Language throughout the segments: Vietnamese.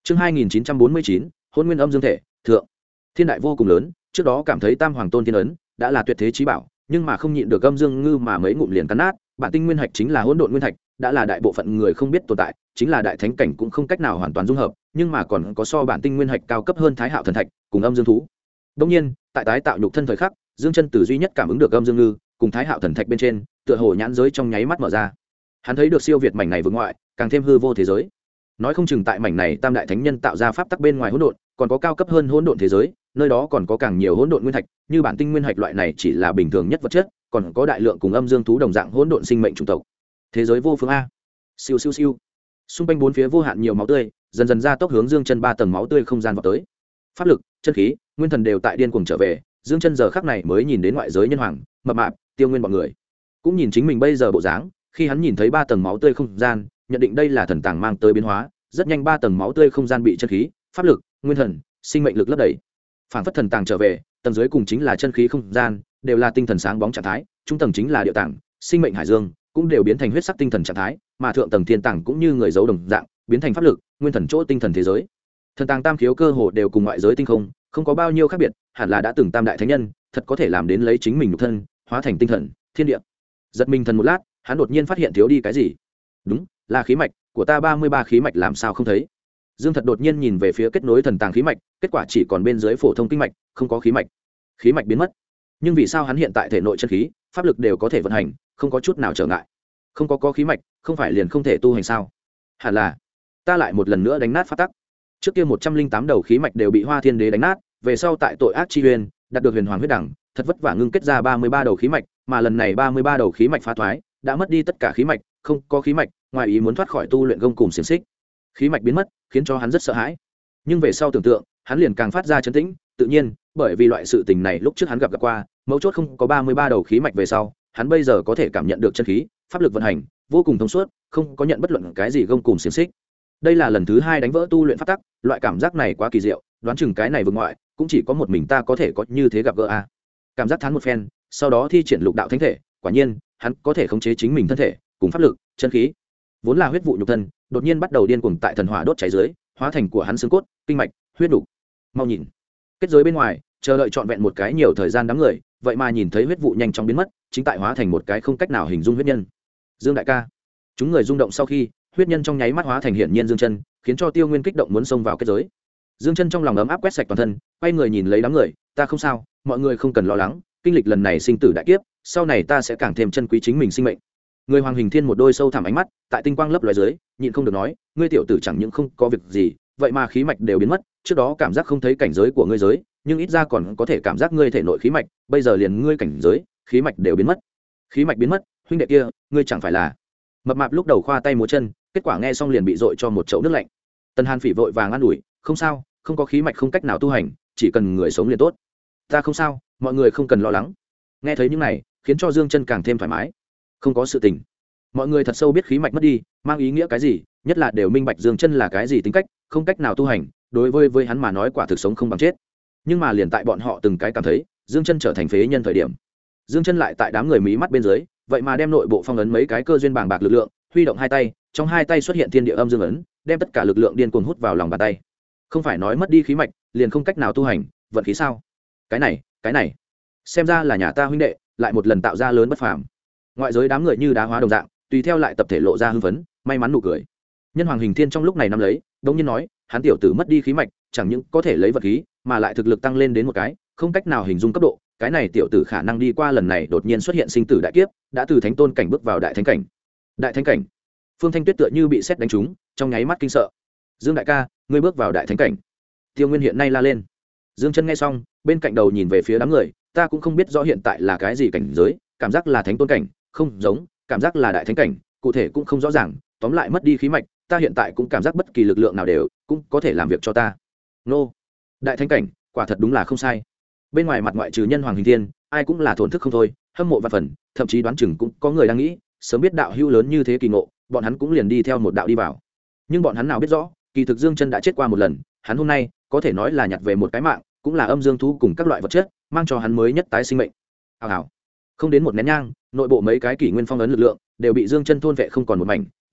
Chương 2949, Hôn Nguyên Âm Dương Thể, thượng. Thiên đại vô cùng lớn, trước đó cảm thấy Tam Hoàng Tôn Thiên ấn đã là tuyệt thế chí bảo, nhưng mà không nhịn được Âm Dương Ngư mà mấy ngụm liền cắn nát, bản tinh nguyên hạch chính là hỗn độn nguyên thạch, đã là đại bộ phận người không biết tồn tại, chính là đại thánh cảnh cũng không cách nào hoàn toàn dung hợp, nhưng mà còn có so bản tinh nguyên hạch cao cấp hơn Thái Hạo thần thạch, cùng Âm Dương thú. Đương nhiên, tại tái tạo nhục thân thời khắc, Dương Chân Tử duy nhất cảm ứng được Âm Dương Ngư cùng Thái Hạo thần thạch bên trên, tựa hồ nhãn giới trong nháy mắt mở ra. Hắn thấy được siêu việt mảnh này vực ngoại, càng thêm hư vô thế giới. Nói không chừng tại mảnh này tam đại thánh nhân tạo ra pháp tắc bên ngoài hỗn độn, còn có cao cấp hơn hỗn độn thế giới, nơi đó còn có càng nhiều hỗn độn nguyên thạch, như bản tinh nguyên hạch loại này chỉ là bình thường nhất vật chất, còn có đại lượng cùng âm dương thú đồng dạng hỗn độn sinh mệnh chủng tộc. Thế giới vô phương a. Siêu siêu siêu. Xung quanh bốn phía vô hạn nhiều máu tươi, dần dần ra tốc hướng Dương Chân 3 tầng máu tươi không gian vào tới. Pháp lực, chân khí, nguyên thần đều tại điên cuồng trở về, Dương Chân giờ khắc này mới nhìn đến ngoại giới nhân hoàng, mập mạp, Tiêu Nguyên bọn người. Cũng nhìn chính mình bây giờ bộ dáng, khi hắn nhìn thấy 3 tầng máu tươi không gian, nhận định đây là thần tàng mang tới biến hóa, rất nhanh 3 tầng máu tươi không gian bị chân khí, pháp lực, nguyên thần, sinh mệnh lực lấp đầy. Phản phất thần tàng trở về, tầng dưới cùng chính là chân khí không gian, đều là tinh thần sáng bóng trạng thái, trung tầng chính là địa tàng, sinh mệnh hải dương, cũng đều biến thành huyết sắc tinh thần trạng thái, mà thượng tầng thiên tàng cũng như người giấu đồng dạng, biến thành pháp lực, nguyên thần chỗ tinh thần thế giới. Thần tàng tam khiếu cơ hồ đều cùng ngoại giới tinh không, không có bao nhiêu khác biệt, hẳn là đã từng tam đại thánh nhân, thật có thể làm đến lấy chính mình nhục thân, hóa thành tinh thần, thiên địa. Giật mình thần một lát, hắn đột nhiên phát hiện thiếu đi cái gì. Đúng, là khí mạch của ta, 33 khí mạch làm sao không thấy. Dương Thật đột nhiên nhìn về phía kết nối thần tàng khí mạch, kết quả chỉ còn bên dưới phổ thông kinh mạch, không có khí mạch. Khí mạch biến mất. Nhưng vì sao hắn hiện tại thể nội chân khí, pháp lực đều có thể vận hành, không có chút nào trở ngại. Không có khí mạch, không phải liền không thể tu hành sao? Hẳn là ta lại một lần nữa đánh nát pháp tắc. Trước kia 108 đầu khí mạch đều bị Hoa Thiên Đế đánh nát, về sau tại tội ác chi huyền, đạt được huyền hoàng huyết đẳng, thật vất vả ngưng kết ra 33 đầu khí mạch, mà lần này 33 đầu khí mạch phá thoái, đã mất đi tất cả khí mạch, không có khí mạch, ngoài ý muốn thoát khỏi tu luyện gông cùng xiềng xích. Khí mạch biến mất, khiến cho hắn rất sợ hãi. Nhưng về sau tưởng tượng, hắn liền càng phát ra trấn tĩnh, tự nhiên, bởi vì loại sự tình này lúc trước hắn gặp qua, mấu chốt không có 33 đầu khí mạch về sau, hắn bây giờ có thể cảm nhận được chân khí, pháp lực vận hành, vô cùng thông suốt, không có nhận bất luận cái gì gông cùng xiềng xích. Đây là lần thứ 2 đánh vỡ tu luyện pháp tắc, loại cảm giác này quá kỳ diệu, đoán chừng cái này vượt ngoại, cũng chỉ có một mình ta có thể có như thế gặp gỡ a. Cảm giác thán một phen, sau đó thi triển lục đạo thánh thể, quả nhiên, hắn có thể khống chế chính mình thân thể, cùng pháp lực, chân khí. Vốn là huyết vụ nhục thân, đột nhiên bắt đầu điên cuồng tại thần hỏa đốt cháy dưới, hóa thành của hắn xương cốt, kinh mạch, huyết đủ. Mau nhìn, kết giới bên ngoài, chờ đợi trọn vẹn một cái nhiều thời gian đám người, vậy mà nhìn thấy huyết vụ nhanh chóng biến mất, chính tại hóa thành một cái không cách nào hình dung huyết nhân. Dương đại ca. Chúng người rung động sau khi, huyết nhân trong nháy mắt hóa thành hiển nhiên Dương Chân, khiến cho Tiêu Nguyên kích động muốn xông vào kết giới. Dương Chân trong lòng ấm áp quét sạch toàn thân, quay người nhìn lấy đám người, ta không sao, mọi người không cần lo lắng, kinh lịch lần này sinh tử đại kiếp, sau này ta sẽ càng thêm trân quý chính mình sinh mệnh. Người Hoàng Hình Thiên một đôi sâu thẳm ánh mắt, tại tinh quang lấp lóe dưới, nhịn không được nói, ngươi tiểu tử chẳng những không có việc gì, vậy mà khí mạch đều biến mất, trước đó cảm giác không thấy cảnh giới của ngươi giới, nhưng ít ra còn có thể cảm giác ngươi thể nội khí mạch, bây giờ liền ngươi cảnh giới, khí mạch đều biến mất. Khí mạch biến mất, huynh đệ kia, ngươi chẳng phải là. Mập mạp lúc đầu khoa tay múa chân, kết quả nghe xong liền bị dội cho một chậu nước lạnh. Tần Hàn Phỉ vội vàng an ủi, không sao, không có khí mạch không cách nào tu hành, chỉ cần người sống liền tốt. Ta không sao, mọi người không cần lo lắng. Nghe thấy những này, khiến cho Dương Chân càng thêm thoải mái. Không có sự tình. Mọi người thật sâu biết khí mạch mất đi mang ý nghĩa cái gì, nhất là đều minh bạch Dương Chân là cái gì tính cách, không cách nào tu hành, đối với hắn mà nói quả thực sống không bằng chết. Nhưng mà liền tại bọn họ từng cái cảm thấy Dương Chân trở thành phế nhân thời điểm, Dương Chân lại tại đám người mí mắt bên dưới, vậy mà đem nội bộ phong ấn mấy cái cơ duyên bàng bạc lực lượng, huy động hai tay, trong hai tay xuất hiện thiên địa âm dương ấn, đem tất cả lực lượng điên cuồng hút vào lòng bàn tay. Không phải nói mất đi khí mạch liền không cách nào tu hành, vận khí sao? Cái này, xem ra là nhà ta huynh đệ lại một lần tạo ra lớn bất phàm. Ngoại giới đám người như đá hóa đồng dạng, tùy theo lại tập thể lộ ra hưng phấn, may mắn nụ cười. Nhân Hoàng Hình Thiên trong lúc này nắm lấy, đống nhiên nói, hắn tiểu tử mất đi khí mạch, chẳng những có thể lấy vật khí, mà lại thực lực tăng lên đến một cái không cách nào hình dung cấp độ, cái này tiểu tử khả năng đi qua lần này đột nhiên xuất hiện sinh tử đại kiếp, đã từ thánh tôn cảnh bước vào đại thánh cảnh. Đại thánh cảnh? Phương Thanh Tuyết tựa như bị sét đánh trúng, trong nháy mắt kinh sợ. Dương đại ca, ngươi bước vào đại thánh cảnh? Tiêu Nguyên hiện nay la lên. Dương Chân nghe xong, bên cạnh đầu nhìn về phía đám người, ta cũng không biết rõ hiện tại là cái gì cảnh giới, cảm giác là thánh tôn cảnh, không giống, cảm giác là đại thánh cảnh, cụ thể cũng không rõ ràng, tóm lại mất đi khí mạch, ta hiện tại cũng cảm giác bất kỳ lực lượng nào đều cũng có thể làm việc cho ta. Nô, đại thánh cảnh, quả thật đúng là không sai. Bên ngoài mặt ngoại trừ Nhân Hoàng Hình Thiên, ai cũng là thổn thức không thôi, hâm mộ vạn phần, thậm chí đoán chừng cũng có người đang nghĩ, sớm biết đạo hữu lớn như thế kỳ ngộ, bọn hắn cũng liền đi theo một đạo đi vào. Nhưng bọn hắn nào biết rõ, kỳ thực Dương Chân đã chết qua một lần, hắn hôm nay có thể nói là nhặt về một cái mạng, cũng là âm dương thú cùng các loại vật chất, mang cho hắn mới nhất tái sinh mệnh. Hào hào. Không đến một nén nhang, nội bộ mấy cái kỷ nguyên phong ấn lực lượng đều bị Dương Chân thôn vệ không còn một mảnh,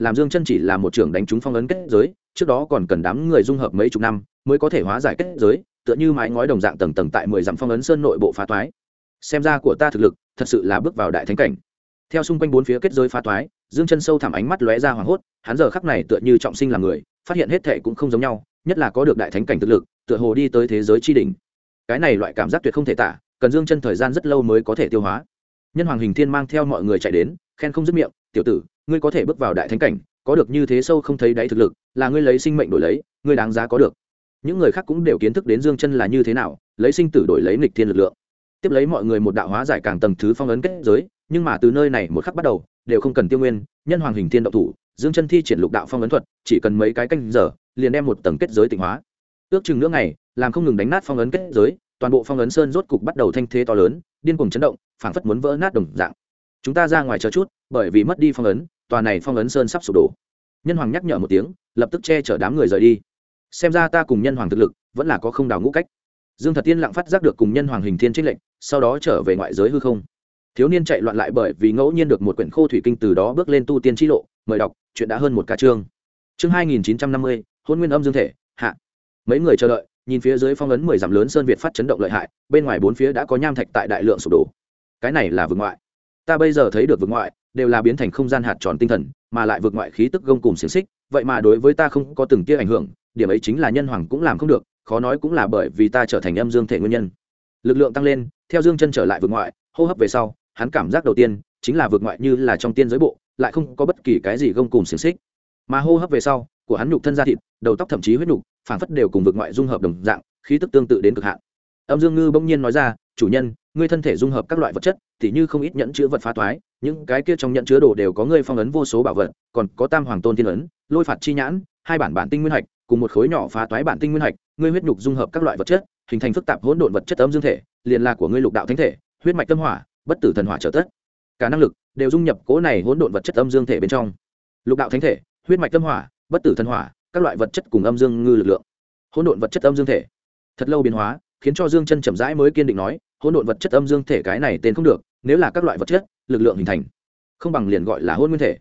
làm Dương Chân chỉ là một trưởng đánh trúng phong ấn kết giới, trước đó còn cần đám người dung hợp mấy chục năm mới có thể hóa giải kết giới, tựa như mái ngói đồng dạng tầng tầng tại 10 dặm phong ấn sơn nội bộ phá toái. Xem ra của ta thực lực, thật sự là bước vào đại thánh cảnh. Theo xung quanh bốn phía kết giới phá toái, Dương Chân sâu thẳm ánh mắt lóe ra hoảng hốt, hắn giờ khắc này tựa như trọng sinh làm người, phát hiện hết thảy cũng không giống nhau, nhất là có được đại thánh cảnh thực lực, tựa hồ đi tới thế giới chi đỉnh. Cái này loại cảm giác tuyệt không thể tả, cần Dương Chân thời gian rất lâu mới có thể tiêu hóa. Nhân Hoàng Hình Thiên mang theo mọi người chạy đến, khen không dứt miệng, "Tiểu tử, ngươi có thể bước vào đại thánh cảnh, có được như thế sâu không thấy đáy thực lực, là ngươi lấy sinh mệnh đổi lấy, ngươi đáng giá có được." Những người khác cũng đều kiến thức đến Dương Chân là như thế nào, lấy sinh tử đổi lấy nghịch thiên lực lượng. Tiếp lấy mọi người một đạo hóa giải càng tầng thứ phong ấn kết giới, nhưng mà từ nơi này một khắc bắt đầu, đều không cần Tiêu Nguyên, Nhân Hoàng Hình Thiên động thủ, Dương Chân thi triển lục đạo phong ấn thuật, chỉ cần mấy cái canh giờ, liền đem một tầng kết giới tịnh hóa. Ước chừng nửa ngày, làm không ngừng đánh nát phong ấn kết giới, toàn bộ phong ấn sơn rốt cục bắt đầu thanh thế to lớn, điên cuồng chấn động, phảng phất muốn vỡ nát đồng dạng. Chúng ta ra ngoài chờ chút, bởi vì mất đi phong ấn, tòa này phong ấn sơn sắp sụp đổ. Nhân Hoàng nhắc nhở một tiếng, lập tức che chở đám người rời đi. Xem ra ta cùng Nhân Hoàng thực lực vẫn là có không đào ngũ cách. Dương Thật Tiên lặng phát giác được cùng Nhân Hoàng Hình Thiên chênh lệnh, sau đó trở về ngoại giới hư không. Thiếu niên chạy loạn lại bởi vì ngẫu nhiên được một quyển khô thủy kinh, từ đó bước lên tu tiên chi lộ. Mời đọc, chuyện đã hơn một cả chương. Chương 2950, Hôn Nguyên Âm Dương Thể, hạ. Mấy người chờ đợi, nhìn phía dưới phong ấn 10 dặm lớn sơn Việt phát chấn động lợi hại, bên ngoài bốn phía đã có nham thạch tại đại lượng sụp đổ. Cái này là vực ngoại. Ta bây giờ thấy được vực ngoại, đều là biến thành không gian hạt tròn tinh thần, mà lại vực ngoại khí tức gông cùng xiển xích, vậy mà đối với ta không có từng tia ảnh hưởng, điểm ấy chính là Nhân Hoàng cũng làm không được, khó nói cũng là bởi vì ta trở thành âm dương thể nguyên nhân. Lực lượng tăng lên, theo Dương Chân trở lại vực ngoại, hô hấp về sau, hắn cảm giác đầu tiên chính là vực ngoại như là trong tiên giới bộ, lại không có bất kỳ cái gì gông cùng xiển xích. Mà hô hấp về sau, của hắn nhục thân da thịt, đầu tóc thậm chí huyết nhục, phảng phất đều cùng vực ngoại dung hợp đồng dạng, khí tức tương tự đến cực hạn. Âm Dương Ngư bỗng nhiên nói ra, "Chủ nhân, ngươi thân thể dung hợp các loại vật chất, tỉ như không ít nhẫn chứa vật phá toái, những cái kia trong nhẫn chứa đồ đều có ngươi phong ấn vô số bảo vật, còn có Tam Hoàng Tôn Tiên ấn, Lôi Phạt chi nhãn, hai bản bản tinh nguyên hạch, cùng một khối nhỏ phá toái bản tinh nguyên hạch, ngươi huyết nhục dung hợp các loại vật chất, hình thành phức tạp hỗn độn vật chất âm dương thể, liền là của ngươi lục đạo thánh thể, huyết mạch tâm hỏa, bất tử thần hỏa trở tất. Cả năng lực đều dung nhập cố này hỗn độn vật chất âm dương thể bên trong. Lục đạo thánh thể, huyết mạch tâm hỏa, bất tử thần hỏa, các loại vật chất cùng âm dương ngư lực lượng. Hỗn độn vật chất âm dương thể. Thật lâu biến hóa, khiến cho Dương Chân chậm rãi mới kiên định nói, hỗn độn vật chất âm dương thể cái này tên không được, nếu là các loại vật chất, lực lượng hình thành, không bằng liền gọi là hôn nguyên thể.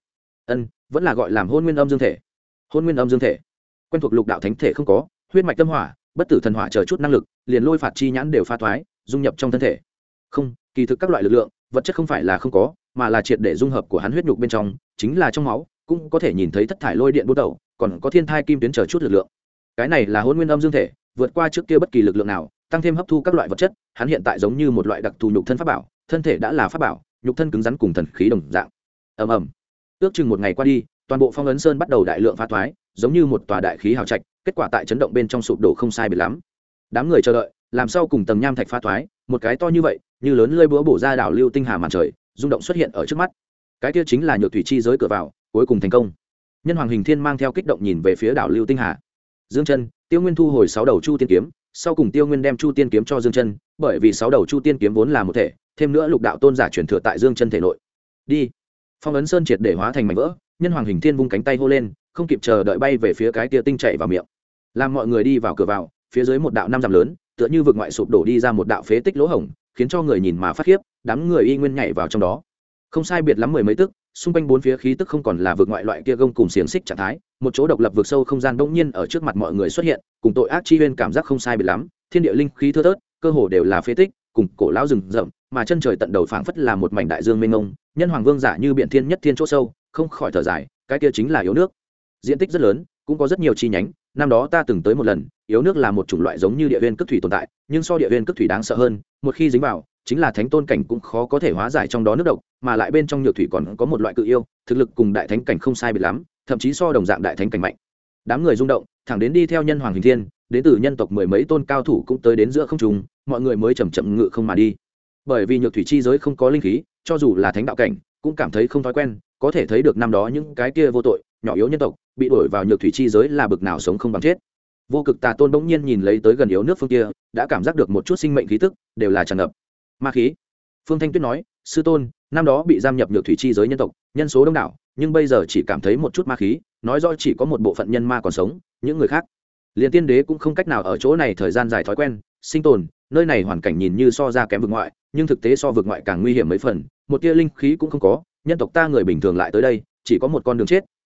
Vẫn là gọi làm hôn nguyên âm dương thể. Hôn nguyên âm dương thể. Quen thuộc lục đạo thánh thể không có, huyết mạch tâm hỏa, bất tử thần hỏa chờ chút năng lực, liền Lôi Phạt chi nhãn đều pha thoái, dung nhập trong thân thể. Không, kỳ thực các loại lực lượng, vật chất không phải là không có, mà là triệt để dung hợp của hắn huyết nhục bên trong, chính là trong máu, cũng có thể nhìn thấy thất thải lôi điện bút đầu, còn có thiên thai kim tuyến chờ chút lực lượng. Cái này là hôn nguyên âm dương thể, vượt qua trước kia bất kỳ lực lượng nào, tăng thêm hấp thu các loại vật chất, hắn hiện tại giống như một loại đặc thù nhục thân pháp bảo, thân thể đã là pháp bảo, nhục thân cứng rắn cùng thần khí đồng dạng. Ầm ầm. Ước chừng một ngày qua đi, toàn bộ Phong Ấn Sơn bắt đầu đại lượng phá thoái, giống như một tòa đại khí hào trạch, kết quả tại chấn động bên trong sụp đổ không sai biệt lắm. Đám người chờ đợi, làm sao cùng tầng nham thạch phá thoái, một cái to như vậy, như lớn lưỡi búa bổ ra đảo lưu tinh hà màn trời, rung động xuất hiện ở trước mắt. Cái kia chính là nhược thủy chi giới cửa vào, cuối cùng thành công. Nhân Hoàng Hình Thiên mang theo kích động nhìn về phía đảo lưu tinh hà. Dương Chân, Tiêu Nguyên thu hồi 6 đầu Chu Tiên kiếm, sau cùng Tiêu Nguyên đem Chu Tiên kiếm cho Dương Chân, bởi vì 6 đầu Chu Tiên kiếm vốn là một thể, thêm nữa lục đạo tôn giả truyền thừa tại Dương Chân thể nội. Đi. Phong Ấn Sơn triệt để hóa thành mảnh vỡ, Nhân Hoàng Hình Thiên vung cánh tay hô lên, không kịp chờ đợi bay về phía cái kia tinh chạy vào miệng. Làm mọi người đi vào cửa vào, phía dưới một đạo 5 dặm lớn, tựa như vực ngoại sụp đổ đi ra một đạo phế tích lỗ hổng, khiến cho người nhìn mà phát khiếp, đám người y nguyên nhảy vào trong đó. Không sai biệt lắm mười mấy tức, xung quanh bốn phía khí tức không còn là vực ngoại loại kia gông cùng xiềng xích trạng thái, một chỗ độc lập vực sâu không gian bỗng nhiên ở trước mặt mọi người xuất hiện, cùng tội ác chi huyên cảm giác không sai biệt lắm, thiên địa linh khí thưa thớt, cơ hồ đều là phế tích, cùng cổ lão rừng rậm, mà chân trời tận đầu phảng phất là một mảnh đại dương mênh mông, Nhân Hoàng Vương giả như biển thiên nhất thiên chỗ sâu, không khỏi thở dài, cái kia chính là yếu nước. Diện tích rất lớn, cũng có rất nhiều chi nhánh, năm đó ta từng tới một lần, yếu nước là một chủng loại giống như địa viên cức thủy tồn tại, nhưng so địa viên cức thủy đáng sợ hơn, một khi dính vào, chính là thánh tôn cảnh cũng khó có thể hóa giải trong đó nước độc, mà lại bên trong nhược thủy còn có một loại cự yêu, thực lực cùng đại thánh cảnh không sai biệt lắm, thậm chí so đồng dạng đại thánh cảnh mạnh. Đám người rung động, thẳng đến đi theo Nhân Hoàng Hình Thiên, đến từ nhân tộc mười mấy tôn cao thủ cũng tới đến giữa không trung, mọi người mới chậm chậm ngự không mà đi. Bởi vì nhược thủy chi giới không có linh khí, cho dù là thánh đạo cảnh, cũng cảm thấy không thói quen, có thể thấy được năm đó những cái kia vô tội, nhỏ yếu nhân tộc, bị đuổi vào nhược thủy chi giới là bực nào sống không bằng chết. Vô Cực Tà Tôn bỗng nhiên nhìn lấy tới gần yếu nước phương kia, đã cảm giác được một chút sinh mệnh khí tức, đều là tràn ngập ma khí. Phương Thanh Tuyết nói, sư tôn, năm đó bị giam nhập nhược thủy chi giới nhân tộc, nhân số đông đảo, nhưng bây giờ chỉ cảm thấy một chút ma khí, nói rõ chỉ có một bộ phận nhân ma còn sống, những người khác, liền tiên đế cũng không cách nào ở chỗ này thời gian dài thói quen, sinh tồn, nơi này hoàn cảnh nhìn như so ra kém vực ngoại, nhưng thực tế so vực ngoại càng nguy hiểm mấy phần, một tia linh khí cũng không có, nhân tộc ta người bình thường lại tới đây, chỉ có một con đường chết,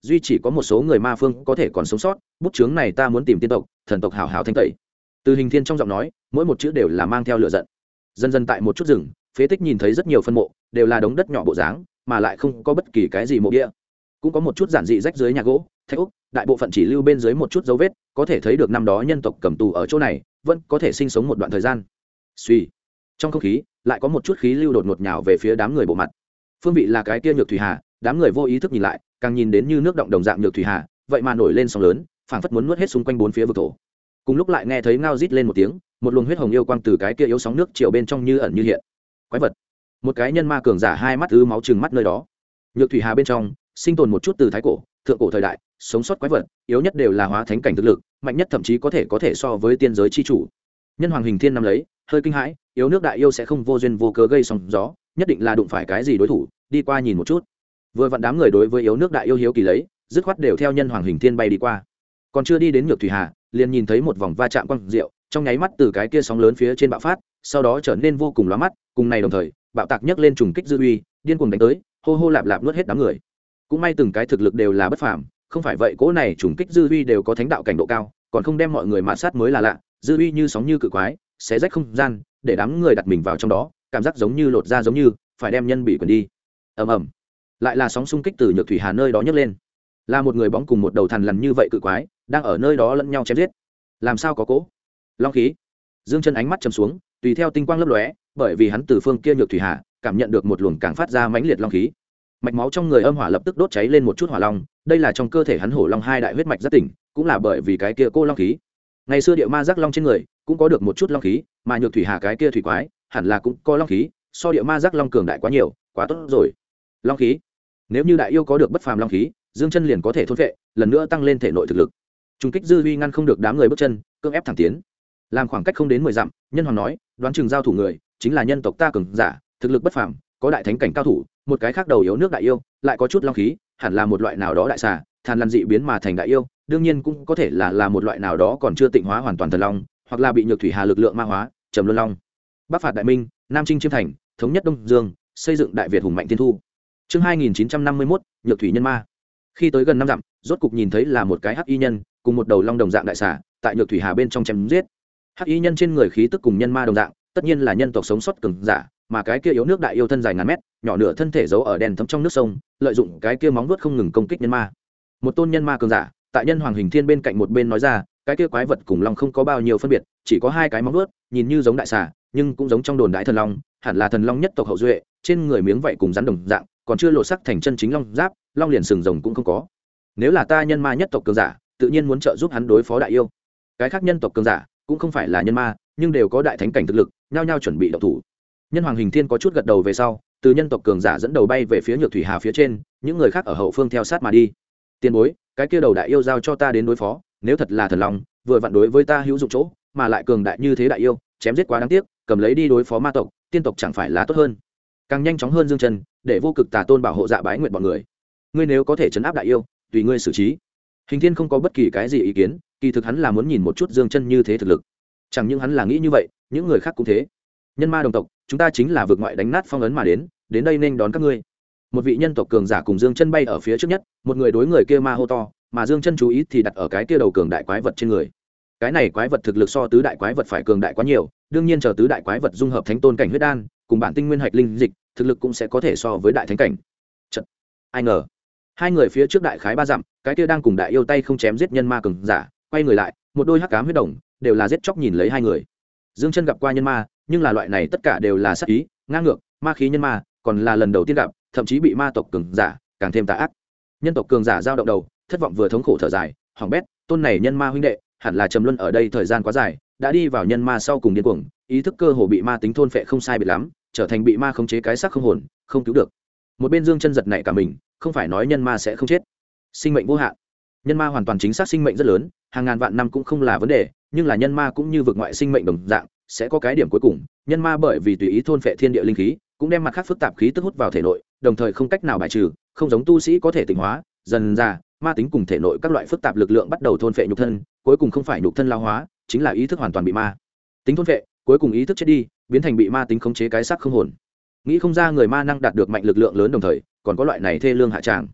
duy chỉ có một số người ma phương có thể còn sống sót, bút chướng này ta muốn tìm tiên tộc thần tộc hảo hảo thanh tẩy. Từ Hình Thiên trong giọng nói mỗi một chữ đều là mang theo lửa giận. Dần dần tại một chút rừng phế tích nhìn thấy rất nhiều phân mộ, đều là đống đất nhỏ bộ dáng, mà lại không có bất kỳ cái gì mộ bia, cũng có một chút giản dị rách dưới nhà gỗ thạch úc, đại bộ phận chỉ lưu bên dưới một chút dấu vết, có thể thấy được năm đó nhân tộc cầm tù ở chỗ này vẫn có thể sinh sống một đoạn thời gian. Suy, trong không khí lại có một chút khí lưu đột ngột nhào về phía đám người bộ mặt. Phương vị là cái kia Nhược Thủy Hà, đám người vô ý thức nhìn lại, càng nhìn đến như nước động đồng dạng Nhược Thủy Hà, vậy mà nổi lên sóng lớn, phảng phất muốn nuốt hết xung quanh bốn phía vực thổ. Cùng lúc lại nghe thấy ngao rít lên một tiếng, một luồng huyết hồng yêu quang từ cái kia yếu sóng nước chiều bên trong như ẩn như hiện. Quái vật, một cái nhân ma cường giả hai mắt ứ máu trừng mắt nơi đó. Nhược Thủy Hà bên trong sinh tồn một chút từ thái cổ thượng cổ thời đại sống sót quái vật, yếu nhất đều là hóa thánh cảnh thực lực, mạnh nhất thậm chí có thể so với tiên giới chi chủ. Nhân Hoàng Hình Thiên nắm lấy hơi kinh hãi, yếu nước đại yêu sẽ không vô duyên vô cớ gây sóng gió, nhất định là đụng phải cái gì đối thủ, đi qua nhìn một chút. Vừa vặn đám người đối với yếu nước đại yêu hiếu kỳ lấy, dứt khoát đều theo Nhân Hoàng Hình Thiên bay đi qua. Còn chưa đi đến Nhược Thủy Hà, liền nhìn thấy một vòng va chạm quang diệu, trong nháy mắt từ cái kia sóng lớn phía trên bạo phát, sau đó trở nên vô cùng lóa mắt, cùng này đồng thời bạo tạc nhấc lên trùng kích dư uy, điên cuồng đánh tới, hô hô lạp lạp nuốt hết đám người. Cũng may từng cái thực lực đều là bất phàm, không phải vậy cỗ này trùng kích dư uy đều có thánh đạo cảnh độ cao, còn không đem mọi người mạt sát mới là lạ. Dư uy như sóng như cự quái, xé rách không gian, để đám người đặt mình vào trong đó, cảm giác giống như lột da, giống như phải đem nhân bị quần đi. Ầm ầm, lại là sóng xung kích từ Nhược Thủy Hà nơi đó nhấc lên, là một người bóng cùng một đầu thằn lằn như vậy cự quái đang ở nơi đó lẫn nhau chém giết. Làm sao có cỗ long khí? Dương Chân ánh mắt trầm xuống, tùy theo tinh quang lấp lóe, bởi vì hắn từ phương kia Nhược Thủy Hà cảm nhận được một luồng càng phát ra mãnh liệt long khí. Mạch máu trong người âm hỏa lập tức đốt cháy lên một chút hỏa long, đây là trong cơ thể hắn hổ long hai đại huyết mạch rất tỉnh, cũng là bởi vì cái kia cô long khí. Ngày xưa địa ma giác long trên người cũng có được một chút long khí, mà Nhược Thủy Hà cái kia thủy quái hẳn là cũng có long khí, so địa ma giác long cường đại quá nhiều, quá tốt rồi. Long khí, nếu như đại yêu có được bất phàm long khí, Dương Chân liền có thể thôn vệ, lần nữa tăng lên thể nội thực lực. Trung kích dư uy ngăn không được đám người bước chân, cưỡng ép thẳng tiến. Làm khoảng cách không đến 10 dặm, Nhân Hoàng nói, đoán chừng giao thủ người chính là nhân tộc ta cường giả, thực lực bất phàm, có đại thánh cảnh cao thủ, một cái khác đầu yếu nước đại yêu, lại có chút long khí, hẳn là một loại nào đó đại xà, than lăn dị biến mà thành đại yêu, đương nhiên cũng có thể là một loại nào đó còn chưa tịnh hóa hoàn toàn thần long, hoặc là bị Nhược Thủy Hà lực lượng ma hóa, trầm luân long. Bắc phạt đại minh, Nam chinh chiêm thành, thống nhất Đông Dương, xây dựng đại Việt hùng mạnh thiên thu. Chương 2951, Nhược Thủy nhân ma. Khi tới gần 5 dặm, rốt cục nhìn thấy là một cái hắc y nhân cùng một đầu long đồng dạng đại xà, tại Nhược Thủy Hà bên trong chém giết. Hắc y nhân trên người khí tức cùng nhân ma đồng dạng, tất nhiên là nhân tộc sống sót cường giả, mà cái kia yếu nước đại yêu thân dài ngàn mét, nhỏ nửa thân thể giấu ở đèn thấm trong nước sông, lợi dụng cái kia móng vuốt không ngừng công kích nhân ma. Một tôn nhân ma cường giả, tại Nhân Hoàng Hình Thiên bên cạnh một bên nói ra, cái kia quái vật cùng long không có bao nhiêu phân biệt, chỉ có hai cái móng vuốt, nhìn như giống đại xà, nhưng cũng giống trong đồn đại thần long, hẳn là thần long nhất tộc hậu duệ, trên người miếng vậy cùng rắn đồng dạng, còn chưa lộ sắc thành chân chính long giáp, long liền sừng rồng cũng không có. Nếu là ta nhân ma nhất tộc cường giả, tự nhiên muốn trợ giúp hắn đối phó đại yêu. Cái khác nhân tộc cường giả cũng không phải là nhân ma, nhưng đều có đại thánh cảnh thực lực, nhao nhao chuẩn bị động thủ. Nhân Hoàng Hình Thiên có chút gật đầu về sau, từ nhân tộc cường giả dẫn đầu bay về phía Nhược Thủy Hà phía trên, những người khác ở hậu phương theo sát mà đi. Tiền bối, cái kia đầu đại yêu giao cho ta đến đối phó, nếu thật là thần long, vừa vặn đối với ta hữu dụng chỗ, mà lại cường đại như thế đại yêu, chém giết quá đáng tiếc, cầm lấy đi đối phó ma tộc, tiên tộc chẳng phải là tốt hơn. Càng nhanh chóng hơn Dương Chân, để vô cực tà tôn bảo hộ Dạ Bái nguyện bọn người. Ngươi nếu có thể trấn áp đại yêu, tùy ngươi xử trí. Hình Thiên không có bất kỳ cái gì ý kiến, kỳ thực hắn là muốn nhìn một chút Dương Chân như thế thực lực. Chẳng những hắn là nghĩ như vậy, những người khác cũng thế. Nhân ma đồng tộc, chúng ta chính là vượt ngoại đánh nát phong ấn mà đến đây nên đón các ngươi. Một vị nhân tộc cường giả cùng Dương Chân bay ở phía trước nhất, một người đối người kia ma hô to, mà Dương Chân chú ý thì đặt ở cái kia đầu cường đại quái vật trên người. Cái này quái vật thực lực so tứ đại quái vật phải cường đại quá nhiều, đương nhiên chờ tứ đại quái vật dung hợp thánh tôn cảnh huyết đan, cùng bản tinh nguyên hạch linh dịch, thực lực cũng sẽ có thể so với đại thánh cảnh. Chật, ai ngờ, hai người phía trước đại khái 3 dặm, cái kia đang cùng đại yêu tay không chém giết nhân ma cường giả, quay người lại, một đôi hắc ám huyết đồng, đều là giết chóc nhìn lấy hai người. Dương Chân gặp qua nhân ma, nhưng là loại này tất cả đều là sát ý, ngang ngược, ma khí nhân ma, còn là lần đầu tiên gặp, thậm chí bị ma tộc cường giả càng thêm tà ác. Nhân tộc cường giả dao động đầu, thất vọng vừa thống khổ thở dài, hỏng bét, tôn này nhân ma huynh đệ, hẳn là trầm luân ở đây thời gian quá dài, đã đi vào nhân ma sau cùng điên cuồng, ý thức cơ hồ bị ma tính thôn phệ không sai biệt lắm, trở thành bị ma khống chế cái xác không hồn, không cứu được. Một bên Dương Chân giật nảy cả mình, không phải nói nhân ma sẽ không chết, sinh mệnh vô hạn. Nhân ma hoàn toàn chính xác sinh mệnh rất lớn, hàng ngàn vạn năm cũng không là vấn đề, nhưng là nhân ma cũng như vực ngoại sinh mệnh đồng dạng, sẽ có cái điểm cuối cùng, nhân ma bởi vì tùy ý thôn phệ thiên địa linh khí, cũng đem mặt khác phức tạp khí tức hút vào thể nội, đồng thời không cách nào bài trừ, không giống tu sĩ có thể tịnh hóa, dần ra, ma tính cùng thể nội các loại phức tạp lực lượng bắt đầu thôn phệ nhục thân, cuối cùng không phải nhục thân lao hóa, chính là ý thức hoàn toàn bị ma tính thôn phệ, cuối cùng ý thức chết đi, biến thành bị ma tính khống chế cái xác không hồn. Nghĩ không ra người ma năng đạt được mạnh lực lượng lớn đồng thời, còn có loại này thê lương hạ tràng.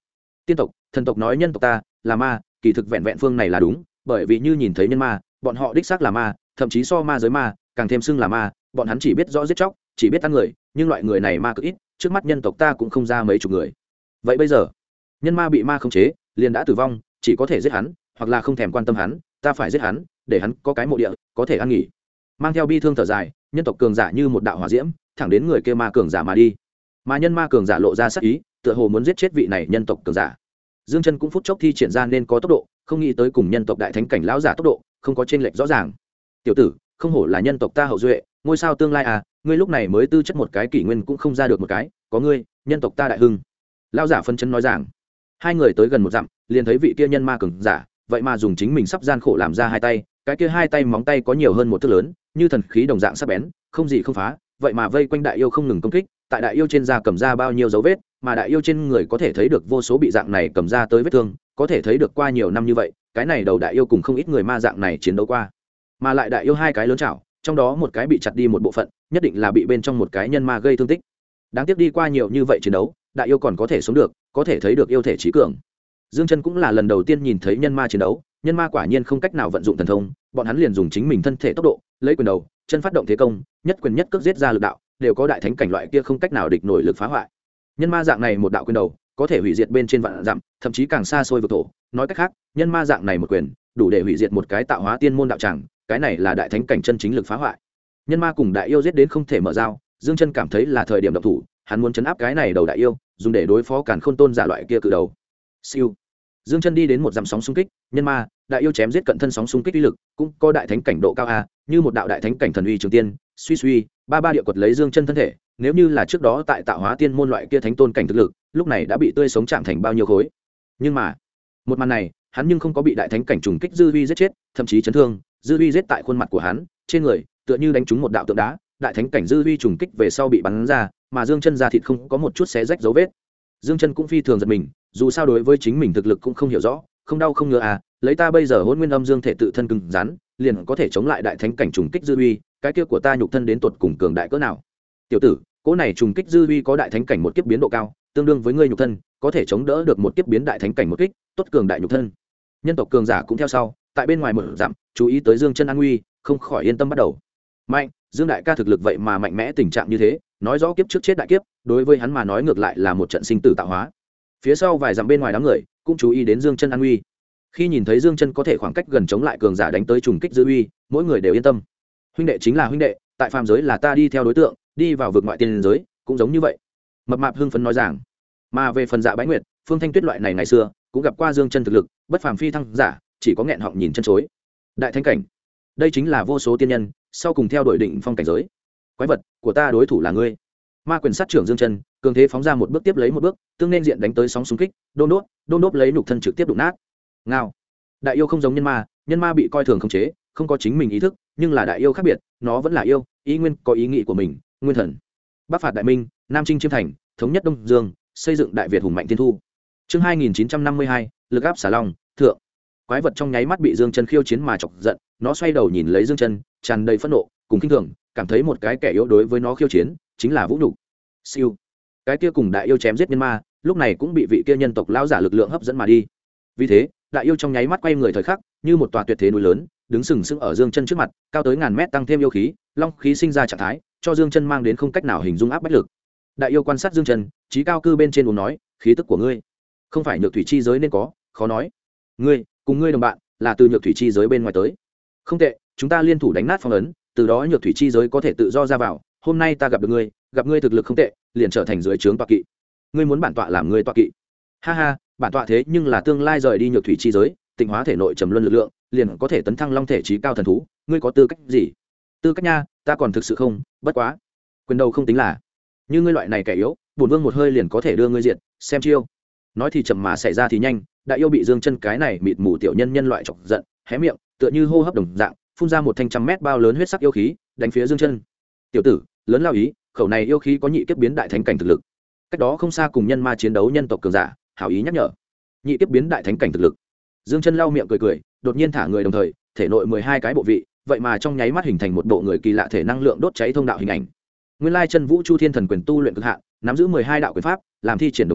tiên tộc thần tộc nói nhân tộc ta là ma, kỳ thực vẹn vẹn phương này là đúng, bởi vì như nhìn thấy nhân ma bọn họ đích xác là ma, thậm chí so ma giới ma càng thêm xưng là ma. Bọn hắn chỉ biết rõ giết chóc, chỉ biết ăn người, nhưng loại người này ma cực ít, trước mắt nhân tộc ta cũng không ra mấy chục người. Vậy bây giờ nhân ma bị ma khống chế liền đã tử vong, chỉ có thể giết hắn, hoặc là không thèm quan tâm hắn, ta phải giết hắn để hắn có cái mộ địa có thể ăn nghỉ. Mang theo bi thương thở dài, nhân tộc cường giả như một đạo hỏa diễm thẳng đến người kia ma cường giả mà đi. Mà nhân ma cường giả lộ ra sắc ý, tựa hồ muốn giết chết vị này nhân tộc cường giả. Dương Chân cũng phút chốc thi triển ra nên có tốc độ, không nghĩ tới cùng nhân tộc đại thánh cảnh lão giả tốc độ không có chênh lệch rõ ràng. Tiểu tử, không hổ là nhân tộc ta hậu duệ, ngôi sao tương lai à, ngươi lúc này mới tư chất một cái kỷ nguyên cũng không ra được một cái, có ngươi, nhân tộc ta đại hưng. Lão giả phân chấn nói rằng. Hai người tới gần một dặm, liền thấy vị kia nhân ma cường giả, vậy mà dùng chính mình sắp gian khổ làm ra hai tay, cái kia hai tay móng tay có nhiều hơn một thước lớn, như thần khí đồng dạng sắc bén, không gì không phá, vậy mà vây quanh đại yêu không ngừng công kích, tại đại yêu trên da cầm ra bao nhiêu dấu vết, mà đại yêu trên người có thể thấy được vô số bị dạng này cầm ra tới vết thương, có thể thấy được qua nhiều năm như vậy, cái này đầu đại yêu cùng không ít người ma dạng này chiến đấu qua. Mà lại đại yêu hai cái lớn chảo, trong đó một cái bị chặt đi một bộ phận, nhất định là bị bên trong một cái nhân ma gây thương tích. Đáng tiếc đi qua nhiều như vậy chiến đấu, đại yêu còn có thể sống được, có thể thấy được yêu thể trí cường. Dương Chân cũng là lần đầu tiên nhìn thấy nhân ma chiến đấu, nhân ma quả nhiên không cách nào vận dụng thần thông, bọn hắn liền dùng chính mình thân thể tốc độ, lấy quyền đầu, chân phát động thế công, nhất quyền nhất cước giết ra lực đạo, đều có đại thánh cảnh loại kia không cách nào địch nổi lực phá hoại. Nhân ma dạng này một đạo quyền đầu, có thể hủy diệt bên trên vạn dặm, thậm chí càng xa xôi vực thổ. Nói cách khác, nhân ma dạng này một quyền, đủ để hủy diệt một cái tạo hóa tiên môn đạo tràng, cái này là đại thánh cảnh chân chính lực phá hoại. Nhân ma cùng đại yêu giết đến không thể mở dao, Dương Chân cảm thấy là thời điểm động thủ, hắn muốn chấn áp cái này đầu đại yêu, dùng để đối phó Càn Khôn Tôn giả loại kia cự đầu. Siêu. Dương Chân đi đến một dặm sóng xung kích, nhân ma, đại yêu chém giết cận thân sóng xung kích uy lực, cũng có đại thánh cảnh độ cao a, như một đạo đại thánh cảnh thần uy trường tiên, suy suy, ba địa quật lấy Dương Chân thân thể, nếu như là trước đó tại tạo hóa tiên môn loại kia thánh tôn cảnh thực lực, lúc này đã bị tươi sống chạm thành bao nhiêu khối. Nhưng mà, một màn này, hắn nhưng không có bị đại thánh cảnh trùng kích dư uy giết chết, thậm chí chấn thương, dư uy giết tại khuôn mặt của hắn, trên người, tựa như đánh trúng một đạo tượng đá, đại thánh cảnh dư uy trùng kích về sau bị bắn ra, mà Dương Chân da thịt không có một chút xé rách dấu vết. Dương Chân cũng phi thường giật mình, dù sao đối với chính mình thực lực cũng không hiểu rõ, không đau không ngứa à, lấy ta bây giờ Hỗn Nguyên Âm Dương thể tự thân cứng rắn, liền có thể chống lại đại thánh cảnh trùng kích dư uy, cái kia của ta nhục thân đến tuột cùng cường đại cỡ nào. Tiểu tử, cỗ này trùng kích dư uy có đại thánh cảnh một kiếp biến độ cao, tương đương với ngươi nhục thân, có thể chống đỡ được một kiếp biến đại thánh cảnh một kích, tốt cường đại nhục thân. Nhân tộc cường giả cũng theo sau, tại bên ngoài mở dặm, chú ý tới Dương Chân an nguy, không khỏi yên tâm bắt đầu. Mạnh, Dương đại ca thực lực vậy mà mạnh mẽ tình trạng như thế, nói rõ kiếp trước chết đại kiếp, đối với hắn mà nói ngược lại là một trận sinh tử tạo hóa. Phía sau vài dặm bên ngoài đám người cũng chú ý đến Dương Chân an nguy. Khi nhìn thấy Dương Chân có thể khoảng cách gần chống lại cường giả đánh tới trùng kích dư uy, mỗi người đều yên tâm. Huynh đệ chính là huynh đệ, tại phàm giới là ta đi theo đối tượng, đi vào vực ngoại tiên giới cũng giống như vậy. Mập mạp hưng phấn nói rằng. Mà về phần Dạ Bái Nguyệt, Phương Thanh Tuyết loại này ngày xưa cũng gặp qua Dương Chân thực lực, bất phàm phi thăng giả, chỉ có nghẹn họng nhìn chân chối. Đại thánh cảnh, đây chính là vô số tiên nhân sau cùng theo đuổi định phong cảnh giới. Quái vật của ta đối thủ là ngươi. Ma quyền sát trưởng Dương Chân, cường thế phóng ra một bước tiếp lấy một bước, tương nên diện đánh tới sóng xung kích, đôn đốt lấy nhục thân trực tiếp đụng nát. Ngao. Đại yêu không giống nhân ma bị coi thường khống chế, không có chính mình ý thức, nhưng là đại yêu khác biệt, nó vẫn là yêu, ý nguyên có ý nghĩ của mình, nguyên thần. Bắc phạt đại minh, Nam chinh chiêm thành, thống nhất Đông Dương, xây dựng Đại Việt hùng mạnh thiên thu. Chương 2952, lực áp xà long, thượng. Quái vật trong nháy mắt bị Dương Chân khiêu chiến mà chọc giận, nó xoay đầu nhìn lấy Dương Chân, tràn đầy phẫn nộ, cùng kinh thường, cảm thấy một cái kẻ yếu đối với nó khiêu chiến, chính là vũ nhục. Siêu. Cái kia cùng đại yêu chém giết nhân ma, lúc này cũng bị vị kia nhân tộc lão giả lực lượng hấp dẫn mà đi. Vì thế, đại yêu trong nháy mắt quay người thời khắc, như một tòa tuyệt thế núi lớn, đứng sừng sững ở Dương Chân trước mặt, cao tới ngàn mét tăng thêm yêu khí, long khí sinh ra trạng thái, cho Dương Chân mang đến không cách nào hình dung áp bách lực. Đại yêu quan sát Dương Chân, trí cao cư bên trên uống nói, khí tức của ngươi, không phải nhược thủy chi giới nên có, khó nói. Ngươi, cùng ngươi đồng bạn, là từ nhược thủy chi giới bên ngoài tới. Không tệ, chúng ta liên thủ đánh nát phong ấn, từ đó nhược thủy chi giới có thể tự do ra vào. Hôm nay ta gặp được ngươi, gặp ngươi thực lực không tệ, liền trở thành dưới trướng tọa kỵ. Ngươi muốn bản tọa làm ngươi tọa kỵ? Ha ha, bản tọa thế nhưng là tương lai rời đi nhược thủy chi giới, tịnh hóa thể nội trầm luân lực lượng, liền có thể tấn thăng long thể trí cao thần thú. Ngươi có tư cách gì? Tư cách nha, ta còn thực sự không, bất quá, quyền đầu không tính là. Như ngươi loại này kẻ yếu, bổn vương một hơi liền có thể đưa ngươi diệt, xem chiêu. Nói thì chậm mà xảy ra thì nhanh, đại yêu bị Dương Chân cái này mịt mù tiểu nhân loại chọc giận, hé miệng, tựa như hô hấp đồng dạng, phun ra một thanh trăm mét bao lớn huyết sắc yêu khí, đánh phía Dương Chân. Tiểu tử, lớn lao ý, khẩu này yêu khí có nhị kiếp biến đại thánh cảnh thực lực. Cách đó không xa cùng nhân ma chiến đấu nhân tộc cường giả, hảo ý nhắc nhở. Nhị kiếp biến đại thánh cảnh thực lực. Dương Chân lau miệng cười cười, đột nhiên thả người đồng thời, thể nội 12 cái bộ vị, vậy mà trong nháy mắt hình thành một bộ người kỳ lạ thể năng lượng đốt cháy thông đạo hình ảnh. Nguyên lai chân vũ chu thiên thần quyền tu luyện cực hạn, nắm giữ 12 đạo quyền pháp, làm thi triển đồng thời,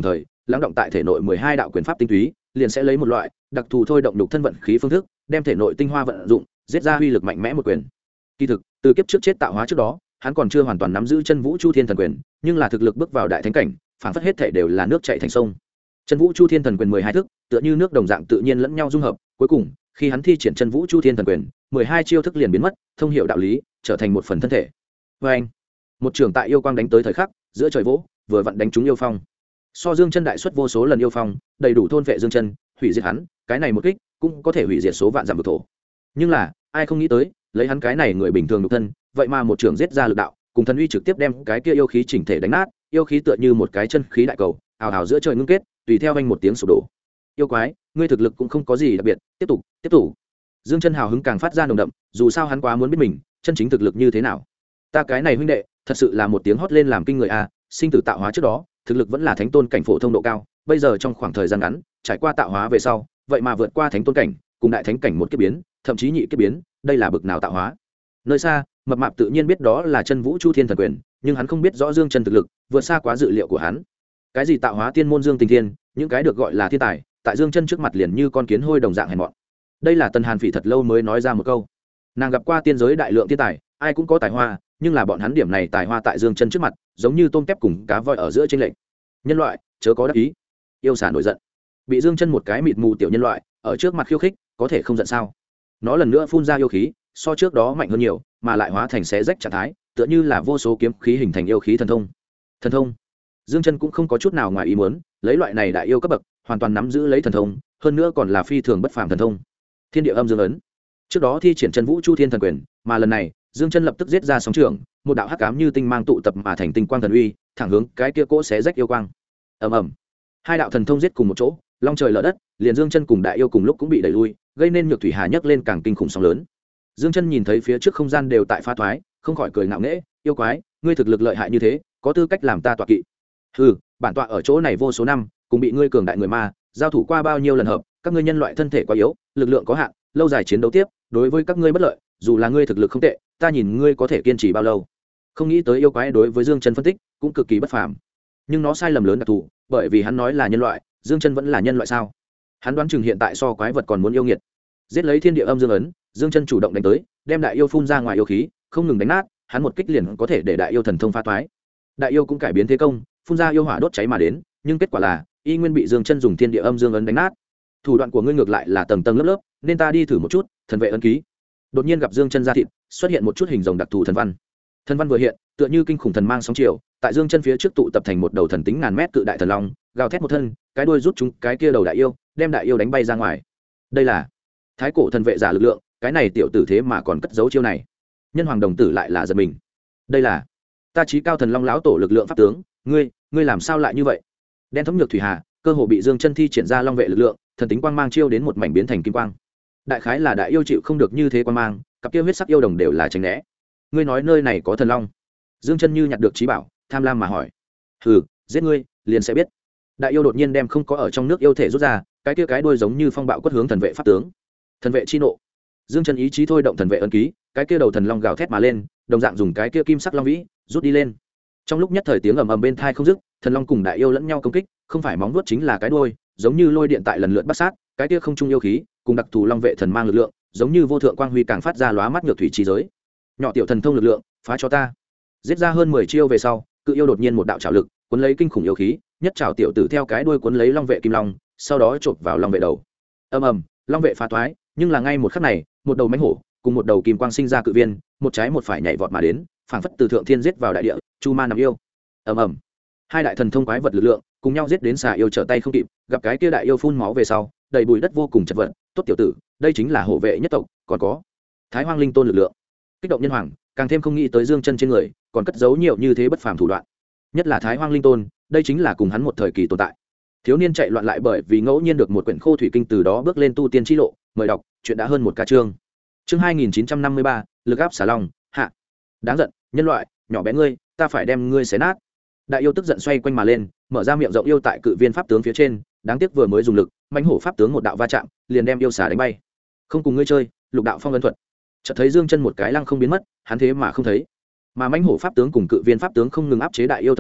lắng động tại thể nội 12 đạo quyền pháp tinh túy, liền sẽ lấy một loại đặc thù thôi động đục thân vận khí phương thức, đem thể nội tinh hoa vận dụng, giết ra uy lực mạnh mẽ một quyền. Kỳ thực, từ kiếp trước chết tạo hóa trước đó, hắn còn chưa hoàn toàn nắm giữ chân vũ chu thiên thần quyền, nhưng là thực lực bước vào đại thánh cảnh, phản phất hết thể đều là nước chảy thành sông. Chân vũ chu thiên thần quyền 12 thức, tựa như nước đồng dạng tự nhiên lẫn nhau dung hợp, cuối cùng, khi hắn thi triển chân vũ chu thiên thần quyền, 12 chiêu thức liền biến mất, thông hiểu đạo lý, trở thành một phần thân thể. Và anh, một trường tại yêu quang đánh tới thời khắc, giữa trời vỗ, vừa vặn đánh trúng yêu phong. So Dương Chân đại xuất vô số lần yêu phong, đầy đủ thôn vệ Dương Chân, hủy diệt hắn, cái này một kích cũng có thể hủy diệt số vạn dặm vực thổ. Nhưng là, ai không nghĩ tới, lấy hắn cái này người bình thường nhục thân, vậy mà một trường giết ra lực đạo, cùng thần uy trực tiếp đem cái kia yêu khí chỉnh thể đánh nát, yêu khí tựa như một cái chân khí đại cầu, ào ào giữa trời ngưng kết, tùy theo anh một tiếng sụp đổ. Yêu quái, ngươi thực lực cũng không có gì đặc biệt, tiếp tục. Dương Chân hào hứng càng phát ra nồng đậm, dù sao hắn quá muốn biết mình chân chính thực lực như thế nào. Ta cái này huynh đệ, thật sự là một tiếng hót lên làm kinh người a, sinh tử tạo hóa trước đó, thực lực vẫn là thánh tôn cảnh phổ thông độ cao, bây giờ trong khoảng thời gian ngắn, trải qua tạo hóa về sau, vậy mà vượt qua thánh tôn cảnh, cùng đại thánh cảnh một kiếp biến, thậm chí nhị kiếp biến, đây là bực nào tạo hóa. Nơi xa, Mập Mạp tự nhiên biết đó là chân vũ chu thiên thần quyền, nhưng hắn không biết rõ Dương Chân thực lực, vượt xa quá dự liệu của hắn. Cái gì tạo hóa tiên môn Dương Tình Thiên, những cái được gọi là thiên tài, tại Dương Chân trước mặt liền như con kiến hôi đồng dạng hèn mọn. Đây là Tần Hàn Phỉ thật lâu mới nói ra một câu. Nàng gặp qua tiên giới đại lượng thiên tài, ai cũng có tài hoa, nhưng là bọn hắn điểm này tài hoa tại Dương Chân trước mặt, giống như tôm tép cùng cá voi ở giữa trên lệnh. Nhân loại, chớ có đắc ý. Yêu xà nổi giận. Bị Dương Chân một cái mịt mù tiểu nhân loại, ở trước mặt khiêu khích, có thể không giận sao? Nó lần nữa phun ra yêu khí, so trước đó mạnh hơn nhiều, mà lại hóa thành xé rách trạng thái, tựa như là vô số kiếm khí hình thành yêu khí thần thông. Thần thông. Dương Chân cũng không có chút nào ngoài ý muốn, lấy loại này đại yêu cấp bậc, hoàn toàn nắm giữ lấy thần thông, hơn nữa còn là phi thường bất phàm thần thông. Thiên địa âm dương ấn. Trước đó thi triển chân vũ chu thiên thần quyền, mà lần này, Dương Chân lập tức giết ra sóng trường, một đạo hắc ám như tinh mang tụ tập mà thành tinh quang thần uy, thẳng hướng cái kia cỗ xé rách yêu quang. Ầm ầm. Hai đạo thần thông giết cùng một chỗ, long trời lở đất, liền Dương Chân cùng đại yêu cùng lúc cũng bị đẩy lui, gây nên nhược thủy hà nhấc lên càng kinh khủng sóng lớn. Dương Chân nhìn thấy phía trước không gian đều tại phá thoái, không khỏi cười ngạo nghễ, yêu quái, ngươi thực lực lợi hại như thế, có tư cách làm ta tọa kỵ. Hừ, bản tọa ở chỗ này vô số năm, cùng bị ngươi cường đại người ma giao thủ qua bao nhiêu lần hợp, các ngươi nhân loại thân thể quá yếu, lực lượng có hạn, lâu dài chiến đấu tiếp, đối với các ngươi bất lợi, dù là ngươi thực lực không tệ, ta nhìn ngươi có thể kiên trì bao lâu. Không nghĩ tới yêu quái đối với Dương Chân phân tích cũng cực kỳ bất phàm, nhưng nó sai lầm lớn đặc thù, bởi vì hắn nói là nhân loại, Dương Chân vẫn là nhân loại sao? Hắn đoán chừng hiện tại so quái vật còn muốn yêu nghiệt. Giết lấy thiên địa âm dương ấn, Dương Chân chủ động đánh tới, đem đại yêu phun ra ngoài yêu khí, không ngừng đánh nát, hắn một kích liền có thể để đại yêu thần thông phá toái. Đại yêu cũng cải biến thế công, phun ra yêu hỏa đốt cháy mà đến, nhưng kết quả là y nguyên bị Dương Chân dùng thiên địa âm dương ấn đánh nát. Thủ đoạn của ngươi ngược lại là tầng tầng lớp lớp, nên ta đi thử một chút, thần vệ ấn ký. Đột nhiên gặp Dương Chân ra thịt, xuất hiện một chút hình rồng đặc thù thần văn. Thần văn vừa hiện, tựa như kinh khủng thần mang sóng chiều, tại Dương Chân phía trước tụ tập thành một đầu thần tính ngàn mét cự đại thần long, gào thét một thân, cái đuôi rút chúng cái kia đầu đại yêu, đem đại yêu đánh bay ra ngoài. Đây là thái cổ thần vệ giả lực lượng, cái này tiểu tử thế mà còn cất giấu chiêu này. Nhân hoàng đồng tử lại là giật mình. Đây là ta chí cao thần long lão tổ lực lượng pháp tướng, ngươi làm sao lại như vậy? Đen thấm nhược thủy hà, cơ hồ bị Dương Chân thi triển ra long vệ lực lượng, thần tính quang mang chiêu đến một mảnh biến thành kim quang. Đại khái là đại yêu chịu không được như thế quang mang, cặp kia huyết sắc yêu đồng đều là tránh né. Ngươi nói nơi này có thần long? Dương Chân như nhặt được trí bảo, tham lam mà hỏi. Hừ, giết ngươi, liền sẽ biết. Đại yêu đột nhiên đem không có ở trong nước yêu thể rút ra, cái kia cái đuôi giống như phong bạo quất hướng thần vệ pháp tướng. Thần vệ chi nộ. Dương Chân ý chí thôi động thần vệ ấn ký, cái kia đầu thần long gào thét mà lên, đồng dạng dùng cái kia kim sắc long vĩ rút đi lên. Trong lúc nhất thời tiếng ầm ầm bên tai không dứt, thần long cùng đại yêu lẫn nhau công kích, không phải móng vuốt chính là cái đuôi, giống như lôi điện tại lần lượt bắt sát, cái kia không trung yêu khí, cùng đặc thù long vệ thần mang lực lượng, giống như vô thượng quang huy càng phát ra lóa mắt nhược thủy chi giới. Nhỏ tiểu thần thông lực lượng, phá cho ta. Giết ra hơn 10 chiêu về sau, cự yêu đột nhiên một đạo trảo lực, cuốn lấy kinh khủng yêu khí, nhất trảo tiểu tử theo cái đuôi cuốn lấy long vệ kim long, sau đó chộp vào long vệ đầu. Ầm ầm, long vệ phá toái, nhưng là ngay một khắc này, một đầu mãnh hổ cùng một đầu kim quang sinh ra cự viên, một trái một phải nhảy vọt mà đến, phảng phất từ thượng thiên giết vào đại địa, chu ma nằm yêu. Ầm ầm, hai đại thần thông quái vật lực lượng cùng nhau giết đến xà yêu trở tay không kịp, gặp cái kia đại yêu phun máu về sau, đầy bụi đất vô cùng chật vật. Tốt tiểu tử, đây chính là hổ vệ nhất tộc, còn có Thái Hoang Linh Tôn lực lượng. Kích động nhân hoàng, càng thêm không nghĩ tới Dương Chân trên người còn cất giấu nhiều như thế bất phàm thủ đoạn, nhất là Thái Hoang Linh Tôn, đây chính là cùng hắn một thời kỳ tồn tại. Thiếu niên chạy loạn lại bởi vì ngẫu nhiên được một quyển khô thủy kinh, từ đó bước lên tu tiên chi lộ. Mời đọc, chuyện đã hơn một ca chương. Chương 2953, lực áp xà long hạ. Đáng giận, nhân loại, nhỏ bé ngươi, ta phải đem ngươi xé nát. Đại yêu tức giận xoay quanh mà lên, mở ra miệng rộng yêu tại cự viên pháp tướng phía trên, đáng tiếc vừa mới dùng lực, mãnh hổ pháp tướng một đạo va chạm, liền đem yêu xà đánh bay. Không cùng ngươi chơi, lục đạo phong ấn thuật. Chợt thấy Dương Chân một cái lăng không biến mất, hắn thế mà không thấy. Mà mãnh hổ pháp tướng cùng cự viên pháp tướng không ngừng áp chế đại yêu thời khắc,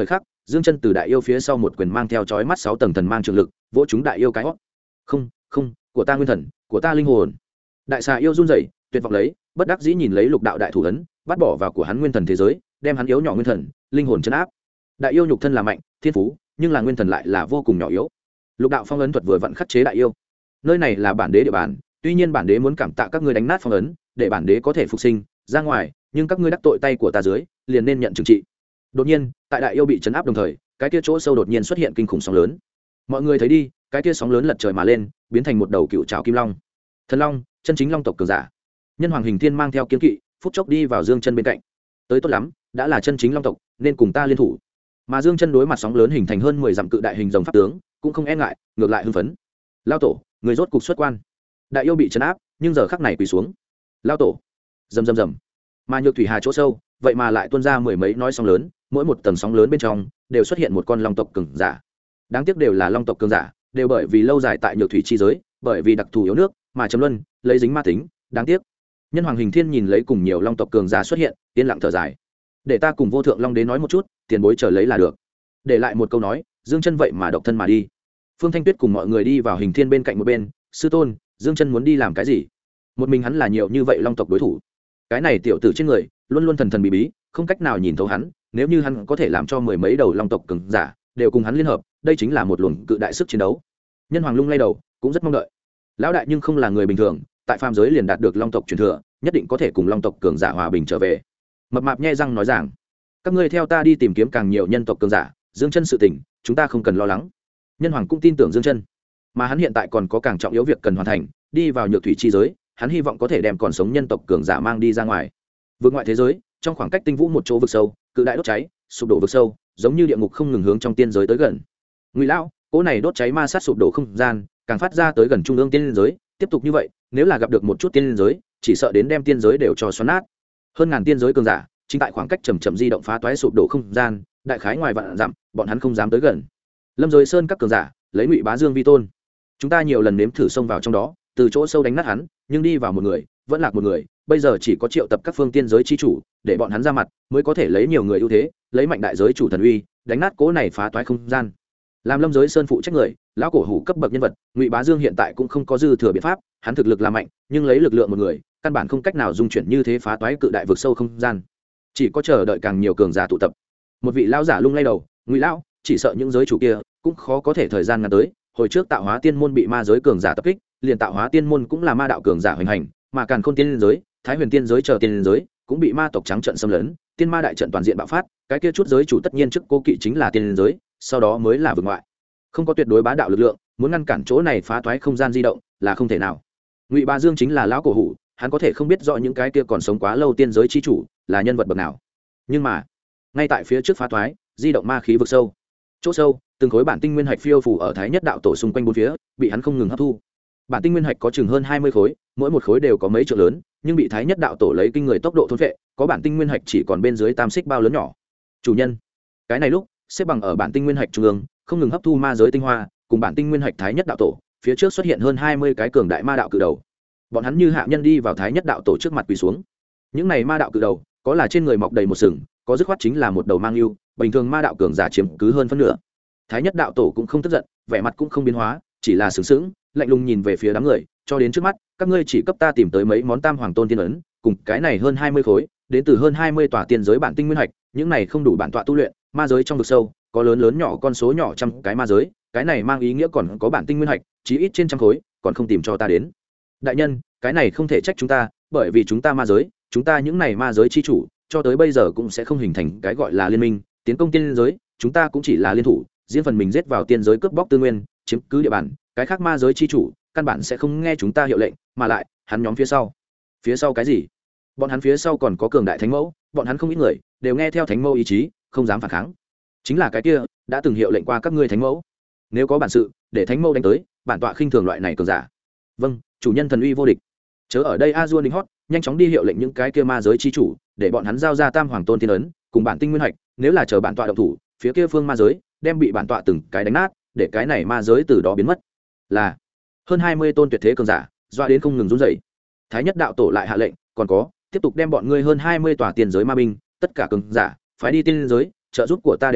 Dương Chân từ đại yêu phía sau một quyền mang theo chói mắt 6 tầng thần mang trường lực vỗ chúng đại yêu cái hót. Không, không, của ta nguyên thần, của ta linh hồn. Đại xà yêu run rẩy, tuyệt vọng lấy, bất đắc dĩ nhìn lấy lục đạo đại thủ ấn, bắt bỏ vào của hắn nguyên thần thế giới, đem hắn yếu nhỏ nguyên thần, linh hồn trấn áp. Đại yêu nhục thân là mạnh, thiên phú, nhưng là nguyên thần lại là vô cùng nhỏ yếu. Lục đạo phong ấn thuật vừa vặn khắc chế đại yêu. Nơi này là bản đế địa bàn, tuy nhiên bản đế muốn cảm tạ các ngươi đánh nát phong ấn, để bản đế có thể phục sinh ra ngoài, nhưng các ngươi đắc tội tay của ta dưới, liền nên nhận trừng trị. Đột nhiên, tại đại yêu bị trấn áp đồng thời, cái kia chỗ sâu đột nhiên xuất hiện kinh khủng sóng lớn. Mọi người thấy đi, cái kia sóng lớn lật trời mà lên, biến thành một đầu cựu trảo kim long. Thần long, chân chính long tộc cường giả. Nhân hoàng hình thiên mang theo kiếm kỵ, phút chốc đi vào Dương Chân bên cạnh. Tới tốt lắm, đã là chân chính long tộc, nên cùng ta liên thủ. Mà Dương Chân đối mặt sóng lớn hình thành hơn 10 dặm cự đại hình rồng pháp tướng, cũng không e ngại, ngược lại hưng phấn. Lao tổ, người rốt cục xuất quan. Đại yêu bị trấn áp, nhưng giờ khắc này quỳ xuống. Lao tổ. Rầm rầm rầm. Mà Nhược Thủy Hà chỗ sâu, vậy mà lại tuôn ra mười mấy nói sóng lớn, mỗi một tầng sóng lớn bên trong đều xuất hiện một con long tộc cường giả. Đáng tiếc đều là long tộc cường giả, đều bởi vì lâu dài tại Nhược Thủy chi giới, bởi vì đặc thù yếu nước, mà trầm luân, lấy dính ma tính, đáng tiếc. Nhân hoàng hình thiên nhìn lấy cùng nhiều long tộc cường giả xuất hiện, yên lặng thở dài. Để ta cùng vô thượng long đế nói một chút, tiền bối chờ lấy là được. Để lại một câu nói, Dương Chân vậy mà độc thân mà đi. Phương Thanh Tuyết cùng mọi người đi vào hình thiên bên cạnh một bên, sư tôn, Dương Chân muốn đi làm cái gì? Một mình hắn là nhiều như vậy long tộc đối thủ. Cái này tiểu tử trên người, luôn luôn thần thần bí bí, không cách nào nhìn thấu hắn, nếu như hắn có thể làm cho mười mấy đầu long tộc cường giả đều cùng hắn liên hợp, đây chính là một luồng cự đại sức chiến đấu. Nhân hoàng lung lay đầu, cũng rất mong đợi. Lão đại nhưng không là người bình thường, tại phàm giới liền đạt được long tộc truyền thừa, nhất định có thể cùng long tộc cường giả hòa bình trở về. Mập mạp nhe răng nói rằng, các ngươi theo ta đi tìm kiếm càng nhiều nhân tộc cường giả, Dương Chân sự tình, chúng ta không cần lo lắng. Nhân hoàng cũng tin tưởng Dương Chân, mà hắn hiện tại còn có càng trọng yếu việc cần hoàn thành, đi vào Nhược Thủy chi giới, hắn hy vọng có thể đem còn sống nhân tộc cường giả mang đi ra ngoài. Vượt ngoại thế giới, trong khoảng cách tinh vũ một chỗ vực sâu, cự đại đốt cháy, sụp đổ vực sâu, giống như địa ngục không ngừng hướng trong tiên giới tới gần. Ngụy lão, cỗ này đốt cháy ma sát sụp đổ không gian, càng phát ra tới gần trung ương tiên giới, tiếp tục như vậy, nếu là gặp được một chút tiên giới, chỉ sợ đến đem tiên giới đều cho xoắn nát. Hơn ngàn tiên giới cường giả, chính tại khoảng cách chậm chậm di động phá toái sụp đổ không gian, đại khái ngoài vạn dặm, bọn hắn không dám tới gần. Lâm Giới Sơn các cường giả, lấy Ngụy Bá Dương vi tôn. Chúng ta nhiều lần nếm thử xông vào trong đó, từ chỗ sâu đánh nát hắn, nhưng đi vào một người, vẫn lạc một người, bây giờ chỉ có triệu tập các phương tiên giới chi chủ, để bọn hắn ra mặt, mới có thể lấy nhiều người ưu thế, lấy mạnh đại giới chủ thần uy, đánh nát cố này phá toái không gian. Làm Lâm Giới Sơn phụ trách người, lão cổ hủ cấp bậc nhân vật, Ngụy Bá Dương hiện tại cũng không có dư thừa biện pháp, hắn thực lực là mạnh, nhưng lấy lực lượng một người, căn bản không cách nào dung chuyển như thế phá toái cự đại vực sâu không gian. Chỉ có chờ đợi càng nhiều cường giả tụ tập. Một vị lão giả lung lay đầu, Ngụy lão, chỉ sợ những giới chủ kia cũng khó có thể thời gian ngắn tới. Hồi trước Tạo Hóa Tiên môn bị ma giới cường giả tập kích, liền Tạo Hóa Tiên môn cũng là ma đạo cường giả hoành hành, mà Càn Khôn Tiên giới, Thái Huyền Tiên giới chờ tiên giới cũng bị ma tộc trắng trận xâm lấn, tiên ma đại trận toàn diện bạo phát, cái kia chút giới chủ tất nhiên trước cố kỵ chính là tiên giới, sau đó mới là vực ngoại. Không có tuyệt đối bá đạo lực lượng, muốn ngăn cản chỗ này phá toái không gian di động là không thể nào. Ngụy Bá Dương chính là lão cổ hủ, hắn có thể không biết rõ những cái kia còn sống quá lâu tiên giới chi chủ là nhân vật bậc nào. Nhưng mà, ngay tại phía trước phá toái, di động ma khí vực sâu. Chỗ sâu, từng khối bản tinh nguyên hạch phiêu phù ở Thái Nhất đạo tổ xung quanh bốn phía, bị hắn không ngừng hấp thu. Bản tinh nguyên hạch có chừng hơn 20 khối, mỗi một khối đều có mấy trượng lớn, nhưng bị Thái Nhất đạo tổ lấy kinh người tốc độ thôn phệ, có bản tinh nguyên hạch chỉ còn bên dưới tam xích bao lớn nhỏ. Chủ nhân, cái này lúc, xếp bằng ở bản tinh nguyên hạch trung ương, không ngừng hấp thu ma giới tinh hoa, cùng bản tinh nguyên hạch Thái Nhất đạo tổ, phía trước xuất hiện hơn 20 cái cường đại ma đạo cự đầu. Bọn hắn như hạ nhân đi vào Thái Nhất đạo tổ trước mặt quỳ xuống. Những này ma đạo cự đầu, có là trên người mọc đầy một sừng, có dứt khoát chính là một đầu mang yêu, bình thường ma đạo cường giả chiếm cứ hơn phân nửa. Thái Nhất đạo tổ cũng không tức giận, vẻ mặt cũng không biến hóa, chỉ là sướng sướng, lạnh lùng nhìn về phía đám người, cho đến trước mắt, các ngươi chỉ cấp ta tìm tới mấy món Tam Hoàng Tôn tiên ấn, cùng cái này hơn 20 khối, đến từ hơn 20 tòa tiên giới bản tinh nguyên hạch, những này không đủ bản tọa tu luyện, ma giới trong vực sâu, có lớn lớn nhỏ con số nhỏ trăm cái ma giới, cái này mang ý nghĩa còn có bản tinh nguyên hạch, chí ít trên trăm khối, còn không tìm cho ta đến. Đại nhân, cái này không thể trách chúng ta, bởi vì chúng ta ma giới, chúng ta những này ma giới chi chủ, cho tới bây giờ cũng sẽ không hình thành cái gọi là liên minh, tiến công tiên giới, chúng ta cũng chỉ là liên thủ, riêng phần mình giết vào tiên giới cướp bóc tư nguyên, chiếm cứ địa bàn, cái khác ma giới chi chủ căn bản sẽ không nghe chúng ta hiệu lệnh, mà lại hắn nhóm phía sau cái gì? Bọn hắn phía sau còn có cường đại thánh mẫu, bọn hắn không ít người đều nghe theo thánh mẫu ý chí, không dám phản kháng. Chính là cái kia đã từng hiệu lệnh qua các ngươi thánh mẫu, nếu có bản sự để thánh mẫu đánh tới, bản tọa khinh thường loại này cường giả. Vâng, chủ nhân thần uy vô địch. Chớ ở đây a dua đinh hót, nhanh chóng đi hiệu lệnh những cái kia ma giới chi chủ, để bọn hắn giao ra Tam Hoàng Tôn tiên ấn cùng bản tinh nguyên hạch, nếu là chờ bản tọa động thủ, phía kia phương ma giới đem bị bản tọa từng cái đánh nát, để cái này ma giới từ đó biến mất. Là hơn 20 tôn tuyệt thế cường giả doa đến không ngừng run rẩy. Thái Nhất đạo tổ lại hạ lệnh, còn có tiếp tục đem bọn ngươi hơn 20 tòa tiên giới ma binh, tất cả cường giả phái đi tiên giới trợ giúp của ta đệ tử,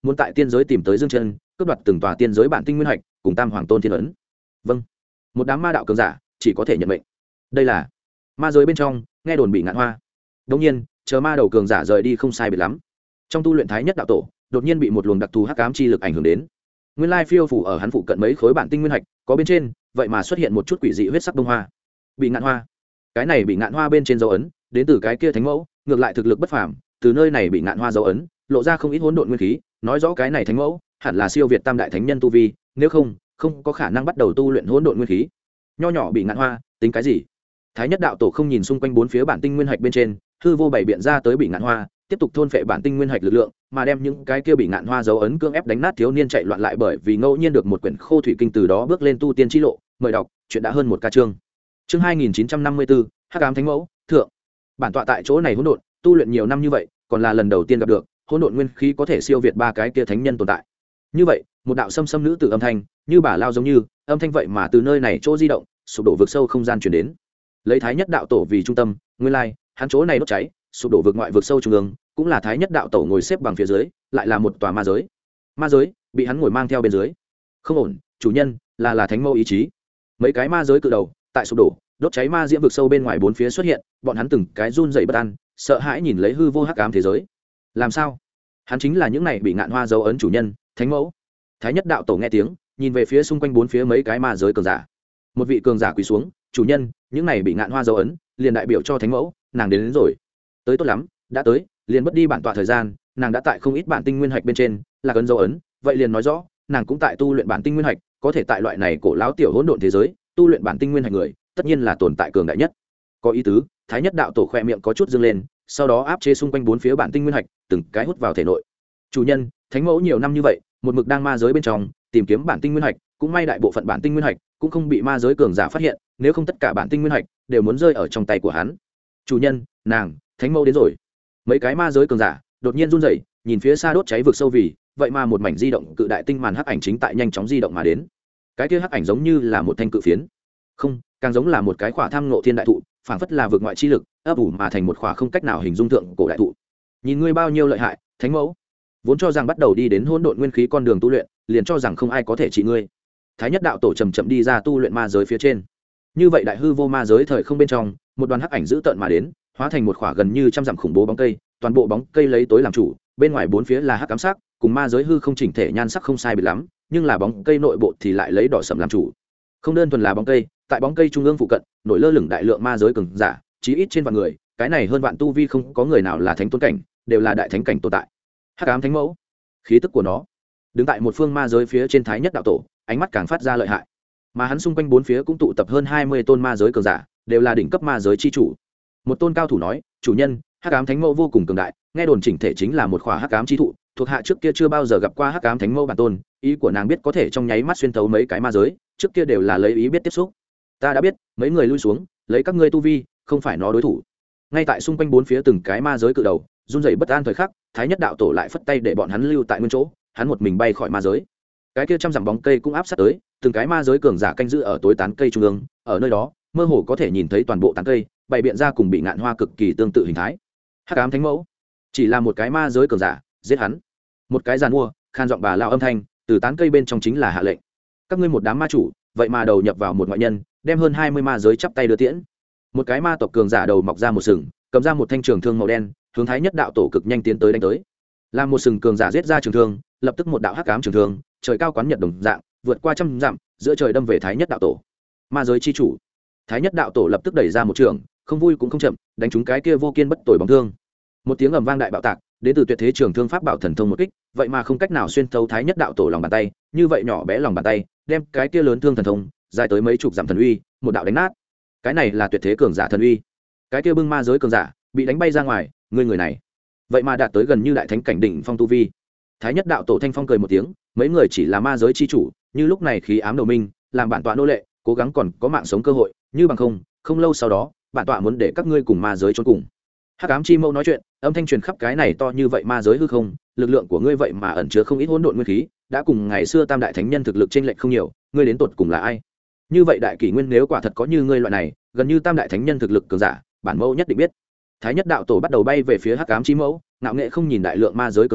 muốn tại tiên giới tìm tới dương chân cướp đoạt từng tòa tiên giới bản tinh nguyên hạch cùng tam hoàng tôn thiên ấn. Vâng. Một đám ma đạo cường giả chỉ có thể nhận mệnh. Đây là ma giới bên trong, nghe đồn bị ngạn hoa. Đương nhiên, chờ ma đầu cường giả rời đi không sai biệt lắm, trong tu luyện thái nhất đạo tổ đột nhiên bị một luồng đặc thù hắc ám chi lực ảnh hưởng đến. Nguyên lai phiêu phủ ở hắn phụ cận mấy khối bản tinh nguyên hạch, có bên trên, vậy mà xuất hiện một chút quỷ dị huyết sắc bông hoa. Bị ngạn hoa. Cái này bị ngạn hoa bên trên dấu ấn, đến từ cái kia thánh mẫu, ngược lại thực lực bất phàm, từ nơi này bị ngạn hoa dấu ấn, lộ ra không ít hỗn độn nguyên khí, nói rõ cái này thánh mẫu hẳn là siêu việt tam đại thánh nhân tu vi, nếu không, không có khả năng bắt đầu tu luyện hỗn độn nguyên khí. Nho nhỏ bị ngạn hoa, tính cái gì? Thái nhất đạo tổ không nhìn xung quanh bốn phía bản tinh nguyên hạch bên trên, hư vô bảy biện ra tới bị ngạn hoa, tiếp tục thôn phệ bản tinh nguyên hạch lực lượng, mà đem những cái kia bị ngạn hoa dấu ấn cưỡng ép đánh nát thiếu niên chạy loạn lại bởi vì ngẫu nhiên được một quyển khô thủy kinh từ đó bước lên tu tiên chi lộ. Mời đọc, chuyện đã hơn một ca chương. Chương 2954, Hắc ám thánh mẫu, thượng. Bản tọa tại chỗ này hỗn độn, tu luyện nhiều năm như vậy, còn là lần đầu tiên gặp được hỗn độn nguyên khí có thể siêu việt ba cái kia thánh nhân tồn tại. Như vậy, một đạo xâm xâm nữ tử âm thanh, như bà lao giống như, âm thanh vậy mà từ nơi này chỗ di động, sụp đổ vực sâu không gian truyền đến. Lấy thái nhất đạo tổ vì trung tâm, nguyên lai, hắn chỗ này đốt cháy, sụp đổ vực ngoại vực sâu trung ương, cũng là thái nhất đạo tổ ngồi xếp bằng phía dưới, lại là một tòa ma giới. Ma giới bị hắn ngồi mang theo bên dưới. Không ổn, chủ nhân, là thánh mẫu ý chí. Mấy cái ma giới cự đầu, tại sụp đổ, đốt cháy ma diễm vực sâu bên ngoài bốn phía xuất hiện, bọn hắn từng cái run rẩy bất an, sợ hãi nhìn lấy hư vô hắc ám thế giới. Làm sao? Hắn chính là những này bị ngạn hoa dấu ấn chủ nhân, thánh mẫu. Thái nhất đạo tổ nghe tiếng, nhìn về phía xung quanh bốn phía mấy cái ma giới cường giả. Một vị cường giả quỳ xuống, chủ nhân, những này bị ngạn hoa dấu ấn, liền đại biểu cho thánh mẫu, nàng đến rồi. Tới tốt lắm, đã tới, liền mất đi bản tọa thời gian, nàng đã tại không ít bản tinh nguyên hạch bên trên, là cấn dấu ấn, vậy liền nói rõ, nàng cũng tại tu luyện bản tinh nguyên hạch, có thể tại loại này cổ lão tiểu hỗn độn thế giới, tu luyện bản tinh nguyên hạch người, tất nhiên là tồn tại cường đại nhất. Có ý tứ, thái nhất đạo tổ khoe miệng có chút dương lên, sau đó áp chế xung quanh bốn phía bản tinh nguyên hạch, từng cái hút vào thể nội. Chủ nhân, thánh mẫu nhiều năm như vậy, một mực đang ma giới bên trong tìm kiếm bản tinh nguyên hạch, cũng may đại bộ phận bản tinh nguyên hạch cũng không bị ma giới cường giả phát hiện, nếu không tất cả bản tinh nguyên hạch đều muốn rơi ở trong tay của hắn. Chủ nhân, nàng, thánh mẫu đến rồi. Mấy cái ma giới cường giả đột nhiên run rẩy, nhìn phía xa đốt cháy vực sâu vì, vậy mà một mảnh di động cự đại tinh màn hắc ảnh chính tại nhanh chóng di động mà đến. Cái kia hắc ảnh giống như là một thanh cự phiến, không, càng giống là một cái khỏa tham ngộ thiên đại thụ, phảng phất là vượt ngoại chi lực ấp ủ mà thành một khỏa không cách nào hình dung thượng cổ đại thụ. Nhìn ngươi bao nhiêu lợi hại, thánh mẫu. Vốn cho rằng bắt đầu đi đến hỗn độn nguyên khí con đường tu luyện, liền cho rằng không ai có thể trị ngươi. Thái nhất đạo tổ chậm chậm đi ra tu luyện ma giới phía trên. Như vậy đại hư vô ma giới thời không bên trong, một đoàn hắc ảnh dữ tợn mà đến, hóa thành một khỏa gần như trăm dặm khủng bố bóng cây, toàn bộ bóng cây lấy tối làm chủ, bên ngoài bốn phía là hắc ám sắc, cùng ma giới hư không chỉnh thể nhan sắc không sai biệt lắm, nhưng là bóng cây nội bộ thì lại lấy đỏ sẫm làm chủ. Không đơn thuần là bóng cây, tại bóng cây trung ương phụ cận, nổi lơ lửng đại lượng ma giới cường giả, chí ít trên vạn người, cái này hơn vạn tu vi không có người nào là thánh tôn cảnh, đều là đại thánh cảnh tồn tại. Hắc ám thánh mẫu, khí tức của nó, đứng tại một phương ma giới phía trên thái nhất đạo tổ, ánh mắt càng phát ra lợi hại. Mà hắn xung quanh bốn phía cũng tụ tập hơn 20 tôn ma giới cường giả, đều là đỉnh cấp ma giới chi chủ. Một tôn cao thủ nói, chủ nhân, hắc ám thánh mẫu vô cùng cường đại, nghe đồn chỉnh thể chính là một khỏa hắc ám chi thụ, thuộc hạ trước kia chưa bao giờ gặp qua hắc ám thánh mẫu bản tôn, ý của nàng biết có thể trong nháy mắt xuyên thấu mấy cái ma giới, trước kia đều là lấy ý biết tiếp xúc. Ta đã biết, mấy người lui xuống, lấy các ngươi tu vi, không phải nó đối thủ. Ngay tại xung quanh bốn phía từng cái ma giới cự đầu, run rẩy bất an thời khắc, thái nhất đạo tổ lại phất tay để bọn hắn lưu tại nguyên chỗ, hắn một mình bay khỏi ma giới. Cái kia trăm dặm bóng cây cũng áp sát tới, từng cái ma giới cường giả canh giữ ở tối tán cây trung ương, ở nơi đó, mơ hồ có thể nhìn thấy toàn bộ tán cây, bày biện ra cùng bị ngạn hoa cực kỳ tương tự hình thái. Hắc ám thánh mẫu, chỉ là một cái ma giới cường giả, giết hắn. Một cái giàn mua, khan giọng bà lao âm thanh, từ tán cây bên trong chính là hạ lệnh. Các ngươi một đám ma chủ, vậy mà đầu nhập vào một ngoại nhân, đem hơn 20 ma giới chắp tay đưa tiễn. Một cái ma tộc cường giả đầu mọc ra một sừng, cầm ra một thanh trường thương màu đen, hướng thái nhất đạo tổ cực nhanh tiến tới đánh tới. Làm một sừng cường giả giết ra trường thương, lập tức một đạo hắc ám trường thương, trời cao quán nhật đồng dạng, vượt qua trăm dặm, giữa trời đâm về thái nhất đạo tổ. Ma giới chi chủ, thái nhất đạo tổ lập tức đẩy ra một trường, không vui cũng không chậm, đánh trúng cái kia vô kiên bất tồi bóng thương. Một tiếng ầm vang đại bạo tạc, đến từ tuyệt thế trường thương pháp bảo thần thông một kích, vậy mà không cách nào xuyên thấu thái nhất đạo tổ lòng bàn tay, như vậy nhỏ bé lòng bàn tay, đem cái kia lớn thương thần thông, dài tới mấy chục dặm thần uy, một đạo đánh nát. Cái này là tuyệt thế cường giả thần uy. Cái kia bưng ma giới cường giả, bị đánh bay ra ngoài, người này, vậy mà đạt tới gần như đại thánh cảnh đỉnh phong tu vi. Thái nhất đạo tổ thanh phong cười một tiếng, mấy người chỉ là ma giới chi chủ, như lúc này khí ám đầu minh, làm bản tọa nô lệ, cố gắng còn có mạng sống cơ hội, như bằng không lâu sau đó, bản tọa muốn để các ngươi cùng ma giới chôn cùng. Hắc ám chi mâu nói chuyện, âm thanh truyền khắp cái này to như vậy ma giới hư không, lực lượng của ngươi vậy mà ẩn chứa không ít hỗn độn nguyên khí, đã cùng ngày xưa tam đại thánh nhân thực lực chênh lệch không nhiều, ngươi đến tột cùng là ai? Như vậy đại kỷ nguyên nếu quả thật có như ngươi loại này, gần như tam đại thánh nhân thực lực cường giả, bản mẫu nhất định biết. Thái nhất đạo tổ bắt đầu bay về phía hắc ám chi mẫu, ngạo nghệ không nhìn đại lượng ma giới cường giả,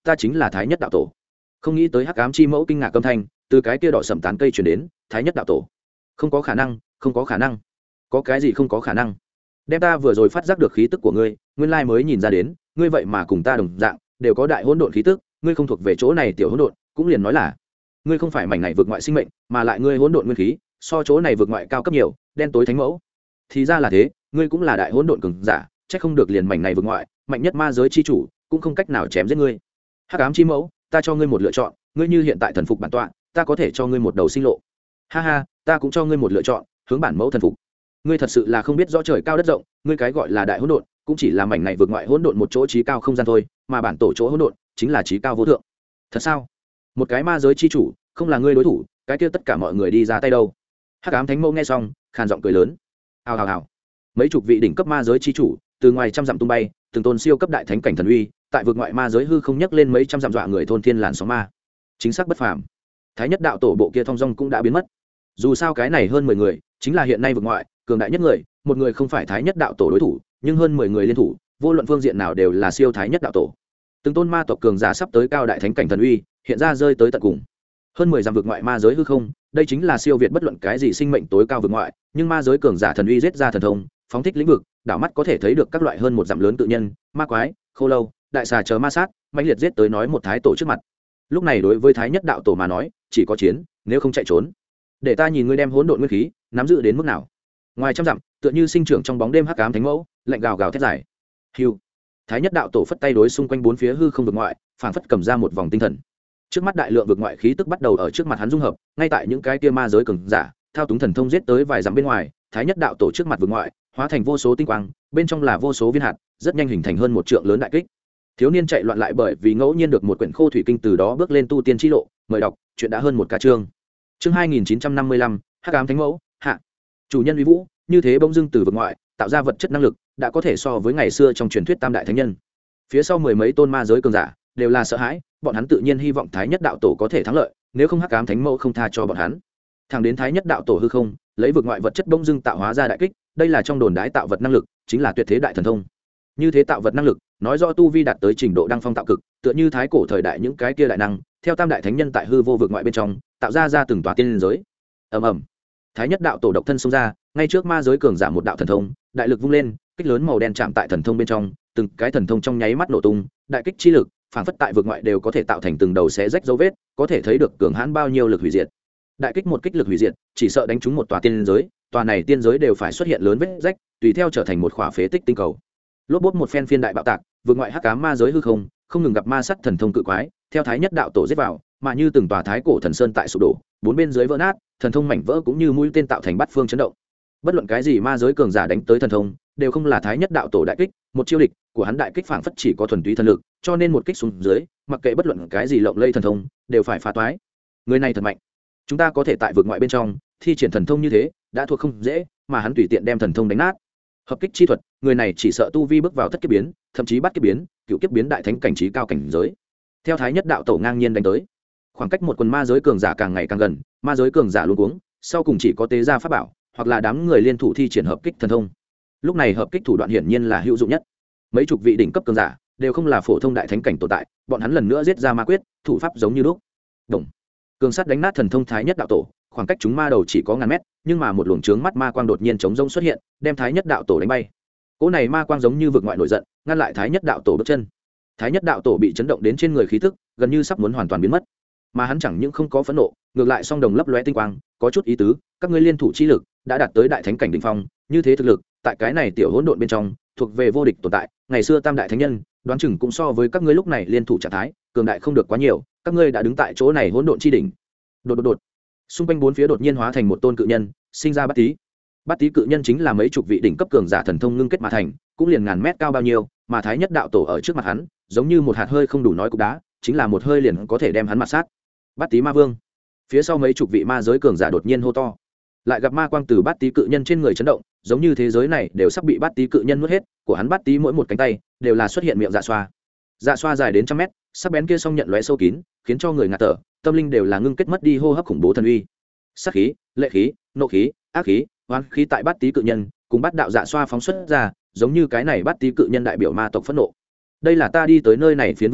ta chính là thái nhất đạo tổ. Không nghĩ tới hắc ám chi mẫu kinh ngạc âm thanh từ cái kia đỏ sầm tán cây truyền đến. Thái nhất đạo tổ? Không có khả năng, không có khả năng. Có cái gì không có khả năng? Đem ta vừa rồi phát giác được khí tức của ngươi, nguyên lai mới nhìn ra đến, ngươi vậy mà cùng ta đồng dạng, đều có đại hỗn độn khí tức, ngươi không thuộc về chỗ này tiểu hỗn độn, cũng liền nói là ngươi không phải mảnh này vượt ngoại sinh mệnh, mà lại ngươi hỗn độn nguyên khí, so chỗ này vượt ngoại cao cấp nhiều, đen tối thánh mẫu. Thì ra là thế, ngươi cũng là đại hỗn độn cường giả, chắc không được liền mảnh này vượt ngoại, mạnh nhất ma giới chi chủ, cũng không cách nào chém giết ngươi. Hắc ám chi mẫu, ta cho ngươi một lựa chọn, ngươi như hiện tại thần phục bản tọa, ta có thể cho ngươi một đầu sinh lộ. Ha ha, ta cũng cho ngươi một lựa chọn, hướng bản mẫu thần phục. Ngươi thật sự là không biết rõ trời cao đất rộng, ngươi cái gọi là đại hỗn độn, cũng chỉ là mảnh này vượt ngoại hỗn độn một chỗ trí cao không gian thôi, mà bản tổ chỗ hỗn độn chính là trí cao vô thượng. Thật sao? Một cái ma giới chi chủ, không là ngươi đối thủ, cái kia tất cả mọi người đi ra tay đâu? Hắc ám thánh mẫu nghe xong, khàn giọng cười lớn. Hào hào hào. Mấy chục vị đỉnh cấp ma giới chi chủ, từ ngoài trăm dặm tung bay, từng tôn siêu cấp đại thánh cảnh thần uy, tại vượt ngoại ma giới hư không nhấc lên mấy trăm dặm dọa người thôn thiên làn sóng ma. Chính xác bất phàm. Thái nhất đạo tổ bộ kia thong dong cũng đã biến mất. Dù sao cái này hơn 10 người, chính là hiện nay vượt ngoại cường đại nhất người, một người không phải thái nhất đạo tổ đối thủ, nhưng hơn 10 người liên thủ, vô luận phương diện nào đều là siêu thái nhất đạo tổ. Từng tôn ma tộc cường giả sắp tới cao đại thánh cảnh thần uy, hiện ra rơi tới tận cùng. Hơn 10 dặm vượt ngoại ma giới hư không, đây chính là siêu việt bất luận cái gì sinh mệnh tối cao vượt ngoại, nhưng ma giới cường giả thần uy giết ra thần thông, phóng thích lĩnh vực, đảo mắt có thể thấy được các loại hơn một dặm lớn tự nhân, ma quái, khô lâu, đại xà chờ ma sát, mãnh liệt giết tới nói một thái tổ trước mặt. Lúc này đối với thái nhất đạo tổ mà nói, chỉ có chiến, nếu không chạy trốn. Để ta nhìn ngươi đem hỗn độn nguyên khí nắm giữ đến mức nào. Ngoài trăm dặm, tựa như sinh trưởng trong bóng đêm hắc ám thánh mẫu, lạnh gào gào thét dài. Hưu. Thái nhất đạo tổ phất tay đối xung quanh bốn phía hư không vực ngoại, phảng phất cầm ra một vòng tinh thần. Trước mắt đại lượng vực ngoại khí tức bắt đầu ở trước mặt hắn dung hợp, ngay tại những cái kia ma giới cường giả, thao túng thần thông giết tới vài dặm bên ngoài, thái nhất đạo tổ trước mặt vực ngoại, hóa thành vô số tinh quang, bên trong là vô số viên hạt, rất nhanh hình thành hơn một trượng lớn đại kích. Thiếu niên chạy loạn lại bởi vì ngẫu nhiên được một quyển khô thủy kinh từ đó bước lên tu tiên chi lộ, mời đọc, chuyện đã hơn một cả chương. Chương 2955, Hắc ám thánh mẫu, hạ. Chủ nhân uy vũ, như thế bỗng dưng từ vực ngoại, tạo ra vật chất năng lực, đã có thể so với ngày xưa trong truyền thuyết tam đại thánh nhân. Phía sau mười mấy tôn ma giới cường giả, đều là sợ hãi, bọn hắn tự nhiên hy vọng thái nhất đạo tổ có thể thắng lợi, nếu không hắc ám thánh mẫu không tha cho bọn hắn. Thẳng đến thái nhất đạo tổ hư không, lấy vực ngoại vật chất bỗng dưng tạo hóa ra đại kích, đây là trong đồn đái tạo vật năng lực, chính là tuyệt thế đại thần thông. Như thế tạo vật năng lực, nói rõ tu vi đạt tới trình độ đăng phong tạo cực, tựa như thái cổ thời đại những cái kia đại năng, theo tam đại thánh nhân tại hư vô vực ngoại bên trong, tạo ra từng tòa tiên giới. Ầm ầm. Thái nhất đạo tổ độc thân xông ra, ngay trước ma giới cường giả một đạo thần thông, đại lực vung lên, kích lớn màu đen chạm tại thần thông bên trong, từng cái thần thông trong nháy mắt nổ tung, đại kích chi lực, phản phất tại vực ngoại đều có thể tạo thành từng đầu xé rách dấu vết, có thể thấy được cường hãn bao nhiêu lực hủy diệt. Đại kích một kích lực hủy diệt, chỉ sợ đánh trúng một tòa tiên giới, tòa này tiên giới đều phải xuất hiện lớn vết rách, tùy theo trở thành một khỏa phế tích tinh cầu. Lốp bốt một phen phiên đại bạo tạc, vực ngoại hắc ám ma giới hư không ngừng gặp ma sắt thần thông cự quái, theo thái nhất đạo tổ giết vào, mà như từng tòa thái cổ thần sơn tại sụp đổ, bốn bên dưới vỡ nát, thần thông mảnh vỡ cũng như mũi tên tạo thành bát phương chấn động. Bất luận cái gì ma giới cường giả đánh tới thần thông, đều không là thái nhất đạo tổ đại kích, một chiêu địch của hắn đại kích phảng phất chỉ có thuần túy thần lực, cho nên một kích xuống dưới, mặc kệ bất luận cái gì lộng lây thần thông, đều phải phá toái. Người này thật mạnh. Chúng ta có thể tại vực ngoại bên trong thi triển thần thông như thế, đã thuộc không dễ, mà hắn tùy tiện đem thần thông đánh nát. Hợp kích chi thuật, người này chỉ sợ tu vi bước vào thất kiếp biến, thậm chí bắt kiếp biến, cựu kiếp biến đại thánh cảnh trí cao cảnh giới. Theo thái nhất đạo tổ ngang nhiên đánh tới, khoảng cách một quần ma giới cường giả càng ngày càng gần, ma giới cường giả luống cuống, sau cùng chỉ có tế gia pháp bảo, hoặc là đám người liên thủ thi triển hợp kích thần thông. Lúc này hợp kích thủ đoạn hiển nhiên là hữu dụng nhất. Mấy chục vị đỉnh cấp cường giả đều không là phổ thông đại thánh cảnh tồn tại, bọn hắn lần nữa giết ra ma quyết, thủ pháp giống như lúc. Đồng. Cường sát đánh nát thần thông thái nhất đạo tổ, khoảng cách chúng ma đầu chỉ có ngàn mét, nhưng mà một luồng chướng mắt ma quang đột nhiên chống rông xuất hiện, đem thái nhất đạo tổ đánh bay. Cỗ này ma quang giống như vực ngoại nổi giận, ngăn lại thái nhất đạo tổ bước chân. Thái nhất đạo tổ bị chấn động đến trên người khí tức, gần như sắp muốn hoàn toàn biến mất. Mà hắn chẳng những không có phẫn nộ, ngược lại song đồng lấp lóe tinh quang, có chút ý tứ, các ngươi liên thủ chi lực đã đạt tới đại thánh cảnh đỉnh phong, như thế thực lực, tại cái này tiểu hỗn độn bên trong, thuộc về vô địch tồn tại, ngày xưa tam đại thánh nhân, đoán chừng cũng so với các ngươi lúc này liên thủ trạng thái, cường đại không được quá nhiều, các ngươi đã đứng tại chỗ này hỗn độn chi đỉnh. Đột. Xung quanh bốn phía đột nhiên hóa thành một tôn cự nhân, sinh ra Bát Tý. Bát Tý cự nhân chính là mấy chục vị đỉnh cấp cường giả thần thông ngưng kết mà thành, cũng liền ngàn mét cao bao nhiêu, mà thái nhất đạo tổ ở trước mặt hắn, giống như một hạt hơi không đủ nói cục đá, chính là một hơi liền có thể đem hắn mặt sát. Bát Tý ma vương. Phía sau mấy chục vị ma giới cường giả đột nhiên hô to. Lại gặp ma quang từ Bát Tý cự nhân trên người chấn động, giống như thế giới này đều sắp bị Bát Tý cự nhân nuốt hết, của hắn Bát Tý mỗi một cánh tay đều là xuất hiện miệng dạ xoa. Dạ xoa dài đến trăm mét, sắc bén kia song nhận lóe sâu kín, khiến cho người ngạt thở, tâm linh đều là ngưng kết mất đi hô hấp khủng bố thần uy. Sát khí, lệ khí, nộ khí, ác khí, oán khí tại Bát Tý cự nhân cùng Bát đạo dạ xoa phóng xuất ra, giống như cái này Bát Tý cự nhân đại biểu ma tộc phẫn nộ. Đây là ta đi tới nơi này phiến vực ngoại,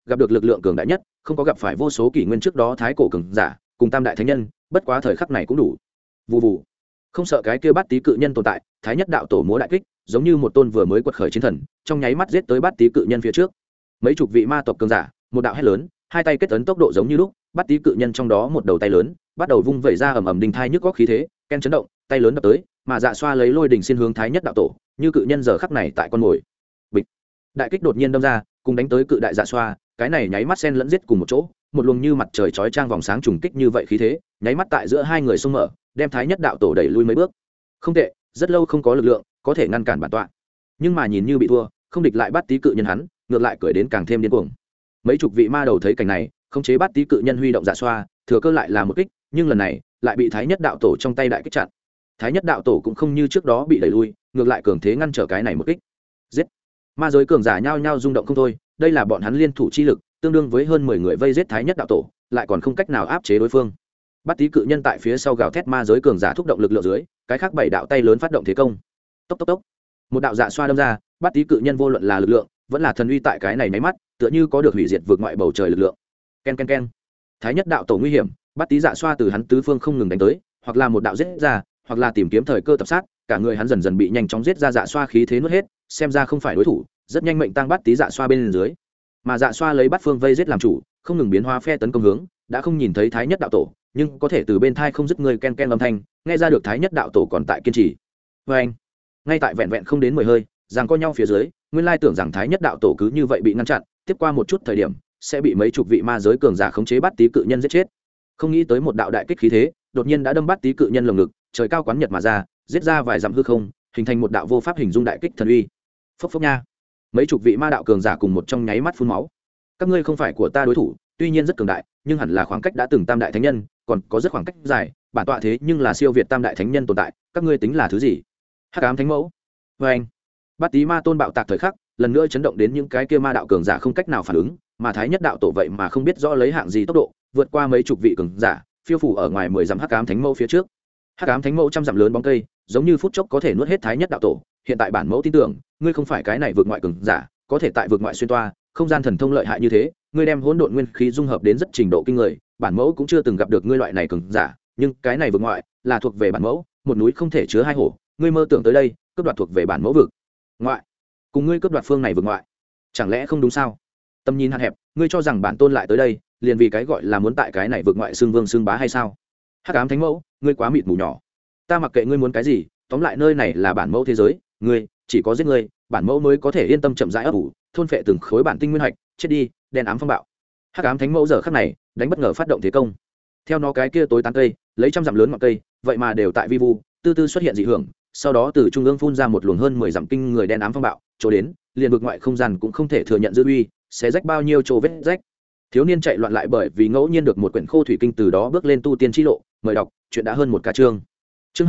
gặp được lực lượng cường đại nhất, không có gặp phải vô số kỷ nguyên trước đó thái cổ cường giả cùng tam đại thánh nhân, bất quá thời khắc này cũng đủ. Vù vù, không sợ cái kia bát tý cự nhân tồn tại, thái nhất đạo tổ múa đại kích, giống như một tôn vừa mới quật khởi chiến thần, trong nháy mắt giết tới bát tý cự nhân phía trước. Mấy chục vị ma tộc cường giả, một đạo hét lớn, hai tay kết ấn tốc độ giống như lúc, bát tý cự nhân trong đó một đầu tay lớn bắt đầu vung vẩy ra ầm ầm đinh thai nhức góc khí thế, ken chấn động, tay lớn đập tới, mà Dạ Xoa lấy lôi đỉnh xin hướng thái nhất đạo tổ, như cự nhân giờ khắc này tại con mồi. Bịch, đại kích đột nhiên đâm ra, cùng đánh tới cự đại Dạ Xoa, cái này nháy mắt xen lẫn giết cùng một chỗ, một luồng như mặt trời chói chang vòng sáng trùng kích như vậy khí thế, nháy mắt tại giữa hai người xung mở, đem thái nhất đạo tổ đẩy lui mấy bước. Không tệ, rất lâu không có lực lượng có thể ngăn cản bản tọa, nhưng mà nhìn như bị thua, không địch lại bắt tí cự nhân hắn, ngược lại cười đến càng thêm điên cuồng. Mấy chục vị ma đầu thấy cảnh này, không chế bắt tí cự nhân huy động Dạ Xoa, thừa cơ lại là một kích, nhưng lần này lại bị thái nhất đạo tổ trong tay đại kích chặn. Thái nhất đạo tổ cũng không như trước đó bị đẩy lui, ngược lại cường thế ngăn trở cái này một kích. Giết! Ma giới cường giả nhao nhao rung động không thôi, đây là bọn hắn liên thủ chi lực, tương đương với hơn 10 người vây giết thái nhất đạo tổ, lại còn không cách nào áp chế đối phương. Bắt tí cự nhân tại phía sau gào thét, ma giới cường giả thúc động lực lượng dưới, cái khác 7 đạo tay lớn phát động thế công. Tốc tốc tốc. Một đạo Dạ Xoa đâm ra, bắt tí cự nhân vô luận là lực lượng, vẫn là thần uy tại cái này nháy mắt, tựa như có được hủy diệt vượt ngoại bầu trời lực lượng. Ken ken ken. Thái nhất đạo tổ nguy hiểm, bắt tí Dạ Xoa từ hắn tứ phương không ngừng đánh tới, hoặc là một đạo giết ra, hoặc là tìm kiếm thời cơ tập sát, cả người hắn dần dần bị nhanh chóng giết ra Dạ Xoa khí thế nuốt hết, xem ra không phải đối thủ, rất nhanh mệnh tăng bắt tí Dạ Xoa bên dưới. Mà Dạ Xoa lấy bắt phương vây giết làm chủ, không ngừng biến hóa phe tấn công hướng, đã không nhìn thấy thái nhất đạo tổ, nhưng có thể từ bên thai không dứt người ken ken âm thanh, nghe ra được thái nhất đạo tổ còn tại kiên trì. Và anh, ngay tại vẹn vẹn không đến 10 hơi, giằng co nhau phía dưới, nguyên lai tưởng rằng thái nhất đạo tổ cứ như vậy bị ngăn chặn, tiếp qua một chút thời điểm sẽ bị mấy chục vị ma giới cường giả khống chế bắt tí cự nhân giết chết. Không nghĩ tới một đạo đại kích khí thế, đột nhiên đã đâm bắt tí cự nhân lồng ngực, trời cao quán nhật mà ra, giết ra vài dặm hư không, hình thành một đạo vô pháp hình dung đại kích thần uy. Phốc phốc nha. Mấy chục vị ma đạo cường giả cùng một trong nháy mắt phun máu. Các ngươi không phải của ta đối thủ, tuy nhiên rất cường đại, nhưng hẳn là khoảng cách đã từng tam đại thánh nhân, còn có rất khoảng cách dài, bản tọa thế nhưng là siêu việt tam đại thánh nhân tồn tại, các ngươi tính là thứ gì? Hắc ám thánh mẫu. Và anh, bát tí ma tôn bạo tạc thời khắc, lần nữa chấn động đến những cái kia ma đạo cường giả không cách nào phản ứng, mà thái nhất đạo tổ vậy mà không biết rõ lấy hạng gì tốc độ, vượt qua mấy chục vị cường giả, phiêu phủ ở ngoài 10 dặm hắc ám thánh mẫu phía trước. Hắc ám thánh mẫu trăm dặm lớn bóng cây, giống như phút chốc có thể nuốt hết thái nhất đạo tổ. Hiện tại bản mẫu tin tưởng, ngươi không phải cái này vượt ngoại cường giả, có thể tại vượt ngoại xuyên toa, không gian thần thông lợi hại như thế, ngươi đem hỗn độn nguyên khí dung hợp đến rất trình độ kinh người, bản mẫu cũng chưa từng gặp được ngươi loại này cường giả, nhưng cái này vượt ngoại là thuộc về bản mẫu, một núi không thể chứa hai hổ, ngươi mơ tưởng tới đây, cướp đoạt thuộc về bản mẫu vực ngoại, cùng ngươi cướp đoạt phương này vượt ngoại, chẳng lẽ không đúng sao? Tầm nhìn hạn hẹp, ngươi cho rằng bản tôn lại tới đây, liền vì cái gọi là muốn tại cái này vượt ngoại xương vương xương bá hay sao? Hắc ám thánh mẫu, ngươi quá mịt mù nhỏ. Ta mặc kệ ngươi muốn cái gì, tóm lại nơi này là bản mẫu thế giới, ngươi chỉ có giết ngươi, bản mẫu mới có thể yên tâm chậm rãi ấp ủ, thôn phệ từng khối bản tinh nguyên hạch, chết đi, đen ám phong bạo. Hắc ám thánh mẫu giờ khắc này, đánh bất ngờ phát động thế công. Theo nó cái kia tối tán cây, lấy trăm dặm lớn ngọn cây, vậy mà đều tại vi vu, tư tư xuất hiện dị hưởng, sau đó từ trung ương phun ra một luồng hơn 10 dặm kinh người đen ám phong bạo, chỗ đến, liền vực ngoại không gian cũng không thể thừa nhận dư uy, sẽ rách bao nhiêu chỗ vết rách. Thiếu niên chạy loạn lại bởi vì ngẫu nhiên được một quyển khô thủy kinh, từ đó bước lên tu tiên chi lộ, mời đọc, chuyện đã hơn một cả chương. Chương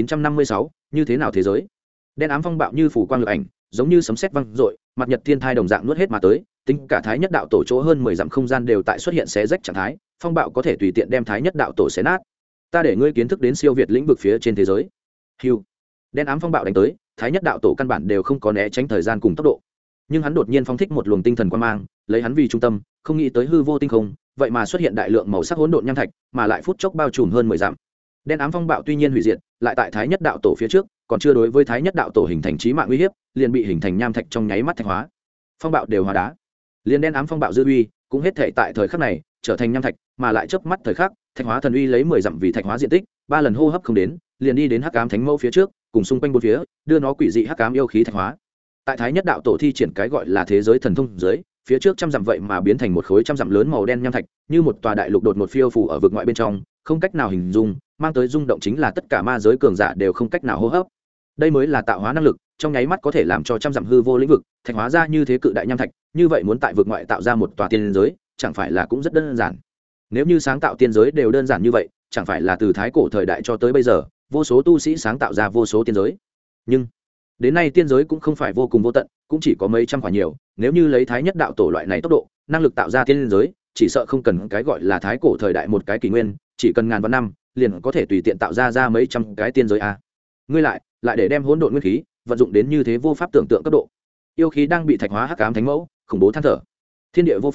2956, như thế nào thế giới? Đen ám phong bạo như phủ quang lực ảnh, giống như sấm sét vang dội, mặt nhật thiên thai đồng dạng nuốt hết mà tới, tính cả thái nhất đạo tổ chỗ hơn 10 dặm không gian đều tại xuất hiện xé rách trạng thái, phong bạo có thể tùy tiện đem thái nhất đạo tổ xé nát. Ta để ngươi kiến thức đến siêu việt lĩnh vực phía trên thế giới. Hưu. Đen ám phong bạo đánh tới, thái nhất đạo tổ căn bản đều không có né tránh thời gian cùng tốc độ, nhưng hắn đột nhiên phóng thích một luồng tinh thần quang mang, lấy hắn vì trung tâm, không nghĩ tới hư vô tinh không, vậy mà xuất hiện đại lượng màu sắc hỗn độn nham thạch, mà lại phút chốc bao trùm hơn 10 dặm. Đen ám phong bạo tuy nhiên hủy diệt, lại tại thái nhất đạo tổ phía trước, còn chưa đối với thái nhất đạo tổ hình thành chí mạng uy hiếp, liền bị hình thành nham thạch trong nháy mắt thạch hóa. Phong bạo đều hóa đá. Liền đen ám phong bạo dư uy, cũng hết thể tại thời khắc này trở thành nham thạch, mà lại chớp mắt thời khắc, thạch hóa thần uy lấy 10 dặm vì thạch hóa diện tích, 3 lần hô hấp không đến, liền đi đến hắc ám thánh mẫu phía trước, cùng xung quanh bốn phía, đưa nó quỷ dị hắc ám yêu khí thạch hóa. Tại thái nhất đạo tổ thi triển cái gọi là thế giới thần thông dưới, phía trước trăm dặm vậy mà biến thành một khối trăm dặm lớn màu đen nham thạch, như một tòa đại lục đột một phiêu phù ở vực ngoại bên trong, không cách nào hình dung, mang tới rung động chính là tất cả ma giới cường giả đều không cách nào hô hấp. Đây mới là tạo hóa năng lực, trong nháy mắt có thể làm cho trăm dặm hư vô lĩnh vực thạch hóa ra như thế cự đại nham thạch, như vậy muốn tại vực ngoại tạo ra một tòa tiên giới, chẳng phải là cũng rất đơn giản. Nếu như sáng tạo tiên giới đều đơn giản như vậy, chẳng phải là từ thái cổ thời đại cho tới bây giờ, vô số tu sĩ sáng tạo ra vô số tiên giới. Nhưng đến nay tiên giới cũng không phải vô cùng vô tận, cũng chỉ có mấy trăm quả nhiều, nếu như lấy thái nhất đạo tổ loại này tốc độ, năng lực tạo ra tiên giới, chỉ sợ không cần cái gọi là thái cổ thời đại một cái kỷ nguyên, chỉ cần ngàn vạn năm, liền có thể tùy tiện tạo ra mấy trăm cái tiên giới a. Ngươi lại để đem hỗn độn nguyên khí vận dụng đến như thế vô pháp tưởng tượng cấp độ. Yêu khí đang bị thạch hóa hắc ám thánh mẫu, khủng bố than thở. Thiên địa vô phương,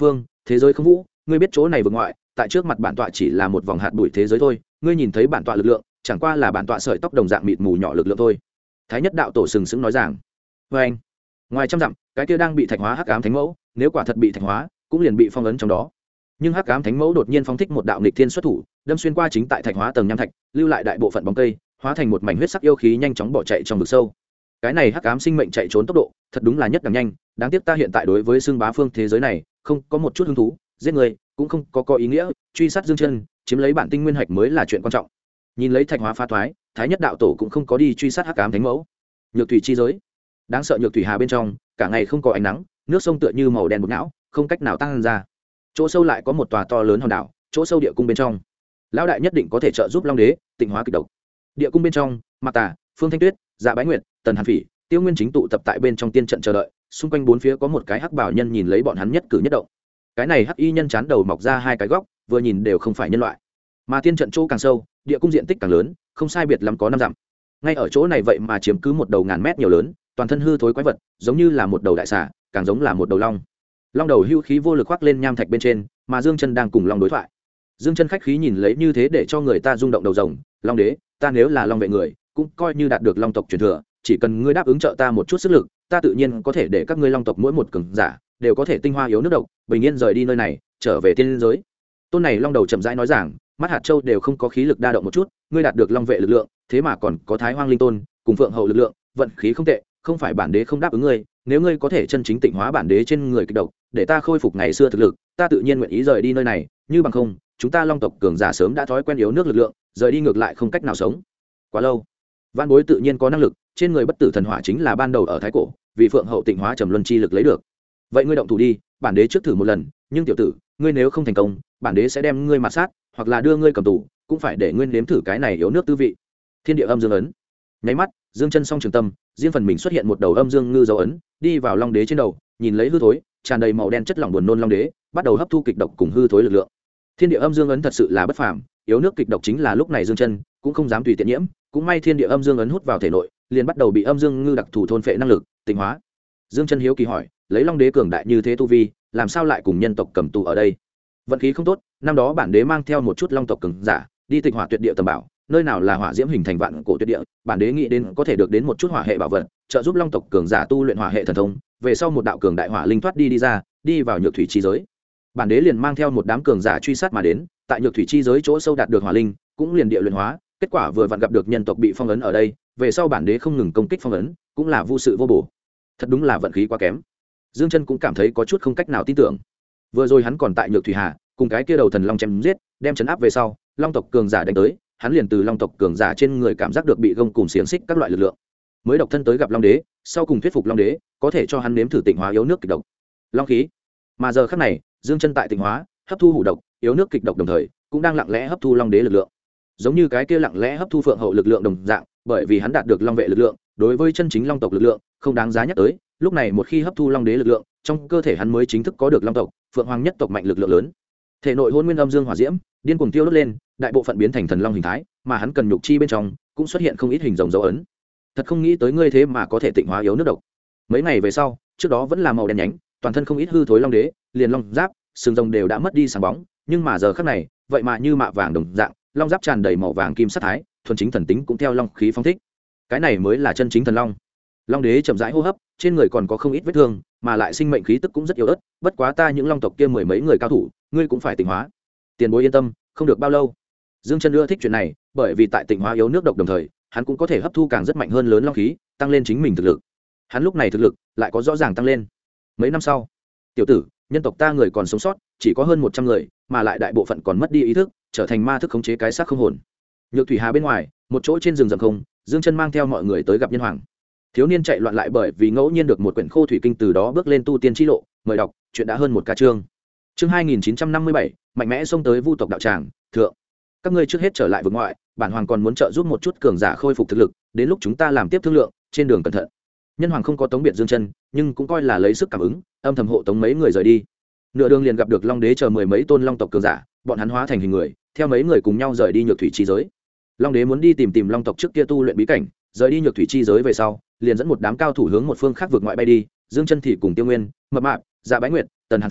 thế giới không vũ, ngươi biết chỗ này vực ngoại tại trước mặt bản tọa chỉ là một vòng hạt bụi thế giới thôi, ngươi nhìn thấy bản tọa lực lượng chẳng qua là bản tọa sợi tóc đồng dạng mịt mù nhỏ lực lượng thôi. Thái nhất đạo tổ sừng sững nói rằng. Vê anh, ngoài trăm dặm cái kia đang bị thạch hóa hắc ám thánh mẫu, nếu quả thật bị thạch hóa cũng liền bị phong ấn trong đó. Nhưng hắc ám thánh mẫu đột nhiên phóng thích một đạo nghịch thiên xuất thủ, đâm xuyên qua chính tại thạch hóa tầng nham thạch, lưu lại đại bộ phận bóng cây, hóa thành một mảnh huyết sắc yêu khí nhanh chóng bỏ chạy trong vực sâu. Cái này hắc ám sinh mệnh chạy trốn tốc độ thật đúng là nhất đẳng nhanh, đáng tiếc ta hiện tại đối với xương bá phương thế giới này không có một chút hứng thú, giết người cũng không có ý nghĩa, truy sát Dương Chân chiếm lấy bản tinh nguyên hạch mới là chuyện quan trọng. Nhìn lấy thạch hóa phá thoái, Thái nhất đạo tổ cũng không có đi truy sát hắc ám thánh mẫu. Nhược thủy chi giới, đáng sợ nhược thủy hà bên trong cả ngày không có ánh nắng, nước sông tựa như màu đen bột não, không cách nào tăng ra. Chỗ sâu lại có một tòa to lớn hòn đảo, chỗ sâu địa cung bên trong lão đại nhất định có thể trợ giúp long đế tịnh hóa kịch độc. Địa cung bên trong Mạc Tà, Phương Thanh Tuyết, Dạ Bái Nguyệt, Tần Hàn Phỉ, Tiêu Nguyên chính tụ tập tại bên trong tiên trận chờ đợi, xung quanh bốn phía có một cái hắc bảo nhân nhìn lấy bọn hắn nhất cử nhất động. Cái này hắc y nhân chán đầu mọc ra hai cái góc, vừa nhìn đều không phải nhân loại. Mà tiên trận chỗ càng sâu, địa cung diện tích càng lớn, không sai biệt lắm có 5 dặm. Ngay ở chỗ này vậy mà chiếm cứ một đầu ngàn mét nhiều lớn, toàn thân hư thối quái vật, giống như là một đầu đại xà, càng giống là một đầu long. Long đầu hưu khí vô lực khoác lên nham thạch bên trên, mà Dương Chân đang cùng long đối thoại. Dương Chân khách khí nhìn lấy như thế để cho người ta rung động đầu rồng, long đế, ta nếu là long vệ người, cũng coi như đạt được long tộc truyền thừa, chỉ cần ngươi đáp ứng trợ ta một chút sức lực, ta tự nhiên có thể để các ngươi long tộc mỗi một cường giả đều có thể tinh hoa yếu nước độc, bình yên rời đi nơi này, trở về tiên giới. Tôn này long đầu chậm rãi nói rằng, mắt hạt châu đều không có khí lực đa động một chút, ngươi đạt được long vệ lực lượng, thế mà còn có thái hoang linh tôn cùng phượng hậu lực lượng, vận khí không tệ, không phải bản đế không đáp ứng ngươi, nếu ngươi có thể chân chính tịnh hóa bản đế trên người kịch độc, để ta khôi phục ngày xưa thực lực, ta tự nhiên nguyện ý rời đi nơi này, như bằng không, chúng ta long tộc cường giả sớm đã thói quen yếu nước lực lượng, rời đi ngược lại không cách nào sống. Quá lâu. Vạn Bối tự nhiên có năng lực, trên người bất tử thần hỏa chính là ban đầu ở thái cổ, vì phượng hậu tịnh hóa trầm luân chi lực lấy được. Vậy ngươi động thủ đi, bản đế trước thử một lần, nhưng tiểu tử, ngươi nếu không thành công, bản đế sẽ đem ngươi mạt sát, hoặc là đưa ngươi cầm tù, cũng phải để ngươi nếm thử cái này yếu nước tư vị. Thiên địa âm dương ấn. Nháy mắt, Dương Chân song trường tâm, riêng phần mình xuất hiện một đầu âm dương ngư dấu ấn, đi vào long đế trên đầu, nhìn lấy hư thối, tràn đầy màu đen chất lỏng buồn nôn long đế, bắt đầu hấp thu kịch độc cùng hư thối lực lượng. Thiên địa âm dương ấn thật sự là bất phàm, yếu nước kịch độc chính là lúc này Dương Chân cũng không dám tùy tiện nhiễm, cũng may thiên địa âm dương ấn hút vào thể nội, liền bắt đầu bị âm dương ngư đặc thù thôn phệ năng lực tịnh hóa. Dương Chân hiếu kỳ hỏi, lấy long đế cường đại như thế tu vi, làm sao lại cùng nhân tộc cầm tù ở đây? Vận khí không tốt, năm đó bản đế mang theo một chút long tộc cường giả đi tịch hỏa tuyệt địa tầm bảo, nơi nào là hỏa diễm hình thành vạn cổ tuyệt địa, bản đế nghĩ đến có thể được đến một chút hỏa hệ bảo vật, trợ giúp long tộc cường giả tu luyện hỏa hệ thần thông, về sau một đạo cường đại hỏa linh thoát đi ra, đi vào nhược thủy chi giới. Bản đế liền mang theo một đám cường giả truy sát mà đến, tại nhược thủy chi giới chỗ sâu đạt được hỏa linh, cũng liền địa luyện hóa, kết quả vừa vặn gặp được nhân tộc bị phong ấn ở đây, về sau bản đế không ngừng công kích phong ấn, cũng là vô sự vô bổ. Thật đúng là vận khí quá kém. Dương Chân cũng cảm thấy có chút không cách nào tin tưởng. Vừa rồi hắn còn tại nhược thủy hà, cùng cái kia đầu thần long chém giết, đem trấn áp về sau, long tộc cường giả đánh tới, hắn liền từ long tộc cường giả trên người cảm giác được bị gông cùng xiềng xích các loại lực lượng, mới độc thân tới gặp long đế, sau cùng thuyết phục long đế có thể cho hắn nếm thử tịnh hóa yếu nước kịch độc long khí. Mà giờ khắc này, Dương Chân tại tịnh hóa, hấp thu hủ độc, yếu nước kịch độc đồng thời, cũng đang lặng lẽ hấp thu long đế lực lượng, giống như cái kia lặng lẽ hấp thu phượng hậu lực lượng đồng dạng, bởi vì hắn đạt được long vệ lực lượng, đối với chân chính long tộc lực lượng không đáng giá nhắc tới, lúc này một khi hấp thu long đế lực lượng, trong cơ thể hắn mới chính thức có được long tộc, phượng hoàng nhất tộc mạnh lực lượng lớn. Thể nội hôn nguyên âm dương hỏa diễm điên cuồng tiêu đốt lên, đại bộ phận biến thành thần long hình thái, mà hắn cần nhục chi bên trong cũng xuất hiện không ít hình rồng dấu ấn. Thật không nghĩ tới ngươi thế mà có thể tịnh hóa yếu nước độc. Mấy ngày về sau, trước đó vẫn là màu đen nhánh, toàn thân không ít hư thối long đế, liền long giáp, sừng rồng đều đã mất đi sáng bóng, nhưng mà giờ khắc này, vậy mà như mạ vàng đồng dạng, long giáp tràn đầy màu vàng kim sắc thái, thuần chính thần tính cũng theo long khí phong thích. Cái này mới là chân chính thần long. Long đế chậm rãi hô hấp, trên người còn có không ít vết thương, mà lại sinh mệnh khí tức cũng rất yếu ớt, bất quá ta những long tộc kia mười mấy người cao thủ, ngươi cũng phải tịnh hóa. Tiền bối yên tâm, không được bao lâu. Dương Chân ưa thích chuyện này, bởi vì tại tịnh hóa yếu nước độc đồng thời, hắn cũng có thể hấp thu càng rất mạnh hơn lớn long khí, tăng lên chính mình thực lực. Hắn lúc này thực lực lại có rõ ràng tăng lên. Mấy năm sau, tiểu tử, nhân tộc ta người còn sống sót chỉ có hơn 100 người, mà lại đại bộ phận còn mất đi ý thức, trở thành ma thức khống chế cái xác không hồn. Nhược thủy hà bên ngoài, một chỗ trên rừng rậm không, Dương Chân mang theo mọi người tới gặp nhân hoàng. Thiếu niên chạy loạn lại bởi vì ngẫu nhiên được một quyển khô thủy kinh, từ đó bước lên tu tiên chi lộ, mời đọc, chuyện đã hơn một ca chương. Chương 2957, mạnh mẽ xông tới Vu tộc đạo tràng, thượng. Các ngươi trước hết trở lại vực ngoại, bản hoàng còn muốn trợ giúp một chút cường giả khôi phục thực lực, đến lúc chúng ta làm tiếp thương lượng, trên đường cẩn thận. Nhân hoàng không có tống biệt Dương Chân, nhưng cũng coi là lấy sức cảm ứng, âm thầm hộ tống mấy người rời đi. Nửa đường liền gặp được long đế chờ mười mấy tôn long tộc cường giả, bọn hắn hóa thành hình người, theo mấy người cùng nhau rời đi nhược thủy chi giới. Long đế muốn đi tìm long tộc trước kia tu luyện bí cảnh, rời đi nhược thủy chi giới về sau, liền dẫn một đám cao thủ hướng một phương khác vượt ngoại bay đi. Dương Chân thì cùng Tiêu Nguyên, Mập Mạp, Dạ Bái Nguyệt, Tần Hàn Phỉ,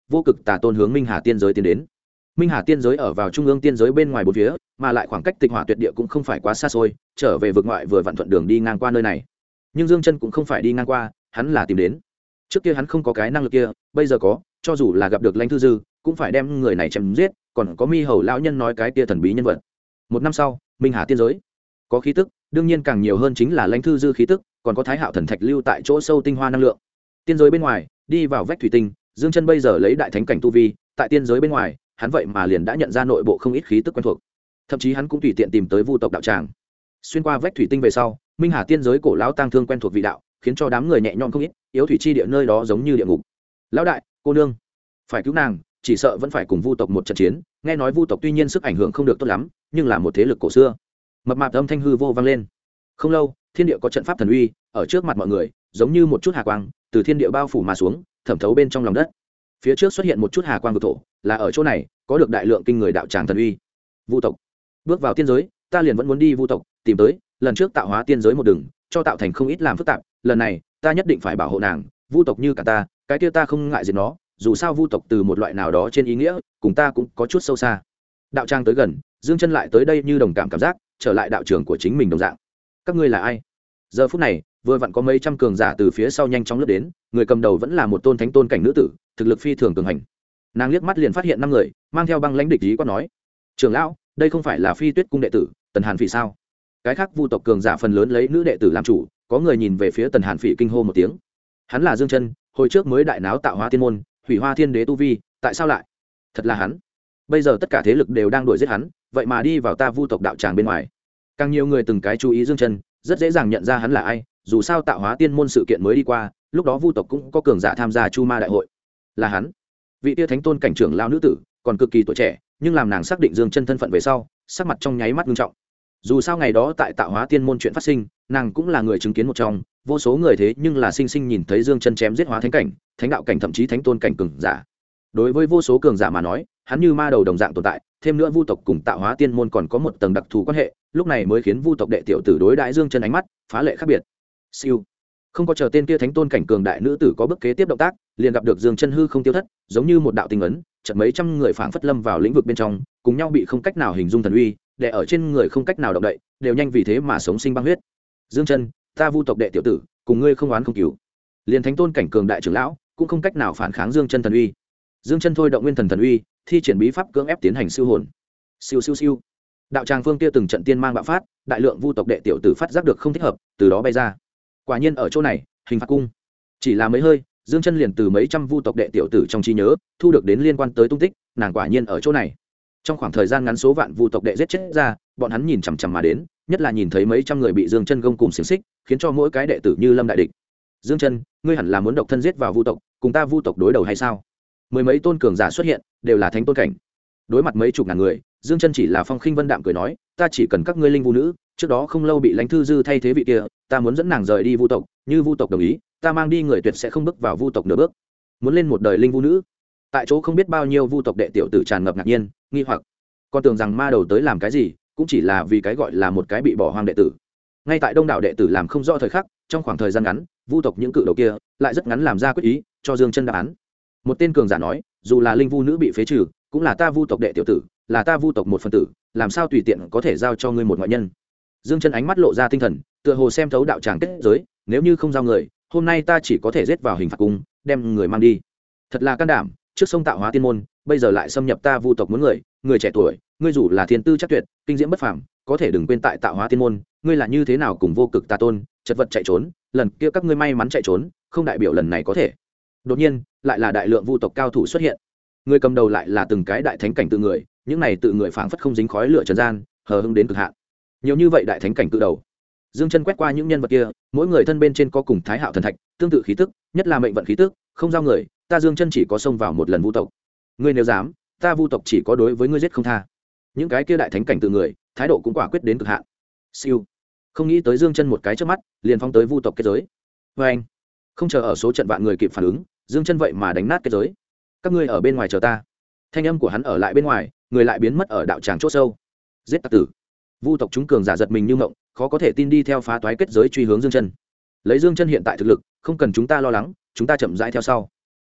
vô cực tà tôn hướng minh hà tiên giới tiến đến. Minh hà tiên giới ở vào trung ương tiên giới bên ngoài bốn phía, mà lại khoảng cách tịch hỏa tuyệt địa cũng không phải quá xa xôi, trở về vực ngoại vừa vặn thuận đường đi ngang qua nơi này. Nhưng Dương Chân cũng không phải đi ngang qua, hắn là tìm đến. Trước kia hắn không có cái năng lực kia, bây giờ có, cho dù là gặp được Lãnh Thư Dư, cũng phải đem người này chém giết, còn có Mi Hầu lão nhân nói cái kia thần bí nhân vật. Một năm sau, Minh hà tiên giới có khí tức, đương nhiên càng nhiều hơn chính là Lãnh Thư Dư khí tức, còn có Thái Hạo thần thạch lưu tại chỗ sâu tinh hoa năng lượng. Tiên giới bên ngoài, đi vào vách thủy tinh, Dương Chân bây giờ lấy đại thánh cảnh tu vi, tại tiên giới bên ngoài, hắn vậy mà liền đã nhận ra nội bộ không ít khí tức quen thuộc. Thậm chí hắn cũng tùy tiện tìm tới Vu tộc đạo tràng. Xuyên qua vách thủy tinh về sau, Minh hà tiên giới cổ lão tang thương quen thuộc vị đạo, khiến cho đám người nhẹ nhõm không ít, yếu thủy chi địa nơi đó giống như địa ngục. Lão đại, cô nương, phải cứu nàng, chỉ sợ vẫn phải cùng Vu tộc một trận chiến. Nghe nói Vu tộc tuy nhiên sức ảnh hưởng không được tốt lắm, nhưng là một thế lực cổ xưa. Mập mạp âm thanh hư vô vang lên. Không lâu, thiên địa có trận pháp thần uy ở trước mặt mọi người, giống như một chút hà quang từ thiên địa bao phủ mà xuống, thẩm thấu bên trong lòng đất. Phía trước xuất hiện một chút hà quang vực thổ, là ở chỗ này có được đại lượng kinh người đạo tràng thần uy. Vu tộc bước vào tiên giới, ta liền vẫn muốn đi Vu tộc tìm tới. Lần trước tạo hóa tiên giới một đường, cho tạo thành không ít làm phức tạp, lần này ta nhất định phải bảo hộ nàng. Vu tộc như cả ta, cái kia ta không ngại diệt nó, dù sao Vu tộc từ một loại nào đó trên ý nghĩa cùng ta cũng có chút sâu xa. Đạo tràng tới gần, Dương Chân lại tới đây như đồng cảm giác, trở lại đạo trường của chính mình đồng dạng. Các ngươi là ai? Giờ phút này, vừa vặn có mấy trăm cường giả từ phía sau nhanh chóng lướt đến, người cầm đầu vẫn là một tôn thánh tôn cảnh nữ tử, thực lực phi thường cường hành. Nàng liếc mắt liền phát hiện 5 người, mang theo băng lãnh địch ý quát nói: "Trưởng lão, đây không phải là Phi Tuyết cung đệ tử, Tần Hàn Phỉ sao?" Cái khác Vu tộc cường giả phần lớn lấy nữ đệ tử làm chủ, có người nhìn về phía Tần Hàn Phỉ kinh hô một tiếng. Hắn là Dương Chân, hồi trước mới đại náo tạo hóa tiên môn, hủy hoa thiên đế tu vi, tại sao lại? Thật là hắn. Bây giờ tất cả thế lực đều đang đuổi giết hắn, vậy mà đi vào ta Vu tộc đạo tràng bên ngoài. Càng nhiều người từng cái chú ý Dương Chân, rất dễ dàng nhận ra hắn là ai, dù sao tạo hóa tiên môn sự kiện mới đi qua, lúc đó Vu tộc cũng có cường giả tham gia Chu Ma đại hội. Là hắn. Vị tia thánh tôn cảnh trưởng lao nữ tử, còn cực kỳ tuổi trẻ, nhưng làm nàng xác định Dương Chân thân phận về sau, sắc mặt trong nháy mắt nghiêm trọng. Dù sao ngày đó tại tạo hóa tiên môn chuyện phát sinh, nàng cũng là người chứng kiến một trong, vô số người thế nhưng là sinh sinh nhìn thấy Dương Chân chém giết hóa thánh cảnh, thánh đạo cảnh thậm chí thánh tôn cảnh cường giả. Đối với vô số cường giả mà nói, hắn như ma đầu đồng dạng tồn tại, thêm nữa Vu tộc cùng tạo hóa tiên môn còn có một tầng đặc thù quan hệ, lúc này mới khiến Vu tộc đệ tiểu tử đối đãi Dương Chân ánh mắt phá lệ khác biệt. Siêu. Không có chờ tên kia thánh tôn cảnh cường đại nữ tử có bước kế tiếp động tác, liền gặp được Dương Chân hư không tiêu thất, giống như một đạo tinh ấn, chợt mấy trăm người phảng phất lâm vào lĩnh vực bên trong, cùng nhau bị không cách nào hình dung thần uy, đè ở trên người không cách nào động đậy, đều nhanh vì thế mà sống sinh băng huyết. Dương Chân, ta Vu tộc đệ tiểu tử, cùng ngươi không oán không cừu. Liền thánh tôn cảnh cường đại trưởng lão, cũng không cách nào phản kháng Dương Chân thần uy. Dương Chân thôi động nguyên thần thần uy, thi triển bí pháp cưỡng ép tiến hành siêu hồn. Siêu siêu siêu. Đạo tràng phương kia từng trận tiên mang bạo phát, đại lượng Vu tộc đệ tiểu tử phát giác được không thích hợp, từ đó bay ra. Quả nhiên ở chỗ này, hình phạt cung. Chỉ là mấy hơi, Dương Chân liền từ mấy trăm Vu tộc đệ tiểu tử trong trí nhớ thu được đến liên quan tới tung tích, nàng quả nhiên ở chỗ này. Trong khoảng thời gian ngắn số vạn Vu tộc đệ giết chết ra, bọn hắn nhìn chằm chằm mà đến, nhất là nhìn thấy mấy trăm người bị Dương Chân gông cùng xiềng xích, khiến cho mỗi cái đệ tử như lâm đại địch. Dương Chân, ngươi hẳn là muốn độc thân giết vào Vu tộc, cùng ta Vu tộc đối đầu hay sao? Mười mấy tôn cường giả xuất hiện, đều là thánh tôn cảnh. Đối mặt mấy chục ngàn người, Dương Chân chỉ là phong khinh vân đạm cười nói, ta chỉ cần các ngươi linh vu nữ, trước đó không lâu bị Lãnh Thư Dư thay thế vị kia, ta muốn dẫn nàng rời đi Vu tộc, như Vu tộc đồng ý, ta mang đi người tuyệt sẽ không bước vào Vu tộc nửa bước. Muốn lên một đời linh vu nữ. Tại chỗ không biết bao nhiêu Vu tộc đệ tiểu tử tràn ngập ngạc nhiên, nghi hoặc, còn tưởng rằng ma đầu tới làm cái gì, cũng chỉ là vì cái gọi là một cái bị bỏ hoang đệ tử. Ngay tại đông đảo đệ tử làm không rõ thời khắc, trong khoảng thời gian ngắn, Vu tộc những cự đầu kia lại rất ngắn làm ra quyết ý, cho Dương Chân đáp án. Một tên cường giả nói, dù là linh vu nữ bị phế trừ, cũng là ta Vu tộc đệ tiểu tử, là ta Vu tộc một phần tử, làm sao tùy tiện có thể giao cho ngươi một ngoại nhân. Dương Chân ánh mắt lộ ra tinh thần, tựa hồ xem thấu đạo tràng kết giới, nếu như không giao người, hôm nay ta chỉ có thể giết vào hình phạt cung, đem người mang đi. Thật là can đảm, trước sông tạo hóa tiên môn, bây giờ lại xâm nhập ta Vu tộc muốn người, người trẻ tuổi, ngươi dù là thiên tư chắc tuyệt, kinh diễm bất phàm, có thể đừng quên tại tạo hóa tiên môn, ngươi là như thế nào cùng vô cực tà tôn, chật vật chạy trốn, lần kia các ngươi may mắn chạy trốn, không đại biểu lần này có thể. Đột nhiên, lại là đại lượng Vu tộc cao thủ xuất hiện. Người cầm đầu lại là từng cái đại thánh cảnh tự người, những này tự người phảng phất không dính khói lửa trần gian, hờ hững đến cực hạn. Nhiều như vậy đại thánh cảnh tự đầu. Dương Chân quét qua những nhân vật kia, mỗi người thân bên trên có cùng Thái Hạo thần thạch, tương tự khí tức, nhất là mệnh vận khí tức, không giao người, ta Dương Chân chỉ có xông vào một lần Vu tộc. Ngươi nếu dám, ta Vu tộc chỉ có đối với ngươi giết không tha. Những cái kia đại thánh cảnh tự người, thái độ cũng quả quyết đến cực hạn. Siêu. Không nghĩ tới Dương Chân một cái chớp mắt, liền phóng tới Vu tộc kết giới. Oeng. Không chờ ở số trận vạn người kịp phản ứng, Dương Chân vậy mà đánh nát kết giới. Các ngươi ở bên ngoài chờ ta. Thanh âm của hắn ở lại bên ngoài, người lại biến mất ở đạo tràng chỗ sâu. Giết tặc tử. Vu tộc chúng cường giả giật mình như ngộng, khó có thể tin đi theo phá toái kết giới truy hướng Dương Chân. Lấy Dương Chân hiện tại thực lực, không cần chúng ta lo lắng, chúng ta chậm rãi theo sau.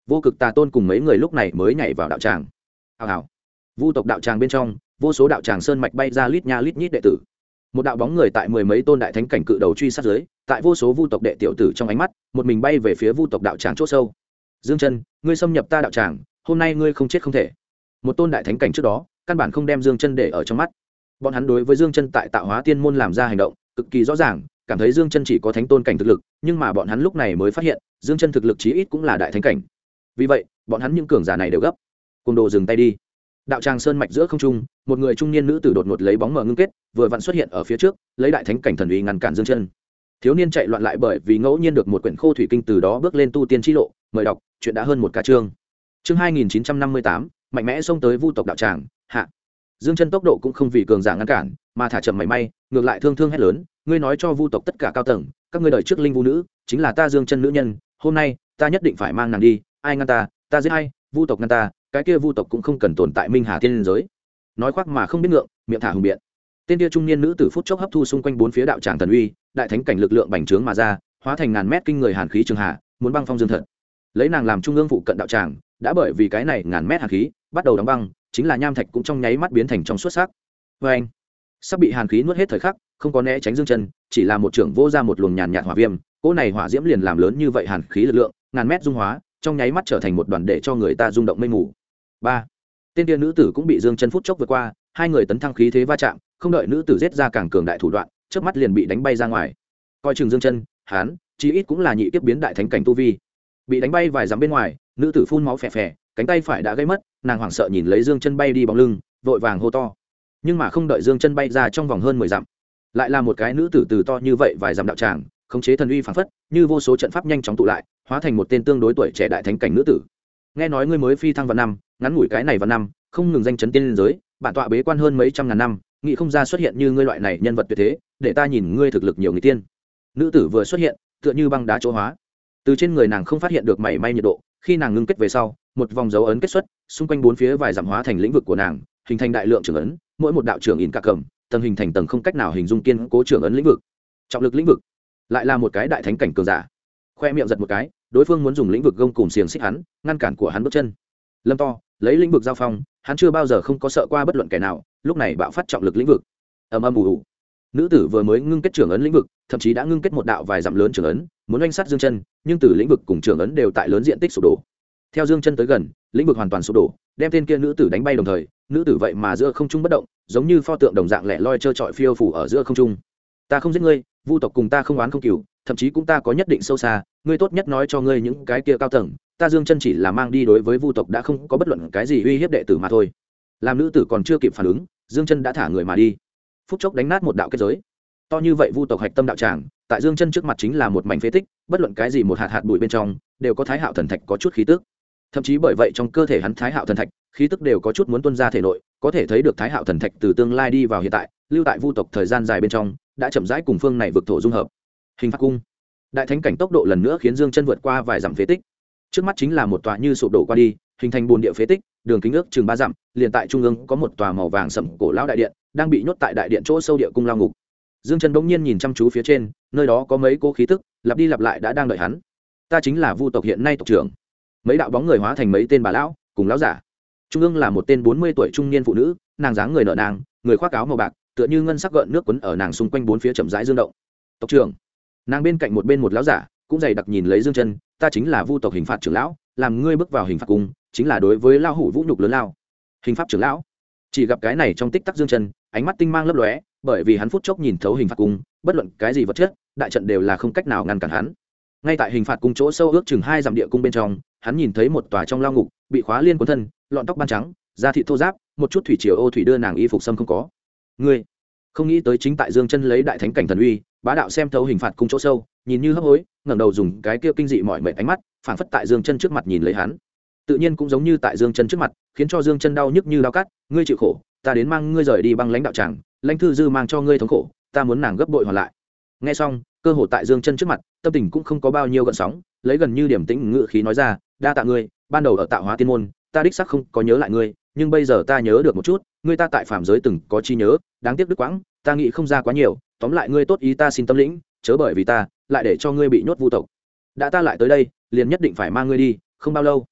Vô Cực Tà Tôn cùng mấy người lúc này mới nhảy vào đạo tràng. Hào hào. Vu tộc đạo tràng bên trong, vô số đạo tràng sơn mạch bay ra lít nha lít nhít đệ tử. Một đạo bóng người tại mười mấy tôn đại thánh cảnh cự đầu truy sát dưới, tại vô số vu tộc đệ tiểu tử trong ánh mắt, một mình bay về phía vu tộc đạo tràng chỗ sâu. Dương Chân, ngươi xâm nhập ta đạo tràng, hôm nay ngươi không chết không thể. Một tôn đại thánh cảnh trước đó, căn bản không đem Dương Chân để ở trong mắt. Bọn hắn đối với Dương Chân tại Tạo Hóa Tiên môn làm ra hành động, cực kỳ rõ ràng, cảm thấy Dương Chân chỉ có thánh tôn cảnh thực lực, nhưng mà bọn hắn lúc này mới phát hiện, Dương Chân thực lực chí ít cũng là đại thánh cảnh. Vì vậy, bọn hắn những cường giả này đều gấp. Côn Đồ dừng tay đi. Đạo tràng sơn mạch giữa không trung, một người trung niên nữ tử đột ngột lấy bóng mờ ngưng kết, vừa vặn xuất hiện ở phía trước, lấy đại thánh cảnh thần uy ngăn cản Dương Chân. Thiếu niên chạy loạn lại bởi vì ngẫu nhiên được một quyển khô thủy kinh, từ đó bước lên tu tiên chi lộ. Mời đọc, chuyện đã hơn một cả chương. Chương 2958, mạnh mẽ xông tới vu tộc đạo tràng, hạ. Dương Chân tốc độ cũng không vì cường giả ngăn cản, mà thả chậm mảy may, ngược lại thương thương hét lớn, ngươi nói cho vu tộc tất cả cao tầng, các ngươi đời trước linh vu nữ, chính là ta Dương Chân nữ nhân, hôm nay, ta nhất định phải mang nàng đi, ai ngăn ta, ta giết hay, vu tộc ngăn ta, cái kia vu tộc cũng không cần tồn tại Minh Hà tiên giới. Nói khoác mà không biết ngượng, miệng thả hùng biện. Tên kia trung niên nữ tử phút chốc hấp thu xung quanh bốn phía đạo tràng thần uy, đại thánh cảnh lực lượng bành trướng mà ra, hóa thành ngàn mét kinh người hàn khí trường hạ, muốn băng phong dương thật. Lấy nàng làm trung ương phụ cận đạo tràng, đã bởi vì cái này ngàn mét hàn khí, bắt đầu đóng băng, chính là nham thạch cũng trong nháy mắt biến thành trong suốt sắc. Oeng! Sắp bị hàn khí nuốt hết thời khắc, không có né tránh Dương Chân, chỉ là một trưởng vô ra một luồng nhàn nhạt hỏa viêm, cỗ này hỏa diễm liền làm lớn như vậy hàn khí lực lượng, ngàn mét dung hóa, trong nháy mắt trở thành một đoàn để cho người ta rung động mây mù. Ba, tên kia nữ tử cũng bị Dương Chân phút chốc vượt qua, hai người tấn thăng khí thế va chạm, không đợi nữ tử giết ra càng cường đại thủ đoạn, chớp mắt liền bị đánh bay ra ngoài. Coi chừng Dương Chân, hắn, chí ít cũng là nhị kiếp biến đại thánh cảnh tu vi. Bị đánh bay vài dặm bên ngoài, nữ tử phun máu phè phè, cánh tay phải đã gãy mất, nàng hoảng sợ nhìn lấy Dương Chân bay đi bóng lưng, vội vàng hô to. Nhưng mà không đợi Dương Chân bay ra trong vòng hơn 10 dặm, lại là một cái nữ tử từ to như vậy vài dặm đạo tràng, khống chế thần uy phảng phất, như vô số trận pháp nhanh chóng tụ lại, hóa thành một tên tương đối tuổi trẻ đại thánh cảnh nữ tử. Nghe nói ngươi mới phi thăng vào năm, ngắn ngủi cái này vào năm, không ngừng danh chấn tiên giới, bản tọa bế quan hơn mấy trăm ngàn năm, nghĩ không ra xuất hiện như ngươi loại này nhân vật tuyệt thế, để ta nhìn ngươi thực lực nhiều người tiên. Nữ tử vừa xuất hiện, tựa như băng đá chỗ hóa. Từ trên người nàng không phát hiện được mảy may nhiệt độ, khi nàng ngưng kết về sau, một vòng dấu ấn kết xuất, xung quanh bốn phía vài dặm hóa thành lĩnh vực của nàng, hình thành đại lượng trưởng ấn, mỗi một đạo trưởng in cả cầm, tầng hình thành tầng không cách nào hình dung kiên cố trưởng ấn lĩnh vực. Trọng lực lĩnh vực, lại là một cái đại thánh cảnh cường giả. Khoe miệng giật một cái, đối phương muốn dùng lĩnh vực gông cùm xiềng xích hắn, ngăn cản của hắn bước chân. Lâm to, lấy lĩnh vực giao phong, hắn chưa bao giờ không có sợ qua bất luận kẻ nào, lúc này bạo phát trọng lực lĩnh vực. Ầm ầm ù ù. Nữ tử vừa mới ngưng kết trưởng ấn lĩnh vực, thậm chí đã ngưng kết một đạo vài dặm lớn trưởng ấn, muốn oanh sát Dương Chân, nhưng từ lĩnh vực cùng trưởng ấn đều tại lớn diện tích sụp đổ. Theo Dương Chân tới gần, lĩnh vực hoàn toàn sụp đổ, đem tên kia nữ tử đánh bay đồng thời, nữ tử vậy mà giữa không trung bất động, giống như pho tượng đồng dạng lẻ loi trơ trọi phiêu phù ở giữa không trung. Ta không giết ngươi, vu tộc cùng ta không oán không cừu, thậm chí cũng ta có nhất định sâu xa, ngươi tốt nhất nói cho ngươi những cái kia cao tầng, ta Dương Chân chỉ là mang đi đối với vu tộc đã không có bất luận cái gì uy hiếp đệ tử mà thôi. Làm nữ tử còn chưa kịp phản ứng, Dương Chân đã thả người mà đi. Phút chốc đánh nát một đạo kết giới. To như vậy vu tộc hạch tâm đạo tràng, tại Dương Chân trước mặt chính là một mảnh phế tích, bất luận cái gì một hạt bụi bên trong, đều có Thái Hạo thần thạch có chút khí tức. Thậm chí bởi vậy trong cơ thể hắn Thái Hạo thần thạch, khí tức đều có chút muốn tuôn ra thể nội, có thể thấy được Thái Hạo thần thạch từ tương lai đi vào hiện tại, lưu tại vu tộc thời gian dài bên trong, đã chậm rãi cùng phương này vực thổ dung hợp. Hình phạt cung, đại thánh cảnh tốc độ lần nữa khiến Dương Chân vượt qua vài dặm phế tích. Trước mắt chính là một tòa như sụp đổ qua đi, hình thành bồn địa phế tích, đường kính ước chừng 3 dặm, liền tại trung ương có một tòa màu vàng sẫm cổ lão đại điện, đang bị nhốt tại đại điện chỗ sâu địa cung lao ngục. Dương Chân bỗng nhiên nhìn chăm chú phía trên, nơi đó có mấy cỗ khí tức, lặp đi lặp lại đã đang đợi hắn. Ta chính là vu tộc hiện nay tộc trưởng. Mấy đạo bóng người hóa thành mấy tên bà lão, cùng lão giả. Trung ương là một tên 40 tuổi trung niên phụ nữ, nàng dáng người nở nang, người khoác áo màu bạc, tựa như ngân sắc gợn nước quấn ở nàng xung quanh bốn phía chậm rãi dương động. Tộc trưởng. Nàng bên cạnh một lão giả, cũng dày đặc nhìn lấy Dương Chân, ta chính là vu tộc hình phạt trưởng lão, làm ngươi bước vào hình phạt cung, chính là đối với lao hủ vũ nhục lớn lao. Hình pháp trưởng lão. Chỉ gặp cái này trong tích tắc Dương Chân, ánh mắt tinh mang lấp lóe, bởi vì hắn phút chốc nhìn thấu hình phạt cung, bất luận cái gì vật chất, đại trận đều là không cách nào ngăn cản hắn. Ngay tại hình phạt cung chỗ sâu ước chừng 2 dặm địa cung bên trong, hắn nhìn thấy một tòa trong lao ngục, bị khóa liên cuốn thân, lọn tóc ban trắng, da thịt thô ráp, một chút thủy triều ô thủy đưa nàng y phục xâm không có. Ngươi, không nghĩ tới chính tại Dương Chân lấy đại thánh cảnh thần uy, bá đạo xem thấu hình phạt cung chỗ sâu, nhìn như hấp hối, ngẩng đầu dùng cái kia kinh dị mọi mệt ánh mắt, phảng phất tại Dương Chân trước mặt nhìn lấy hắn. Tự nhiên cũng giống như tại Dương Chân trước mặt, khiến cho Dương Chân đau nhức như dao cắt, ngươi chịu khổ, ta đến mang ngươi rời đi băng lãnh đạo tràng, lãnh thư dư mang cho ngươi thống khổ, ta muốn nàng gấp bội hoàn lại. Nghe xong, cơ hồ tại Dương Chân trước mặt, tâm tình cũng không có bao nhiêu gợn sóng, lấy gần như điềm tĩnh ngữ khí nói ra, đa tạ ngươi, ban đầu ở Tạo Hóa Tiên môn, ta đích xác không có nhớ lại ngươi, nhưng bây giờ ta nhớ được một chút, ngươi ta tại phàm giới từng có chi nhớ, đáng tiếc đứt quãng, ta nghĩ không ra quá nhiều, tóm lại ngươi tốt ý ta xin tâm lĩnh, chớ bởi vì ta, lại để cho ngươi bị nhốt vu tộc. Đã ta lại tới đây, liền nhất định phải mang ngươi đi, không bao lâu,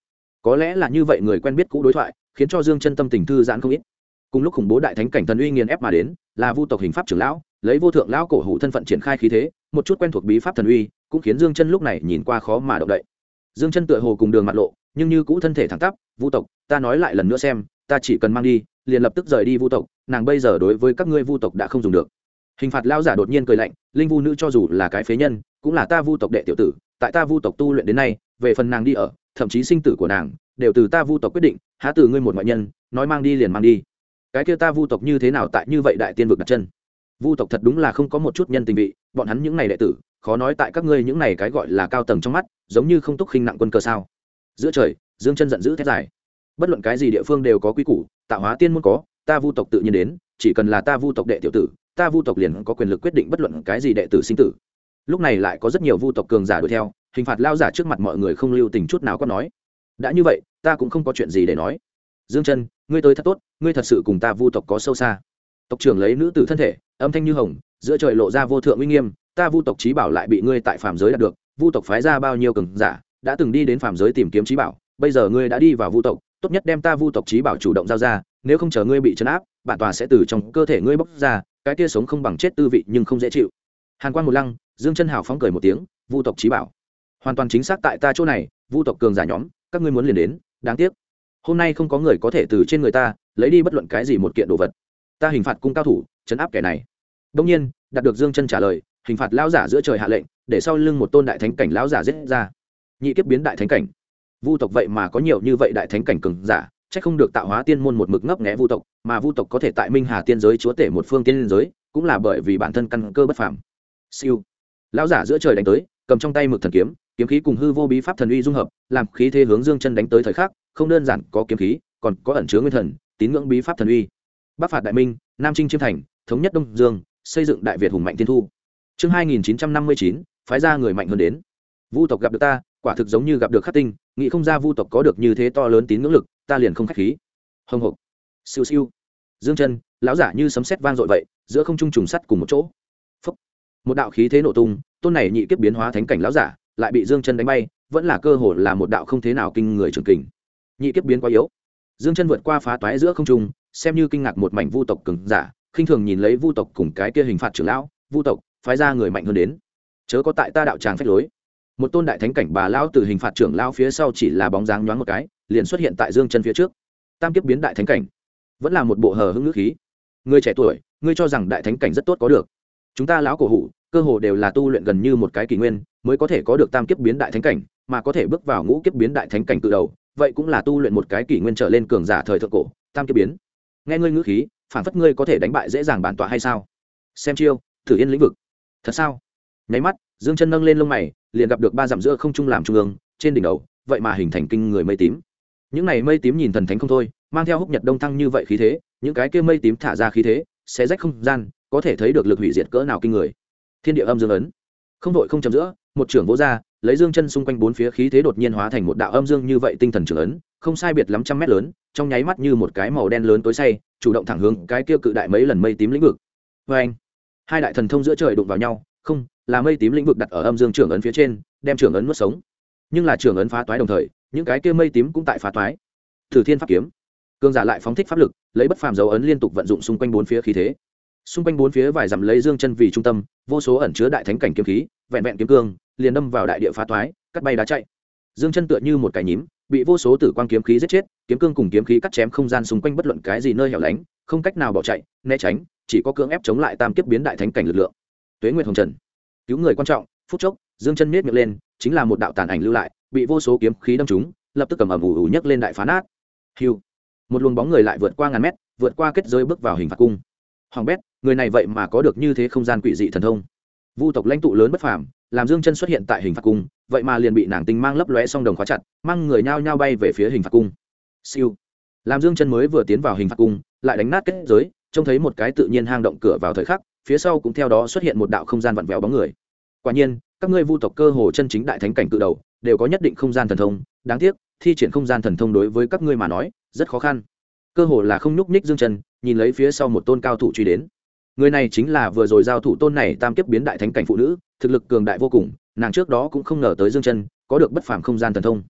có lẽ là như vậy người quen biết cũ đối thoại khiến cho Dương Chân tâm tình thư giãn không ít. Cùng lúc khủng bố đại thánh cảnh thần uy nghiền ép mà đến, là vu tộc hình pháp trưởng lão, lấy vô thượng lão cổ hủ thân phận triển khai khí thế, một chút quen thuộc bí pháp thần uy, cũng khiến Dương Chân lúc này nhìn qua khó mà động đậy. Dương Chân tựa hồ cùng đường mặt lộ, nhưng như cũ thân thể thẳng tắp, vu tộc, ta nói lại lần nữa xem, ta chỉ cần mang đi, liền lập tức rời đi vu tộc, nàng bây giờ đối với các ngươi vu tộc đã không dùng được. Hình phạt lão giả đột nhiên cười lạnh, linh vu nữ cho dù là cái phế nhân, cũng là ta vu tộc đệ tiểu tử, tại ta vu tộc tu luyện đến nay, về phần nàng đi ở, thậm chí sinh tử của nàng, đều từ ta vu tộc quyết định, há từ ngươi một ngoại nhân, nói mang đi liền mang đi. Cái kia ta vu tộc như thế nào tại như vậy đại tiên vực đặt chân? Vu tộc thật đúng là không có một chút nhân tình vị, bọn hắn những này đệ tử, khó nói tại các ngươi những này cái gọi là cao tầng trong mắt, giống như không túc khinh nặng quân cơ sao? Giữa trời, Dương Chân giận dữ thét dài. Bất luận cái gì địa phương đều có quy củ, tạo hóa tiên môn có, ta vu tộc tự nhiên đến, chỉ cần là ta vu tộc đệ tiểu tử, ta vu tộc liền có quyền lực quyết định bất luận cái gì đệ tử sinh tử. Lúc này lại có rất nhiều vu tộc cường giả đuổi theo, hình phạt lao giả trước mặt mọi người không lưu tình chút nào có nói. Đã như vậy, ta cũng không có chuyện gì để nói. Dương Chân, ngươi tới thật tốt, ngươi thật sự cùng ta vu tộc có sâu xa. Tộc trưởng lấy nữ tử thân thể, âm thanh như hồng, giữa trời lộ ra vô thượng uy nghiêm, ta vu tộc chí bảo lại bị ngươi tại phàm giới đạt được, vu tộc phái ra bao nhiêu cường giả, đã từng đi đến phàm giới tìm kiếm chí bảo, bây giờ ngươi đã đi vào vu tộc, tốt nhất đem ta vu tộc chí bảo chủ động giao ra, nếu không chờ ngươi bị trấn áp, bản tòa sẽ từ trong cơ thể ngươi bóc ra, cái kia sống không bằng chết tư vị nhưng không dễ chịu. Hàn Quan một lăng, Dương Chân hào phóng cười một tiếng, vu tộc chí bảo, hoàn toàn chính xác tại ta chỗ này, vu tộc cường giả nhóm, các ngươi muốn liền đến, đáng tiếc hôm nay không có người có thể từ trên người ta lấy đi bất luận cái gì một kiện đồ vật. Ta hình phạt cung cao thủ trấn áp kẻ này. Đông nhiên đạt được Dương Chân trả lời, hình phạt lão giả giữa trời hạ lệnh, để sau lưng một tôn đại thánh cảnh lão giả giết ra. Nhị kiếp biến đại thánh cảnh, vu tộc vậy mà có nhiều như vậy đại thánh cảnh cường giả, chắc không được tạo hóa tiên môn một mực ngấp nghé vu tộc, mà vu tộc có thể tại Minh Hà tiên giới chúa tể một phương tiên giới, cũng là bởi vì bản thân căn cơ bất phàm. Siêu, lão giả giữa trời đánh tới, cầm trong tay mực thần kiếm, kiếm khí cùng hư vô bí pháp thần uy dung hợp, làm khí thế hướng Dương Chân đánh tới thời khắc, không đơn giản có kiếm khí, còn có ẩn chứa nguyên thần, tín ngưỡng bí pháp thần uy. Bắc phạt đại minh, Nam chinh chiêm thành, thống nhất Đông Dương, xây dựng đại Việt hùng mạnh thiên thu. Chương 2959, phái ra người mạnh hơn đến. Vu tộc gặp được ta, quả thực giống như gặp được khắc tinh, nghĩ không ra vu tộc có được như thế to lớn tín ngưỡng lực, ta liền không khách khí. Hồng hộc, siêu siêu. Dương Chân, lão giả như sấm sét vang dội vậy, giữa không trung trùng sắt cùng một chỗ. Phốc. Một đạo khí thế nổ tung, tôn này nhị kiếp biến hóa thánh cảnh lão giả, lại bị Dương Chân đánh bay, vẫn là cơ hội là một đạo không thế nào kinh người trường kình. Nhị kiếp biến quá yếu. Dương Chân vượt qua phá toái giữa không trung, xem như kinh ngạc một mảnh vu tộc cường giả, khinh thường nhìn lấy vu tộc cùng cái kia hình phạt trưởng lão, vu tộc phái ra người mạnh hơn đến, chớ có tại ta đạo tràng phách lối. Một tôn đại thánh cảnh bà lão từ hình phạt trưởng lão phía sau chỉ là bóng dáng nhoáng một cái, liền xuất hiện tại Dương Chân phía trước. Tam kiếp biến đại thánh cảnh, vẫn là một bộ hờ hững ngữ khí. Ngươi trẻ tuổi, ngươi cho rằng đại thánh cảnh rất tốt có được? Chúng ta lão cổ hủ, cơ hồ đều là tu luyện gần như một cái kỷ nguyên, mới có thể có được tam kiếp biến đại thánh cảnh, mà có thể bước vào ngũ kiếp biến đại thánh cảnh từ đầu, vậy cũng là tu luyện một cái kỷ nguyên trở lên cường giả thời thượng cổ, tam kiếp biến. Nghe ngươi ngữ khí, phản phất ngươi có thể đánh bại dễ dàng bản tọa hay sao? Xem chiêu, thử yên lĩnh vực. Thật sao? Nháy mắt, Dương Chân nâng lên lông mày, liền gặp được ba dặm giữa không trung làm trung ương, trên đỉnh đầu, vậy mà hình thành kinh người mây tím. Những này mây tím nhìn thần thánh không thôi, mang theo húc nhật đông thăng như vậy khí thế, những cái kia mây tím thả ra khí thế, sẽ rách không gian, có thể thấy được lực hủy diệt cỡ nào kinh người. Thiên địa âm dương ấn, không đội không chậm giữa, một trưởng vỗ ra, lấy Dương Chân xung quanh bốn phía khí thế đột nhiên hóa thành một đạo âm dương như vậy tinh thần trưởng ấn, không sai biệt lắm trăm mét lớn, trong nháy mắt như một cái màu đen lớn tối say, chủ động thẳng hướng cái kia cự đại mấy lần mây tím lĩnh vực. Oeng! Hai đại thần thông giữa trời đụng vào nhau, không, là mây tím lĩnh vực đặt ở âm dương trưởng ấn phía trên, đem trưởng ấn nuốt sống. Nhưng là trưởng ấn phá toái đồng thời, những cái kia mây tím cũng tại phá toái. Thử Thiên pháp kiếm, cường giả lại phóng thích pháp lực, lấy bất phàm dấu ấn liên tục vận dụng xung quanh bốn phía khí thế. Xung quanh bốn phía vài dặm lấy Dương Chân vì trung tâm, vô số ẩn chứa đại thánh cảnh kiếm khí, vẹn vẹn kiếm cương, liền đâm vào đại địa phá toái, cắt bay đá chạy. Dương Chân tựa như một cái nhím, bị vô số tử quang kiếm khí giết chết, kiếm cương cùng kiếm khí cắt chém không gian xung quanh bất luận cái gì nơi hẻo lánh, không cách nào bỏ chạy, né tránh, chỉ có cưỡng ép chống lại tam kiếp biến đại thánh cảnh lực lượng. Tuế Nguyệt Hồng Trần, cứu người quan trọng, phút chốc, Dương Chân nhếch miệng lên, chính là một đạo tàn ảnh lưu lại, bị vô số kiếm khí đâm trúng, lập tức cầm ầm ủ nhấc lên đại phá nát. Hưu, một luồng bóng người lại vượt qua ngàn mét, vượt qua kết giới bước vào hình phạt cung. Hoàng bét, người này vậy mà có được như thế không gian quỷ dị thần thông. Vu tộc lãnh tụ lớn bất phàm, làm Dương Chân xuất hiện tại hình phạt cung, vậy mà liền bị nàng tinh mang lấp lóe song đồng khóa chặt, mang người nhao nhao bay về phía hình phạt cung. Siêu, làm Dương Chân mới vừa tiến vào hình phạt cung, lại đánh nát kết giới, trông thấy một cái tự nhiên hang động cửa vào thời khắc, phía sau cũng theo đó xuất hiện một đạo không gian vặn vẹo bóng người. Quả nhiên, các ngươi Vu tộc cơ hồ chân chính đại thánh cảnh cự đầu, đều có nhất định không gian thần thông, đáng tiếc, thi triển không gian thần thông đối với các ngươi mà nói, rất khó khăn. Cơ hồ là không nhúc nhích Dương Chân, nhìn lấy phía sau một tôn cao thủ truy đến. Người này chính là vừa rồi giao thủ tôn này tam kiếp biến đại thánh cảnh phụ nữ, thực lực cường đại vô cùng, nàng trước đó cũng không ngờ tới Dương Chân có được bất phàm không gian thần thông.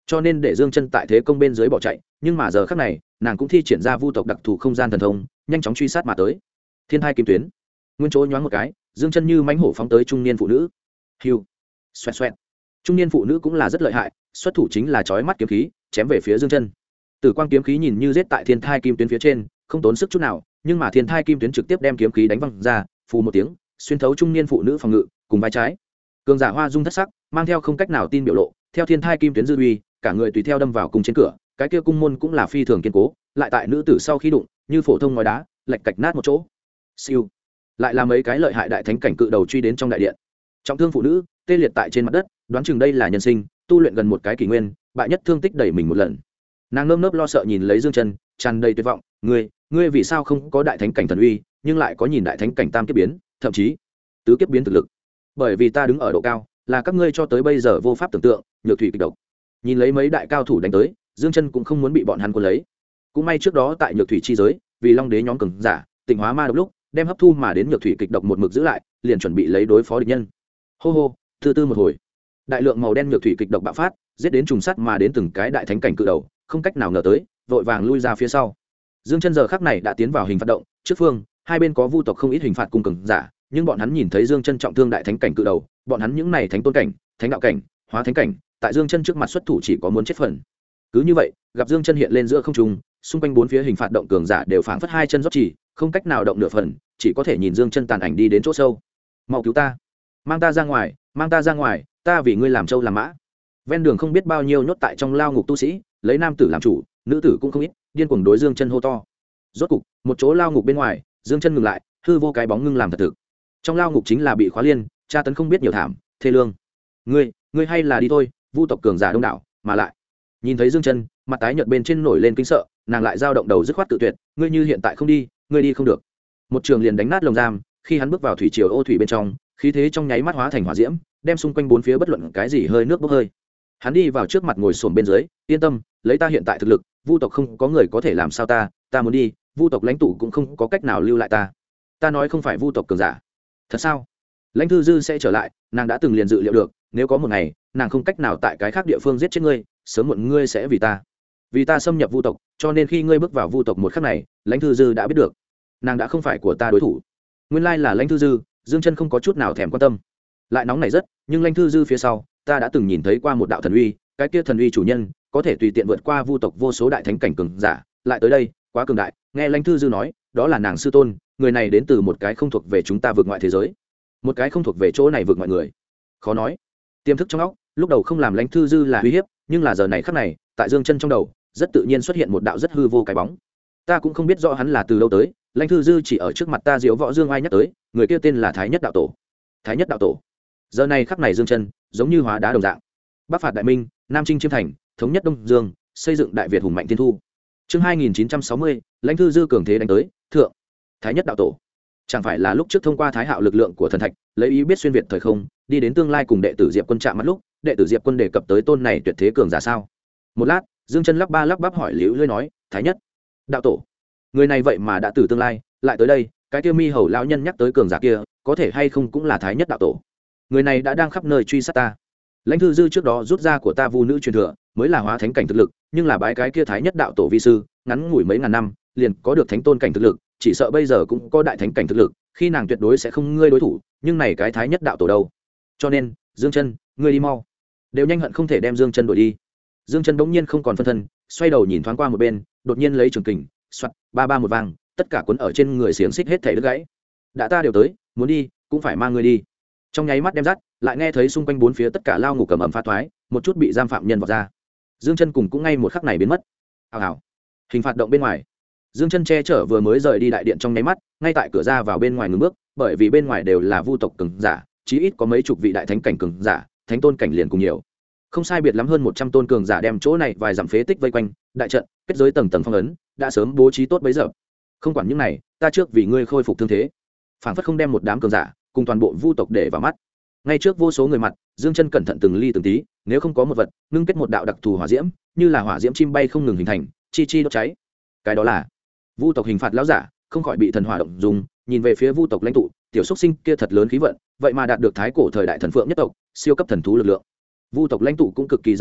cho nên để dương chân tại thế công bên dưới bỏ chạy, nhưng mà giờ khắc này nàng cũng thi triển ra vu tộc đặc thù không gian thần thông, nhanh chóng truy sát mà tới. Thiên thai kim tuyến, nguyên chỗ nhoáng một cái, dương chân như mãnh hổ phóng tới trung niên phụ nữ. Hiu, xoẹt xoẹt. Trung niên phụ nữ cũng là rất lợi hại, xuất thủ chính là chói mắt kiếm khí, chém về phía dương chân. Tử quang kiếm khí nhìn như giết tại thiên thai kim tuyến phía trên, không tốn sức chút nào, nhưng mà thiên thai kim tuyến trực tiếp đem kiếm khí đánh văng ra, phù một tiếng, xuyên thấu trung niên phụ nữ phòng ngự, cùng vai trái. Cường giả hoa dung thất sắc, mang theo không cách nào tin biểu lộ, theo thiên thai kim tuyến dư uy, cả người tùy theo đâm vào cung trên cửa, cái kia cung môn cũng là phi thường kiên cố, lại tại nữ tử sau khi đụng, như phổ thông ngói đá, lệch cạch nát một chỗ. Siêu, lại là mấy cái lợi hại đại thánh cảnh cự đầu truy đến trong đại điện. Trọng thương phụ nữ, tê liệt tại trên mặt đất, đoán chừng đây là nhân sinh, tu luyện gần một cái kỷ nguyên, bại nhất thương tích đẩy mình một lần. Nàng nơm nớp lo sợ nhìn lấy Dương Chân, tràn đầy tuyệt vọng, ngươi vì sao không có đại thánh cảnh thần uy, nhưng lại có nhìn đại thánh cảnh tam kiếp biến, thậm chí tứ kiếp biến thực lực? Bởi vì ta đứng ở độ cao, là các ngươi cho tới bây giờ vô pháp tưởng tượng, nhược thủy kịch độc. Nhìn lấy mấy đại cao thủ đánh tới, Dương Chân cũng không muốn bị bọn hắn cuốn lấy. Cũng may trước đó tại nhược thủy chi giới, vì long đế nhóm cường giả, tịnh hóa ma độc lúc, đem hấp thu mà đến nhược thủy kịch độc một mực giữ lại, liền chuẩn bị lấy đối phó địch nhân. Hô hô, từ từ một hồi, đại lượng màu đen nhược thủy kịch độc bạo phát, giết đến trùng sắt mà đến từng cái đại thánh cảnh cự đầu, không cách nào ngờ tới, vội vàng lui ra phía sau. Dương Chân giờ khắc này đã tiến vào hình phạt động, trước phương, hai bên có vu tộc không ít hình phạt cùng cường giả, nhưng bọn hắn nhìn thấy Dương Chân trọng thương đại thánh cảnh cự đầu, bọn hắn những này thánh tôn cảnh, thánh đạo cảnh, hóa thánh cảnh, tại Dương Chân trước mặt xuất thủ chỉ có muốn chết phần. Cứ như vậy, gặp Dương Chân hiện lên giữa không trung, xung quanh bốn phía hình phạt động cường giả đều phảng phất hai chân rót chỉ, không cách nào động nửa phần, chỉ có thể nhìn Dương Chân tàn ảnh đi đến chỗ sâu. Mau cứu ta, mang ta ra ngoài, mang ta ra ngoài, ta vì ngươi làm trâu làm mã. Ven đường không biết bao nhiêu nhốt tại trong lao ngục tu sĩ, lấy nam tử làm chủ, nữ tử cũng không ít, điên cuồng đối Dương Chân hô to. Rốt cục, một chỗ lao ngục bên ngoài, Dương Chân ngừng lại, hư vô cái bóng ngưng làm thật thực. Trong lao ngục chính là bị khóa liên, tra tấn không biết nhiều thảm, thê lương. Ngươi hay là đi thôi, vu tộc cường giả đông đảo, mà lại. Nhìn thấy Dương Chân, mặt tái nhợt bên trên nổi lên kinh sợ, nàng lại dao động đầu dứt khoát tự tuyệt, ngươi như hiện tại không đi, ngươi đi không được. Một trường liền đánh nát lồng giam, khi hắn bước vào thủy triều ô thủy bên trong, khí thế trong nháy mắt hóa thành hỏa diễm, đem xung quanh bốn phía bất luận cái gì hơi nước bốc hơi. Hắn đi vào trước mặt ngồi xổm bên dưới, yên tâm, lấy ta hiện tại thực lực, vu tộc không có người có thể làm sao ta muốn đi, vu tộc lãnh tụ cũng không có cách nào lưu lại ta nói không phải vu tộc cường giả. Thật sao? Lãnh Thư Dư sẽ trở lại, nàng đã từng liền dự liệu được, nếu có một ngày nàng không cách nào tại cái khác địa phương giết chết ngươi, sớm muộn ngươi sẽ vì ta xâm nhập vu tộc, cho nên khi ngươi bước vào vu tộc một khắc này, Lãnh Thư Dư đã biết được nàng đã không phải của ta đối thủ. Nguyên lai là Lãnh Thư Dư. Dương Chân không có chút nào thèm quan tâm, lại nóng này rất, nhưng Lãnh Thư Dư phía sau, ta đã từng nhìn thấy qua một đạo thần uy, cái kia thần uy chủ nhân có thể tùy tiện vượt qua vu tộc vô số đại thánh cảnh cường giả, lại tới đây, quá cường đại. Nghe Lãnh Thư Dư nói, đó là nàng sư tôn, người này đến từ một cái không thuộc về chúng ta vượt ngoại thế giới, một cái không thuộc về chỗ này vượt ngoại người. Khó nói. Tiềm thức trong óc lúc đầu không làm Lãnh Thư Dư là uy hiếp, nhưng là giờ này khắc này, tại Dương Chân trong đầu, rất tự nhiên xuất hiện một đạo rất hư vô cái bóng. Ta cũng không biết rõ hắn là từ đâu tới, Lãnh Thư Dư chỉ ở trước mặt ta diếu võ Dương ai nhắc tới, người kia tên là Thái Nhất đạo tổ. Thái Nhất đạo tổ. Giờ này khắc này Dương Chân giống như hóa đá đồng dạng. Bắc phạt đại minh, Nam chinh chiêm thành, thống nhất Đông Dương, xây dựng Đại Việt hùng mạnh thiên thu. Chương 2960, Lãnh Thư Dư cường thế đánh tới, thượng. Thái Nhất đạo tổ. Chẳng phải là lúc trước thông qua Thái Hạo lực lượng của thần thạch, lấy ý biết xuyên việt thời không, đi đến tương lai cùng đệ tử Diệp Quân chạm mắt lúc, đệ tử Diệp Quân đề cập tới tôn này tuyệt thế cường giả sao? Một lát, Dương Chân lắp ba lắp bắp hỏi liễu lưỡi nói, Thái Nhất đạo tổ, người này vậy mà đã từ tương lai lại tới đây, cái kia Mi Hầu lão nhân nhắc tới cường giả kia, có thể hay không cũng là Thái Nhất đạo tổ? Người này đã đang khắp nơi truy sát ta. Lãnh Thư Dư trước đó rút ra của ta vu nữ truyền thừa, mới là hóa thánh cảnh thực lực, nhưng là bái cái kia Thái Nhất đạo tổ vi sư, ngắn ngủi mấy ngàn năm, liền có được thánh tôn cảnh thực lực, chỉ sợ bây giờ cũng có đại thánh cảnh thực lực, khi nàng tuyệt đối sẽ không ngươi đối thủ, nhưng này cái Thái Nhất đạo tổ đâu? Cho nên, Dương Chân, ngươi đi mau. Đều nhanh hận không thể đem Dương Chân đuổi đi. Dương Chân bỗng nhiên không còn phân thân, xoay đầu nhìn thoáng qua một bên, đột nhiên lấy trường kình, xoạt, ba ba một vang, tất cả cuốn ở trên người xiềng xích hết thảy đứt gãy. Đã ta đều tới, muốn đi, cũng phải mang ngươi đi. Trong nháy mắt đem dắt, lại nghe thấy xung quanh bốn phía tất cả lao ngục cầm ẩm phá thoái, một chút bị giam phạm nhân vọt ra. Dương Chân cùng cũng ngay một khắc này biến mất. Hào hào. Hình phạt động bên ngoài. Dương Chân che chở vừa mới rời đi đại điện trong nháy mắt, ngay tại cửa ra vào bên ngoài ngừng bước, bởi vì bên ngoài đều là vu tộc cường giả, chí ít có mấy chục vị đại thánh cảnh cường giả, thánh tôn cảnh liền cùng nhiều. Không sai biệt lắm hơn 100 tôn cường giả đem chỗ này vài dặm phế tích vây quanh, đại trận, kết giới tầng tầng phong ấn, đã sớm bố trí tốt bấy giờ. Không quản những này, ta trước vì ngươi khôi phục thương thế. Phản phất không đem một đám cường giả cùng toàn bộ vu tộc để vào mắt. Ngay trước vô số người mặt, Dương Chân cẩn thận từng ly từng tí, nếu không có một vật, ngưng kết một đạo đặc thù hỏa diễm, như là hỏa diễm chim bay không ngừng hình thành, chi chi đốt cháy. Cái đó là vu tộc hình phạt lão giả, không khỏi bị thần hỏa động dùng, nhìn về phía vu tộc lãnh tụ, tiểu xuất sinh kia thật lớn khí vận, vậy mà đạt được thái cổ thời đại thần phượng nhất tộc, siêu cấp thần thú lực lượng. Vu tộc lãnh tụ cũng cực kỳ giật mình,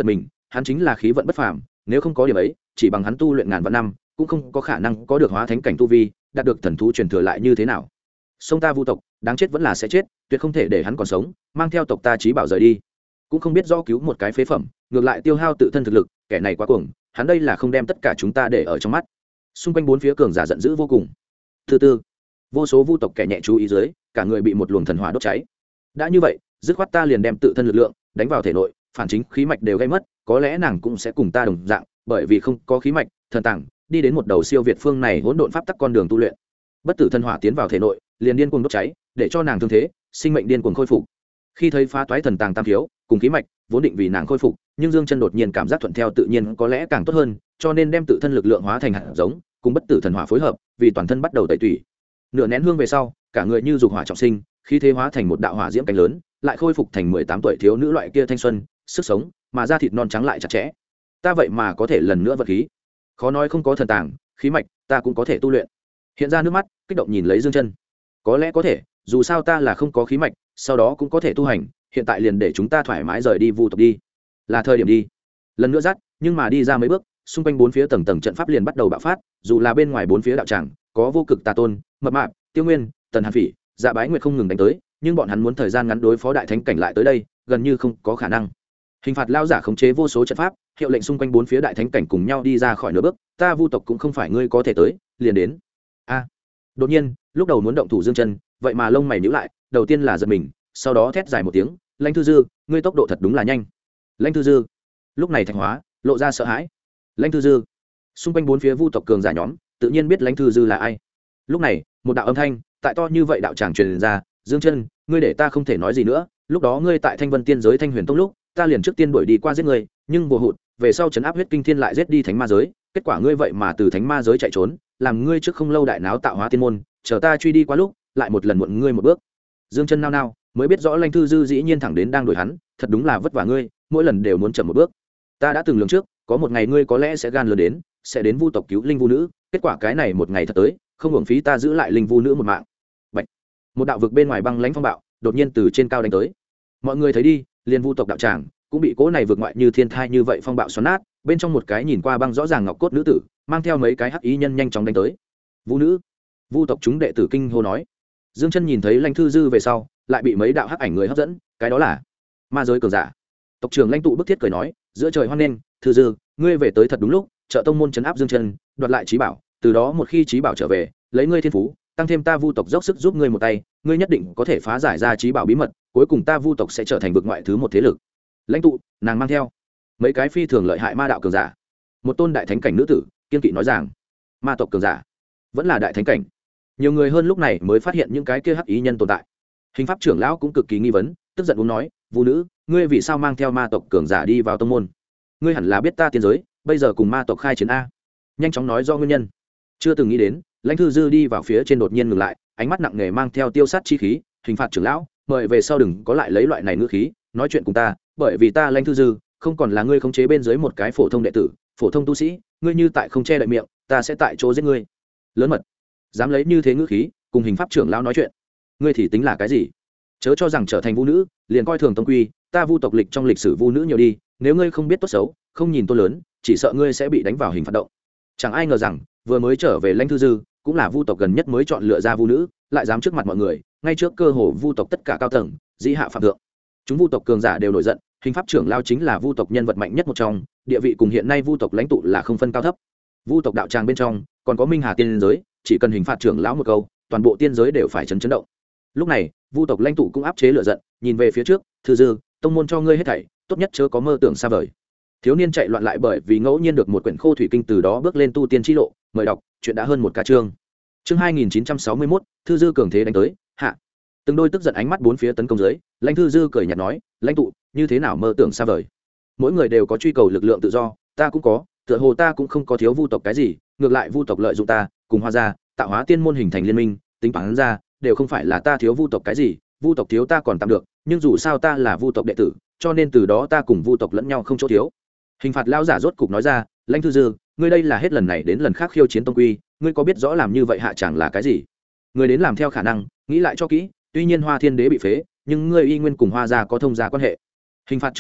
hắn chính là khí vận bất phàm, nếu không có điểm ấy chỉ bằng hắn tu luyện ngàn vạn năm cũng không có khả năng có được hóa thánh cảnh tu vi, đạt được thần thú truyền thừa lại như thế nào. Sông ta vu tộc đáng chết vẫn là sẽ chết, tuyệt không thể để hắn còn sống mang theo tộc ta chí bảo rời đi. Cũng không biết do cứu một cái phế phẩm ngược lại tiêu hao tự thân thực lực, kẻ này quá cuồng, hắn đây là không đem tất cả chúng ta để ở trong mắt. Xung quanh bốn phía cường giả giận dữ vô cùng. Thứ tư, vô số vu tộc kẻ nhẹ chú ý dưới, cả người bị một luồng thần hỏa đốt cháy. Đã như vậy, dứt khoát ta liền đem tự thân lực lượng đánh vào thể nội, phản chính khí mạch đều gây mất, có lẽ nàng cũng sẽ cùng ta đồng dạng, bởi vì không có khí mạch, thần tàng, đi đến một đầu siêu việt phương này hỗn độn pháp tắc con đường tu luyện. Bất tử thần hỏa tiến vào thể nội, liền điên cuồng đốt cháy, để cho nàng thương thế, sinh mệnh điên cuồng khôi phục. Khi thấy phá toái thần tàng tam thiếu, cùng khí mạch, vốn định vì nàng khôi phục, nhưng Dương Chân đột nhiên cảm giác thuận theo tự nhiên có lẽ càng tốt hơn, cho nên đem tự thân lực lượng hóa thành hạt giống, cùng bất tử thần hỏa phối hợp, vì toàn thân bắt đầu tẩy tủy. Nửa nén hương về sau, cả người như dục hỏa trọng sinh, khí thế hóa thành một đạo hỏa diễm cánh lớn, lại khôi phục thành 18 tuổi thiếu nữ loại kia thanh xuân, sức sống, mà da thịt non trắng lại chặt chẽ. Ta vậy mà có thể lần nữa vật khí. Khó nói không có thần tàng, khí mạch, ta cũng có thể tu luyện. Hiện ra nước mắt, kích động nhìn lấy Dương Chân. Có lẽ có thể, dù sao ta là không có khí mạch, sau đó cũng có thể tu hành, hiện tại liền để chúng ta thoải mái rời đi vu tộc đi. Là thời điểm đi. Lần nữa dắt, nhưng mà đi ra mấy bước, xung quanh bốn phía tầng tầng trận pháp liền bắt đầu bạo phát, dù là bên ngoài bốn phía đạo tràng, có vô cực tà tôn, mập mạp, tiêu nguyên, tần hàn phỉ, dạ bái nguyệt không ngừng đánh tới, nhưng bọn hắn muốn thời gian ngắn đối phó đại thánh cảnh lại tới đây, gần như không có khả năng. Hình phạt lao giả khống chế vô số trận pháp, hiệu lệnh xung quanh bốn phía đại thánh cảnh cùng nhau đi ra khỏi nửa bước, ta vu tộc cũng không phải ngươi có thể tới, liền đến. A. Đột nhiên, lúc đầu muốn động thủ Dương Chân, vậy mà lông mày nhíu lại, đầu tiên là giật mình, sau đó thét dài một tiếng, Lãnh Thư Dư, ngươi tốc độ thật đúng là nhanh. Lãnh Thư Dư. Lúc này Thạch Hóa lộ ra sợ hãi. Lãnh Thư Dư. Xung quanh bốn phía vu tộc cường giả nhóm, tự nhiên biết Lãnh Thư Dư là ai. Lúc này, một đạo âm thanh, tại to như vậy đạo tràng truyền ra, Dương Chân, ngươi để ta không thể nói gì nữa, lúc đó ngươi tại Thanh Vân Tiên giới Thanh Huyền Tông lúc, ta liền trước tiên đuổi đi qua giết ngươi, nhưng vô hụt, về sau trấn áp huyết kinh thiên lại giết đi thánh ma giới, kết quả ngươi vậy mà từ thánh ma giới chạy trốn, làm ngươi trước không lâu đại náo tạo hóa tiên môn, chờ ta truy đi qua lúc, lại một lần muộn ngươi một bước. Dương Chân nao nao, mới biết rõ Lãnh Thư Dư dĩ nhiên thẳng đến đang đuổi hắn, thật đúng là vất vả ngươi, mỗi lần đều muốn chậm một bước. Ta đã từng lường trước, có một ngày ngươi có lẽ sẽ gan lớn đến, sẽ đến vu tộc cứu linh vu nữ, kết quả cái này một ngày thật tới, không hưởng phí ta giữ lại linh vu nữ một mạng. Bạch. Một đạo vực bên ngoài băng lãnh phong bạo, đột nhiên từ trên cao đánh tới. Mọi người thấy đi, liền vu tộc đạo tràng cũng bị cỗ này vượt ngoại như thiên thai như vậy phong bạo xoắn nát, bên trong một cái nhìn qua băng rõ ràng ngọc cốt nữ tử, mang theo mấy cái hắc ý nhân nhanh chóng đánh tới. Vu nữ, vu tộc chúng đệ tử kinh hô nói. Dương Chân nhìn thấy Lãnh Thư Dư về sau, lại bị mấy đạo hắc ảnh người hấp dẫn, cái đó là ma giới cường giả. Tộc trưởng Lãnh Tụ bức thiết cười nói, giữa trời hoan nghênh, Thư Dư, ngươi về tới thật đúng lúc, trợ tông môn trấn áp Dương Chân, đoạt lại chí bảo, từ đó một khi chí bảo trở về, lấy ngươi thiên phú, tăng thêm ta vu tộc dốc sức giúp ngươi một tay, ngươi nhất định có thể phá giải ra chí bảo bí mật, cuối cùng ta vu tộc sẽ trở thành vực ngoại thứ một thế lực. Lãnh Tụ, nàng mang theo mấy cái phi thường lợi hại ma đạo cường giả. Một tôn đại thánh cảnh nữ tử, kiên kỵ nói rằng, ma tộc cường giả, vẫn là đại thánh cảnh. Nhiều người hơn lúc này mới phát hiện những cái kia hắc ý nhân tồn tại. Hình pháp trưởng lão cũng cực kỳ nghi vấn, tức giận uống nói, "Vu nữ, ngươi vì sao mang theo ma tộc cường giả đi vào tông môn? Ngươi hẳn là biết ta tiên giới, bây giờ cùng ma tộc khai chiến a." Nhanh chóng nói do nguyên nhân. Chưa từng nghĩ đến, Lãnh Thư Dư đi vào phía trên đột nhiên ngừng lại, ánh mắt nặng nề mang theo tiêu sát chi khí, "Hình phạt trưởng lão, mời về sau đừng có lại lấy loại này ngữ khí, nói chuyện cùng ta, bởi vì ta Lãnh Thư Dư, không còn là ngươi khống chế bên dưới một cái phổ thông đệ tử, phổ thông tu sĩ, ngươi như tại không che đậy miệng, ta sẽ tại chỗ giết ngươi." Lớn mật, dám lấy như thế ngữ khí cùng hình pháp trưởng lão nói chuyện, ngươi thì tính là cái gì? Chớ cho rằng trở thành vu nữ liền coi thường tông quy, ta vu tộc lịch trong lịch sử vu nữ nhiều đi, nếu ngươi không biết tốt xấu, không nhìn tôi lớn, chỉ sợ ngươi sẽ bị đánh vào hình phạt động. Chẳng ai ngờ rằng vừa mới trở về Lãnh Thư Dư, cũng là vu tộc gần nhất mới chọn lựa ra vu nữ, lại dám trước mặt mọi người, ngay trước cơ hồ vu tộc tất cả cao tầng, dĩ hạ phạm thượng. Chúng vu tộc cường giả đều nổi giận, hình pháp trưởng lão chính là vu tộc nhân vật mạnh nhất một trong, địa vị cùng hiện nay vu tộc lãnh tụ là không phân cao thấp. Vu tộc đạo tràng bên trong còn có Minh Hà tiên giới, chỉ cần hình phạt trưởng lão một câu, toàn bộ tiên giới đều phải chấn động. Lúc này vu tộc lãnh tụ cũng áp chế lửa giận, nhìn về phía trước, Thư Dư, tông môn cho ngươi hết thảy, tốt nhất chớ có mơ tưởng xa vời. Thiếu niên chạy loạn lại bởi vì ngẫu nhiên được một quyển khô thủy kinh, từ đó bước lên tu tiên chi lộ. Mời đọc, chuyện đã hơn một ca chương. Chương 2961, Thư Dư cường thế đánh tới, hạ. Từng đôi tức giận ánh mắt bốn phía tấn công dưới, Lãnh Thư Dư cười nhạt nói, lãnh tụ, như thế nào mơ tưởng xa vời? Mỗi người đều có truy cầu lực lượng tự do, ta cũng có, tựa hồ ta cũng không có thiếu vu tộc cái gì, ngược lại vu tộc lợi dụng ta, cùng Hoa gia, tạo hóa tiên môn hình thành liên minh, tính toán ra, đều không phải là ta thiếu vu tộc cái gì, vu tộc thiếu ta còn tạm được, nhưng dù sao ta là vu tộc đệ tử, cho nên từ đó ta cùng vu tộc lẫn nhau không chỗ thiếu. Hình phạt lão giả rốt cục nói ra, Lãnh Thư Dư, ngươi đây là hết lần này đến lần khác khiêu chiến tông quy, ngươi có biết rõ làm như vậy hạ chẳng là cái gì? Ngươi đến làm theo khả năng, nghĩ lại cho kỹ, tuy nhiên Hoa Thiên Đế bị phế, nhưng ngươi y nguyên cùng Hoa gia có thông gia quan hệ. Hình phạt trưởng lão,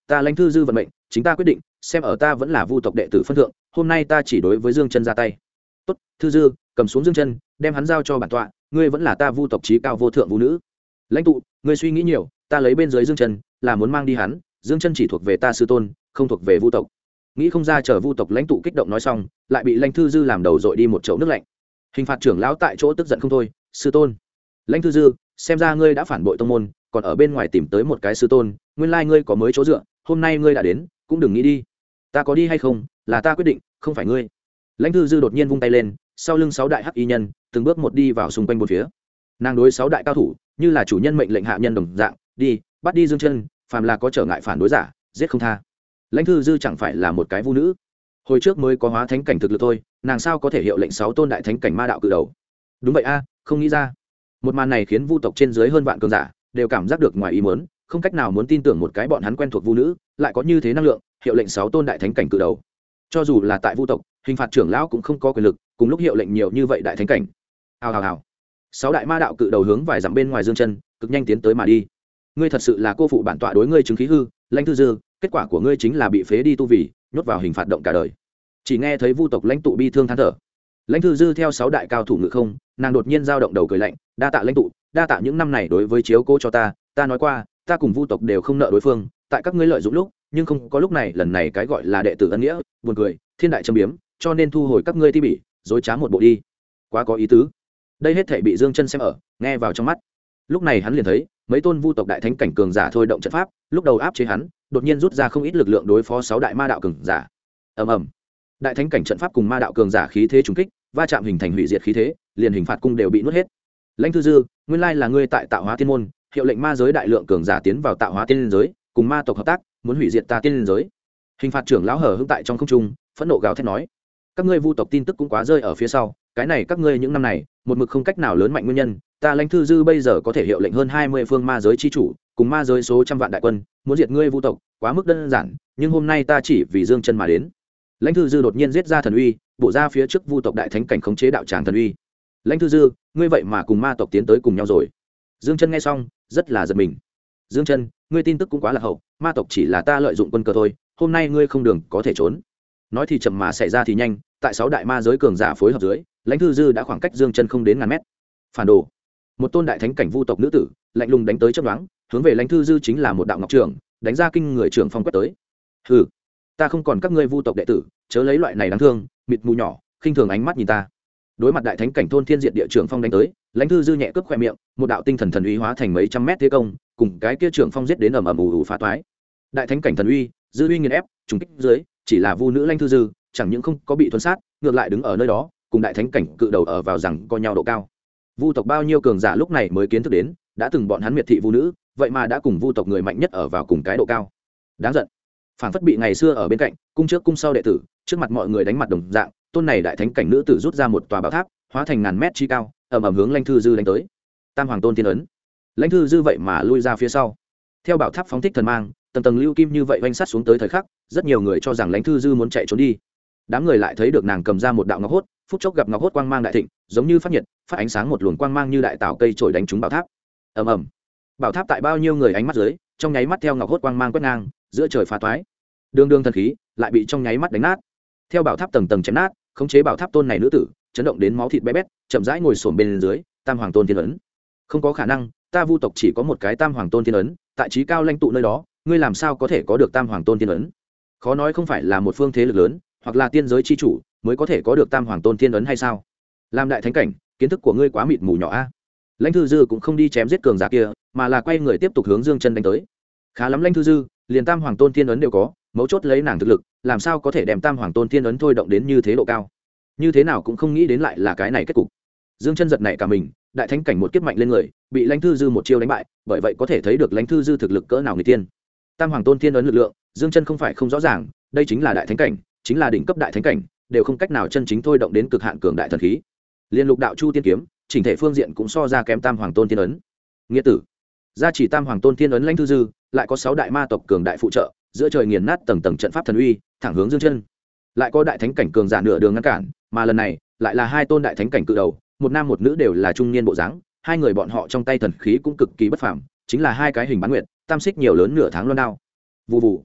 ta Lãnh Thư Dư vận mệnh chính ta quyết định, xem ở ta vẫn là vu tộc đệ tử phân thượng, hôm nay ta chỉ đối với Dương Chân ra tay. Tốt, Thư Dư, cầm xuống Dương Chân, đem hắn giao cho bản tọa, ngươi vẫn là ta vu tộc chí cao vô thượng vũ nữ. Lãnh tụ, ngươi suy nghĩ nhiều, ta lấy bên dưới Dương Chân là muốn mang đi hắn, Dương Chân chỉ thuộc về ta sư tôn, không thuộc về vu tộc. Nghĩ không ra chờ vu tộc lãnh tụ kích động nói xong, lại bị Lãnh Thư Dư làm đầu dội đi một chậu nước lạnh. Hình phạt trưởng lão tại chỗ tức giận không thôi, sư tôn. Lãnh Thư Dư, xem ra ngươi đã phản bội tông môn, còn ở bên ngoài tìm tới một cái sư tôn, nguyên lai ngươi có mới chỗ dựa, hôm nay ngươi đã đến, cũng đừng nghĩ đi. Ta có đi hay không, là ta quyết định, không phải ngươi. Lãnh Thư Dư đột nhiên vung tay lên, sau lưng 6 đại hắc y nhân, từng bước một đi vào xung quanh bốn phía. Nàng đối 6 đại cao thủ, như là chủ nhân mệnh lệnh hạ nhân đồng dạng, đi, bắt đi Dương Chân, phàm là có trở ngại phản đối giả, giết không tha. Lãnh Thư Dư chẳng phải là một cái vu nữ, hồi trước mới có hóa thánh cảnh thực lực thôi, nàng sao có thể hiệu lệnh 6 tôn đại thánh cảnh ma đạo cự đầu. Đúng vậy a, không nghĩ ra. Một màn này khiến vu tộc trên dưới hơn vạn cường giả đều cảm giác được ngoài ý muốn, không cách nào muốn tin tưởng một cái bọn hắn quen thuộc vu nữ lại có như thế năng lượng, hiệu lệnh 6 tôn đại thánh cảnh cự đầu. Cho dù là tại vu tộc, hình phạt trưởng lão cũng không có quyền lực cùng lúc hiệu lệnh nhiều như vậy đại thánh cảnh. Hào hào hào. 6 đại ma đạo cự đầu hướng vài dặm bên ngoài Dương Chân, cực nhanh tiến tới mà đi. Ngươi thật sự là cô phụ bản tọa đối ngươi chứng khí hư, Lãnh Thư Dư, kết quả của ngươi chính là bị phế đi tu vi, nhốt vào hình phạt động cả đời. Chỉ nghe thấy vu tộc lãnh tụ bi thương than thở. Lãnh Thư Dư theo 6 đại cao thủ ngự không, nàng đột nhiên dao động đầu cười lạnh, đa tạ lãnh tụ, đa tạ những năm này đối với chiếu cố cho ta nói qua, ta cùng vu tộc đều không nợ đối phương, tại các ngươi lợi dụng lúc, nhưng không có lúc này, lần này cái gọi là đệ tử ân nghĩa, buồn cười, thiên đại châm biếm, cho nên thu hồi các ngươi ti bỉ, dối trá một bộ đi. Quá có ý tứ. Đây hết thảy bị Dương Chân xem ở, nghe vào trong mắt. Lúc này hắn liền thấy, mấy tôn vu tộc đại thánh cảnh cường giả thôi động trận pháp, lúc đầu áp chế hắn, đột nhiên rút ra không ít lực lượng đối phó 6 đại ma đạo cường giả. Ầm ầm. Đại thánh cảnh trận pháp cùng ma đạo cường giả khí thế trùng kích, va chạm hình thành hủy diệt khí thế, liền hình phạt cung đều bị nuốt hết. Lãnh Thư Dư, nguyên lai là ngươi tại Tạo Hóa Tiên môn, hiệu lệnh ma giới đại lượng cường giả tiến vào Tạo Hóa Tiên giới, cùng ma tộc hợp tác, muốn hủy diệt ta tiên giới. Hình phạt trưởng lão hở hững tại trong không trung, phẫn nộ gào thét nói: các ngươi vu tộc tin tức cũng quá rơi ở phía sau, cái này các ngươi những năm này một mực không cách nào lớn mạnh nguyên nhân, ta Lãnh Thư Dư bây giờ có thể hiệu lệnh hơn 20 phương ma giới chi chủ, cùng ma giới số trăm vạn đại quân, muốn diệt ngươi vu tộc, quá mức đơn giản, nhưng hôm nay ta chỉ vì Dương Chân mà đến. Lãnh Thư Dư đột nhiên giết ra thần uy, bổ ra phía trước vu tộc đại thánh cảnh khống chế đạo tràng thần uy. Lãnh Thư Dư, ngươi vậy mà cùng ma tộc tiến tới cùng nhau rồi. Dương Chân nghe xong rất là giật mình. Dương Chân, ngươi tin tức cũng quá là hậu, ma tộc chỉ là ta lợi dụng quân cờ thôi, hôm nay ngươi không đường có thể trốn. Nói thì chậm mà xảy ra thì nhanh, tại 6 đại ma giới cường giả phối hợp dưới, Lãnh Thư Dư đã khoảng cách Dương Chân không đến ngàn mét. Phản đồ. Một tôn đại thánh cảnh vu tộc nữ tử, lạnh lùng đánh tới chớp nhoáng, hướng về Lãnh Thư Dư chính là một đạo ngọc trường, đánh ra kinh người trưởng phong quét tới. Hừ, ta không còn các ngươi vu tộc đệ tử, chớ lấy loại này đáng thương, mịt mù nhỏ, khinh thường ánh mắt nhìn ta. Đối mặt đại thánh cảnh thôn thiên diệt địa trưởng phong đánh tới, Lãnh Thư Dư nhẹ cướp khóe miệng, một đạo tinh thần thần uy hóa thành mấy trăm mét thế công, cùng cái kia trưởng phong giết đến ầm ầm ù ù phá toái. Đại thánh cảnh thần uy, dư uy nghiền ép, trùng kích dưới, chỉ là vu nữ Lãnh Thư Dư, chẳng những không có bị thuần sát, ngược lại đứng ở nơi đó, cùng đại thánh cảnh cự đầu ở vào rằng co nhau độ cao. Vu tộc bao nhiêu cường giả lúc này mới kiến thức đến, đã từng bọn hắn miệt thị vu nữ, vậy mà đã cùng vu tộc người mạnh nhất ở vào cùng cái độ cao. Đáng giận. Phản phất bị ngày xưa ở bên cạnh, cung trước cung sau đệ tử, trước mặt mọi người đánh mặt đồng dạng, tôn này đại thánh cảnh nữ tử rút ra một tòa bảo tháp, hóa thành ngàn mét chi cao, ầm ầm hướng Lãnh Thư Dư đánh tới. Tam Hoàng Tôn tiên ấn. Lãnh Thư Dư vậy mà lui ra phía sau. Theo bảo tháp phóng thích thần mang, tầng tầng lưu kim như vậy oanh sát xuống tới thời khắc, rất nhiều người cho rằng Lãnh Thư Dư muốn chạy trốn đi. Đám người lại thấy được nàng cầm ra một đạo ngọc hốt, phút chốc gặp ngọc hốt quang mang đại thịnh, giống như phát nhiệt, phát ánh sáng một luồng quang mang như đại tạo cây trổi đánh trúng bảo tháp. Ầm ầm. Bảo tháp tại bao nhiêu người ánh mắt dưới, trong nháy mắt theo ngọc hốt quang mang quét ngang, giữa trời phá toái. Đường đường thần khí, lại bị trong nháy mắt đánh nát. Theo bảo tháp tầng tầng chém nát, khống chế bảo tháp tôn này nữ tử, chấn động đến máu thịt bé bét, chậm rãi ngồi xổm bên dưới, Tam Hoàng Tôn Thiên ấn. Không có khả năng, ta vu tộc chỉ có một cái Tam Hoàng Tôn Thiên ấn, tại trí cao lãnh tụ nơi đó, ngươi làm sao có thể có được Tam Hoàng Tôn Thiên ấn? Khó nói không phải là một phương thế lực lớn, hoặc là tiên giới chi chủ, mới có thể có được Tam Hoàng Tôn Thiên ấn hay sao? Làm đại thánh cảnh, kiến thức của ngươi quá mịt mù nhỏ a. Lãnh Thư Dư cũng không đi chém giết cường giả kia, mà là quay người tiếp tục hướng Dương Chân đánh tới. Khá lắm Lãnh Thư Dư, liền Tam Hoàng Tôn Thiên ấn đều có, mấu chốt lấy nàng thực lực, làm sao có thể đem Tam Hoàng Tôn Thiên ấn thôi động đến như thế độ cao? Như thế nào cũng không nghĩ đến lại là cái này kết cục. Dương Chân giật nảy cả mình, đại thánh cảnh một kiếp mạnh lên người, bị Lãnh Thư Dư một chiêu đánh bại, bởi vậy có thể thấy được Lãnh Thư Dư thực lực cỡ nào người tiên. Tam Hoàng Tôn Thiên ấn lực lượng, Dương Chân không phải không rõ ràng, đây chính là đại thánh cảnh, chính là đỉnh cấp đại thánh cảnh, đều không cách nào chân chính thôi động đến cực hạn cường đại thần khí. Liên Lục Đạo Chu Tiên kiếm, chỉnh thể phương diện cũng so ra kém Tam Hoàng Tôn Thiên ấn. Nghĩa tử, gia chỉ Tam Hoàng Tôn Thiên ấn Lãnh Thư Dư, lại có 6 đại ma tộc cường đại phụ trợ, giữa trời nghiền nát tầng tầng trận pháp thần uy, thẳng hướng Dương Chân. Lại có đại thánh cảnh cường giả nửa đường ngăn cản, mà lần này lại là 2 tôn đại thánh cảnh cự đầu, một nam một nữ đều là trung niên bộ dáng, hai người bọn họ trong tay thần khí cũng cực kỳ bất phàm, chính là 2 cái hình bán nguyệt, tam xích nhiều lớn nửa tháng luân đao. Vù vù.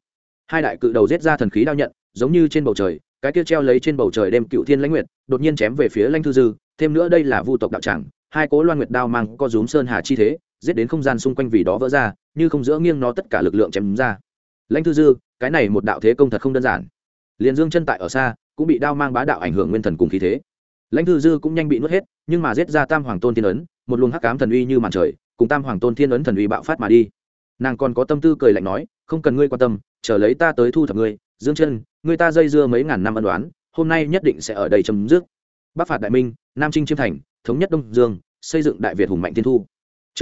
hai đại cự đầu giết ra thần khí đao nhận giống như trên bầu trời cái kia treo lấy trên bầu trời đem cựu thiên lãnh nguyệt đột nhiên chém về phía Lãnh Thư Dư. Thêm nữa đây là vu tộc đạo tràng, hai cố loan nguyệt đao mang co rúm sơn hà chi thế, giết đến không gian xung quanh vì đó vỡ ra, như không giữa nghiêng nó tất cả lực lượng chém ra. Lãnh Thư Dư, cái này một đạo thế công thật không đơn giản. Liền Dương Chân tại ở xa cũng bị đao mang bá đạo ảnh hưởng nguyên thần cùng khí thế. Lãnh Thư Dư cũng nhanh bị nuốt hết, nhưng mà giết ra Tam Hoàng Tôn Thiên ấn, một luồng hắc ám thần uy như màn trời, cùng Tam Hoàng Tôn Thiên ấn thần uy bạo phát mà đi. Nàng còn có tâm tư cười lạnh nói, không cần ngươi quan tâm, chờ lấy ta tới thu thập ngươi. Dương Chân, ngươi ta dây dưa mấy ngàn năm ân oán, hôm nay nhất định sẽ ở đây chấm dứt. Bắc phạt đại minh, Nam chinh chiêm thành, thống nhất Đông Dương, xây dựng Đại Việt hùng mạnh thiên thu. Chương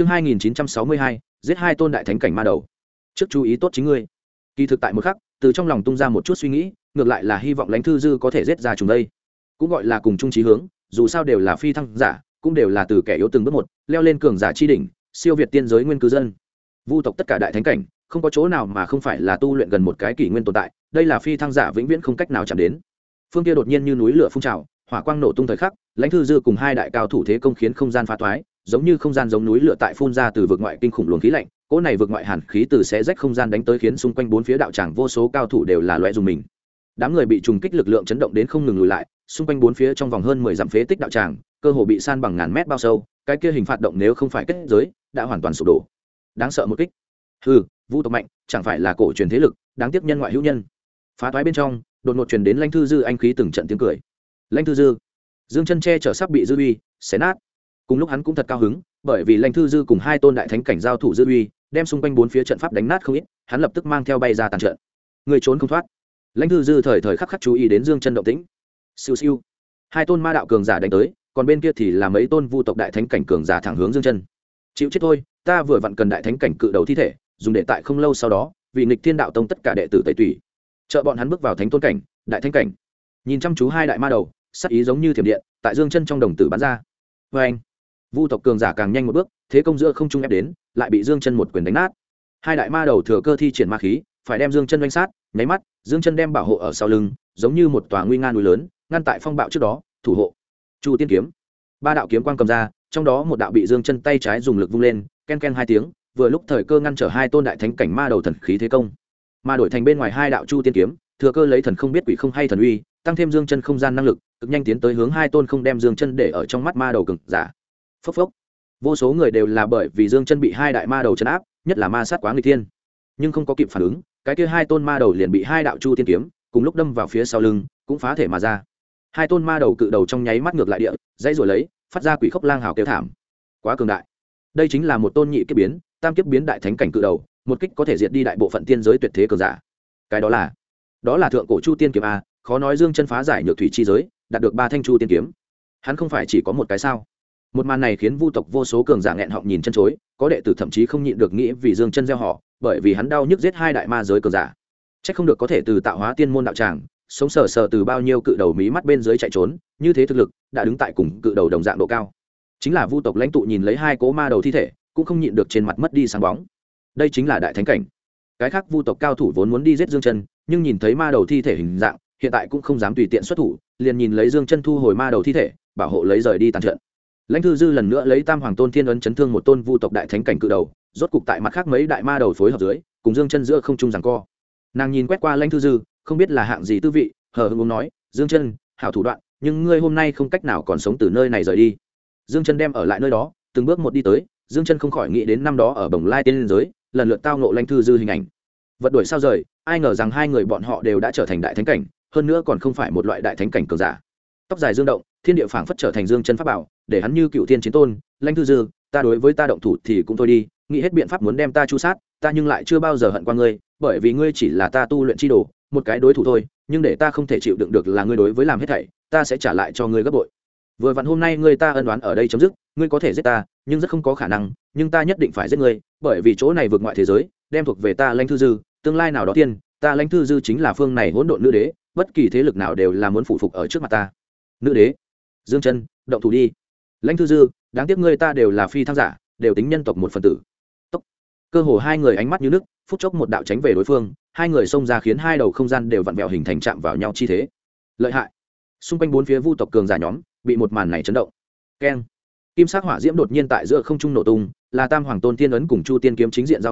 2962, giết hai tôn đại thánh cảnh ma đầu. Trước chú ý tốt chính ngươi. Kỳ thực tại một khắc, từ trong lòng tung ra một chút suy nghĩ, ngược lại là hy vọng Lãnh Thư Dư có thể giết ra chúng đây. Cũng gọi là cùng chung chí hướng, dù sao đều là phi thăng giả, cũng đều là từ kẻ yếu từng bước một, leo lên cường giả chi đỉnh, siêu việt tiên giới nguyên cư dân. Vu tộc tất cả đại thánh cảnh, không có chỗ nào mà không phải là tu luyện gần một cái kỷ nguyên tồn tại, đây là phi thăng giả vĩnh viễn không cách nào chạm đến. Phương kia đột nhiên như núi lửa phun trào, hỏa quang nổ tung thời khắc, Lãnh Thư Dư cùng hai đại cao thủ thế công khiến không gian phá toái, giống như không gian giống núi lửa tại phun ra từ vực ngoại kinh khủng luồng khí lạnh, cỗ này vực ngoại hàn khí từ xé rách không gian đánh tới khiến xung quanh bốn phía đạo tràng vô số cao thủ đều là loé dùng mình. Đám người bị trùng kích lực lượng chấn động đến không ngừng lùi lại, xung quanh bốn phía trong vòng hơn 10 dặm phế tích đạo tràng, cơ hồ bị san bằng ngàn mét bao sâu, cái kia hình phạt động nếu không phải kết giới, đã hoàn toàn sụp đổ. Đáng sợ một kích. Hừ, Vu tộc mạnh, chẳng phải là cổ truyền thế lực, đáng tiếc nhân ngoại hữu nhân. Phá toái bên trong, đột ngột truyền đến Lãnh Thư Dư anh khí từng trận tiếng cười. Lãnh Thư Dư, Dương Chân che chở sắp bị dư uy xé nát. Cùng lúc hắn cũng thật cao hứng, bởi vì Lãnh Thư Dư cùng hai tôn đại thánh cảnh giao thủ dư uy, đem xung quanh bốn phía trận pháp đánh nát không ít, hắn lập tức mang theo bay ra tàn trận. Người trốn không thoát. Lãnh Thư Dư thời thời khắc khắc chú ý đến Dương Chân động tĩnh. Siêu siêu, hai tôn ma đạo cường giả đánh tới, còn bên kia thì là mấy tôn vu tộc đại thánh cảnh cường giả thẳng hướng Dương Chân. Chịu chết thôi, ta vừa vặn cần đại thánh cảnh cự đầu thi thể, dùng để tại không lâu sau đó, vì nghịch Thiên đạo tông tất cả đệ tử tẩy tủy. Trợ bọn hắn bước vào thánh tôn cảnh, đại thánh cảnh. Nhìn chăm chú hai đại ma đầu, sắc ý giống như thiểm điện, tại Dương Chân trong đồng tử bắn ra. Và anh, vu tộc cường giả càng nhanh một bước, thế công giữa không trung ép đến, lại bị Dương Chân một quyền đánh nát. Hai đại ma đầu thừa cơ thi triển ma khí, phải đem Dương Chân đánh sát, nháy mắt, Dương Chân đem bảo hộ ở sau lưng, giống như một tòa nguy nga núi lớn, ngăn tại phong bạo trước đó, thủ hộ. Chu Tiên kiếm, ba đạo kiếm quang cầm ra, trong đó một đạo bị Dương Chân tay trái dùng lực vung lên, ken ken hai tiếng, vừa lúc thời cơ ngăn trở hai tôn đại thánh cảnh ma đầu thần khí thế công. Mà đổi thành bên ngoài hai đạo Chu Tiên kiếm, thừa cơ lấy thần không biết quỷ không hay thần uy, tăng thêm Dương Chân không gian năng lực, cực nhanh tiến tới hướng hai tôn không đem Dương Chân để ở trong mắt ma đầu cường giả. Phốc phốc. Vô số người đều là bởi vì Dương Chân bị hai đại ma đầu trấn áp, nhất là ma sát quá nghịch thiên, nhưng không có kịp phản ứng, cái kia hai tôn ma đầu liền bị hai đạo Chu Tiên kiếm cùng lúc đâm vào phía sau lưng, cũng phá thể mà ra. Hai tôn ma đầu cự đầu trong nháy mắt ngược lại địa, dãy rồi lấy, phát ra quỷ khốc lang hào kêu thảm. Quá cường đại. Đây chính là một tôn nhị kiếp biến, tam kiếp biến đại thánh cảnh cự đầu, một kích có thể diệt đi đại bộ phận tiên giới tuyệt thế cường giả. Cái đó là thượng cổ Chu Tiên kiếm a, khó nói Dương Chân phá giải nhược thủy chi giới, đạt được ba thanh Chu Tiên kiếm. Hắn không phải chỉ có một cái sao? Một màn này khiến vu tộc vô số cường giả nghẹn họng nhìn chân chối, có đệ tử thậm chí không nhịn được nghĩ vì Dương Chân gieo họ, bởi vì hắn đau nhức giết hai đại ma giới cường giả. Chắc không được có thể từ tạo hóa tiên môn đạo tràng, sống sờ sờ từ bao nhiêu cự đầu mí mắt bên dưới chạy trốn, như thế thực lực đã đứng tại cùng cự đầu đồng dạng độ cao. Chính là vu tộc lãnh tụ nhìn lấy hai cố ma đầu thi thể, cũng không nhịn được trên mặt mất đi sáng bóng. Đây chính là đại thánh cảnh. Cái khác vu tộc cao thủ vốn muốn đi giết Dương Chân, nhưng nhìn thấy ma đầu thi thể hình dạng, hiện tại cũng không dám tùy tiện xuất thủ, liền nhìn lấy Dương Chân thu hồi ma đầu thi thể, bảo hộ lấy rời đi tàn trận. Lãnh Thư Dư lần nữa lấy Tam Hoàng Tôn Thiên ấn chấn thương một tôn vu tộc đại thánh cảnh cự đầu, rốt cục tại mặt khác mấy đại ma đầu phối hợp dưới, cùng Dương Chân giữa không trung giằng co. Nàng nhìn quét qua Lãnh Thư Dư, không biết là hạng gì tư vị, hờ hững nói, Dương Chân, hảo thủ đoạn, nhưng ngươi hôm nay không cách nào còn sống từ nơi này rời đi. Dương Chân đem ở lại nơi đó, từng bước một đi tới, Dương Chân không khỏi nghĩ đến năm đó ở Bồng Lai tiên giới, lần lượt tao ngộ Lãnh Thư Dư hình ảnh. Vật đuổi sao rời, ai ngờ rằng hai người bọn họ đều đã trở thành đại thánh cảnh, hơn nữa còn không phải một loại đại thánh cảnh cường giả. Tóc dài dương động, thiên địa phảng phất trở thành Dương Chân pháp bảo, để hắn như cựu thiên chiến tôn. Lãnh Thư Dư, ta đối với ta động thủ thì cũng thôi đi, nghĩ hết biện pháp muốn đem ta chu sát, ta nhưng lại chưa bao giờ hận qua ngươi, bởi vì ngươi chỉ là ta tu luyện chi đồ, một cái đối thủ thôi, nhưng để ta không thể chịu đựng được là ngươi đối với làm hết thảy, ta sẽ trả lại cho ngươi gấp bội. Vừa vặn hôm nay ngươi ta ân oán ở đây chấm dứt, ngươi có thể giết ta, nhưng rất không có khả năng, nhưng ta nhất định phải giết ngươi, bởi vì chỗ này vượt ngoại thế giới, đem thuộc về ta Lãnh Thư Dư, tương lai nào đó tiên, ta Lãnh Thư Dư chính là phương này hỗn độn nữ đế, bất kỳ thế lực nào đều là muốn phụ phục ở trước mặt ta. Nữ đế. Dương Chân, động thủ đi. Lãnh Thư Dư, đáng tiếc ngươi ta đều là phi thăng giả, đều tính nhân tộc một phần tử. Tốc. Cơ hồ hai người ánh mắt như nước, phút chốc một đạo tránh về đối phương, hai người xông ra khiến hai đầu không gian đều vặn vẹo hình thành chạm vào nhau chi thế. Lợi hại. Xung quanh bốn phía vu tộc cường giả nhóm bị một màn này chấn động. Keng. Kim sắc hỏa diễm đột nhiên tại giữa không trung nổ tung, là Tam Hoàng Tôn Thiên ấn cùng Chu Tiên kiếm chính diện giao phong,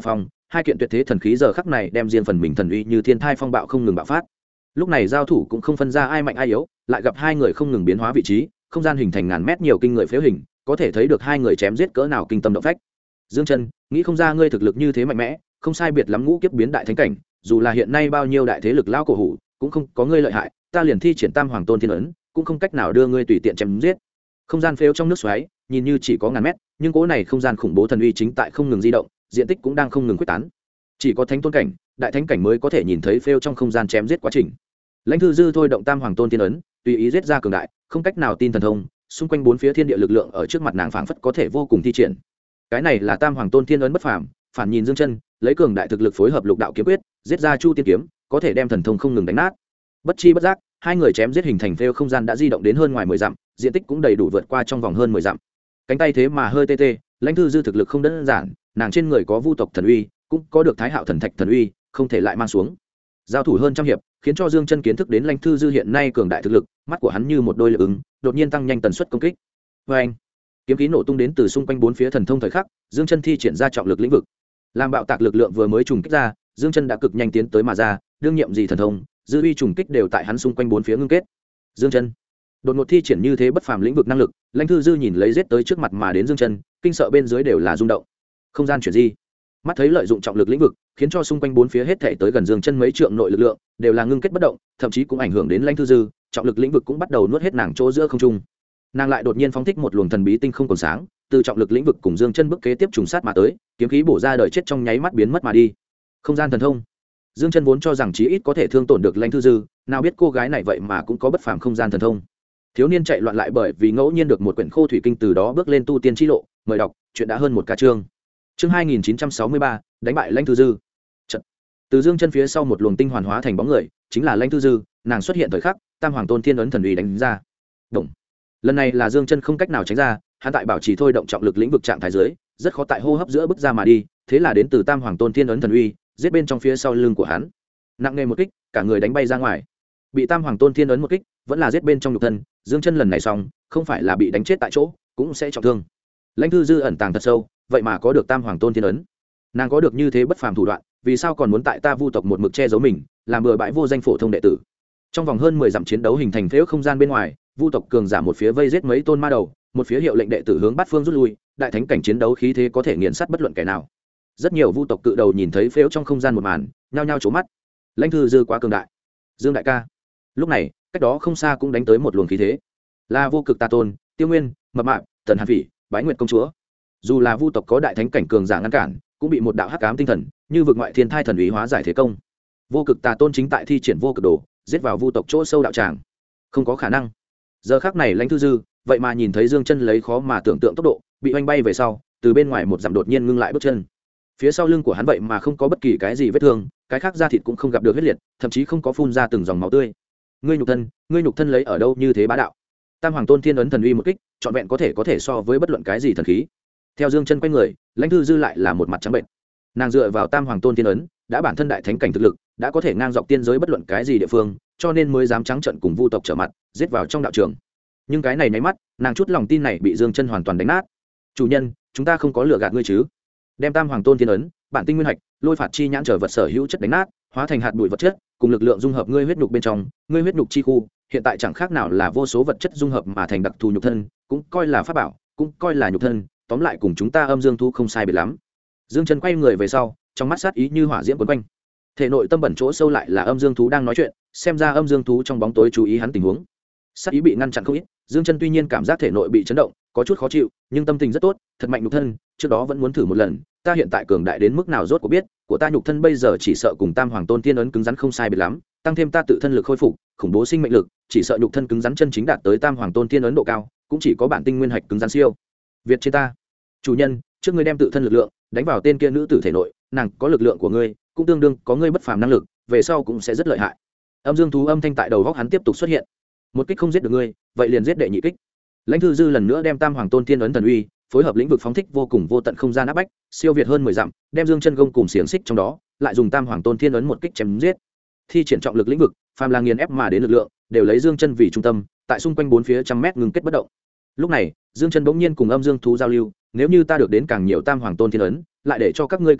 hai kiện tuyệt thế thần khí giờ khắc này đem riêng phần mình thần uy như thiên thai phong bạo không ngừng bạo phát. Lúc này giao thủ cũng không phân ra ai mạnh ai yếu, lại gặp hai người không ngừng biến hóa vị trí, không gian hình thành ngàn mét nhiều kinh người phếu hình, có thể thấy được hai người chém giết cỡ nào kinh tâm động phách. Dương Chân, nghĩ không ra ngươi thực lực như thế mạnh mẽ, không sai biệt lắm ngũ kiếp biến đại thánh cảnh, dù là hiện nay bao nhiêu đại thế lực lao cổ hủ, cũng không có ngươi lợi hại, ta liền thi triển Tam Hoàng Tôn Thiên ấn, cũng không cách nào đưa ngươi tùy tiện chém giết. Không gian phếu trong nước xoáy, nhìn như chỉ có ngàn mét, nhưng cỗ này không gian khủng bố thần uy chính tại không ngừng di động, diện tích cũng đang không ngừng quyết tán. Chỉ có thánh tôn cảnh, đại thánh cảnh mới có thể nhìn thấy phếu trong không gian chém giết quá trình. Lãnh Thư Dư thôi động Tam Hoàng Tôn Thiên ấn, tùy ý giết ra cường đại, không cách nào tin thần thông, xung quanh bốn phía thiên địa lực lượng ở trước mặt nàng phảng phất có thể vô cùng thi triển. Cái này là Tam Hoàng Tôn Thiên ấn bất phàm, phản nhìn Dương Chân, lấy cường đại thực lực phối hợp lục đạo kiếm quyết, giết ra Chu Tiên kiếm, có thể đem thần thông không ngừng đánh nát. Bất chi bất giác, hai người chém giết hình thành phêu không gian đã di động đến hơn ngoài 10 dặm, diện tích cũng đầy đủ vượt qua trong vòng hơn 10 dặm. Cánh tay thế mà hơi tê tê, Lãnh Thư Dư thực lực không đơn giản, nàng trên người có Vu tộc thần uy, cũng có được Thái Hạo thần thạch thần uy, không thể lại mang xuống. Giao thủ hơn trăm hiệp, khiến cho Dương Chân kiến thức đến Lãnh Thư Dư hiện nay cường đại thực lực, mắt của hắn như một đôi lưỡi ứng, đột nhiên tăng nhanh tần suất công kích. Oeng! Kiếm khí nổ tung đến từ xung quanh bốn phía thần thông thời khắc, Dương Chân thi triển ra trọng lực lĩnh vực. Làm bạo tạc lực lượng vừa mới trùng kích ra, Dương Chân đã cực nhanh tiến tới mà ra, đương nhiệm gì thần thông, dư uy trùng kích đều tại hắn xung quanh bốn phía ngưng kết. Dương Chân đột ngột thi triển như thế bất phàm lĩnh vực năng lực, Lãnh Thư Dư nhìn lấy giết tới trước mặt mà đến Dương Chân, kinh sợ bên dưới đều là rung động. Không gian chuyển di, mắt thấy lợi dụng trọng lực lĩnh vực, khiến cho xung quanh bốn phía hết thảy tới gần Dương Chân mấy trượng nội lực lượng đều là ngưng kết bất động, thậm chí cũng ảnh hưởng đến Lãnh Thư Dư, trọng lực lĩnh vực cũng bắt đầu nuốt hết nàng chỗ giữa không trung. Nàng lại đột nhiên phóng thích một luồng thần bí tinh không còn sáng, từ trọng lực lĩnh vực cùng Dương Chân bước kế tiếp trùng sát mà tới, kiếm khí bổ ra đời chết trong nháy mắt biến mất mà đi. Không gian thần thông. Dương Chân vốn cho rằng chí ít có thể thương tổn được Lãnh Thư Dư, nào biết cô gái này vậy mà cũng có bất phàm không gian thần thông. Thiếu niên chạy loạn lại bởi vì ngẫu nhiên được một quyển khô thủy kinh, từ đó bước lên tu tiên chi lộ, mời đọc, chuyện đã hơn một ca chương. Chương 2963, đánh bại Lãnh Thư Dư. Chợt, từ Dương Chân phía sau một luồng tinh hoàn hóa thành bóng người, chính là Lãnh Thư Dư, nàng xuất hiện thời khắc, Tam Hoàng Tôn Thiên ấn thần uy đánh ra. Động. Lần này là Dương Chân không cách nào tránh ra, hắn tại bảo trì thôi động trọng lực lĩnh vực trạng thái dưới, rất khó tại hô hấp giữa bước ra mà đi, thế là đến từ Tam Hoàng Tôn Thiên ấn thần uy, giết bên trong phía sau lưng của hắn. Nặng nề một kích, cả người đánh bay ra ngoài. Bị Tam Hoàng Tôn Thiên ấn một kích, vẫn là giết bên trong nhục thân, Dương Chân lần này xong, không phải là bị đánh chết tại chỗ, cũng sẽ trọng thương. Lãnh Thư Dư ẩn tàng thật sâu, vậy mà có được Tam Hoàng Tôn Thiên ấn. Nàng có được như thế bất phàm thủ đoạn, vì sao còn muốn tại ta Vu tộc một mực che giấu mình, làm bừa bãi vô danh phổ thông đệ tử? Trong vòng hơn 10 dặm chiến đấu hình thành phếu không gian bên ngoài, Vu tộc cường giả một phía vây giết mấy tôn ma đầu, một phía hiệu lệnh đệ tử hướng bát phương rút lui, đại thánh cảnh chiến đấu khí thế có thể nghiền sát bất luận kẻ nào. Rất nhiều Vu tộc cự đầu nhìn thấy phếu trong không gian một màn, nhao nhao trố mắt. Lãnh Thư Dư quá cường đại. Dương đại ca. Lúc này, cách đó không xa cũng đánh tới một luồng khí thế. Là Vô Cực Tà Tôn, Tiêu Nguyên, Mập Mạp, Tần Hàn Phỉ, Bái Nguyệt công chúa. Dù là Vu tộc có đại thánh cảnh cường giả ngăn cản, cũng bị một đạo hắc ám tinh thần, như vực ngoại thiên thai thần ý hóa giải thế công. Vô Cực Tà Tôn chính tại thi triển vô cực đồ, giết vào Vu tộc chỗ sâu đạo tràng. Không có khả năng. Giờ khắc này Lãnh Thư Dư, vậy mà nhìn thấy Dương Chân lấy khó mà tưởng tượng tốc độ, bị oanh bay về sau, từ bên ngoài một dặm đột nhiên ngưng lại bước chân. Phía sau lưng của hắn vậy mà không có bất kỳ cái gì vết thương, cái khác da thịt cũng không gặp được huyết liệt, thậm chí không có phun ra từng dòng máu tươi. Ngươi nhục thân lấy ở đâu như thế bá đạo? Tam Hoàng Tôn Thiên ấn thần uy một kích, trọn vẹn có thể so với bất luận cái gì thần khí. Theo Dương Chân quay người, Lãnh Thư Dư lại là một mặt trắng bệnh. Nàng dựa vào Tam Hoàng Tôn Thiên ấn, đã bản thân đại thánh cảnh thực lực, đã có thể ngang dọc tiên giới bất luận cái gì địa phương, cho nên mới dám trắng trợn cùng Vu tộc trở mặt, giết vào trong đạo trường. Nhưng cái này nháy mắt, nàng chút lòng tin này bị Dương Chân hoàn toàn đánh nát. "Chủ nhân, chúng ta không có lừa gạt ngươi chứ?" Đem Tam Hoàng Tôn Thiên ấn, bản tinh nguyên hạch, lôi phạt chi nhãn trở vật sở hữu chất đánh nát, hóa thành hạt bụi vật chất, cùng lực lượng dung hợp ngươi huyết nhục bên trong, ngươi huyết nhục chi khu, hiện tại chẳng khác nào là vô số vật chất dung hợp mà thành đặc thù nhục thân, cũng coi là pháp bảo, cũng coi là nhục thân, tóm lại cùng chúng ta âm dương thú không sai biệt lắm. Dương Chân quay người về sau, trong mắt sát ý như hỏa diễm quấn quanh. Thể nội tâm bẩn chỗ sâu lại là âm dương thú đang nói chuyện, xem ra âm dương thú trong bóng tối chú ý hắn tình huống. Sát ý bị ngăn chặn không ít, Dương Chân tuy nhiên cảm giác thể nội bị chấn động, có chút khó chịu, nhưng tâm tình rất tốt, thật mạnh nhục thân, trước đó vẫn muốn thử một lần, ta hiện tại cường đại đến mức nào rốt cuộc biết, của ta nhục thân bây giờ chỉ sợ cùng Tam Hoàng Tôn Tiên ấn cứng rắn không sai biệt lắm, tăng thêm ta tự thân lực khôi phục, khủng bố sinh mệnh lực, chỉ sợ nhục thân cứng rắn chân chính đạt tới Tam Hoàng Tôn Tiên ấn độ cao, cũng chỉ có bản tinh nguyên hạch cứng rắn siêu việt trên ta. Chủ nhân, trước ngươi đem tự thân lực lượng đánh vào tên kia nữ tử thể nội, nàng có lực lượng của ngươi, cũng tương đương có ngươi bất phàm năng lực, về sau cũng sẽ rất lợi hại. Âm dương thú âm thanh tại đầu góc hắn tiếp tục xuất hiện. Một kích không giết được ngươi, vậy liền giết đệ nhị kích. Lãnh Thư Dư lần nữa đem Tam Hoàng Tôn Tiên ấn thần uy, phối hợp lĩnh vực phóng thích vô cùng vô tận không gian áp bách, siêu việt hơn 10 dặm, đem Dương Chân gông cùng xiềng xích trong đó, lại dùng Tam Hoàng Tôn Thiên ấn một kích chém giết. Thi triển trọng lực lĩnh vực, phàm là nghiền ép mà đến lực lượng, đều lấy Dương Chân vì trung tâm, tại xung quanh bốn phía trăm mét ngừng kết bất động. Lúc này, Dương Chân bỗng nhiên cùng âm dương thú giao lưu, nếu như ta được đến càng nhiều Tam Hoàng Tôn Thiên ấn, lại để cho các ngươi cắn nát,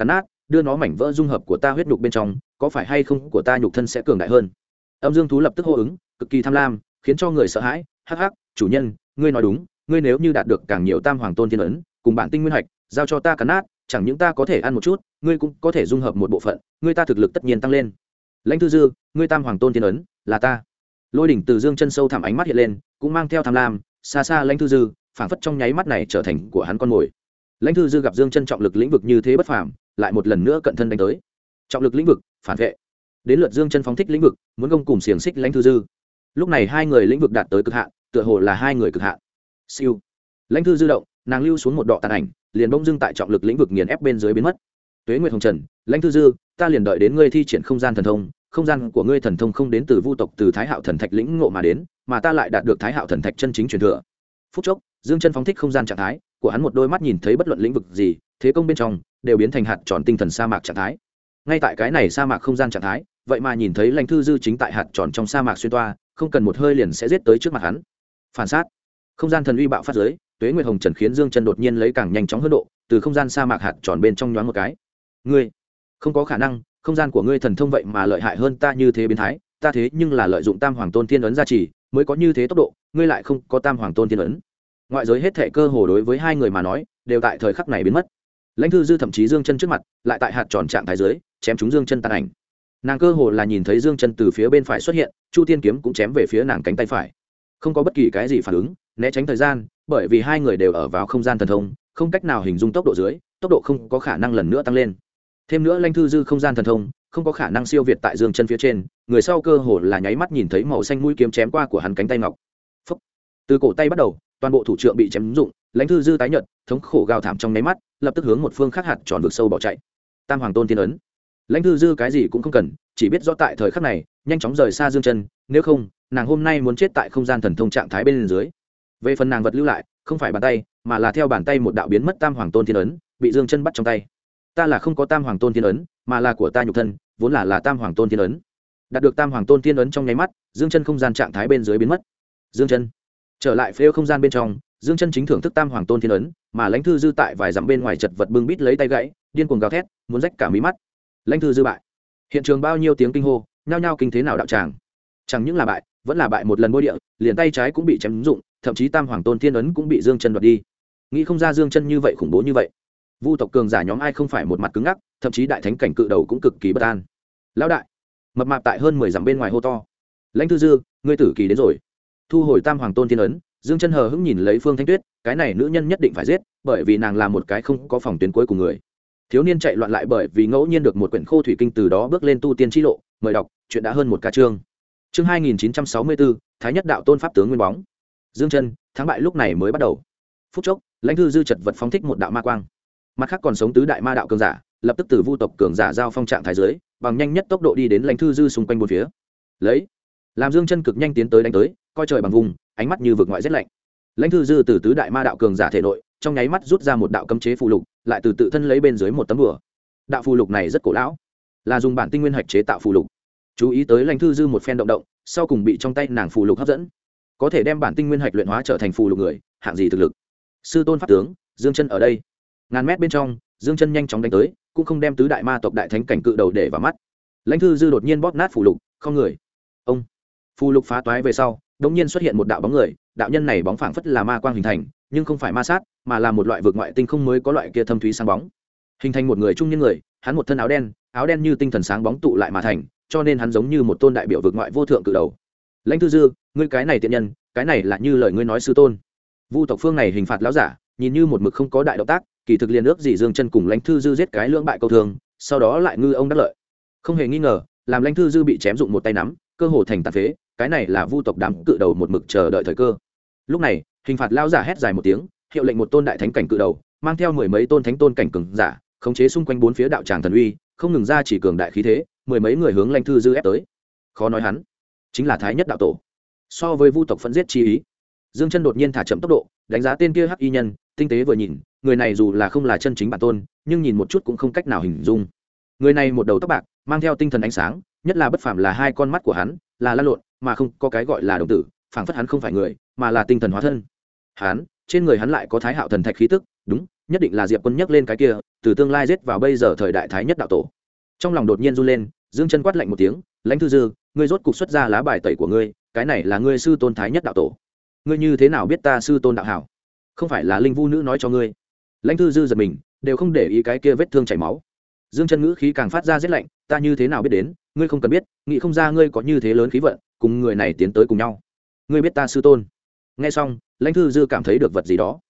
đưa nó mảnh vỡ dung hợp của ta huyết nhục bên trong, có phải hay không của ta nhục thân sẽ cường đại hơn. Âm dương thú lập tức hô ứng, cực kỳ tham lam, khiến cho người sợ hãi. Hắc hắc, chủ nhân, ngươi nói đúng, ngươi nếu như đạt được càng nhiều tam hoàng tôn thiên ấn cùng bản tinh nguyên hạch, giao cho ta cắn nát, chẳng những ta có thể ăn một chút, ngươi cũng có thể dung hợp một bộ phận, ngươi ta thực lực tất nhiên tăng lên. Lãnh Thư Dư, ngươi tam hoàng tôn thiên ấn là ta. Lôi đỉnh từ dương chân sâu thẳm ánh mắt hiện lên, cũng mang theo tham lam, xa xa Lãnh Thư Dư, phảng phất trong nháy mắt này trở thành của hắn con mồi. Lãnh Thư Dư gặp dương chân trọng lực lĩnh vực như thế bất phàm, lại một lần nữa cận thân đánh tới. Trọng lực lĩnh vực, phản vệ. Đến lượt dương chân phóng thích lĩnh vực, muốn gông cùng xiềng xích Lãnh Thư Dư. Lúc này hai người lĩnh vực đạt tới cực hạn, tựa hồ là hai người cực hạn. Siêu. Lãnh Thư Dư động, nàng lưu xuống một đạo tàn ảnh, liền bỗng dưng tại trọng lực lĩnh vực nghiền ép bên dưới biến mất. Tuế Nguyệt Hồng Trần, Lãnh Thư Dư, ta liền đợi đến ngươi thi triển không gian thần thông, không gian của ngươi thần thông không đến từ vu tộc từ Thái Hạo thần thạch lĩnh ngộ mà đến, mà ta lại đạt được Thái Hạo thần thạch chân chính truyền thừa. Phút chốc, dương chân phóng thích không gian trạng thái của hắn, một đôi mắt nhìn thấy bất luận lĩnh vực gì, thế công bên trong đều biến thành hạt tròn tinh thần sa mạc trạng thái. Ngay tại cái này sa mạc không gian trạng thái, vậy mà nhìn thấy Lãnh Thư Dư chính tại hạt tròn trong sa mạc xuyên toa, không cần một hơi liền sẽ giết tới trước mặt hắn. Phản sát, không gian thần uy bạo phát giới, Tuế Nguyệt Hồng Trần khiến dương chân đột nhiên lấy càng nhanh chóng hơn độ, từ không gian sa mạc hạt tròn bên trong nhoáng một cái. Ngươi không có khả năng, không gian của ngươi thần thông vậy mà lợi hại hơn ta như thế biến thái, ta thế nhưng là lợi dụng tam hoàng tôn thiên ấn gia trì mới có như thế tốc độ, ngươi lại không có tam hoàng tôn thiên ấn. Ngoại giới hết thảy cơ hồ đối với hai người mà nói đều tại thời khắc này biến mất. Lãnh Thư Dư thậm chí dương chân trước mặt lại tại hạt tròn trạng thái dưới chém trúng dương chân tàn ảnh. Nàng cơ hồ là nhìn thấy dương chân từ phía bên phải xuất hiện, chu tiên kiếm cũng chém về phía nàng cánh tay phải, không có bất kỳ cái gì phản ứng né tránh thời gian, bởi vì hai người đều ở vào không gian thần thông, không cách nào hình dung tốc độ dưới, tốc độ không có khả năng lần nữa tăng lên. Thêm nữa Lãnh Thư Dư không gian thần thông không có khả năng siêu việt tại dương chân phía trên, người sau cơ hồ là nháy mắt nhìn thấy màu xanh mũi kiếm chém qua của hắn cánh tay ngọc. Phúc. Từ cổ tay bắt đầu, toàn bộ thủ trưởng bị chém rụng, Lãnh Thư Dư tái nhợt, thống khổ gào thảm trong nháy mắt, lập tức hướng một phương khác hạt tròn vực sâu bỏ chạy. Tam hoàng tôn thiên ấn. Lãnh Thư Dư cái gì cũng không cần, chỉ biết rõ tại thời khắc này nhanh chóng rời xa dương chân, nếu không nàng hôm nay muốn chết tại không gian thần thông trạng thái bên dưới. Về phần nàng vật lưu lại không phải bàn tay, mà là theo bàn tay một đạo biến mất tam hoàng tôn thiên ấn bị dương chân bắt trong tay. Ta là không có tam hoàng tôn thiên ấn, mà là của ta nhục thân vốn là tam hoàng tôn thiên ấn. Đạt được tam hoàng tôn thiên ấn trong nháy mắt, dương chân không gian trạng thái bên dưới biến mất. Dương chân trở lại phêu không gian bên trong, dương chân chính thưởng thức tam hoàng tôn thiên ấn, mà Lãnh Thư Dư tại vài dặm bên ngoài chật vật bưng bít lấy tay gãy, điên cuồng gào thét muốn rách cả mí mắt. Lãnh Thư Dư bại. Hiện trường bao nhiêu tiếng kinh hô, nhao nhao kinh thế nào đạo tràng. Chẳng những là bại, vẫn là bại một lần bôi địa, liền tay trái cũng bị chém rụng, thậm chí tam hoàng tôn thiên ấn cũng bị dương chân đoạt đi. Nghĩ không ra dương chân như vậy khủng bố như vậy. Vu tộc cường giả nhóm ai không phải một mặt cứng ngắc, thậm chí đại thánh cảnh cự đầu cũng cực kỳ bất an. Lão đại, mập mạp tại hơn 10 dặm bên ngoài hô to. Lãnh Thư Dư, ngươi tử kỳ đến rồi. Thu hồi tam hoàng tôn thiên ấn, dương chân hờ hững nhìn lấy Phương Thanh Tuyết, cái này nữ nhân nhất định phải giết, bởi vì nàng là một cái không có phòng tuyến cuối cùng người. Thiếu niên chạy loạn lại bởi vì ngẫu nhiên được một quyển khô thủy kinh, từ đó bước lên tu tiên chi lộ. Mời đọc, chuyện đã hơn một ca chương. Chương 2964, Thái nhất đạo tôn pháp tướng nguyên bóng. Dương chân, thắng bại lúc này mới bắt đầu. Phút chốc, Lãnh Thư Dư chật vật phóng thích một đạo ma quang. Mặt khác còn sống tứ đại ma đạo cường giả, lập tức từ vu tộc cường giả giao phong trạng thái dưới, bằng nhanh nhất tốc độ đi đến Lãnh Thư Dư xung quanh bốn phía. Lấy, làm dương chân cực nhanh tiến tới đánh tới, coi trời bằng vùng, ánh mắt như vực ngoại rét lạnh. Lãnh Thư Dư từ tứ đại ma đạo cường giả thể nội, trong nháy mắt rút ra một đạo cấm chế phù lục, lại từ tự thân lấy bên dưới một tấm bùa. Đạo phù lục này rất cổ lão, là dùng bản tinh nguyên hạch chế tạo phù lục. Chú ý tới Lãnh Thư Dư một phen động động, sau cùng bị trong tay nàng phù lục hấp dẫn. Có thể đem bản tinh nguyên hạch luyện hóa trở thành phù lục người, hạng gì thực lực? Sư tôn pháp tướng, dương chân ở đây. Ngàn mét bên trong, dương chân nhanh chóng đánh tới, cũng không đem tứ đại ma tộc đại thánh cảnh cự đầu để vào mắt. Lãnh Thư Dư đột nhiên bóp nát phù lục, không người. Ông, phù lục phá toái về sau, đột nhiên xuất hiện một đạo bóng người, đạo nhân này bóng phảng phất là ma quang hình thành, nhưng không phải ma sát, mà là một loại vực ngoại tinh không mới có loại kia thâm thúy sáng bóng. Hình thành một người trung niên người, hắn một thân áo đen như tinh thần sáng bóng tụ lại mà thành, cho nên hắn giống như một tôn đại biểu vực ngoại vô thượng cự đầu. Lãnh Thư Dư, ngươi cái này tiện nhân, cái này là như lời ngươi nói sư tôn. Vu tộc phương này hình phạt lão giả, nhìn như một mực không có đại động tác, kỳ thực liền ước gì dương chân cùng Lãnh Thư Dư giết cái lưỡng bại câu thường, sau đó lại ngư ông đắc lợi. Không hề nghi ngờ, làm Lãnh Thư Dư bị chém dụng một tay nắm, cơ hồ thành tàn phế, cái này là vu tộc đám cự đầu một mực chờ đợi thời cơ. Lúc này, hình phạt lão giả hét dài một tiếng, hiệu lệnh một tôn đại thánh cảnh cự đầu, mang theo mười mấy tôn thánh tôn cảnh cường giả, khống chế xung quanh bốn phía đạo tràng thần uy, không ngừng ra chỉ cường đại khí thế, mười mấy người hướng Lãnh Thư Dư ép tới. Khó nói hắn chính là Thái nhất đạo tổ. So với vu tộc phân giết chi ý, dương chân đột nhiên thả chậm tốc độ, đánh giá tên kia hắc y nhân, tinh tế vừa nhìn, người này dù là không là chân chính bản tôn, nhưng nhìn một chút cũng không cách nào hình dung. Người này một đầu tóc bạc, mang theo tinh thần ánh sáng, nhất là bất phàm là hai con mắt của hắn là lan lộn, mà không có cái gọi là đồng tử, phảng phất hắn không phải người, mà là tinh thần hóa thân. Hắn, trên người hắn lại có Thái Hạo thần thạch khí tức, đúng, nhất định là Diệp Quân nhắc lên cái kia từ tương lai giết vào bây giờ thời đại thái nhất đạo tổ. Trong lòng đột nhiên run lên, Dương Chân quát lạnh một tiếng, Lãnh Thư Dư, ngươi rốt cục xuất ra lá bài tẩy của ngươi, cái này là ngươi sư tôn thái nhất đạo tổ. Ngươi như thế nào biết ta sư tôn đạo hảo? Không phải là Linh Vu nữ nói cho ngươi? Lãnh Thư Dư giật mình, đều không để ý cái kia vết thương chảy máu. Dương Chân ngữ khí càng phát ra rét lạnh, ta như thế nào biết đến, ngươi không cần biết, nghĩ không ra ngươi có như thế lớn khí vận, cùng người này tiến tới cùng nhau. Ngươi biết ta sư tôn? Nghe xong, Lãnh Thư Dư cảm thấy được vật gì đó.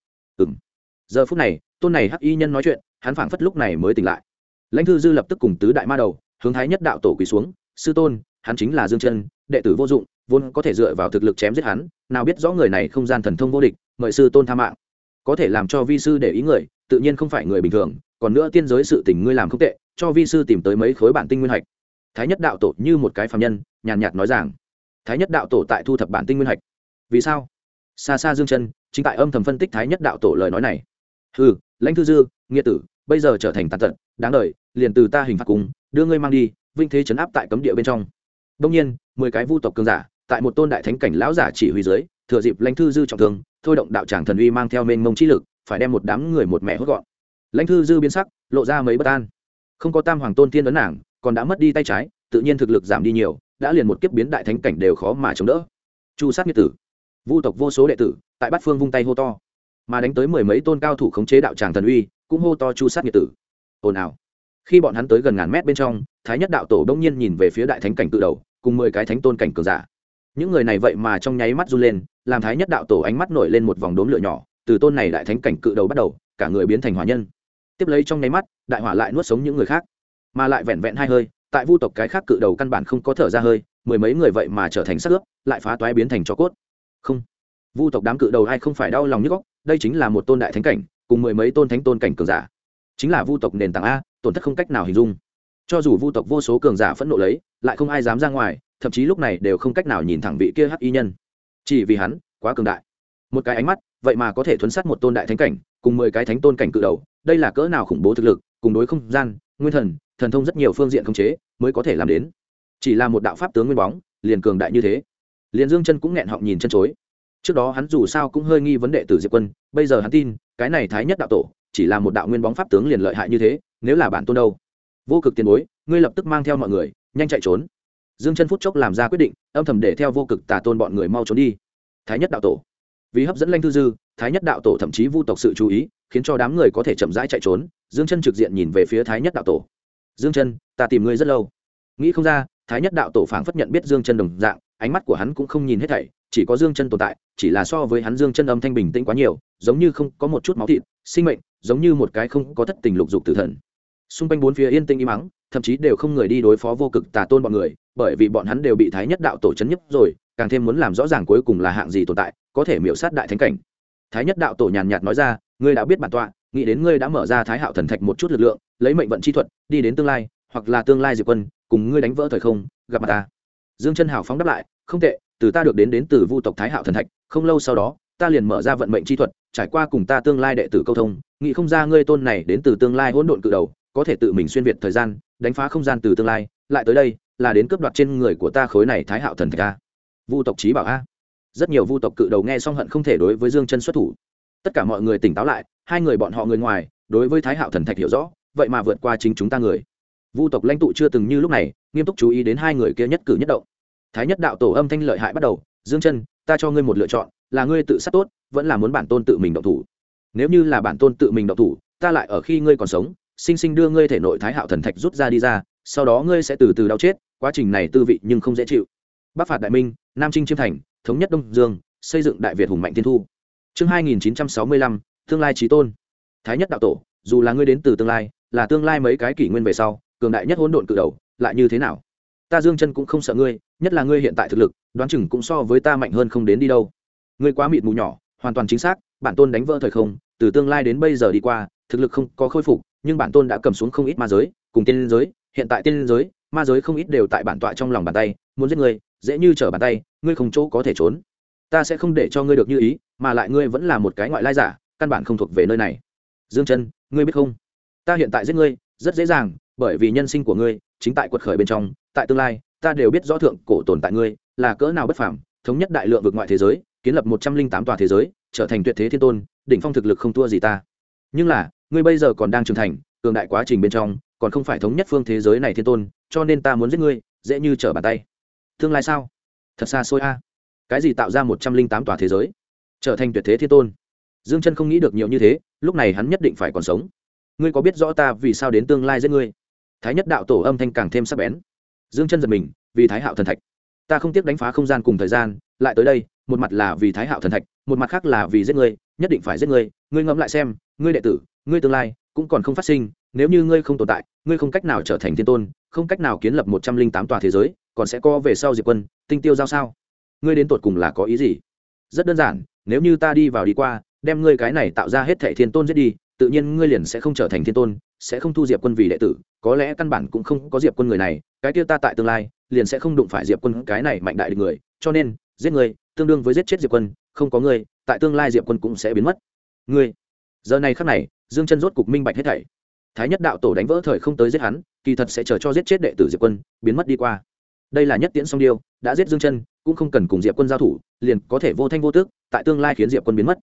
Giờ phút này, tôn này hắc y nhân nói chuyện, hắn phảng phất lúc này mới tỉnh lại. Lãnh Thư Dư lập tức cùng tứ đại ma đầu hướng thái nhất đạo tổ quỳ xuống, sư tôn, hắn chính là Dương Chân, đệ tử vô dụng, vốn có thể dựa vào thực lực chém giết hắn, nào biết rõ người này không gian thần thông vô địch, mời sư tôn tha mạng. Có thể làm cho vi sư để ý người, tự nhiên không phải người bình thường, còn nữa tiên giới sự tình ngươi làm không tệ, cho vi sư tìm tới mấy khối bản tinh nguyên hạch. Thái nhất đạo tổ như một cái phàm nhân, nhàn nhạt nói rằng, thái nhất đạo tổ tại thu thập bản tinh nguyên hạch. Vì sao? Xa xa Dương Chân chính tại âm thầm phân tích thái nhất đạo tổ lời nói này. Hừ, Lãnh Thư Dư, nghĩa tử, bây giờ trở thành tàn tật, đáng đời, liền từ ta hình phạt cùng, đưa ngươi mang đi, vinh thế trấn áp tại cấm địa bên trong. Đông nhiên, 10 cái vu tộc cường giả, tại một tôn đại thánh cảnh lão giả chỉ huy dưới, thừa dịp Lãnh Thư Dư trọng thương, thôi động đạo tràng thần uy mang theo mênh mông chi lực, phải đem một đám người một mẹ hốt gọn. Lãnh Thư Dư biến sắc, lộ ra mấy bất an. Không có Tam Hoàng Tôn Tiên ấn nàng, còn đã mất đi tay trái, tự nhiên thực lực giảm đi nhiều, đã liền một kiếp biến đại thánh cảnh đều khó mà chống đỡ. Chu sát nghĩa tử, vu tộc vô số đệ tử, tại bát phương vung tay hô to, mà đánh tới 10 mấy tôn cao thủ khống chế đạo tràng thần uy, cũng hô to chu sát nghĩa tử. Ồn ào. Khi bọn hắn tới gần ngàn mét bên trong, thái nhất đạo tổ đông nhiên nhìn về phía đại thánh cảnh cự đầu, cùng 10 cái thánh tôn cảnh cường giả. Những người này vậy mà trong nháy mắt run lên, làm thái nhất đạo tổ ánh mắt nổi lên một vòng đốm lửa nhỏ, từ tôn này đại thánh cảnh cự đầu bắt đầu, cả người biến thành hỏa nhân. Tiếp lấy trong nháy mắt, đại hỏa lại nuốt sống những người khác, mà lại vẹn vẹn 2 hơi, tại vu tộc cái khác cự đầu căn bản không có thở ra hơi, 10 mấy người vậy mà trở thành xác ướp, lại phá toái biến thành tro cốt. Không, vu tộc đám cự đầu ai không phải đau lòng nhức óc, đây chính là một tôn đại thánh cảnh, cùng 10 mấy tôn thánh tôn cảnh cường giả, chính là vu tộc nền tảng a, tổn thất không cách nào hình dung. Cho dù vu tộc vô số cường giả phẫn nộ lấy, lại không ai dám ra ngoài, thậm chí lúc này đều không cách nào nhìn thẳng vị kia hắc y nhân, chỉ vì hắn quá cường đại. Một cái ánh mắt vậy mà có thể thuấn sát một tôn đại thánh cảnh, cùng 10 cái thánh tôn cảnh cự đầu, đây là cỡ nào khủng bố thực lực, cùng đối không gian, nguyên thần, thần thông rất nhiều phương diện khống chế mới có thể làm đến. Chỉ là một đạo pháp tướng nguyên bóng, liền cường đại như thế. Liền Dương Chân cũng nghẹn họng nhìn chân chối. Trước đó hắn dù sao cũng hơi nghi vấn đệ tử Diệp Quân, bây giờ hắn tin, cái này thái nhất đạo tổ chỉ là một đạo nguyên bóng pháp tướng liền lợi hại như thế, nếu là bản tôn đâu? Vô Cực tiền bối, ngươi lập tức mang theo mọi người, nhanh chạy trốn. Dương Chân phút chốc làm ra quyết định, âm thầm để theo Vô Cực Tà Tôn bọn người mau trốn đi. Thái nhất đạo tổ, vì hấp dẫn Lãnh Thư Dư, thái nhất đạo tổ thậm chí vu tộc sự chú ý, khiến cho đám người có thể chậm rãi chạy trốn. Dương Chân trực diện nhìn về phía thái nhất đạo tổ. Dương Chân, ta tìm ngươi rất lâu, nghĩ không ra, thái nhất đạo tổ phảng phất nhận biết Dương Chân đồng dạng, ánh mắt của hắn cũng không nhìn hết thảy, chỉ có Dương Chân tồn tại, chỉ là so với hắn Dương Chân âm thanh bình tĩnh quá nhiều, giống như không có một chút máu thịt, sinh mệnh, giống như một cái không có thất tình lục dục tử thần. Xung quanh bốn phía yên tĩnh im mắng, thậm chí đều không người đi đối phó Vô Cực Tà Tôn bọn người, bởi vì bọn hắn đều bị thái nhất đạo tổ chấn nhấp rồi, càng thêm muốn làm rõ ràng cuối cùng là hạng gì tồn tại, có thể miểu sát đại thánh cảnh. Thái nhất đạo tổ nhàn nhạt nói ra, ngươi đã biết bản tọa, nghĩ đến ngươi đã mở ra Thái Hạo thần thạch một chút lực lượng, lấy mệnh vận chi thuật, đi đến tương lai, hoặc là tương lai Diệp Quân, cùng ngươi đánh vỡ thời không, gặp mặt ta. Dương Chân hào phóng đáp lại, không tệ, từ ta được đến từ vu tộc Thái Hạo thần thạch, không lâu sau đó, ta liền mở ra vận mệnh chi thuật, trải qua cùng ta tương lai đệ tử câu thông, nghĩ không ra ngươi tôn này đến từ tương lai hỗn độn cự đầu, có thể tự mình xuyên việt thời gian, đánh phá không gian từ tương lai, lại tới đây, là đến cướp đoạt trên người của ta khối này Thái Hạo thần thạch a. Vu tộc chí bảo a. Rất nhiều vu tộc cự đầu nghe xong hận không thể đối với Dương Chân xuất thủ. Tất cả mọi người tỉnh táo lại, hai người bọn họ người ngoài, đối với Thái Hạo thần thạch hiểu rõ, vậy mà vượt qua chính chúng ta người. Vu tộc lãnh tụ chưa từng như lúc này, nghiêm túc chú ý đến hai người kia nhất cử nhất động. Thái nhất đạo tổ âm thanh lợi hại bắt đầu, Dương Chân, ta cho ngươi một lựa chọn, là ngươi tự sát tốt, vẫn là muốn bản tôn tự mình động thủ. Nếu như là bản tôn tự mình động thủ, ta lại ở khi ngươi còn sống, sinh sinh đưa ngươi thể nội Thái Hạo thần thạch rút ra đi ra, sau đó ngươi sẽ từ từ đau chết, quá trình này tư vị nhưng không dễ chịu. Bắc phạt đại minh, Nam chinh chiêm thành, thống nhất Đông Dương, xây dựng đại Việt hùng mạnh thiên thu. Chương 2965, tương lai chí tôn. Thái nhất đạo tổ, dù là ngươi đến từ tương lai, là tương lai mấy cái kỷ nguyên về sau, cường đại nhất hỗn độn cự đầu, lại như thế nào? Ta Dương Chân cũng không sợ ngươi, nhất là ngươi hiện tại thực lực, đoán chừng cũng so với ta mạnh hơn không đến đi đâu. Ngươi quá mịt mù nhỏ, hoàn toàn chính xác, bản tôn đánh vỡ thời không, từ tương lai đến bây giờ đi qua, thực lực không có khôi phục, nhưng bản tôn đã cầm xuống không ít ma giới, cùng tiên giới, hiện tại tiên giới, ma giới không ít đều tại bản tọa trong lòng bàn tay, muốn giết ngươi, dễ như trở bàn tay, ngươi không chỗ có thể trốn. Ta sẽ không để cho ngươi được như ý, mà lại ngươi vẫn là một cái ngoại lai giả, căn bản không thuộc về nơi này. Dương Chân, ngươi biết không? Ta hiện tại giết ngươi, rất dễ dàng, bởi vì nhân sinh của ngươi chính tại quật khởi bên trong, tại tương lai, ta đều biết rõ thượng cổ tồn tại ngươi là cỡ nào bất phàm, thống nhất đại lượng vực ngoại thế giới, kiến lập 108 tòa thế giới, trở thành tuyệt thế thiên tôn, đỉnh phong thực lực không thua gì ta. nhưng là ngươi bây giờ còn đang trưởng thành, cường đại quá trình bên trong còn không phải thống nhất phương thế giới này thiên tôn, cho nên ta muốn giết ngươi dễ như trở bàn tay. Tương lai sao? Thật xa xôi a. Cái gì tạo ra 108 tòa thế giới, trở thành tuyệt thế thiên tôn? Dương Chân không nghĩ được nhiều như thế, lúc này hắn nhất định phải còn sống. Ngươi có biết rõ ta vì sao đến tương lai giết ngươi? Thái nhất đạo tổ âm thanh càng thêm sắc bén. Dương Chân giật mình, vì Thái Hạo thần thạch. Ta không tiếc đánh phá không gian cùng thời gian, lại tới đây, một mặt là vì Thái Hạo thần thạch, một mặt khác là vì giết ngươi, nhất định phải giết ngươi. Ngươi ngẫm lại xem, ngươi đệ tử, ngươi tương lai cũng còn không phát sinh, nếu như ngươi không tồn tại, ngươi không cách nào trở thành thiên tôn, không cách nào kiến lập 108 tòa thế giới, còn sẽ có về sau Diệp Quân, Tinh Tiêu giao sao? Ngươi đến tột cùng là có ý gì? Rất đơn giản, nếu như ta đi vào đi qua, đem ngươi cái này tạo ra hết thảy thiên tôn giết đi, tự nhiên ngươi liền sẽ không trở thành thiên tôn, sẽ không thu Diệp Quân vì đệ tử, có lẽ căn bản cũng không có Diệp Quân người này, cái kia ta tại tương lai liền sẽ không đụng phải Diệp Quân cái này mạnh đại địch người, cho nên giết ngươi tương đương với giết chết Diệp Quân, không có ngươi, tại tương lai Diệp Quân cũng sẽ biến mất. Ngươi, giờ này khắc này, Dương Chân rốt cục minh bạch hết thảy. Thái nhất đạo tổ đánh vỡ thời không tới giết hắn, kỳ thật sẽ chờ cho giết chết đệ tử Diệp Quân, biến mất đi qua. Đây là nhất tiễn song điêu, đã giết Dương Chân, cũng không cần cùng Diệp Quân giao thủ, liền có thể vô thanh vô tức, tại tương lai khiến Diệp Quân biến mất.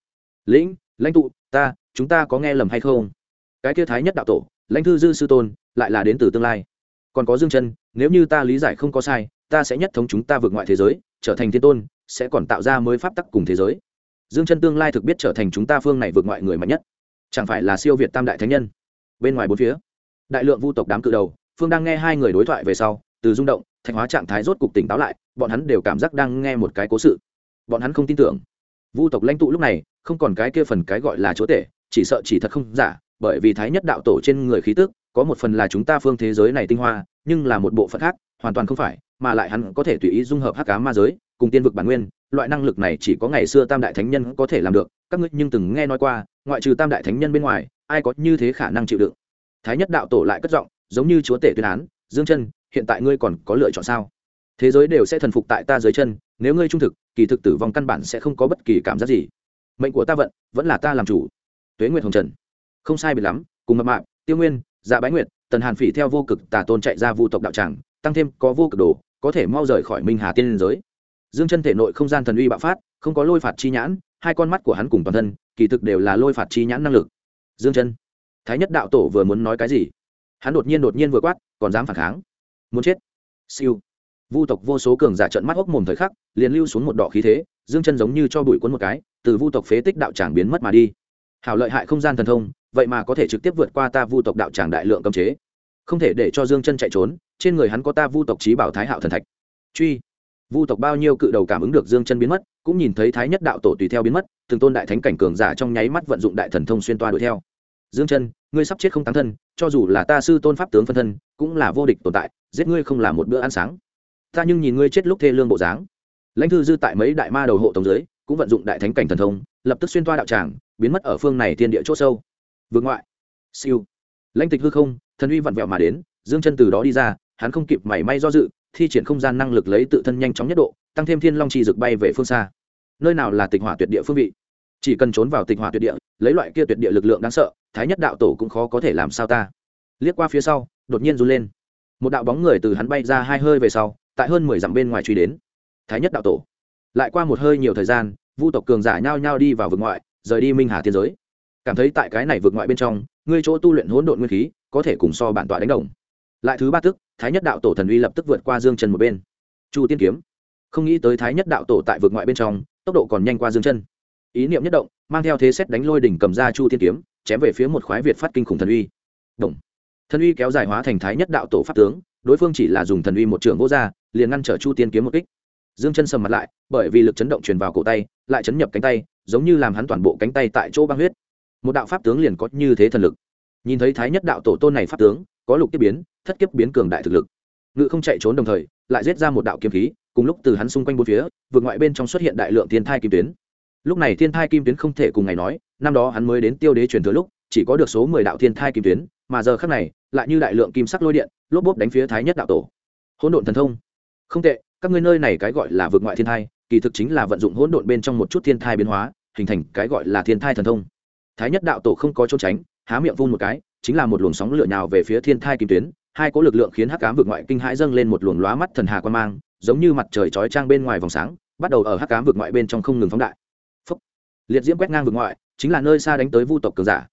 Lãnh tụ, chúng ta có nghe lầm hay không? Cái kia Thái nhất đạo tổ, Lãnh Thư Dư sư tôn, lại là đến từ tương lai. Còn có Dương Chân, nếu như ta lý giải không có sai, ta sẽ nhất thống chúng ta vượt ngoại thế giới, trở thành thiên tôn, sẽ còn tạo ra mới pháp tắc cùng thế giới. Dương Chân tương lai thực biết trở thành chúng ta phương này vượt ngoại người mạnh nhất, chẳng phải là siêu việt tam đại thánh nhân. Bên ngoài bốn phía, đại lượng vu tộc đám cự đầu, phương đang nghe hai người đối thoại về sau, từ rung động, thạch hóa trạng thái rốt cục tỉnh táo lại, bọn hắn đều cảm giác đang nghe một cái cố sự. Bọn hắn không tin tưởng. Vu tộc lãnh tụ lúc này không còn cái kia phần cái gọi là chúa tể, chỉ sợ chỉ thật không giả, bởi vì Thái nhất đạo tổ trên người khí tức có một phần là chúng ta phương thế giới này tinh hoa, nhưng là một bộ phận khác hoàn toàn không phải, mà lại hắn có thể tùy ý dung hợp hắc ám ma giới cùng tiên vực bản nguyên, loại năng lực này chỉ có ngày xưa tam đại thánh nhân có thể làm được, các ngươi nhưng từng nghe nói qua, ngoại trừ tam đại thánh nhân bên ngoài, ai có như thế khả năng chịu đựng? Thái nhất đạo tổ lại cất giọng, giống như chúa tể tuyên án, Dương Chân, hiện tại ngươi còn có lựa chọn sao? Thế giới đều sẽ thần phục tại ta dưới chân, nếu ngươi trung thực, kỳ thực tử vong căn bản sẽ không có bất kỳ cảm giác gì. Mệnh của ta vận, vẫn là ta làm chủ. Tuế Nguyệt Hồng Trần, không sai biệt lắm, cùng Mập Mạp, Tiêu Nguyên, Dạ Bái Nguyệt, Tần Hàn Phỉ theo vô cực tà tôn chạy ra vu tộc đạo tràng, tăng thêm có vô cực đồ, có thể mau rời khỏi Minh Hà tiên giới. Dương Chân thể nội không gian thần uy bạo phát, không có lôi phạt chi nhãn, hai con mắt của hắn cùng toàn thân, kỳ thực đều là lôi phạt chi nhãn năng lực. Dương Chân, Thái nhất đạo tổ vừa muốn nói cái gì, hắn đột nhiên vừa quát, còn dám phản kháng, muốn chết. Siêu, vu tộc vô số cường giả trợn mắt hốc mồm thời khắc, liền lưu xuống một đỏ khí thế, Dương Chân giống như cho bụi cuốn một cái, từ vu tộc phế tích đạo tràng biến mất mà đi. Hảo lợi hại không gian thần thông, vậy mà có thể trực tiếp vượt qua ta vu tộc đạo tràng đại lượng cấm chế, không thể để cho Dương Chân chạy trốn, trên người hắn có ta vu tộc chí bảo Thái Hạo thần thạch. Truy, vu tộc bao nhiêu cự đầu cảm ứng được Dương Chân biến mất, cũng nhìn thấy Thái nhất đạo tổ tùy theo biến mất, từng tôn đại thánh cảnh cường giả trong nháy mắt vận dụng đại thần thông xuyên toa đuổi theo. Dương Chân, ngươi sắp chết không táng thân, cho dù là ta sư tôn pháp tướng phân thân, cũng là vô địch tồn tại, giết ngươi không là một bữa ăn sáng. Ta nhưng nhìn ngươi chết lúc thê lương bộ dáng. Lãnh Thư Dư tại mấy đại ma đầu hộ tống dưới, cũng vận dụng đại thánh cảnh thần thông, lập tức xuyên toa đạo tràng, biến mất ở phương này thiên địa chỗ sâu. Vương ngoại. Siêu. Lãnh Tịch hư không, thần uy vặn vẹo mà đến, Dương Chân từ đó đi ra, hắn không kịp mảy may do dự, thi triển không gian năng lực lấy tự thân nhanh chóng nhất độ, tăng thêm Thiên Long chi dược bay về phương xa. Nơi nào là Tịch Hỏa tuyệt địa phương vị? Chỉ cần trốn vào Tịch Hỏa tuyệt địa, lấy loại kia tuyệt địa lực lượng đáng sợ, Thái nhất đạo tổ cũng khó có thể làm sao ta. Liếc qua phía sau, đột nhiên run lên. Một đạo bóng người từ hắn bay ra hai hơi về sau, tại hơn 10 dặm bên ngoài truy đến. Thái nhất đạo tổ. Lại qua một hơi nhiều thời gian, vu tộc cường giả nhao nhao đi vào vực ngoại, rời đi Minh Hà tiên giới. Cảm thấy tại cái này vực ngoại bên trong, ngươi chỗ tu luyện hỗn độn nguyên khí, có thể cùng so bản tọa đánh đồng. Lại thứ ba tức, Thái nhất đạo tổ thần uy lập tức vượt qua Dương Chân một bên. Chu Tiên kiếm. Không nghĩ tới Thái nhất đạo tổ tại vực ngoại bên trong, tốc độ còn nhanh qua Dương Chân. Ý niệm nhất động, mang theo thế xét đánh lôi đỉnh cầm ra Chu Tiên kiếm, chém về phía một khoái việt phát kinh khủng thần uy. Động. Thần uy kéo dài hóa thành Thái nhất đạo tổ pháp tướng, đối phương chỉ là dùng thần uy một trường vỗ ra, liền ngăn trở Chu Tiên kiếm một kích. Dương Chân sầm mặt lại, bởi vì lực chấn động truyền vào cổ tay, lại chấn nhập cánh tay, giống như làm hắn toàn bộ cánh tay tại chỗ băng huyết. Một đạo pháp tướng liền có như thế thần lực. Nhìn thấy Thái nhất đạo tổ tôn này pháp tướng, có lục kiếp biến, thất kiếp biến cường đại thực lực. Ngự không chạy trốn đồng thời, lại giết ra một đạo kiếm khí, cùng lúc từ hắn xung quanh bốn phía, vượt ngoại bên trong xuất hiện đại lượng thiên thai kim tuyến. Lúc này thiên thai kim tuyến không thể cùng ngày nói, năm đó hắn mới đến Tiêu Đế truyền thừa lúc, chỉ có được số 10 đạo thiên thai kim tuyến, mà giờ khắc này, lại như đại lượng kim sắc lôi điện, lốp bốp đánh phía Thái nhất đạo tổ. Hỗn độn thần thông. Không tệ, các ngươi nơi này cái gọi là vượt ngoại thiên thai, kỳ thực chính là vận dụng hỗn độn bên trong một chút thiên thai biến hóa, hình thành cái gọi là thiên thai thần thông. Thái nhất đạo tổ không có trốn tránh, há miệng vun một cái, chính là một luồng sóng lửa nhào về phía thiên thai kim tuyến, hai cỗ lực lượng khiến hắc ám vượt ngoại kinh hãi dâng lên một luồng lóa mắt thần hà quan mang, giống như mặt trời chói chang bên ngoài vòng sáng, bắt đầu ở hắc ám vượt ngoại bên trong không ngừng phóng đại. Phốc. Liệt diễm quét ngang vượt ngoại, chính là nơi xa đánh tới vu tộc cường giả,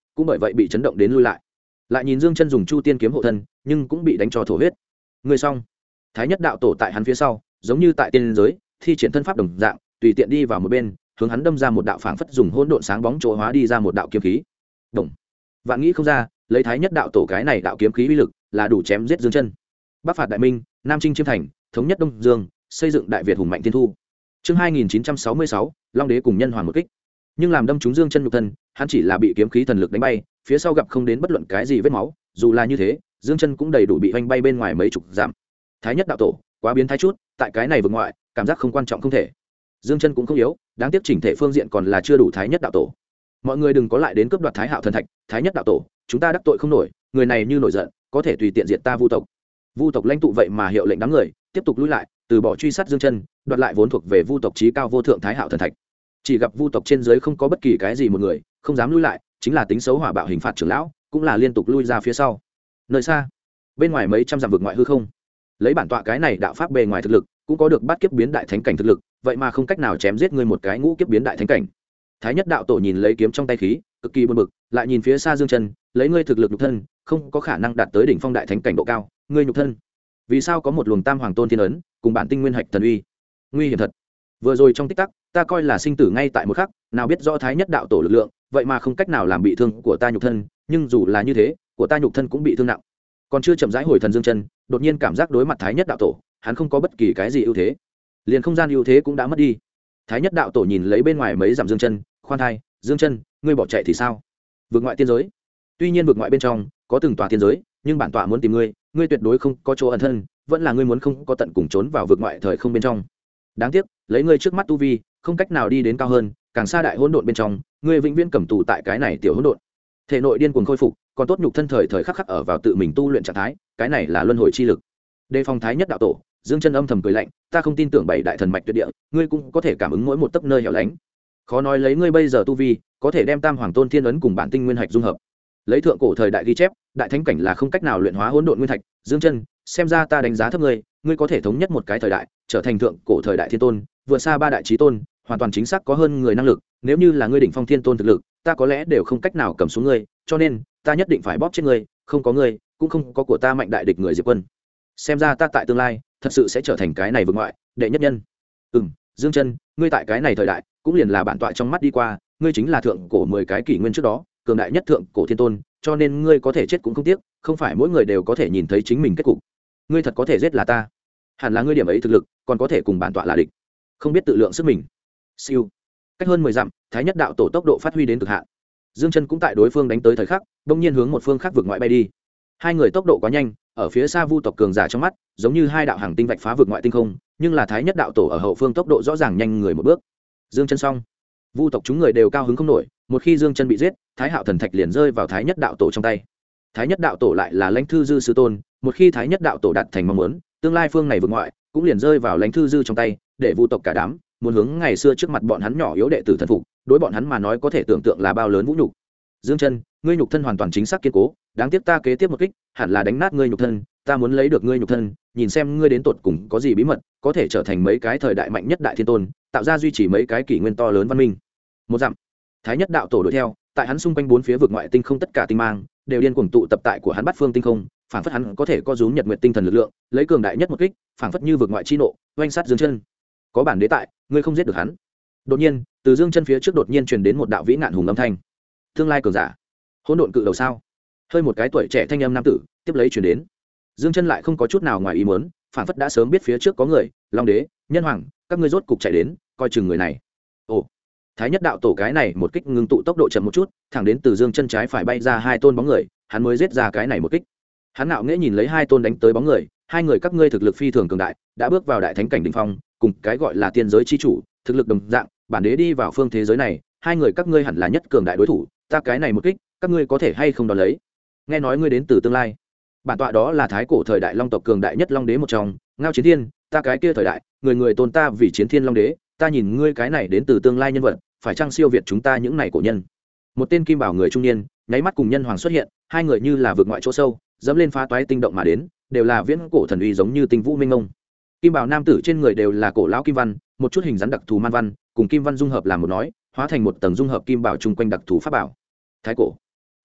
cũng bởi vậy bị chấn động đến lui lại. Lại nhìn Dương Chân dùng Chu Tiên kiếm hộ thân, nhưng cũng bị đánh cho thổ huyết. Người xong. Thái nhất đạo tổ tại hắn phía sau, giống như tại tiên giới, thi triển thân pháp đồng dạng, tùy tiện đi vào một bên, hướng hắn đâm ra một đạo phảng phất dùng hỗn độn sáng bóng chỗ hóa đi ra một đạo kiếm khí. Đồng. Vạn nghĩ không ra, lấy Thái nhất đạo tổ cái này đạo kiếm khí uy lực, là đủ chém giết Dương Chân. Bắc phạt đại minh, Nam chinh chiêm thành, thống nhất Đông Dương, xây dựng đại Việt hùng mạnh thiên thu. Chương 2966, Long đế cùng nhân hoàng một kích. Nhưng làm đâm trúng Dương Chân nhục thân, hắn chỉ là bị kiếm khí thần lực đánh bay, phía sau gặp không đến bất luận cái gì vết máu, dù là như thế, Dương Chân cũng đầy đủ bị hoành bay bên ngoài mấy chục dặm. Thái nhất đạo tổ, quá biến thái chút, tại cái này vực ngoại, cảm giác không quan trọng không thể. Dương Chân cũng không yếu, đáng tiếc chỉnh thể phương diện còn là chưa đủ Thái nhất đạo tổ. Mọi người đừng có lại đến cướp đoạt Thái Hạo thần thạch, Thái nhất đạo tổ, chúng ta đắc tội không nổi, người này như nổi giận, có thể tùy tiện diệt ta Vu tộc. Vu tộc lãnh tụ vậy mà hiệu lệnh đám người tiếp tục lùi lại, từ bỏ truy sát Dương Chân, đoạt lại vốn thuộc về Vu tộc chí cao vô thượng Thái Hạo thần thạch. Chỉ gặp Vu tộc trên dưới không có bất kỳ cái gì một người không dám lùi lại, chính là tính xấu hỏa bạo hình phạt trưởng lão, cũng là liên tục lui ra phía sau. Nơi xa, bên ngoài mấy trăm dặm vực ngoại hư không, lấy bản tọa cái này đạo pháp bề ngoài thực lực, cũng có được bát kiếp biến đại thánh cảnh thực lực, vậy mà không cách nào chém giết ngươi một cái ngũ kiếp biến đại thánh cảnh. Thái nhất đạo tổ nhìn lấy kiếm trong tay khí, cực kỳ buồn bực, lại nhìn phía xa Dương Chân, lấy ngươi thực lực nhục thân, không có khả năng đạt tới đỉnh phong đại thánh cảnh độ cao, ngươi nhục thân, vì sao có một luồng tam hoàng tôn thiên ấn, cùng bản tinh nguyên hạch thần uy, nguy hiểm thật. Vừa rồi trong tích tắc, ta coi là sinh tử ngay tại một khắc, nào biết rõ Thái nhất đạo tổ lực lượng, vậy mà không cách nào làm bị thương của ta nhục thân, nhưng dù là như thế, của ta nhục thân cũng bị thương nặng. Còn chưa chậm rãi hồi thần Dương Chân, đột nhiên cảm giác đối mặt Thái nhất đạo tổ, hắn không có bất kỳ cái gì ưu thế, liền không gian ưu thế cũng đã mất đi. Thái nhất đạo tổ nhìn lấy bên ngoài mấy dặm Dương Chân, khoan thai, Dương Chân, ngươi bỏ chạy thì sao? Vực ngoại tiên giới, tuy nhiên vực ngoại bên trong có từng tòa tiên giới, nhưng bản tọa muốn tìm ngươi, ngươi tuyệt đối không có chỗ ẩn thân, vẫn là ngươi muốn không có tận cùng trốn vào vực ngoại thời không bên trong. Đáng tiếc, lấy ngươi trước mắt tu vi, không cách nào đi đến cao hơn, càng xa đại hỗn độn bên trong, ngươi vĩnh viễn cầm tù tại cái này tiểu hỗn độn. Thể nội điên cuồng khôi phục, còn tốt nhục thân thời thời khắc khắc ở vào tự mình tu luyện trạng thái, cái này là luân hồi chi lực. Đề phòng Thái nhất đạo tổ, Dương Chân âm thầm cười lạnh, ta không tin tưởng bảy đại thần mạch tuyệt địa, ngươi cũng có thể cảm ứng mỗi một tấc nơi hẻo lánh. Khó nói lấy ngươi bây giờ tu vi, có thể đem tam hoàng tôn thiên ấn cùng bản tinh nguyên hạch dung hợp. Lấy thượng cổ thời đại ghi chép, đại thánh cảnh là không cách nào luyện hóa hỗn độn nguyên thạch. Dương Chân, xem ra ta đánh giá thấp ngươi, ngươi có thể thống nhất một cái thời đại, trở thành thượng cổ thời đại thiên tôn, vượt xa ba đại chí tôn, hoàn toàn chính xác có hơn người năng lực. Nếu như là ngươi đỉnh phong thiên tôn thực lực, ta có lẽ đều không cách nào cầm xuống ngươi, cho nên ta nhất định phải bóp chết ngươi, không có ngươi, cũng không có của ta mạnh đại địch người Diệp Quân. Xem ra ta tại tương lai thật sự sẽ trở thành cái này vực ngoại đệ nhất nhân. Dương Chân, ngươi tại cái này thời đại cũng liền là bản tọa trong mắt đi qua, ngươi chính là thượng cổ 10 cái kỷ nguyên trước đó cường đại nhất thượng cổ thiên tôn, cho nên ngươi có thể chết cũng không tiếc, không phải mỗi người đều có thể nhìn thấy chính mình kết cục. Ngươi thật có thể giết là ta, hẳn là ngươi điểm ấy thực lực, còn có thể cùng bản tọa là địch, không biết tự lượng sức mình. Siêu, cách hơn 10 dặm, Thái nhất đạo tổ tốc độ phát huy đến cực hạn. Dương Chân cũng tại đối phương đánh tới thời khắc, bỗng nhiên hướng một phương khác vực ngoại bay đi. Hai người tốc độ quá nhanh, ở phía xa Vu tộc cường giả trong mắt, giống như hai đạo hàng tinh vạch phá vực ngoại tinh không, nhưng là Thái nhất đạo tổ ở hậu phương tốc độ rõ ràng nhanh người một bước. Dương Chân xong, Vu tộc chúng người đều cao hứng không nổi, một khi Dương Chân bị giết, Thái Hạo thần thạch liền rơi vào Thái nhất đạo tổ trong tay. Thái nhất đạo tổ lại là lãnh thư dư sư tôn, một khi Thái nhất đạo tổ đạt thành mong muốn, tương lai phương này vực ngoại cũng liền rơi vào lãnh thư dư trong tay, để Vu tộc cả đám muốn hướng ngày xưa trước mặt bọn hắn nhỏ yếu đệ tử thần phục, đối bọn hắn mà nói có thể tưởng tượng là bao lớn vũ nhục. Dương Chân, ngươi nhục thân hoàn toàn chính xác kiên cố, đáng tiếc ta kế tiếp một kích, hẳn là đánh nát ngươi nhục thân, ta muốn lấy được ngươi nhục thân, nhìn xem ngươi đến tột cùng có gì bí mật, có thể trở thành mấy cái thời đại mạnh nhất đại thiên tôn, tạo ra duy trì mấy cái kỷ nguyên to lớn văn minh. Một dặm, Thái nhất đạo tổ đuổi theo, tại hắn xung quanh bốn phía vực ngoại tinh không tất cả tinh mang đều điên cuồng tụ tập tại của hắn bát phương tinh không, phảng phất hắn có thể co rúm nhật nguyệt tinh thần lực lượng, lấy cường đại nhất một kích, phảng phất như vực ngoại chi nộ, oanh sát Dương Chân. Có bản đế tại, ngươi không giết được hắn. Đột nhiên, từ Dương Chân phía trước đột nhiên truyền đến một đạo vĩ nạn hùng âm thanh. Tương lai cường giả, hỗn độn cự đầu sao? Hơi một cái tuổi trẻ thanh âm nam tử tiếp lấy truyền đến. Dương Chân lại không có chút nào ngoài ý muốn, phảng phất đã sớm biết phía trước có người, Long đế, Nhân hoàng, các ngươi rốt cục chạy đến, coi chừng người này. Ồ, Thái nhất đạo tổ cái này một kích ngưng tụ tốc độ chậm một chút, thẳng đến từ Dương Chân trái phải bay ra hai tôn bóng người, hắn mới giết ra cái này một kích. Hắn ngạo nghễ nhìn lấy hai tôn đánh tới bóng người, hai người các ngươi thực lực phi thường cường đại, đã bước vào đại thánh cảnh đỉnh phong, cùng cái gọi là tiên giới chi chủ, thực lực đồng dạng, bản đế đi vào phương thế giới này, hai người các ngươi hẳn là nhất cường đại đối thủ, ta cái này một kích, các ngươi có thể hay không đón lấy? Nghe nói ngươi đến từ tương lai, bản tọa đó là thái cổ thời đại long tộc cường đại nhất long đế một trong, Ngao Chiến Thiên, ta cái kia thời đại, người người tôn ta vì Chiến Thiên Long đế, ta nhìn ngươi cái này đến từ tương lai nhân vật, phải chăng siêu việt chúng ta những này cổ nhân? Một tên kim bảo người trung niên, nháy mắt cùng nhân hoàng xuất hiện, hai người như là vượt ngoại chỗ sâu, dẫm lên phá toái tinh động mà đến, đều là viễn cổ thần uy giống như tinh vũ minh ngông. Kim bảo nam tử trên người đều là cổ lão kim văn, một chút hình dáng đặc thù man văn, cùng kim văn dung hợp làm một nói, hóa thành một tầng dung hợp kim bảo chung quanh đặc thù pháp bảo. Thái cổ,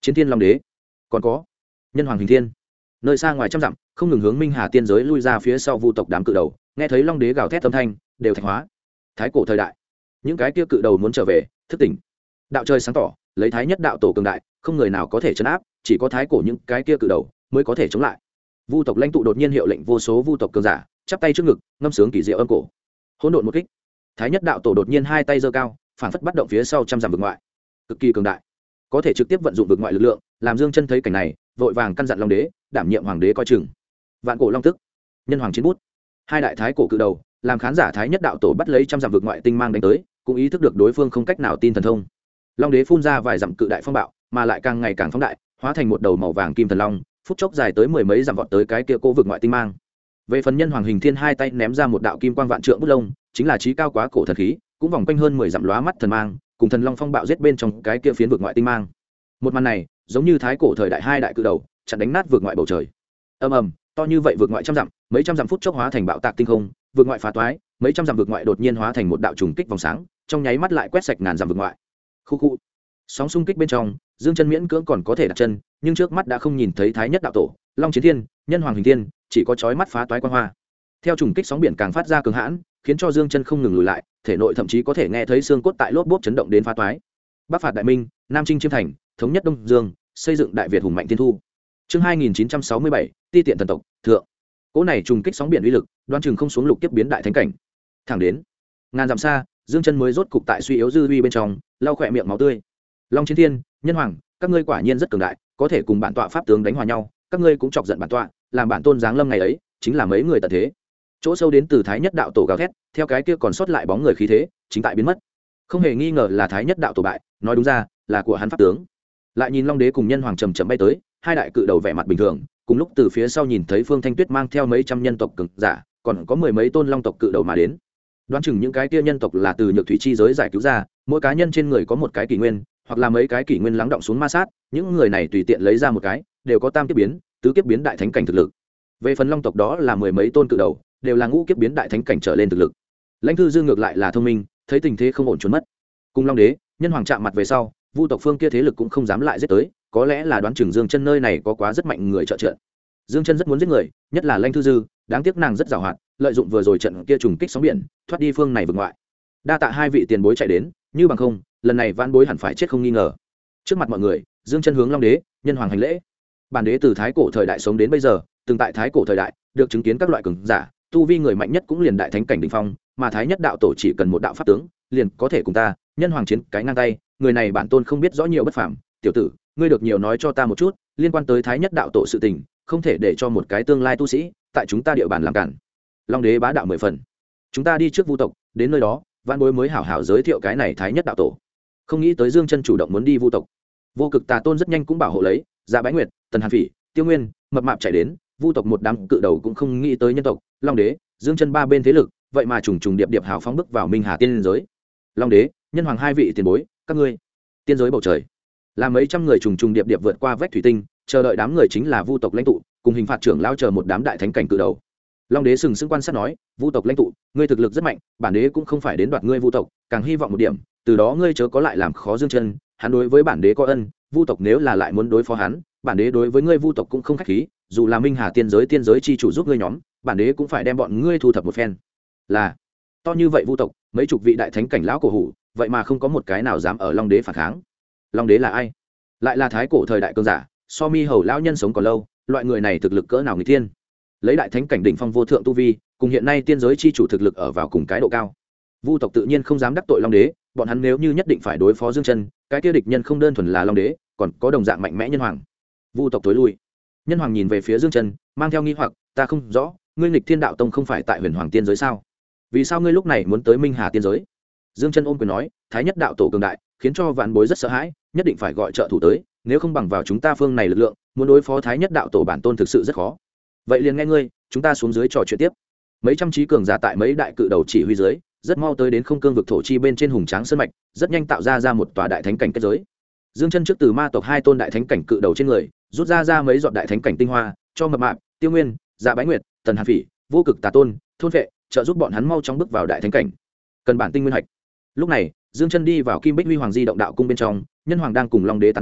Chiến Thiên Long Đế, còn có Nhân Hoàng Hình Thiên. Nơi xa ngoài trăm dặm, không ngừng hướng Minh Hà tiên giới lui ra phía sau vu tộc đám cự đầu, nghe thấy Long Đế gào thét âm thanh, đều thạch hóa. Thái cổ thời đại, những cái kia cự đầu muốn trở về, thức tỉnh. Đạo trời sáng tỏ, lấy thái nhất đạo tổ cường đại, không người nào có thể trấn áp, chỉ có thái cổ những cái kia cự đầu mới có thể chống lại. Vu tộc lãnh tụ đột nhiên hiệu lệnh vô số vu tộc cường giả, chắp tay trước ngực, ngâm sướng kỳ diệu âm cổ. Hỗn độn một kích. Thái nhất đạo tổ đột nhiên hai tay giơ cao, phản phất bắt động phía sau trăm dặm vực ngoại, cực kỳ cường đại, có thể trực tiếp vận dụng vực ngoại lực lượng. Làm Dương Chân thấy cảnh này, vội vàng căn dặn Long Đế, đảm nhiệm hoàng đế coi chừng. Vạn cổ long tức, Nhân Hoàng chiến bút, hai đại thái cổ cự đầu, làm khán giả thái nhất đạo tổ bắt lấy trăm dặm vực ngoại tinh mang đánh tới, cũng ý thức được đối phương không cách nào tin thần thông. Long Đế phun ra vài dặm cự đại phong bạo, mà lại càng ngày càng phóng đại, hóa thành một đầu màu vàng kim thần long, phút chốc dài tới mười mấy dặm vọt tới cái kia cô vực ngoại tinh mang. Về phần Nhân Hoàng Hình Thiên hai tay ném ra một đạo kim quang vạn trượng bút lông, chính là chí cao quá cổ thần khí, cũng vòng quanh hơn 10 dặm lóa mắt thần mang, cùng thần long phong bạo giết bên trong cái kia phiến vực ngoại tinh mang. Một màn này, giống như thái cổ thời đại hai đại cự đầu, chặn đánh nát vực ngoại bầu trời. Ầm ầm, to như vậy vực ngoại trăm dặm, mấy trăm dặm phút chốc hóa thành bạo tạc tinh không, vực ngoại phá toái, mấy trăm dặm vực ngoại đột nhiên hóa thành một đạo trùng kích vòng sáng, trong nháy mắt lại quét sạch ngàn dặm vực ngoại. Khu khu. Sóng xung kích bên trong, Dương Chân miễn cưỡng còn có thể đặt chân, nhưng trước mắt đã không nhìn thấy thái nhất đạo tổ, Long Chiến Thiên, Nhân Hoàng Hình Thiên, chỉ có chói mắt phá toái quang hoa. Theo trùng kích sóng biển càng phát ra cường hãn, khiến cho Dương Chân không ngừng lùi lại, thể nội thậm chí có thể nghe thấy xương cốt tại lốp bốp chấn động đến phá toái. Bắc phạt đại minh, Nam chinh chiêm thành, thống nhất Đông Dương, xây dựng đại Việt hùng mạnh thiên thu. Chương 2967, Ti tiện thần tộc, thượng. Cỗ này trùng kích sóng biển uy lực, đoan chừng không xuống lục kiếp biến đại thánh cảnh. Thẳng đến ngàn dặm xa, Dương Chân mới rốt cục tại suy yếu dư uy bên trong, lau khỏe miệng máu tươi. Long Chiến Thiên, Nhân Hoàng, các ngươi quả nhiên rất cường đại, có thể cùng bản tọa pháp tướng đánh hòa nhau, các ngươi cũng chọc giận bản tọa, làm bản tôn giáng lâm ngày ấy, chính là mấy người tận thế. Chỗ sâu đến từ thái nhất đạo tổ gào thét, theo cái kia còn sót lại bóng người khí thế, chính tại biến mất. Không hề nghi ngờ là thái nhất đạo tổ bại, nói đúng ra là của hắn pháp tướng. Lại nhìn Long Đế cùng Nhân Hoàng chậm chậm bay tới, hai đại cự đầu vẻ mặt bình thường, cùng lúc từ phía sau nhìn thấy Phương Thanh Tuyết mang theo mấy trăm nhân tộc cường giả, còn có mười mấy tôn long tộc cự đầu mà đến. Đoán chừng những cái kia nhân tộc là từ nhược thủy chi giới giải cứu ra, mỗi cá nhân trên người có một cái kỷ nguyên, hoặc là mấy cái kỷ nguyên lắng động xuống ma sát, những người này tùy tiện lấy ra một cái, đều có tam kiếp biến, tứ kiếp biến đại thánh cảnh thực lực. Về phần long tộc đó là mười mấy tôn cự đầu, đều là ngũ kiếp biến đại thánh cảnh trở lên thực lực. Lãnh Thư Dương ngược lại là thông minh, thấy tình thế không ổn trốn mất. Cùng Long Đế, Nhân Hoàng chạm mặt về sau, vu tộc phương kia thế lực cũng không dám lại giết tới, có lẽ là đoán chừng Dương Chân nơi này có quá rất mạnh người trợ trợ. Dương Chân rất muốn giết người, nhất là Lãnh Thư Dư, đáng tiếc nàng rất giàu hoạt, lợi dụng vừa rồi trận kia trùng kích sóng biển, thoát đi phương này vực ngoại. Đa tạ hai vị tiền bối chạy đến, như bằng không, lần này vãn bối hẳn phải chết không nghi ngờ. Trước mặt mọi người, Dương Chân hướng Long Đế, Nhân Hoàng hành lễ. Bản đế từ thái cổ thời đại sống đến bây giờ, từng tại thái cổ thời đại, được chứng kiến các loại cường giả, tu vi người mạnh nhất cũng liền đại thánh cảnh đỉnh phong, mà thái nhất đạo tổ chỉ cần một đạo pháp tướng, liền có thể cùng ta, Nhân Hoàng chiến cái ngang tay, người này bản tôn không biết rõ nhiều bất phàm, tiểu tử, ngươi được nhiều nói cho ta một chút, liên quan tới thái nhất đạo tổ sự tình, không thể để cho một cái tương lai tu sĩ tại chúng ta địa bàn làm cản. Long Đế bá đạo 10 phần. Chúng ta đi trước vu tộc, đến nơi đó, vãn bối mới hảo hảo giới thiệu cái này thái nhất đạo tổ. Không nghĩ tới Dương Chân chủ động muốn đi vu tộc. Vô Cực Tà Tôn rất nhanh cũng bảo hộ lấy, Dạ Bái Nguyệt, Tần Hàn Phỉ, Tiêu Nguyên, mập mạp chạy đến, vu tộc một đám cự đầu cũng không nghĩ tới nhân tộc, Long Đế, Dương Chân ba bên thế lực, vậy mà trùng trùng điệp điệp hào phóng bước vào Minh Hà tiên giới. Long Đế, Nhân Hoàng hai vị tiền bối, các ngươi, tiên giới bầu trời. Là mấy trăm người trùng trùng điệp điệp vượt qua vách thủy tinh, chờ đợi đám người chính là vu tộc lãnh tụ, cùng hình phạt trưởng lao chờ một đám đại thánh cảnh cự đầu. Long Đế sừng sững quan sát nói, vu tộc lãnh tụ, ngươi thực lực rất mạnh, bản đế cũng không phải đến đoạt ngươi vu tộc, càng hy vọng một điểm, từ đó ngươi chớ có lại làm khó Dương Chân, hắn đối với bản đế có ân, vu tộc nếu là lại muốn đối phó hắn, bản đế đối với ngươi vu tộc cũng không khách khí, dù là Minh Hà tiên giới chi chủ giúp ngươi nhóm, bản đế cũng phải đem bọn ngươi thu thập một phen. Là to như vậy vu tộc, mấy chục vị đại thánh cảnh lão cổ hủ, vậy mà không có một cái nào dám ở Long Đế phản kháng. Long Đế là ai? Lại là thái cổ thời đại cường giả, so mi hầu lão nhân sống còn lâu, loại người này thực lực cỡ nào người tiên? Lấy đại thánh cảnh đỉnh phong vô thượng tu vi, cùng hiện nay tiên giới chi chủ thực lực ở vào cùng cái độ cao. Vu tộc tự nhiên không dám đắc tội Long Đế, bọn hắn nếu như nhất định phải đối phó Dương Chân, cái kia địch nhân không đơn thuần là Long Đế, còn có đồng dạng mạnh mẽ Nhân Hoàng. Vu tộc tối lui. Nhân Hoàng nhìn về phía Dương Chân, mang theo nghi hoặc, ta không rõ, ngươi Nghịch Thiên Đạo Tông không phải tại Huyền Hoàng tiên giới sao? Vì sao ngươi lúc này muốn tới Minh Hà tiên giới? Dương Chân ôm quyền nói, thái nhất đạo tổ cường đại, khiến cho vạn bối rất sợ hãi, nhất định phải gọi trợ thủ tới, nếu không bằng vào chúng ta phương này lực lượng, muốn đối phó thái nhất đạo tổ bản tôn thực sự rất khó. Vậy liền nghe ngươi, chúng ta xuống dưới trò chuyện tiếp. Mấy trăm trí cường giả tại mấy đại cự đầu chỉ huy dưới, rất mau tới đến không cương vực thổ chi bên trên hùng tráng sơn mạch, rất nhanh tạo ra một tòa đại thánh cảnh kết giới. Dương Chân trước từ ma tộc hai tôn đại thánh cảnh cự đầu trên người, rút ra mấy giọt đại thánh cảnh tinh hoa, cho mập mạp, Tiêu Nguyên, Dạ Bái Nguyệt, Tần Hàn Phỉ, Vô Cực Tà Tôn, thôn vệ, trợ giúp bọn hắn mau chóng bước vào đại thánh cảnh. Cần bản tinh nguyên hạch. Lúc này, Dương Chân đi vào Kim Bích Huy Hoàng Di động đạo cung bên trong, Nhân Hoàng đang cùng Long Đế tán gẫu,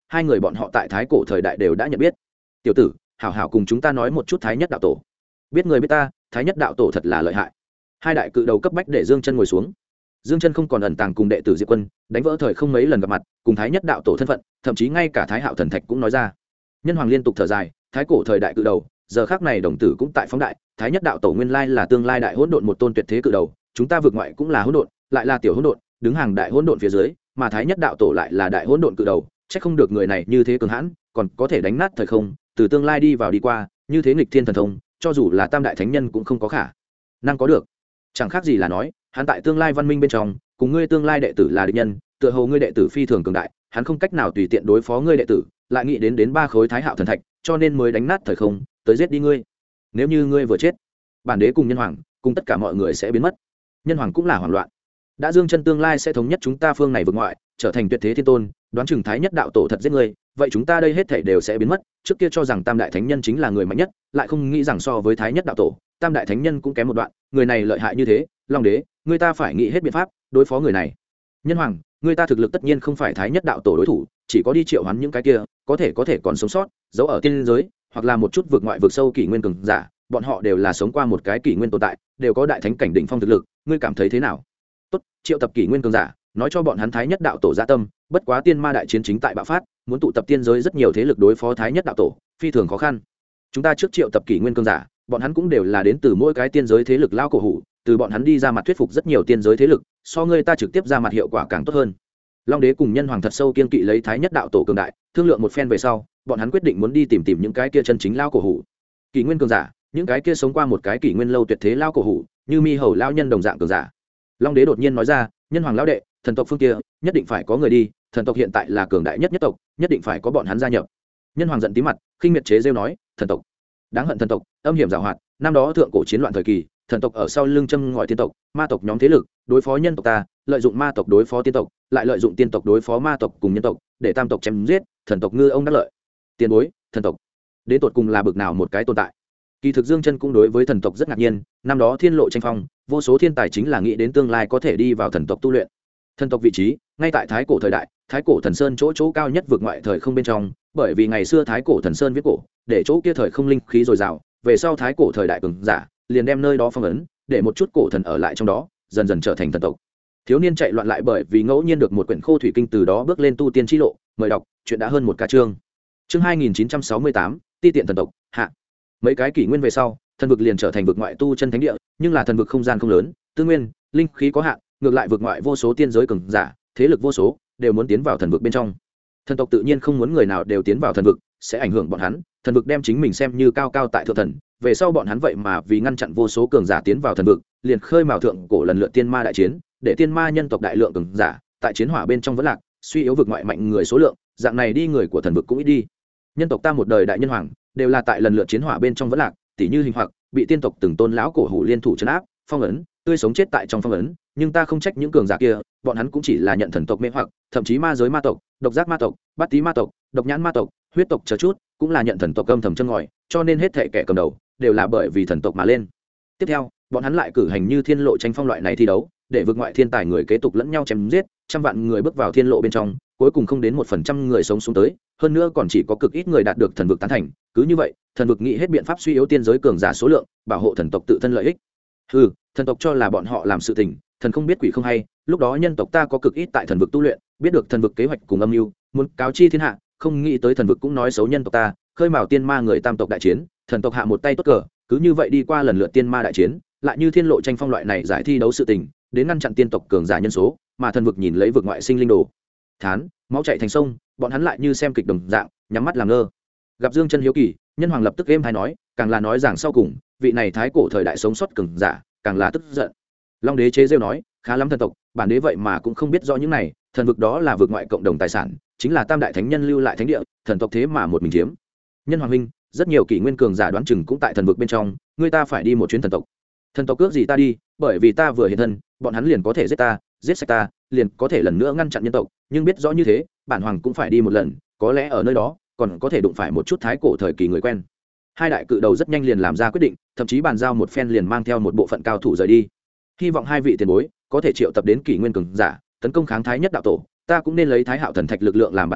hai người bọn họ tại thái cổ thời đại đều đã nhận biết. Tiểu tử, hảo hảo cùng chúng ta nói một chút thái nhất đạo tổ. Biết người biết ta, thái nhất đạo tổ thật là lợi hại. Hai đại cự đầu cấp bách để Dương Chân ngồi xuống. Dương Chân không còn ẩn tàng cùng đệ tử Diệp Quân, đánh vỡ thời không mấy lần gặp mặt, cùng thái nhất đạo tổ thân phận, thậm chí ngay cả thái hạo thần thạch cũng nói ra. Nhân Hoàng liên tục thở dài, thái cổ thời đại cự đầu, giờ khắc này đồng tử cũng tại phóng đại, thái nhất đạo tổ nguyên lai là tương lai đại hỗn độn một tôn tuyệt thế cự đầu, chúng ta vượt ngoại cũng là hỗn độn, lại là tiểu hỗn độn, đứng hàng đại hỗn độn phía dưới, mà thái nhất đạo tổ lại là đại hỗn độn cự đầu, chắc không được người này như thế cường hãn, còn có thể đánh nát thời không, từ tương lai đi vào đi qua, như thế nghịch thiên thần thông, cho dù là tam đại thánh nhân cũng không có khả năng có được. Chẳng khác gì là nói, hắn tại tương lai văn minh bên trong, cùng ngươi tương lai đệ tử là địch nhân, tựa hồ ngươi đệ tử phi thường cường đại, hắn không cách nào tùy tiện đối phó ngươi đệ tử, lại nghĩ đến ba khối thái hạo thần thạch, cho nên mới đánh nát thời không, tới giết đi ngươi. Nếu như ngươi vừa chết, bản đế cùng nhân hoàng, cùng tất cả mọi người sẽ biến mất. Nhân hoàng cũng là hoảng loạn. Đã Dương Chân tương lai sẽ thống nhất chúng ta phương này vực ngoại, trở thành tuyệt thế thiên tôn, đoán chừng thái nhất đạo tổ thật giết ngươi, vậy chúng ta đây hết thảy đều sẽ biến mất. Trước kia cho rằng tam đại thánh nhân chính là người mạnh nhất, lại không nghĩ rằng so với thái nhất đạo tổ, tam đại thánh nhân cũng kém một đoạn, người này lợi hại như thế, Long đế, người ta phải nghĩ hết biện pháp đối phó người này. Nhân hoàng, người ta thực lực tất nhiên không phải thái nhất đạo tổ đối thủ, chỉ có đi triệu hoán những cái kia có thể còn sống sót, giấu ở tiên giới, hoặc là một chút vực ngoại vực sâu kỷ nguyên cường giả, bọn họ đều là sống qua một cái kỷ nguyên tồn tại, đều có đại thánh cảnh đỉnh phong thực lực, ngươi cảm thấy thế nào? Tốt, triệu tập kỷ nguyên cường giả, nói cho bọn hắn thái nhất đạo tổ dạ tâm, bất quá tiên ma đại chiến chính tại bạo phát, muốn tụ tập tiên giới rất nhiều thế lực đối phó thái nhất đạo tổ, phi thường khó khăn. Chúng ta trước triệu tập kỷ nguyên cường giả, bọn hắn cũng đều là đến từ mỗi cái tiên giới thế lực lao cổ hủ, từ bọn hắn đi ra mặt thuyết phục rất nhiều tiên giới thế lực, so ngươi ta trực tiếp ra mặt hiệu quả càng tốt hơn. Long đế cùng nhân hoàng thật sâu kiên kỵ lấy thái nhất đạo tổ cường đại, thương lượng một phen về sau, bọn hắn quyết định muốn đi tìm những cái kia chân chính lao cổ hủ, kỷ nguyên cường giả, những cái kia sống qua một cái kỷ nguyên lâu tuyệt thế lao cổ hủ, như Mi Hầu lao nhân đồng dạng cường giả. Long đế đột nhiên nói ra, nhân hoàng lão đệ, thần tộc phương kia nhất định phải có người đi, thần tộc hiện tại là cường đại nhất nhất tộc, nhất định phải có bọn hắn gia nhập. Nhân hoàng giận tí mặt, khinh miệt chế rêu nói, thần tộc, đáng hận thần tộc, âm hiểm giảo hoạt, năm đó thượng cổ chiến loạn thời kỳ, thần tộc ở sau lưng châm ngòi tiên tộc, ma tộc nhóm thế lực đối phó nhân tộc ta, lợi dụng ma tộc đối phó tiên tộc, lại lợi dụng tiên tộc đối phó ma tộc cùng nhân tộc, để tam tộc chém giết, thần tộc ngư ông đắc lợi. Tiền bối, thần tộc đến tột cùng là bực nào một cái tồn tại? Kỳ thực Dương Chân cũng đối với thần tộc rất ngạc nhiên, năm đó thiên lộ tranh phong, vô số thiên tài chính là nghĩ đến tương lai có thể đi vào thần tộc tu luyện. Thần tộc vị trí ngay tại thái cổ thời đại, thái cổ thần sơn chỗ cao nhất vượt ngoại thời không bên trong, bởi vì ngày xưa thái cổ thần sơn viết cổ, để chỗ kia thời không linh khí dồi dào, về sau thái cổ thời đại cường giả liền đem nơi đó phong ấn, để một chút cổ thần ở lại trong đó, dần dần trở thành thần tộc. Thiếu niên chạy loạn lại bởi vì ngẫu nhiên được một quyển khô thủy kinh, từ đó bước lên tu tiên chi lộ. Mời đọc, chuyện đã hơn một ca chương. Chương 2968, ti tiện thần tộc hạ. Mấy cái kỷ nguyên về sau, thần vực liền trở thành vực ngoại tu chân thánh địa, nhưng là thần vực không gian không lớn, tư nguyên, linh khí có hạn, ngược lại vực ngoại vô số tiên giới cường giả, thế lực vô số đều muốn tiến vào thần vực bên trong. Thần tộc tự nhiên không muốn người nào đều tiến vào thần vực, sẽ ảnh hưởng bọn hắn. Thần vực đem chính mình xem như cao cao tại thượng thần, về sau bọn hắn vậy mà vì ngăn chặn vô số cường giả tiến vào thần vực, liền khơi mào thượng cổ lần lượt tiên ma đại chiến, để tiên ma nhân tộc đại lượng cường giả tại chiến hỏa bên trong vẫn lạc, suy yếu vực ngoại mạnh người số lượng, dạng này đi người của thần vực cũng ít đi. Nhân tộc ta một đời đại nhân hoàng đều là tại lần lượt chiến hỏa bên trong vẫn lạc, tỉ như hình hoặc bị tiên tộc từng tôn lão cổ hủ liên thủ trấn áp, phong ấn, tươi sống chết tại trong phong ấn. Nhưng ta không trách những cường giả kia, bọn hắn cũng chỉ là nhận thần tộc mê hoặc, thậm chí ma giới ma tộc, độc giác ma tộc, bát tý ma tộc, độc nhãn ma tộc, huyết tộc chờ chút, cũng là nhận thần tộc âm thầm chân ngòi, cho nên hết thệ kẻ cầm đầu đều là bởi vì thần tộc mà lên. Tiếp theo, bọn hắn lại cử hành như thiên lộ tranh phong loại này thi đấu, để vực ngoại thiên tài người kế tục lẫn nhau chém giết, trăm vạn người bước vào thiên lộ bên trong, cuối cùng không đến 1% người sống xuống tới, hơn nữa còn chỉ có cực ít người đạt được thần vực tán thành. Cứ như vậy, thần vực nghĩ hết biện pháp suy yếu tiên giới cường giả số lượng, bảo hộ thần tộc tự thân lợi ích. Hừ, thần tộc cho là bọn họ làm sự tình, thần không biết quỷ không hay. Lúc đó nhân tộc ta có cực ít tại thần vực tu luyện, biết được thần vực kế hoạch cùng âm mưu, muốn cáo chi thiên hạ, không nghĩ tới thần vực cũng nói xấu nhân tộc ta, khơi mào tiên ma người tam tộc đại chiến, thần tộc hạ một tay tốt cờ, cứ như vậy đi qua lần lượt tiên ma đại chiến, lại như thiên lộ tranh phong loại này giải thi đấu sự tình, đến ngăn chặn tiên tộc cường giả nhân số, mà thần vực nhìn lấy vực ngoại sinh linh đồ thán, máu chảy thành sông, bọn hắn lại như xem kịch đồng dạng, nhắm mắt làm ngơ. Gặp Dương Chân hiếu kỳ, nhân hoàng lập tức êm hay nói, càng là nói rằng sau cùng, vị này thái cổ thời đại sống sót cường giả, càng là tức giận. Long đế chế giễu nói, khá lắm thần tộc, bản đế vậy mà cũng không biết rõ những này, thần vực đó là vực ngoại cộng đồng tài sản, chính là tam đại thánh nhân lưu lại thánh địa, thần tộc thế mà một mình chiếm. Nhân hoàng huynh, rất nhiều kỷ nguyên cường giả đoán chừng cũng tại thần vực bên trong, người ta phải đi một chuyến thần tộc. Thần tộc cước gì ta đi, bởi vì ta vừa hiện thân, bọn hắn liền có thể giết ta, giết sạch ta, liền có thể lần nữa ngăn chặn nhân tộc, nhưng biết rõ như thế, bản hoàng cũng phải đi một lần, có lẽ ở nơi đó còn có thể đụng phải một chút thái cổ thời kỳ người quen. Hai đại cự đầu rất nhanh liền làm ra quyết định, thậm chí bàn giao một phen liền mang theo một bộ phận cao thủ rời đi. Hy vọng hai vị tiền bối có thể triệu tập đến kỷ nguyên cường giả, tấn công kháng thái nhất đạo tổ, ta cũng nên lấy thái hạo thần thạch lực lượng làm bản nguyên,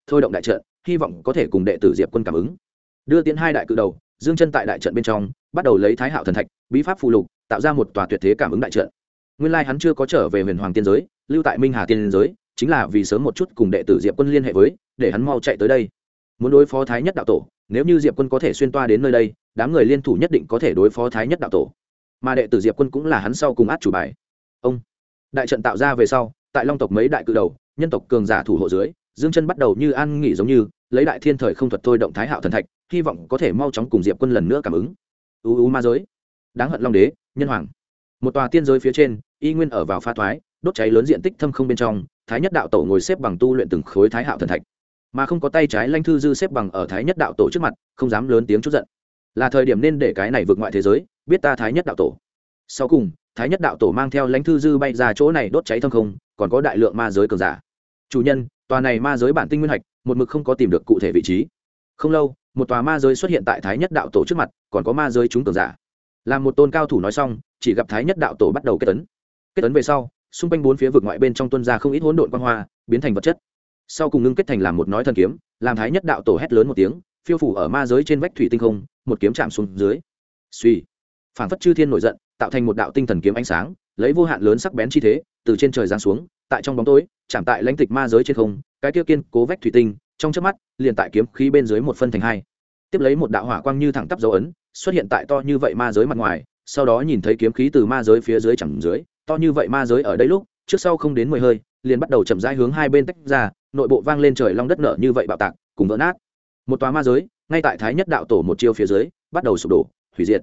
thôi động đại trận, hy vọng có thể cùng đệ tử Diệp Quân cảm ứng. Đưa tiến hai đại cự đầu, dương chân tại đại trận bên trong bắt đầu lấy Thái Hạo thần thạch, bí pháp phù lục, tạo ra một tòa tuyệt thế cảm ứng đại trận. Nguyên lai hắn chưa có trở về Huyền Hoàng tiên giới, lưu tại Minh Hà tiên giới, chính là vì sớm một chút cùng đệ tử Diệp Quân liên hệ với, để hắn mau chạy tới đây. Muốn đối phó Thái Nhất đạo tổ, nếu như Diệp Quân có thể xuyên toa đến nơi đây, đám người liên thủ nhất định có thể đối phó Thái Nhất đạo tổ. Mà đệ tử Diệp Quân cũng là hắn sau cùng át chủ bài. Ông đại trận tạo ra về sau, tại Long tộc mấy đại cự đầu, nhân tộc cường giả thủ hộ dưới, dương chân bắt đầu như an nghỉ giống như lấy đại thiên thời không thuật thôi động Thái Hạo thần thạch, hy vọng có thể mau chóng cùng Diệp Quân lần nữa cảm ứng. Ma giới, đáng hận Long đế, nhân hoàng. Một tòa tiên giới phía trên, y nguyên ở vào pha thoái, đốt cháy lớn diện tích thâm không bên trong, Thái Nhất đạo tổ ngồi xếp bằng tu luyện từng khối Thái Hạo thần thạch, mà không có tay trái Lãnh Thư Dư xếp bằng ở Thái Nhất đạo tổ trước mặt, không dám lớn tiếng chút giận. Là thời điểm nên để cái này vượt ngoại thế giới biết ta Thái Nhất đạo tổ. Sau cùng, Thái Nhất đạo tổ mang theo Lãnh Thư Dư bay ra chỗ này đốt cháy thâm không, còn có đại lượng ma giới cường giả. Chủ nhân, tòa này ma giới bản tinh nguyên hạch, một mực không có tìm được cụ thể vị trí. Không lâu, một tòa ma giới xuất hiện tại Thái Nhất đạo tổ trước mặt, còn có ma giới chúng cường giả. Làm một tôn cao thủ nói xong, chỉ gặp Thái Nhất đạo tổ bắt đầu kết ấn. Kết ấn về sau, xung quanh bốn phía vực ngoại bên trong tuôn ra không ít hỗn độn quang hoa, biến thành vật chất. Sau cùng ngưng kết thành làm một nói thần kiếm, làm Thái Nhất đạo tổ hét lớn một tiếng, phiêu phủ ở ma giới trên vách thủy tinh không, một kiếm chạm xuống dưới. Suy, phảng phất chư thiên nổi giận, tạo thành một đạo tinh thần kiếm ánh sáng, lấy vô hạn lớn sắc bén chi thế, từ trên trời giáng xuống, tại trong bóng tối, chạm tại lãnh tịch ma giới trên không, cái kia kiên cố vách thủy tinh, trong chớp mắt, liền tại kiếm khí bên dưới một phân thành hai. Tiếp lấy một đạo hỏa quang như thẳng tắp dấu ấn, xuất hiện tại to như vậy ma giới mặt ngoài, sau đó nhìn thấy kiếm khí từ ma giới phía dưới chẳng dưới, to như vậy ma giới ở đây lúc, trước sau không đến 10 hơi, liền bắt đầu chậm rãi hướng hai bên tách ra, nội bộ vang lên trời long đất nở như vậy bạo tạc, cùng vỡ nát. Một tòa ma giới, ngay tại Thái Nhất đạo tổ một chiêu phía dưới, bắt đầu sụp đổ, hủy diệt.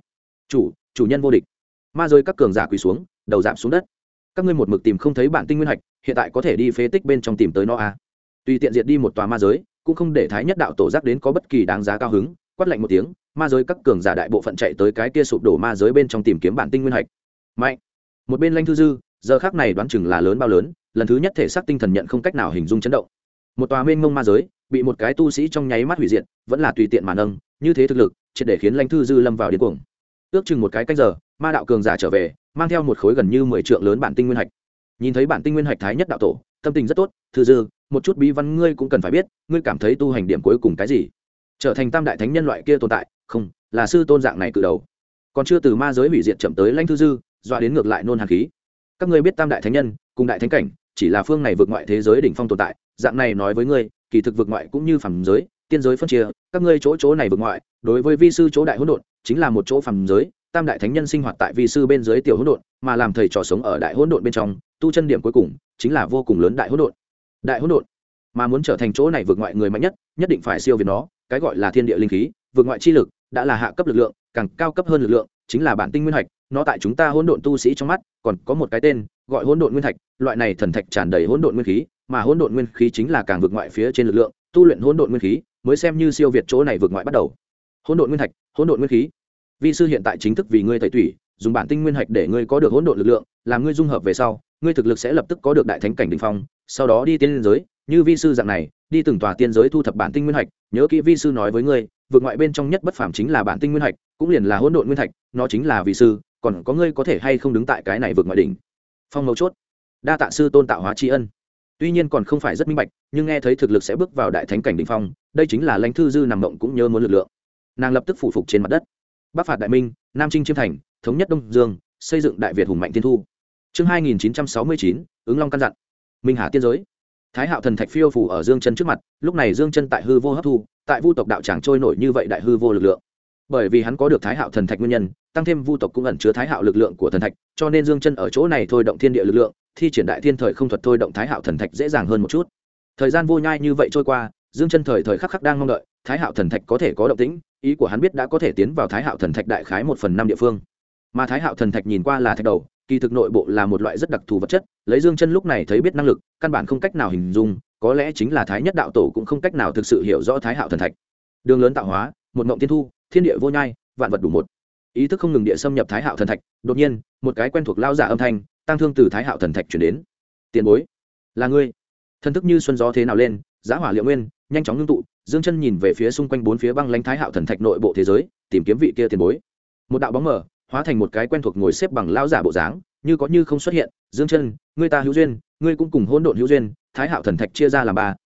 Chủ nhân vô địch. Ma giới các cường giả quỳ xuống, đầu rạp xuống đất. Các ngươi một mực tìm không thấy bản tinh nguyên hạch, hiện tại có thể đi phế tích bên trong tìm tới nó à? Tùy tiện diệt đi một tòa ma giới, cũng không để Thái Nhất đạo tổ giác đến có bất kỳ đáng giá cao hứng, quát lạnh một tiếng, ma giới các cường giả đại bộ phận chạy tới cái kia sụp đổ ma giới bên trong tìm kiếm bản tinh nguyên hạch. Mạnh. Một bên Lãnh Thư Dư, giờ khắc này đoán chừng là lớn bao lớn, lần thứ nhất thể xác tinh thần nhận không cách nào hình dung chấn động. Một tòa mênh mông ma giới, bị một cái tu sĩ trong nháy mắt hủy diệt, vẫn là tùy tiện mà nâng, như thế thực lực, triệt để khiến Lãnh Thư Dư lâm vào điên cuồng. Ước chừng một cái canh giờ, ma đạo cường giả trở về, mang theo một khối gần như 10 trượng lớn bản tinh nguyên hạch. Nhìn thấy bản tinh nguyên hạch Thái Nhất đạo tổ, tâm tình rất tốt. Thư Dư, một chút bí văn ngươi cũng cần phải biết, ngươi cảm thấy tu hành điểm cuối cùng cái gì? Trở thành tam đại thánh nhân loại kia tồn tại, không, là sư tôn dạng này cự đầu. Còn chưa từ ma giới hủy diệt chậm tới Lãnh Thư Dư, dọa đến ngược lại nôn hàn khí. Các ngươi biết tam đại thánh nhân cùng đại thánh cảnh, chỉ là phương này vượt ngoại thế giới đỉnh phong tồn tại, dạng này nói với ngươi, kỳ thực vượt ngoại cũng như phàm giới, tiên giới phân chia, các ngươi chỗ này vượt ngoại, đối với vi sư chỗ đại hỗn độn, chính là một chỗ phàm giới, tam đại thánh nhân sinh hoạt tại vi sư bên dưới tiểu hỗn độn, mà làm thầy trò sống ở đại hỗn độn bên trong, tu chân điểm cuối cùng chính là vô cùng lớn đại hỗn độn. Đại hỗn độn, mà muốn trở thành chỗ này vượt ngoại người mạnh nhất, nhất định phải siêu việt nó, cái gọi là thiên địa linh khí, vượt ngoại chi lực, đã là hạ cấp lực lượng, càng cao cấp hơn lực lượng, chính là bản tinh nguyên hạch, nó tại chúng ta hỗn độn tu sĩ trong mắt, còn có một cái tên, gọi hỗn độn nguyên thạch, loại này thần thạch tràn đầy hỗn độn nguyên khí, mà hỗn độn nguyên khí chính là càng vượt ngoại phía trên lực lượng, tu luyện hỗn độn nguyên khí, mới xem như siêu việt chỗ này vượt ngoại bắt đầu. Hỗn độn nguyên thạch, hỗn độn nguyên khí. Vi sư hiện tại chính thức vì ngươi tẩy tủy, dùng bản tinh nguyên hạch để ngươi có được hỗn độn lực lượng, làm ngươi dung hợp về sau, ngươi thực lực sẽ lập tức có được đại thánh cảnh đỉnh phong, sau đó đi tiên giới, như vi sư dạng này, đi từng tòa tiên giới thu thập bản tinh nguyên hạch, nhớ kỹ vi sư nói với ngươi, vượt ngoại bên trong nhất bất phàm chính là bản tinh nguyên hạch, cũng liền là hỗn độn nguyên thạch, nó chính là vi sư, còn có ngươi có thể hay không đứng tại cái này vượt ngoại đỉnh phong mấu chốt. Đa tạ sư tôn tạo hóa tri ân. Tuy nhiên còn không phải rất minh bạch, nhưng nghe thấy thực lực sẽ bước vào đại thánh cảnh đỉnh phong, đây chính là Lãnh Thư Dư nằm mộng cũng nhớ muốn lực lượng. Nàng lập tức phủ phục trên mặt đất. Bắc phạt đại minh, nam chinh chiêm thành, thống nhất đông dương, xây dựng đại việt hùng mạnh thiên thu. Chương 2969, ứng long căn dặn. Minh Hà tiên giới. Thái Hạo thần thạch phiêu phủ ở Dương Chân trước mặt, lúc này Dương Chân tại hư vô hấp thu, tại vu tộc đạo tràng trôi nổi như vậy đại hư vô lực lượng. Bởi vì hắn có được Thái Hạo thần thạch nguyên nhân, tăng thêm vu tộc cũng ẩn chứa Thái Hạo lực lượng của thần thạch, cho nên Dương Chân ở chỗ này thôi động thiên địa lực lượng, thi triển đại thiên thời không thuật thôi động Thái Hạo thần thạch dễ dàng hơn một chút. Thời gian vô nhai như vậy trôi qua, Dương Chân thời thời khắc khắc đang mong đợi Thái Hạo thần thạch có thể có động tĩnh, ý của hắn biết đã có thể tiến vào Thái Hạo thần thạch đại khái 1/5 địa phương. Mà Thái Hạo thần thạch nhìn qua là thạch đầu, kỳ thực nội bộ là một loại rất đặc thù vật chất, lấy Dương Chân lúc này thấy biết năng lực, căn bản không cách nào hình dung, có lẽ chính là Thái Nhất đạo tổ cũng không cách nào thực sự hiểu rõ Thái Hạo thần thạch. Đường lớn tạo hóa, một mộng tiên thu, thiên địa vô nhai, vạn vật đủ một. Ý thức không ngừng địa xâm nhập Thái Hạo thần thạch, đột nhiên, một cái quen thuộc lao giả âm thanh, tăng thương từ Thái Hạo thần thạch truyền đến. Tiền bối, là ngươi. Thân thức như xuân gió thế nào lên, giá hỏa liệu nguyên, nhanh chóng ngưng tụ. Dương Chân nhìn về phía xung quanh bốn phía băng lãnh Thái Hạo thần thạch nội bộ thế giới, tìm kiếm vị kia tiền bối. Một đạo bóng mờ hóa thành một cái quen thuộc ngồi xếp bằng lao giả bộ dáng, như có như không xuất hiện. Dương Chân, ngươi ta hữu duyên, ngươi cũng cùng hỗn độn hữu duyên. Thái Hạo thần thạch chia ra làm ba,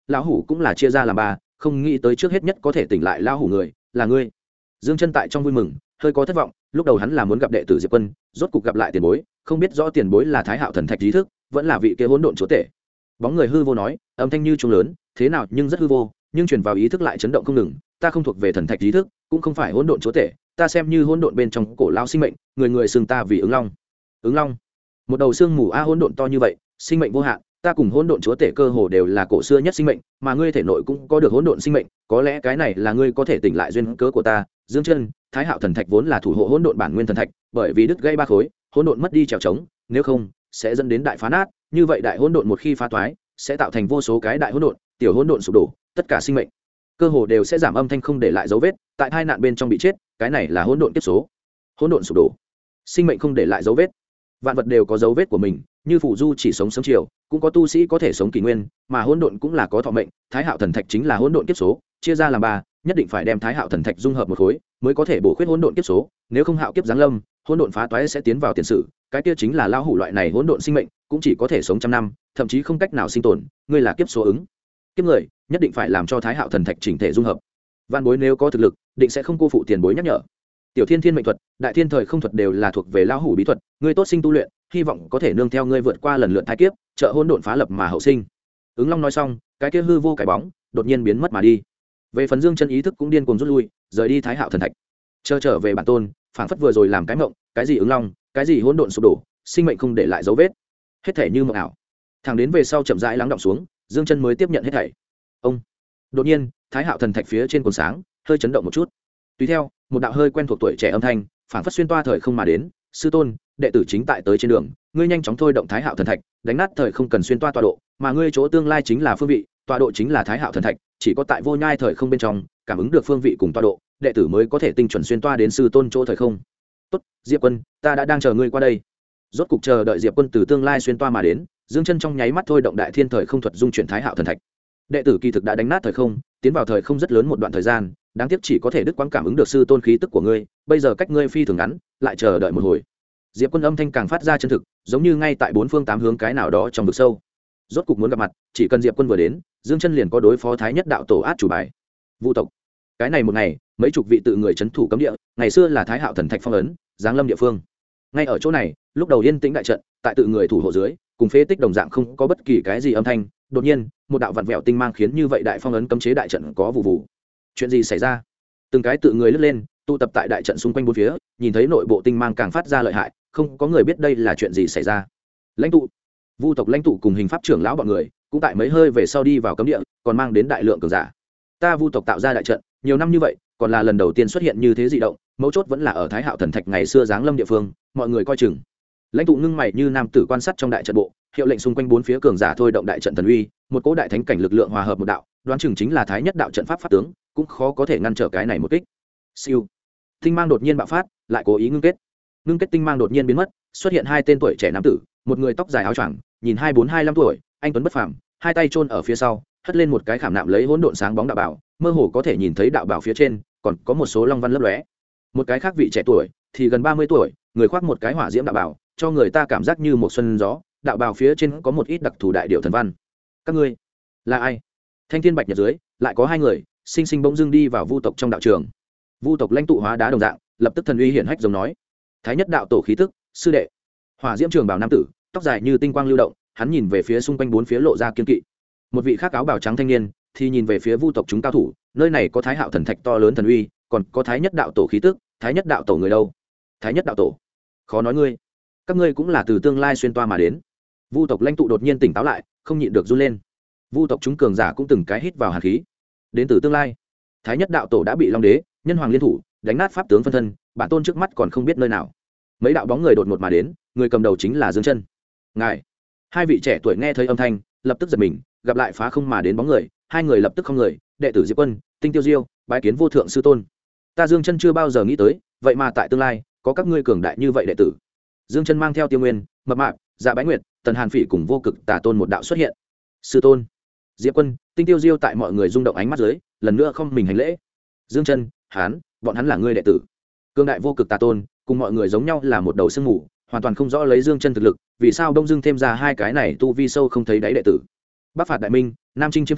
lão hủ cũng là chia ra làm ba, không nghĩ tới trước hết nhất có thể tỉnh lại lão hủ người là ngươi. Dương Chân tại trong vui mừng hơi có thất vọng, lúc đầu hắn là muốn gặp đệ tử Diệp Quân, rốt cục gặp lại tiền bối, không biết rõ tiền bối là Thái Hạo thần thạch trí thức, vẫn là vị kia hỗn độn chúa tể. Bóng người hư vô nói, âm thanh như trung lớn, thế nào nhưng rất hư vô, nhưng truyền vào ý thức lại chấn động không ngừng. Ta không thuộc về thần thạch trí thức, cũng không phải hỗn độn chúa tể, ta xem như hỗn độn bên trong cổ lao sinh mệnh, người người xưng ta vì ứng long. Ứng long, một đầu xương mù a hỗn độn to như vậy, sinh mệnh vô hạn, ta cùng hỗn độn chúa tể cơ hồ đều là cổ xưa nhất sinh mệnh, mà ngươi thể nội cũng có được hỗn độn sinh mệnh, có lẽ cái này là ngươi có thể tỉnh lại duyên cớ của ta. Dương Chân, Thái Hạo thần thạch vốn là thủ hộ hỗn độn bản nguyên thần thạch, bởi vì đứt gãy ba khối, hỗn độn mất đi trèo trống, nếu không sẽ dẫn đến đại phá nát, như vậy đại hỗn độn một khi phá toái, sẽ tạo thành vô số cái đại hỗn độn, tiểu hỗn độn sụp đổ, tất cả sinh mệnh cơ hồ đều sẽ giảm âm thanh không để lại dấu vết, tại tai nạn bên trong bị chết, cái này là hỗn độn kiếp số. Hỗn độn sụp đổ, sinh mệnh không để lại dấu vết. Vạn vật đều có dấu vết của mình, như phù du chỉ sống sớm chiều, cũng có tu sĩ có thể sống kỷ nguyên, mà hỗn độn cũng là có thọ mệnh. Thái Hạo thần thạch chính là hỗn độn kiếp số, chia ra làm ba, nhất định phải đem Thái Hạo thần thạch dung hợp một khối, mới có thể bổ khuyết hỗn độn kiếp số. Nếu không hạo kiếp giáng lâm, hỗn độn phá toái sẽ tiến vào tiền sử, cái kia chính là lão hủ loại này hỗn độn sinh mệnh, cũng chỉ có thể sống trăm năm, thậm chí không cách nào sinh tồn. Ngươi là kiếp số ứng, kiếp người, nhất định phải làm cho Thái Hạo thần thạch chỉnh thể dung hợp. Vạn bối nếu có thực lực, định sẽ không cô phụ tiền bối nhắc nhở. Tiểu Thiên Thiên mệnh thuật, đại thiên thời không thuật đều là thuộc về lão hủ bí thuật, ngươi tốt sinh tu luyện, hy vọng có thể nương theo ngươi vượt qua lần lượt thái kiếp, trợ hỗn độn phá lập mà hậu sinh. Ứng Long nói xong, cái kia hư vô cái bóng đột nhiên biến mất mà đi. Về phần Dương Chân ý thức cũng điên cuồng rút lui, rời đi Thái Hạo thần thạch. Trở về bản tôn, phảng phất vừa rồi làm cái mộng, cái gì Ứng Long, cái gì hỗn độn sụp đổ, sinh mệnh không để lại dấu vết, hết thể như mộng ảo. Thẳng đến về sau chậm rãi lắng đọng xuống, Dương Chân mới tiếp nhận hết thảy. Ông. Đột nhiên, Thái Hạo thần thạch phía trên quần sáng hơi chấn động một chút. Tùy theo, một đạo hơi quen thuộc tuổi trẻ âm thanh phảng phất xuyên toa thời không mà đến. Sư tôn, đệ tử chính tại tới trên đường, ngươi nhanh chóng thôi động Thái Hạo thần thạch, đánh nát thời không cần xuyên toa tọa độ, mà ngươi chỗ tương lai chính là phương vị, tọa độ chính là Thái Hạo thần thạch, chỉ có tại vô nhai thời không bên trong cảm ứng được phương vị cùng tọa độ, đệ tử mới có thể tinh chuẩn xuyên toa đến sư tôn chỗ thời không. Tốt, Diệp Quân, ta đã đang chờ ngươi qua đây. Rốt cục chờ đợi Diệp Quân từ tương lai xuyên toa mà đến, Dương Chân trong nháy mắt thôi động đại thiên thời không thuật dung chuyển Thái Hạo thần thạch. Đệ tử kỳ thực đã đánh nát thời không, tiến vào thời không rất lớn một đoạn thời gian, đáng tiếc chỉ có thể đứt quãng cảm ứng được sư tôn khí tức của ngươi, bây giờ cách ngươi phi thường ngắn, lại chờ đợi một hồi. Diệp Quân âm thanh càng phát ra chân thực, giống như ngay tại bốn phương tám hướng cái nào đó trong vực sâu. Rốt cục muốn gặp mặt, chỉ cần Diệp Quân vừa đến, Dương Chân liền có đối phó Thái Nhất đạo tổ át chủ bài. Vu tộc. Cái này một ngày, mấy chục vị tự người trấn thủ cấm địa, ngày xưa là Thái Hạo thần thạch phong ấn, giáng lâm địa phương. Ngay ở chỗ này, lúc đầu yên tĩnh đại trận, tại tự người thủ hộ dưới, cùng phế tích đồng dạng không có bất kỳ cái gì âm thanh, đột nhiên, một đạo vặn vẹo tinh mang khiến như vậy đại phong ấn cấm chế đại trận có vụ vụ. Chuyện gì xảy ra? Từng cái tự người lướt lên, tụ tập tại đại trận xung quanh bốn phía, nhìn thấy nội bộ tinh mang càng phát ra lợi hại, không có người biết đây là chuyện gì xảy ra. Lãnh tụ, Vu tộc lãnh tụ cùng hình pháp trưởng lão bọn người, cũng tại mấy hơi về sau đi vào cấm địa, còn mang đến đại lượng cường giả. Ta Vu tộc tạo ra đại trận, nhiều năm như vậy, còn là lần đầu tiên xuất hiện như thế dị động, mấu chốt vẫn là ở Thái Hạo thần thạch ngày xưa giáng lâm địa phương, mọi người coi chừng. Lãnh tụ ngưng mày như nam tử quan sát trong đại trận bộ, hiệu lệnh xung quanh bốn phía cường giả thôi động đại trận thần uy, một cỗ đại thánh cảnh lực lượng hòa hợp một đạo, đoán chừng chính là Thái Nhất đạo trận pháp pháp tướng, cũng khó có thể ngăn trở cái này một kích. Siêu. Tinh mang đột nhiên bạo phát, lại cố ý ngưng kết. Ngưng kết tinh mang đột nhiên biến mất, xuất hiện hai tên tuổi trẻ nam tử, một người tóc dài áo choàng, nhìn 24-25 tuổi, anh tuấn bất phàm, hai tay chôn ở phía sau, hất lên một cái khảm nạm lấy hỗn độn sáng bóng đạo bảo, mơ hồ có thể nhìn thấy đạo bảo phía trên còn có một số long văn lấp lóe. Một cái khác vị trẻ tuổi thì gần 30 tuổi, người khoác một cái hỏa diễm đạo bảo, cho người ta cảm giác như một xuân gió, đạo bảo phía trên có một ít đặc thù đại điệu thần văn. Các ngươi là ai? Thanh thiên bạch nhật dưới lại có hai người sinh sinh bỗng dưng đi vào Vu tộc trong đạo trường. Vu tộc lãnh tụ hóa đá đồng dạng, lập tức thần uy hiển hách giống nói: Thái Nhất đạo tổ khí tức, sư đệ. Hỏa diễm trường bảo nam tử, tóc dài như tinh quang lưu động, hắn nhìn về phía xung quanh bốn phía lộ ra kiên kỵ. Một vị khác áo bào trắng thanh niên thì nhìn về phía Vu tộc chúng cao thủ, nơi này có Thái Hạo thần thạch to lớn thần uy, còn có Thái Nhất đạo tổ khí tức. Thái Nhất đạo tổ người đâu? Thái Nhất đạo tổ, khó nói ngươi, các ngươi cũng là từ tương lai xuyên toa mà đến. Vu tộc lãnh tụ đột nhiên tỉnh táo lại, không nhịn được run lên. Vu tộc chúng cường giả cũng từng cái hít vào hàn khí. Đến từ tương lai, Thái Nhất đạo tổ đã bị Long đế, Nhân hoàng liên thủ đánh nát pháp tướng phân thân, bản tôn trước mắt còn không biết nơi nào. Mấy đạo bóng người đột ngột mà đến, người cầm đầu chính là Dương Chân. Ngài. Hai vị trẻ tuổi nghe thấy âm thanh, lập tức giật mình, gặp lại phá không mà đến bóng người, hai người lập tức không người, đệ tử Diệp Quân, Tinh Tiêu Diêu, bái kiến vô thượng sư tôn. Ta Dương Chân chưa bao giờ nghĩ tới, vậy mà tại tương lai có các ngươi cường đại như vậy đệ tử. Dương Chân mang theo Tiêu Nguyên, Mập Mạp, Dạ Bái Nguyệt, Tần Hàn Phỉ cùng Vô Cực Tà Tôn một đạo xuất hiện. Sư tôn. Diệp Quân, Tinh Tiêu Diêu tại mọi người rung động ánh mắt dưới, lần nữa không mình hành lễ. Dương Chân, bọn hắn là ngươi đệ tử. Cường đại Vô Cực Tà Tôn cùng mọi người giống nhau là một đầu sương mù, hoàn toàn không rõ lấy Dương Chân thực lực, vì sao đông dương thêm ra hai cái này tu vi sâu không thấy đáy đệ tử. Bắc phạt đại minh, Nam Trinh chiêm thành,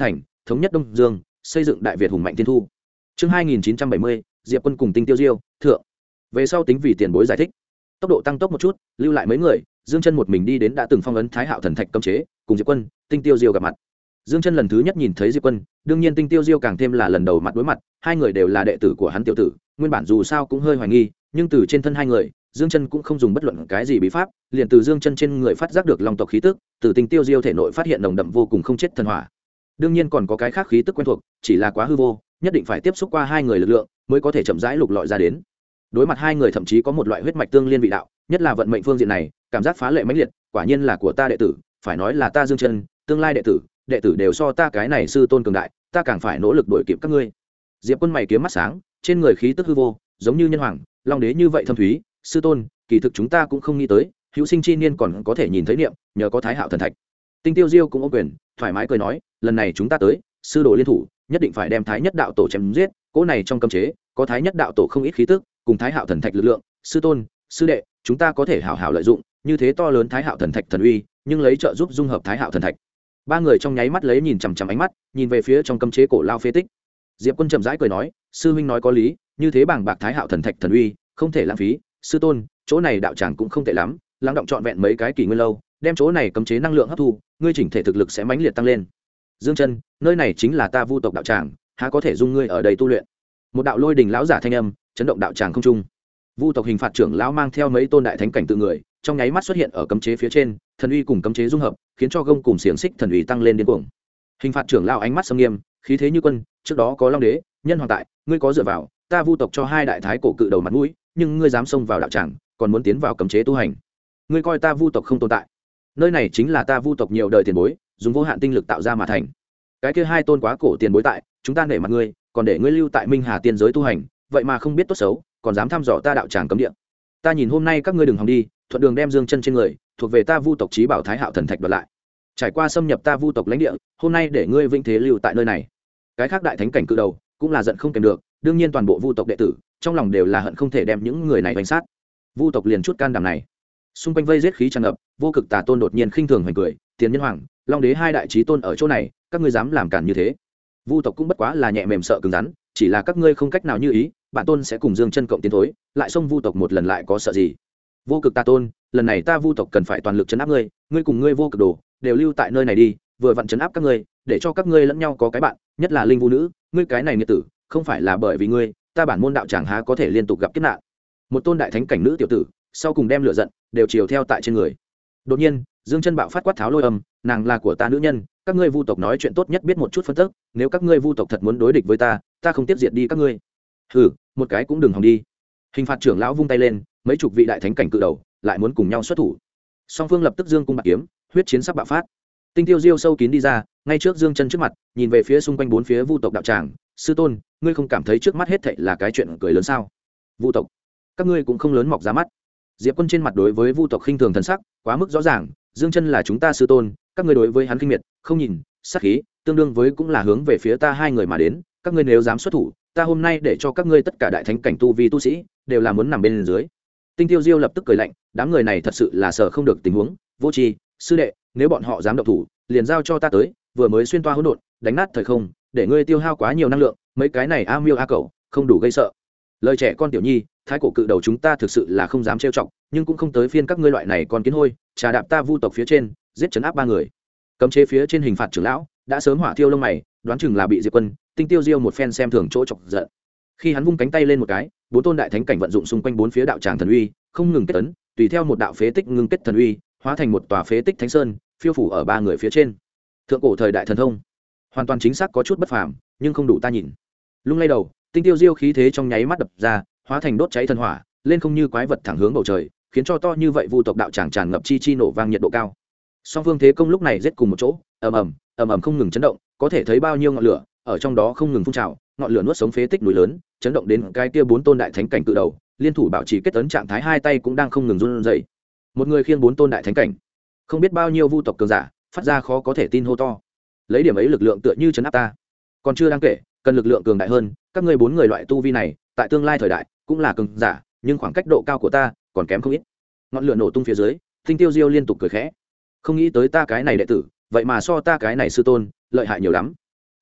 thống nhất đông dương, xây dựng đại Việt hùng mạnh thiên thu. Chương 2970, Diệp Quân cùng Tinh Tiêu Diêu, thượng. Về sau tính vì tiền bối giải thích. Tốc độ tăng tốc một chút, lưu lại mấy người, Dương Chân một mình đi đến đã từng phong ấn Thái Hạo thần thạch cấm chế, cùng Diệp Quân, Tinh Tiêu Diêu gặp mặt. Dương Chân lần thứ nhất nhìn thấy Diệp Quân, đương nhiên Tinh Tiêu Diêu càng thêm là lần đầu mặt đối mặt, hai người đều là đệ tử của hắn tiểu tử, nguyên bản dù sao cũng hơi hoài nghi, nhưng từ trên thân hai người, Dương Chân cũng không dùng bất luận cái gì bí pháp, liền từ Dương Chân trên người phát giác được long tộc khí tức, từ Tinh Tiêu Diêu thể nội phát hiện nồng đậm vô cùng không chết thần hỏa. Đương nhiên còn có cái khác khí tức quen thuộc, chỉ là quá hư vô, nhất định phải tiếp xúc qua hai người lực lượng mới có thể chậm rãi lục lọi ra đến. Đối mặt hai người thậm chí có một loại huyết mạch tương liên vị đạo, nhất là vận mệnh phương diện này, cảm giác phá lệ mãnh liệt, quả nhiên là của ta đệ tử, phải nói là ta Dương Chân, tương lai đệ tử đều so ta cái này sư tôn cường đại, ta càng phải nỗ lực đuổi kịp các ngươi. Diệp Quân mày kiếm mắt sáng, trên người khí tức hư vô, giống như nhân hoàng, long đế như vậy thâm thúy, sư tôn, kỳ thực chúng ta cũng không nghĩ tới, hữu sinh chi niên còn có thể nhìn thấy niệm, nhờ có Thái Hạo thần thạch. Tinh Tiêu Diêu cũng ô quyền, thoải mái cười nói, lần này chúng ta tới, sư đồ liên thủ, nhất định phải đem Thái Nhất đạo tổ chém giết, cỗ này trong cấm chế, có Thái Nhất đạo tổ không ít khí tức, cùng Thái Hạo thần thạch lực lượng, sư tôn, sư đệ, chúng ta có thể hảo hảo lợi dụng, như thế to lớn Thái Hạo thần thạch thần uy, nhưng lấy trợ giúp dung hợp Thái Hạo thần thạch. Ba người trong nháy mắt lấy nhìn chằm chằm ánh mắt, nhìn về phía trong cấm chế cổ lao phế tích. Diệp Quân chậm rãi cười nói, sư huynh nói có lý, như thế bảng bạc Thái Hạo thần thạch thần uy, không thể lãng phí, sư tôn, chỗ này đạo tràng cũng không tệ lắm, lắng động trọn vẹn mấy cái kỷ nguyên lâu, đem chỗ này cấm chế năng lượng hấp thu, ngươi chỉnh thể thực lực sẽ mãnh liệt tăng lên. Dương Chân, nơi này chính là ta Vu tộc đạo tràng, há có thể dung ngươi ở đây tu luyện. Một đạo lôi đình lão giả thanh âm, chấn động đạo tràng không trung. Vu tộc hình phạt trưởng lão mang theo mấy tôn đại thánh cảnh tự người, trong nháy mắt xuất hiện ở cấm chế phía trên, thần uy cùng cấm chế dung hợp, khiến cho gông cùng xiềng xích thần uy tăng lên điên cuồng. Hình phạt trưởng lão ánh mắt sâm nghiêm, khí thế như quân, trước đó có long đế, nhân hoàng tại, ngươi có dựa vào, ta Vu tộc cho hai đại thái cổ cự đầu mặt mũi, nhưng ngươi dám xông vào đạo tràng, còn muốn tiến vào cấm chế tu hành. Ngươi coi ta Vu tộc không tồn tại. Nơi này chính là ta Vu tộc nhiều đời tiền bối, dùng vô hạn tinh lực tạo ra mà thành. Cái kia hai tôn quá cổ tiền bối tại, chúng ta nể mặt ngươi, còn để ngươi lưu tại Minh Hà tiên giới tu hành, vậy mà không biết tốt xấu, còn dám thăm dò ta đạo tràng cấm địa. Ta nhìn hôm nay các ngươi đừng hòng đi, thuận đường đem Dương Chân trên người thuộc về ta Vu tộc chí bảo Thái Hạo thần thạch đoạt lại. Trải qua xâm nhập ta Vu tộc lãnh địa, hôm nay để ngươi vĩnh thế lưu tại nơi này. Cái khác đại thánh cảnh cự đầu cũng là giận không kèm được, đương nhiên toàn bộ Vu tộc đệ tử trong lòng đều là hận không thể đem những người này đánh sát. Vu tộc liền chút can đảm này. Xung quanh vây giết khí tràn ngập, vô cực tà tôn đột nhiên khinh thường hoành cười, tiền nhân hoàng, long đế hai đại chí tôn ở chỗ này, các ngươi dám làm cản như thế. Vu tộc cũng bất quá là nhẹ mềm sợ cứng rắn, chỉ là các ngươi không cách nào như ý, bản tôn sẽ cùng Dương Chân cộng tiến thối, lại xông Vu tộc một lần lại có sợ gì. Vô cực tà tôn, lần này ta Vu tộc cần phải toàn lực trấn áp ngươi, ngươi cùng ngươi vô cực đồ đều lưu tại nơi này đi, vừa vặn trấn áp các ngươi, để cho các ngươi lẫn nhau có cái bạn, nhất là linh vu nữ, ngươi cái này nghiệt tử, không phải là bởi vì ngươi, ta bản môn đạo chẳng há có thể liên tục gặp kiếp nạn. Một tôn đại thánh cảnh nữ tiểu tử, sau cùng đem lửa giận đều chiều theo tại trên người. Đột nhiên, Dương Chân bạo phát quát tháo lôi âm, nàng là của ta nữ nhân, các ngươi Vu tộc nói chuyện tốt nhất biết một chút phân tích, nếu các ngươi Vu tộc thật muốn đối địch với ta không tiếp diệt đi các ngươi. Hừ, một cái cũng đừng hòng đi. Hình phạt trưởng lão vung tay lên, mấy chục vị đại thánh cảnh cự đầu lại muốn cùng nhau xuất thủ. Song phương lập tức dương cung bạc kiếm, huyết chiến sắp bạo phát. Tinh Tiêu Diêu sâu kín đi ra, ngay trước Dương Chân trước mặt, nhìn về phía xung quanh bốn phía Vu tộc đạo tràng, sư tôn, ngươi không cảm thấy trước mắt hết thảy là cái chuyện cười lớn sao? Vu tộc, các ngươi cũng không lớn mọc ra mắt. Diệp Quân trên mặt đối với Vu tộc khinh thường thần sắc, quá mức rõ ràng, Dương Chân là chúng ta sư tôn, các ngươi đối với hắn khinh miệt, không nhìn, sát khí, tương đương với cũng là hướng về phía ta hai người mà đến, các ngươi nếu dám xuất thủ, ta hôm nay để cho các ngươi tất cả đại thánh cảnh tu vi tu sĩ đều là muốn nằm bên dưới. Tinh Tiêu Diêu lập tức cười lạnh, đám người này thật sự là sợ không được tình huống, vô tri, sư đệ, nếu bọn họ dám động thủ, liền giao cho ta tới, vừa mới xuyên toa hỗn độn, đánh nát thời không, để ngươi tiêu hao quá nhiều năng lượng, mấy cái này a miêu a cẩu, không đủ gây sợ. Lời trẻ con tiểu nhi, thái cổ cự đầu chúng ta thực sự là không dám trêu chọc, nhưng cũng không tới phiên các ngươi loại này còn kiến hôi, trà đạp ta Vu tộc phía trên, giết trấn áp ba người. Cấm chế phía trên hình phạt trưởng lão đã sớm hỏa thiêu lông mày, đoán chừng là bị Diệp Quân, Tinh Tiêu Diêu một phen xem thường chỗ chọc giận. Khi hắn vung cánh tay lên một cái, bốn tôn đại thánh cảnh vận dụng xung quanh bốn phía đạo tràng thần uy, không ngừng kết tấn, tùy theo một đạo phế tích ngưng kết thần uy, hóa thành một tòa phế tích thánh sơn, phiêu phủ ở ba người phía trên. Thượng cổ thời đại thần thông, hoàn toàn chính xác có chút bất phàm, nhưng không đủ ta nhìn. Lung lay đầu, Tinh Tiêu Diêu khí thế trong nháy mắt đập ra, hóa thành đốt cháy thần hỏa, lên không như quái vật thẳng hướng bầu trời, khiến cho to như vậy Vu tộc đạo tràng tràn ngập chi nổ vang nhiệt độ cao. Song phương thế công lúc này giết cùng một chỗ, ầm ầm không ngừng chấn động, có thể thấy bao nhiêu ngọn lửa ở trong đó không ngừng phun trào, ngọn lửa nuốt sống phế tích núi lớn, chấn động đến cái kia bốn tôn đại thánh cảnh cự đầu, liên thủ bảo trì kết tấn trạng thái hai tay cũng đang không ngừng run rẩy. Một người khiêng bốn tôn đại thánh cảnh, không biết bao nhiêu Vu tộc cường giả phát ra khó có thể tin hô to. Lấy điểm ấy lực lượng tựa như chấn áp ta, còn chưa đáng kể, cần lực lượng cường đại hơn, các ngươi bốn người loại tu vi này, tại tương lai thời đại cũng là cường giả, nhưng khoảng cách độ cao của ta còn kém không ít. Ngọn lửa nổ tung phía dưới, Tinh Tiêu Diêu liên tục cười khẽ. Không nghĩ tới ta cái này đệ tử, vậy mà so ta cái này sư tôn lợi hại nhiều lắm.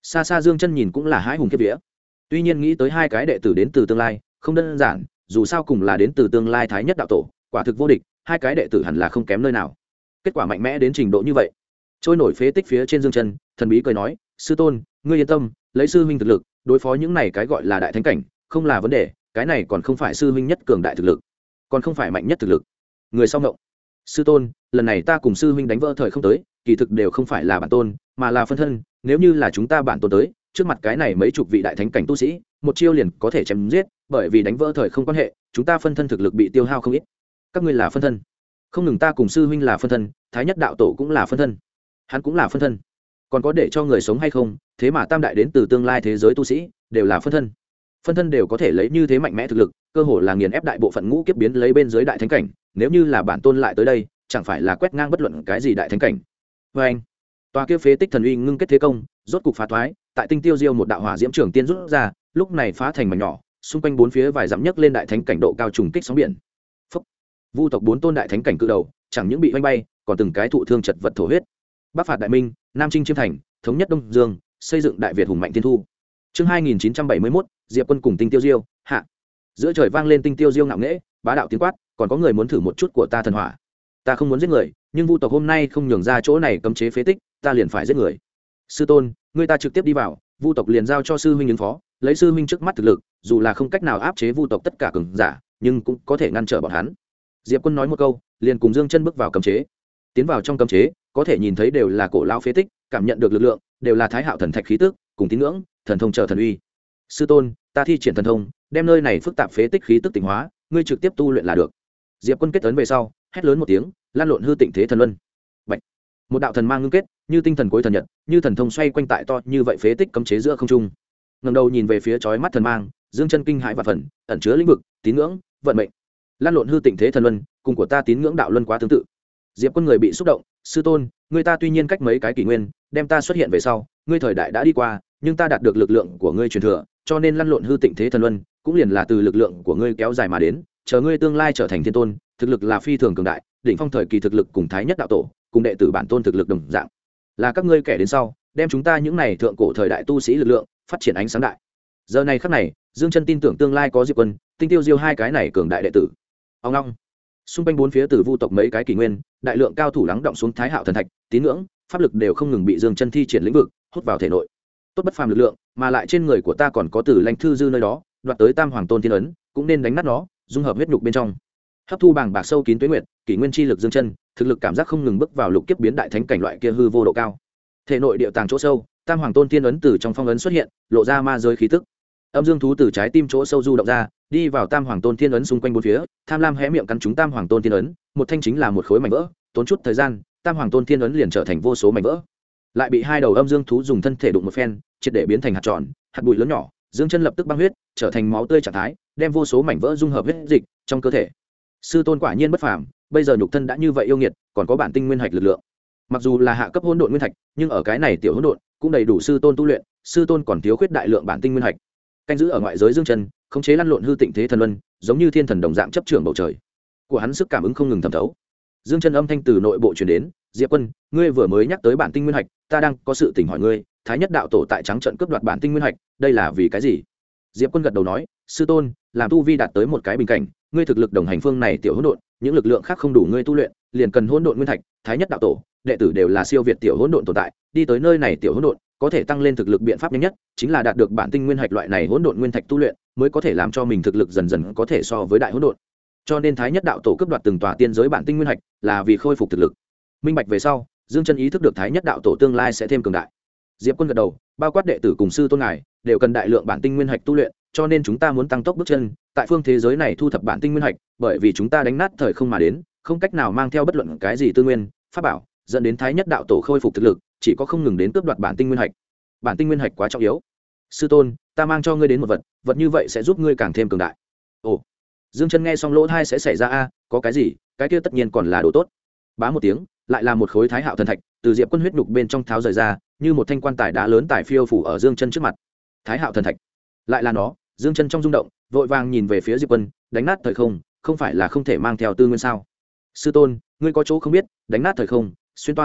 Xa xa Dương Chân nhìn cũng là hãi hùng kiếp vía. Tuy nhiên nghĩ tới hai cái đệ tử đến từ tương lai, không đơn giản, dù sao cùng là đến từ tương lai thái nhất đạo tổ, quả thực vô địch, hai cái đệ tử hẳn là không kém nơi nào. Kết quả mạnh mẽ đến trình độ như vậy. Trôi nổi phế tích phía trên Dương Chân, thần bí cười nói, sư tôn, ngươi yên tâm, lấy sư huynh thực lực, đối phó những này cái gọi là đại thánh cảnh, không là vấn đề, cái này còn không phải sư huynh nhất cường đại thực lực, còn không phải mạnh nhất thực lực. Người sau ngộng. Sư tôn, lần này ta cùng sư huynh đánh vỡ thời không tới, kỳ thực đều không phải là bản tôn, mà là phân thân, nếu như là chúng ta bản tôn tới, trước mặt cái này mấy chục vị đại thánh cảnh tu sĩ, một chiêu liền có thể chém giết, bởi vì đánh vỡ thời không quan hệ, chúng ta phân thân thực lực bị tiêu hao không ít. Các ngươi là phân thân? Không ngừng ta cùng sư huynh là phân thân, thái nhất đạo tổ cũng là phân thân, hắn cũng là phân thân, còn có để cho người sống hay không? Thế mà tam đại đến từ tương lai thế giới tu sĩ đều là phân thân, phân thân đều có thể lấy như thế mạnh mẽ thực lực, cơ hồ là nghiền ép đại bộ phận ngũ kiếp biến lấy bên dưới đại thánh cảnh, nếu như là bản tôn lại tới đây, chẳng phải là quét ngang bất luận cái gì đại thánh cảnh. Vê anh, tòa kia phế tích thần uy ngưng kết thế công, rốt cục phá thoái, tại tinh tiêu diêu một đạo hỏa diễm trường tiên rút ra, lúc này phá thành mảnh nhỏ, xung quanh bốn phía vài dặm nhấc lên đại thánh cảnh độ cao trùng kích sóng biển. Phúc. Vu tộc bốn tôn đại thánh cảnh cự đầu, chẳng những bị vanh bay, còn từng cái thụ thương chật vật thổ huyết. Bắc phạt đại minh, nam chinh chiêm thành, thống nhất đông dương, xây dựng đại việt hùng mạnh thiên thu. Chương 2971, Diệp Quân cùng Tinh Tiêu Diêu, hạ. Giữa trời vang lên Tinh Tiêu Diêu ngạo nghễ, bá đạo tiếng quát, còn có người muốn thử một chút của ta thần hỏa. Ta không muốn giết người, nhưng Vu tộc hôm nay không nhường ra chỗ này cấm chế phế tích, ta liền phải giết người. Sư tôn, ngươi ta trực tiếp đi vào, Vu tộc liền giao cho sư huynh ứng phó, lấy sư huynh trước mắt thực lực, dù là không cách nào áp chế Vu tộc tất cả cường giả, nhưng cũng có thể ngăn trở bọn hắn. Diệp Quân nói một câu, liền cùng Dương Chân bước vào cấm chế. Tiến vào trong cấm chế, có thể nhìn thấy đều là cổ lão phế tích, cảm nhận được lực lượng, đều là thái hạo thần thạch khí tức, cùng tín ngưỡng, thần thông chờ thần uy. Sư tôn, ta thi triển thần thông, đem nơi này phức tạp phế tích khí tức tỉnh hóa, ngươi trực tiếp tu luyện là được. Diệp Quân kết ấn về sau, hét lớn một tiếng, lan lộn hư tịnh thế thần luân. Bạch. Một đạo thần mang ngưng kết, như tinh thần cuối thần nhật, như thần thông xoay quanh tại to như vậy phế tích cấm chế giữa không trung. Ngẩng đầu nhìn về phía chói mắt thần mang, Dương Chân kinh hãi và phần, ẩn chứa lĩnh vực, tín ngưỡng, vận mệnh. Lan lộn hư tịnh thế thần luân, cùng của ta tín ngưỡng đạo luân quá tương tự. Diệp Quân người bị xúc động, sư tôn, ngươi ta tuy nhiên cách mấy cái kỷ nguyên, đem ta xuất hiện về sau, ngươi thời đại đã đi qua, nhưng ta đạt được lực lượng của ngươi truyền thừa, cho nên lăn lộn hư tịnh thế thần luân, cũng liền là từ lực lượng của ngươi kéo dài mà đến, chờ ngươi tương lai trở thành thiên tôn, thực lực là phi thường cường đại, đỉnh phong thời kỳ thực lực cùng thái nhất đạo tổ, cùng đệ tử bản tôn thực lực đồng dạng. Là các ngươi kẻ đến sau, đem chúng ta những này thượng cổ thời đại tu sĩ lực lượng phát triển ánh sáng đại. Giờ này khắc này, Dương Chân tin tưởng tương lai có Diệp Quân, Tinh Tiêu Diêu hai cái này cường đại đệ tử. Ông long. Xung quanh bốn phía từ Vu tộc mấy cái kỷ nguyên, đại lượng cao thủ lắng động xuống thái hạo thần thạch, tín ngưỡng, pháp lực đều không ngừng bị Dương Chân thi triển lĩnh vực hút vào thể nội. Tốt bất phàm lực lượng, mà lại trên người của ta còn có Tử Lãnh Thư Dư nơi đó, đoạt tới Tam Hoàng Tôn Thiên ấn, cũng nên đánh nát nó, dung hợp huyết nhục bên trong. Hấp thu bàng bạc sâu kín tuế nguyệt, kỷ nguyên chi lực Dương Chân, thực lực cảm giác không ngừng bước vào lục kiếp biến đại thánh cảnh loại kia hư vô độ cao. Thể nội địa tàng chỗ sâu, Tam Hoàng Tôn Thiên ấn từ trong phong ấn xuất hiện, lộ ra ma giới khí tức. Âm dương thú từ trái tim chỗ sâu du động ra, đi vào Tam Hoàng Tôn Thiên ấn xung quanh bốn phía, tham lam hé miệng cắn trúng Tam Hoàng Tôn Thiên ấn, một thanh chính là một khối mảnh vỡ, tốn chút thời gian, Tam Hoàng Tôn Thiên ấn liền trở thành vô số mảnh vỡ. Lại bị hai đầu âm dương thú dùng thân thể đụng một phen, triệt để biến thành hạt tròn, hạt bụi lớn nhỏ, Dương Chân lập tức băng huyết, trở thành máu tươi trạng thái, đem vô số mảnh vỡ dung hợp huyết dịch trong cơ thể. Sư tôn quả nhiên bất phàm, bây giờ nhục thân đã như vậy yêu nghiệt, còn có bản tinh nguyên hạch lực lượng. Mặc dù là hạ cấp hỗn độn nguyên thạch, nhưng ở cái này tiểu hỗn độn cũng đầy đủ sư tôn tu luyện, sư tôn còn thiếu khuyết đại lượng bản tinh nguyên hạch. Canh giữ ở ngoại giới Dương Chân, khống chế lăn lộn hư tịnh thế thần luân, giống như thiên thần đồng dạng chấp trưởng bầu trời. Của hắn sức cảm ứng không ngừng thẩm thấu. Dương Chân âm thanh từ nội bộ truyền đến, "Diệp Quân, ngươi vừa mới nhắc tới bản tinh nguyên hạch, ta đang có sự tình hỏi ngươi, Thái Nhất đạo tổ tại trắng trận cướp đoạt bản tinh nguyên hạch, đây là vì cái gì?" Diệp Quân gật đầu nói, "Sư tôn, làm tu vi đạt tới một cái bình cảnh, ngươi thực lực đồng hành phương này tiểu hỗn độn, những lực lượng khác không đủ ngươi tu luyện, liền cần hỗn độn nguyên thạch, Thái Nhất đạo tổ, đệ tử đều là siêu việt tiểu hỗn độn tồn tại, đi tới nơi này tiểu hỗn độn, có thể tăng lên thực lực biện pháp nhanh nhất, chính là đạt được bản tinh nguyên hạch loại này hỗn độn nguyên thạch tu luyện, mới có thể làm cho mình thực lực dần dần có thể so với đại hỗn độn. Cho nên Thái Nhất đạo tổ cướp đoạt từng tòa tiên giới bản tinh nguyên hạch, là vì khôi phục thực lực." Minh bạch về sau, Dương Chân ý thức được Thái Nhất đạo tổ tương lai sẽ thêm cường đại. Diệp Quân gật đầu, bao quát đệ tử cùng sư tôn ngài đều cần đại lượng bản tinh nguyên hạch tu luyện, cho nên chúng ta muốn tăng tốc bước chân, tại phương thế giới này thu thập bản tinh nguyên hạch, bởi vì chúng ta đánh nát thời không mà đến, không cách nào mang theo bất luận cái gì tư nguyên, pháp bảo, dẫn đến Thái Nhất đạo tổ khôi phục thực lực, chỉ có không ngừng đến cướp đoạt bản tinh nguyên hạch. Bản tinh nguyên hạch quá trọng yếu. Sư tôn, ta mang cho ngươi đến một vật, vật như vậy sẽ giúp ngươi càng thêm cường đại. Ồ. Dương Chân nghe xong lỗ tai sẽ xảy ra a, có cái gì, cái kia tất nhiên còn là đồ tốt. Bá một tiếng, lại là một khối Thái Hạo thần thạch, từ Diệp Quân huyết nhục bên trong tháo rời ra, như một thanh quan tài đá lớn tải phiêu phủ ở Dương Chân trước mặt. Thái Hạo thần thạch, lại là nó. Dương Chân trong rung động, vội vàng nhìn về phía Diệp Quân, đánh nát thời không, không phải là không thể mang theo tư nguyên sao? Sư tôn, ngươi có chỗ không biết, đánh nát thời không, xuyên toa hỗn độn,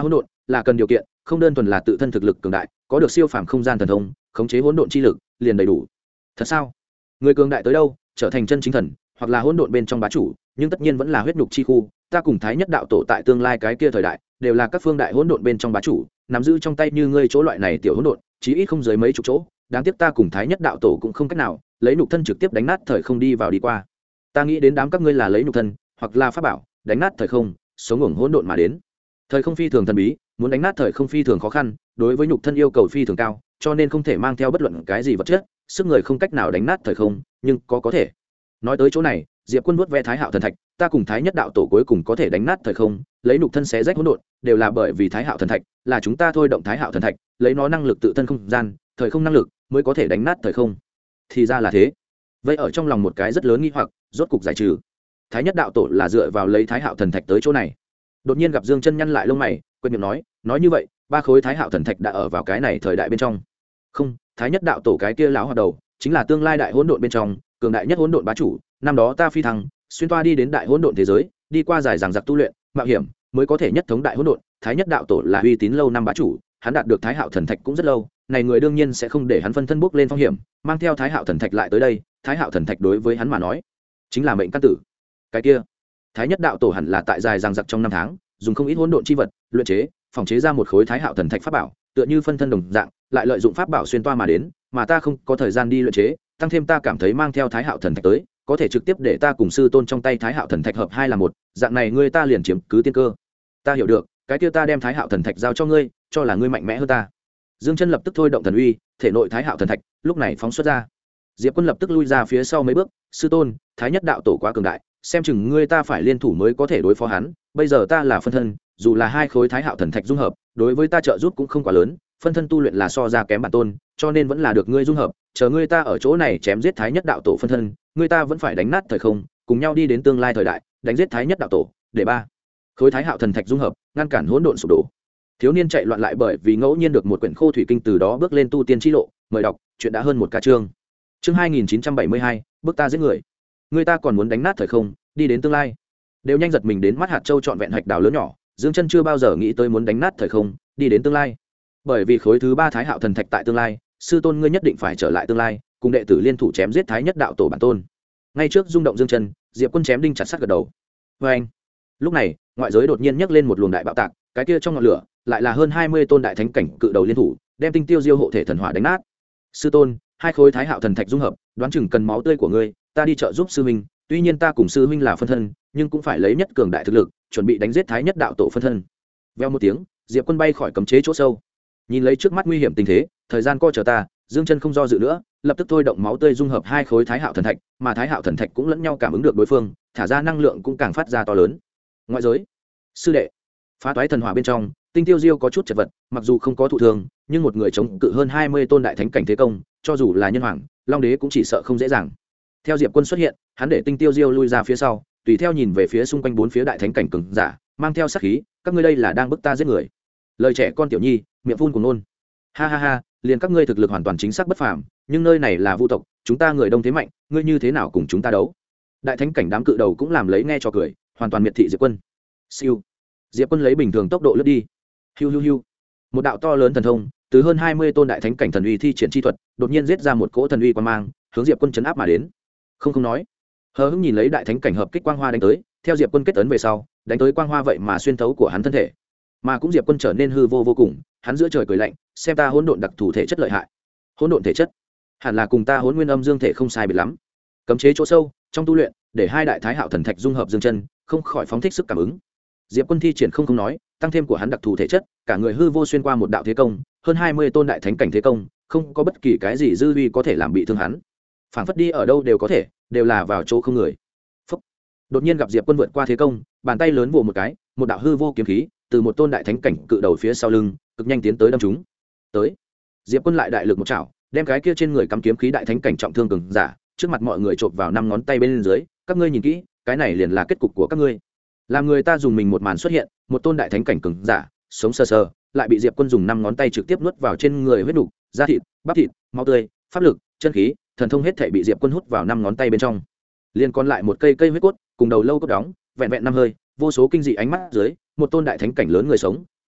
là cần điều kiện, không đơn thuần là tự thân thực lực cường đại, có được siêu phàm không gian thần thông, khống chế hỗn độn chi lực, liền đầy đủ. Thật sao? Người cường đại tới đâu, trở thành chân chính thần, hoặc là hỗn độn bên trong bá chủ, nhưng tất nhiên vẫn là huyết nhục chi khu. Ta cùng Thái Nhất đạo tổ tại tương lai cái kia thời đại, đều là các phương đại hỗn độn bên trong bá chủ, nắm giữ trong tay như ngươi chỗ loại này tiểu hỗn độn, chí ít không dưới mấy chục chỗ. Đáng tiếc ta cùng Thái Nhất đạo tổ cũng không cách nào lấy nhục thân trực tiếp đánh nát thời không đi vào đi qua. Ta nghĩ đến đám các ngươi là lấy nhục thân, hoặc là pháp bảo, đánh nát thời không, sống ủng hỗn độn mà đến. Thời không phi thường thần bí, muốn đánh nát thời không phi thường khó khăn, đối với nhục thân yêu cầu phi thường cao, cho nên không thể mang theo bất luận cái gì vật chất, sức người không cách nào đánh nát thời không, nhưng có thể. Nói tới chỗ này, Diệp Quân vuốt ve Thái Hạo thần thạch, ta cùng Thái Nhất đạo tổ cuối cùng có thể đánh nát thời không, lấy nhục thân xé rách hỗn độn, đều là bởi vì Thái Hạo thần thạch, là chúng ta thôi động Thái Hạo thần thạch, lấy nó năng lực tự thân không gian, thời không năng lực, mới có thể đánh nát thời không. Thì ra là thế. Vậy ở trong lòng một cái rất lớn nghi hoặc, rốt cục giải trừ. Thái Nhất đạo tổ là dựa vào lấy Thái Hạo thần thạch tới chỗ này. Đột nhiên gặp Dương Chân nhăn lại lông mày, quên miệng nói như vậy, ba khối Thái Hạo thần thạch đã ở vào cái này thời đại bên trong. Không, Thái Nhất đạo tổ cái kia lão hoạt đầu, chính là tương lai đại hỗn độn bên trong, cường đại nhất hỗn độn bá chủ, năm đó ta phi thăng, xuyên toa đi đến đại hỗn độn thế giới, đi qua dài dằng dặc tu luyện, mạo hiểm, mới có thể nhất thống đại hỗn độn. Thái Nhất đạo tổ là uy tín lâu năm bá chủ, hắn đạt được Thái Hạo thần thạch cũng rất lâu, này người đương nhiên sẽ không để hắn phân thân bước lên phong hiểm, mang theo Thái Hạo thần thạch lại tới đây. Thái Hạo thần thạch đối với hắn mà nói, chính là mệnh căn tử. Cái kia, Thái Nhất đạo tổ hẳn là tại dài dằng dặc trong năm tháng, dùng không ít hỗn độn chi vật, luyện chế, phòng chế ra một khối Thái Hạo thần thạch pháp bảo, tựa như phân thân đồng dạng, lại lợi dụng pháp bảo xuyên toa mà đến, mà ta không có thời gian đi luyện chế, tăng thêm ta cảm thấy mang theo Thái Hạo thần thạch tới, có thể trực tiếp để ta cùng sư tôn trong tay Thái Hạo thần thạch hợp hai là một, dạng này ngươi ta liền chiếm cứ tiên cơ. Ta hiểu được, cái kia ta đem Thái Hạo thần thạch giao cho ngươi, cho là ngươi mạnh mẽ hơn ta. Dương Chân lập tức thôi động thần uy, thể nội Thái Hạo thần thạch lúc này phóng xuất ra. Diệp Quân lập tức lui ra phía sau mấy bước, sư tôn, Thái Nhất đạo tổ quá cường đại, xem chừng ngươi ta phải liên thủ mới có thể đối phó hắn, bây giờ ta là phân thân, dù là hai khối Thái Hạo thần thạch dung hợp, đối với ta trợ giúp cũng không quá lớn, phân thân tu luyện là so ra kém bản tôn, cho nên vẫn là được ngươi dung hợp, chờ ngươi ta ở chỗ này chém giết Thái Nhất đạo tổ phân thân, ngươi ta vẫn phải đánh nát thời không, cùng nhau đi đến tương lai thời đại, đánh giết Thái Nhất đạo tổ, để ba khối Thái Hạo thần thạch dung hợp, ngăn cản hỗn độn sụp đổ. Thiếu niên chạy loạn lại bởi vì ngẫu nhiên được một quyển khô thủy kinh, từ đó bước lên tu tiên chi lộ. Mời đọc, chuyện đã hơn một ca chương. Chương 2972, bước ta giết người. Người ta còn muốn đánh nát thời không, đi đến tương lai. Đều nhanh giật mình đến mắt hạt châu trọn vẹn hạch đào lớn nhỏ, Dương Chân chưa bao giờ nghĩ tới muốn đánh nát thời không, đi đến tương lai. Bởi vì khối thứ ba Thái Hạo thần thạch tại tương lai, sư tôn ngươi nhất định phải trở lại tương lai, cùng đệ tử liên thủ chém giết Thái Nhất đạo tổ bản tôn. Ngay trước rung động Dương Chân, Diệp Quân chém đinh chặt sắt gật đầu. Oeng. Lúc này, ngoại giới đột nhiên nhấc lên một luồng đại bạo tạc, cái kia trong ngọn lửa lại là hơn 20 tôn đại thánh cảnh cự đầu liên thủ, đem Tinh Tiêu Diêu hộ thể thần hỏa đánh nát. Sư tôn, hai khối Thái Hạo thần thạch dung hợp, đoán chừng cần máu tươi của ngươi, ta đi trợ giúp sư huynh, tuy nhiên ta cùng sư huynh là phân thân, nhưng cũng phải lấy nhất cường đại thực lực, chuẩn bị đánh giết Thái Nhất đạo tổ phân thân. Veo một tiếng, Diệp Quân bay khỏi cấm chế chỗ sâu. Nhìn lấy trước mắt nguy hiểm tình thế, thời gian co chờ ta, Dương Chân không do dự nữa, lập tức thôi động máu tươi dung hợp hai khối Thái Hạo thần thạch, mà Thái Hạo thần thạch cũng lẫn nhau cảm ứng được đối phương, thả ra năng lượng cũng càng phát ra to lớn. Ngoại giới, sư đệ, phá toái thần hỏa bên trong, Tinh Tiêu Diêu có chút chật vật, mặc dù không có thụ thương, nhưng một người chống cự hơn 20 tôn đại thánh cảnh thế công, cho dù là nhân hoàng, Long đế cũng chỉ sợ không dễ dàng. Theo Diệp Quân xuất hiện, hắn để Tinh Tiêu Diêu lui ra phía sau, tùy theo nhìn về phía xung quanh bốn phía đại thánh cảnh cường giả, mang theo sát khí, các ngươi đây là đang bức ta giết người. Lời trẻ con tiểu nhi, miệng phun cuồng ngôn. Ha ha ha, liền các ngươi thực lực hoàn toàn chính xác bất phàm, nhưng nơi này là vu tộc, chúng ta người đông thế mạnh, ngươi như thế nào cùng chúng ta đấu? Đại thánh cảnh đám cự đầu cũng làm lấy nghe cho cười, hoàn toàn miệt thị Diệp Quân. Siêu. Diệp Quân lấy bình thường tốc độ lướt đi. Hiu hiu hiu. Một đạo to lớn thần thông, từ hơn 20 tôn đại thánh cảnh thần uy thi triển chi thuật, đột nhiên giết ra một cỗ thần uy quang mang, hướng Diệp Quân chấn áp mà đến. Không nói. Hờ hững nhìn lấy đại thánh cảnh hợp kích quang hoa đánh tới, theo Diệp Quân kết ấn về sau, đánh tới quang hoa vậy mà xuyên thấu của hắn thân thể. Mà cũng Diệp Quân trở nên hư vô vô cùng, hắn giữa trời cười lạnh, xem ta hỗn độn đặc thù thể chất lợi hại. Hỗn độn thể chất, hẳn là cùng ta Hỗn Nguyên Âm Dương thể không sai biệt lắm. Cấm chế chỗ sâu, trong tu luyện, để hai đại Thái Hạo thần thạch dung hợp Dương Chân, không khỏi phóng thích sức cảm ứng. Diệp Quân thi triển không nói, tăng thêm của hắn đặc thù thể chất, cả người hư vô xuyên qua một đạo thế công, hơn 20 tôn đại thánh cảnh thế công, không có bất kỳ cái gì dư uy có thể làm bị thương hắn. Phảng phất đi ở đâu đều có thể, đều là vào chỗ không người. Phúc. Đột nhiên gặp Diệp Quân vượt qua thế công, bàn tay lớn vồ một cái, một đạo hư vô kiếm khí, từ một tôn đại thánh cảnh cự đầu phía sau lưng, cực nhanh tiến tới đâm chúng. Tới. Diệp Quân lại đại lực một chảo, đem cái kia trên người cắm kiếm khí đại thánh cảnh trọng thương cường giả, trước mặt mọi người chộp vào 5 ngón tay bên dưới, các ngươi nhìn kỹ, cái này liền là kết cục của các ngươi. Làm người ta dùng mình một màn xuất hiện, một tôn đại thánh cảnh cường giả, sống sờ sờ, lại bị Diệp Quân dùng 5 ngón tay trực tiếp nuốt vào trên người huyết nục, da thịt, bắp thịt, máu tươi, pháp lực, chân khí, thần thông hết thảy bị Diệp Quân hút vào 5 ngón tay bên trong. Liên còn lại một cây huyết cốt, cùng đầu lâu cốt đóng, vẹn vẹn 5 hơi, vô số kinh dị ánh mắt dưới, một tôn đại thánh cảnh lớn người sống,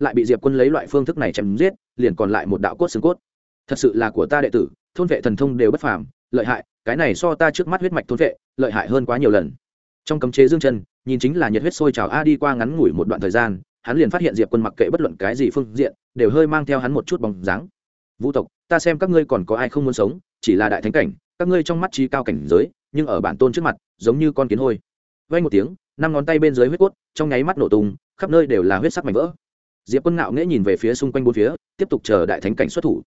lại bị diệp quân lấy loại phương thức này chém giết, liền còn lại một đạo cốt xương cốt. Thật sự là của ta đệ tử, thôn vệ thần thông đều bất phàm, lợi hại, cái này so ta trước mắt huyết mạch thôn vệ lợi hại hơn quá nhiều lần. Trong cấm chế dương chân, nhìn chính là nhiệt huyết sôi trào a. Đi qua ngắn ngủi một đoạn thời gian, hắn liền phát hiện diệp quân mặc kệ bất luận cái gì phương diện đều hơi mang theo hắn một chút bóng dáng. Vũ tộc, ta xem các ngươi còn có ai không muốn sống, chỉ là đại thánh cảnh, các ngươi trong mắt trí cao cảnh giới, nhưng ở bản tôn trước mặt giống như con kiến hôi. Vang một tiếng, năm ngón tay bên dưới huyết cốt trong nháy mắt nổ tung, khắp nơi đều là huyết sắc mảnh vỡ. Diệp quân ngạo nghễ nhìn về phía xung quanh bốn phía, tiếp tục chờ đại thánh cảnh xuất thủ.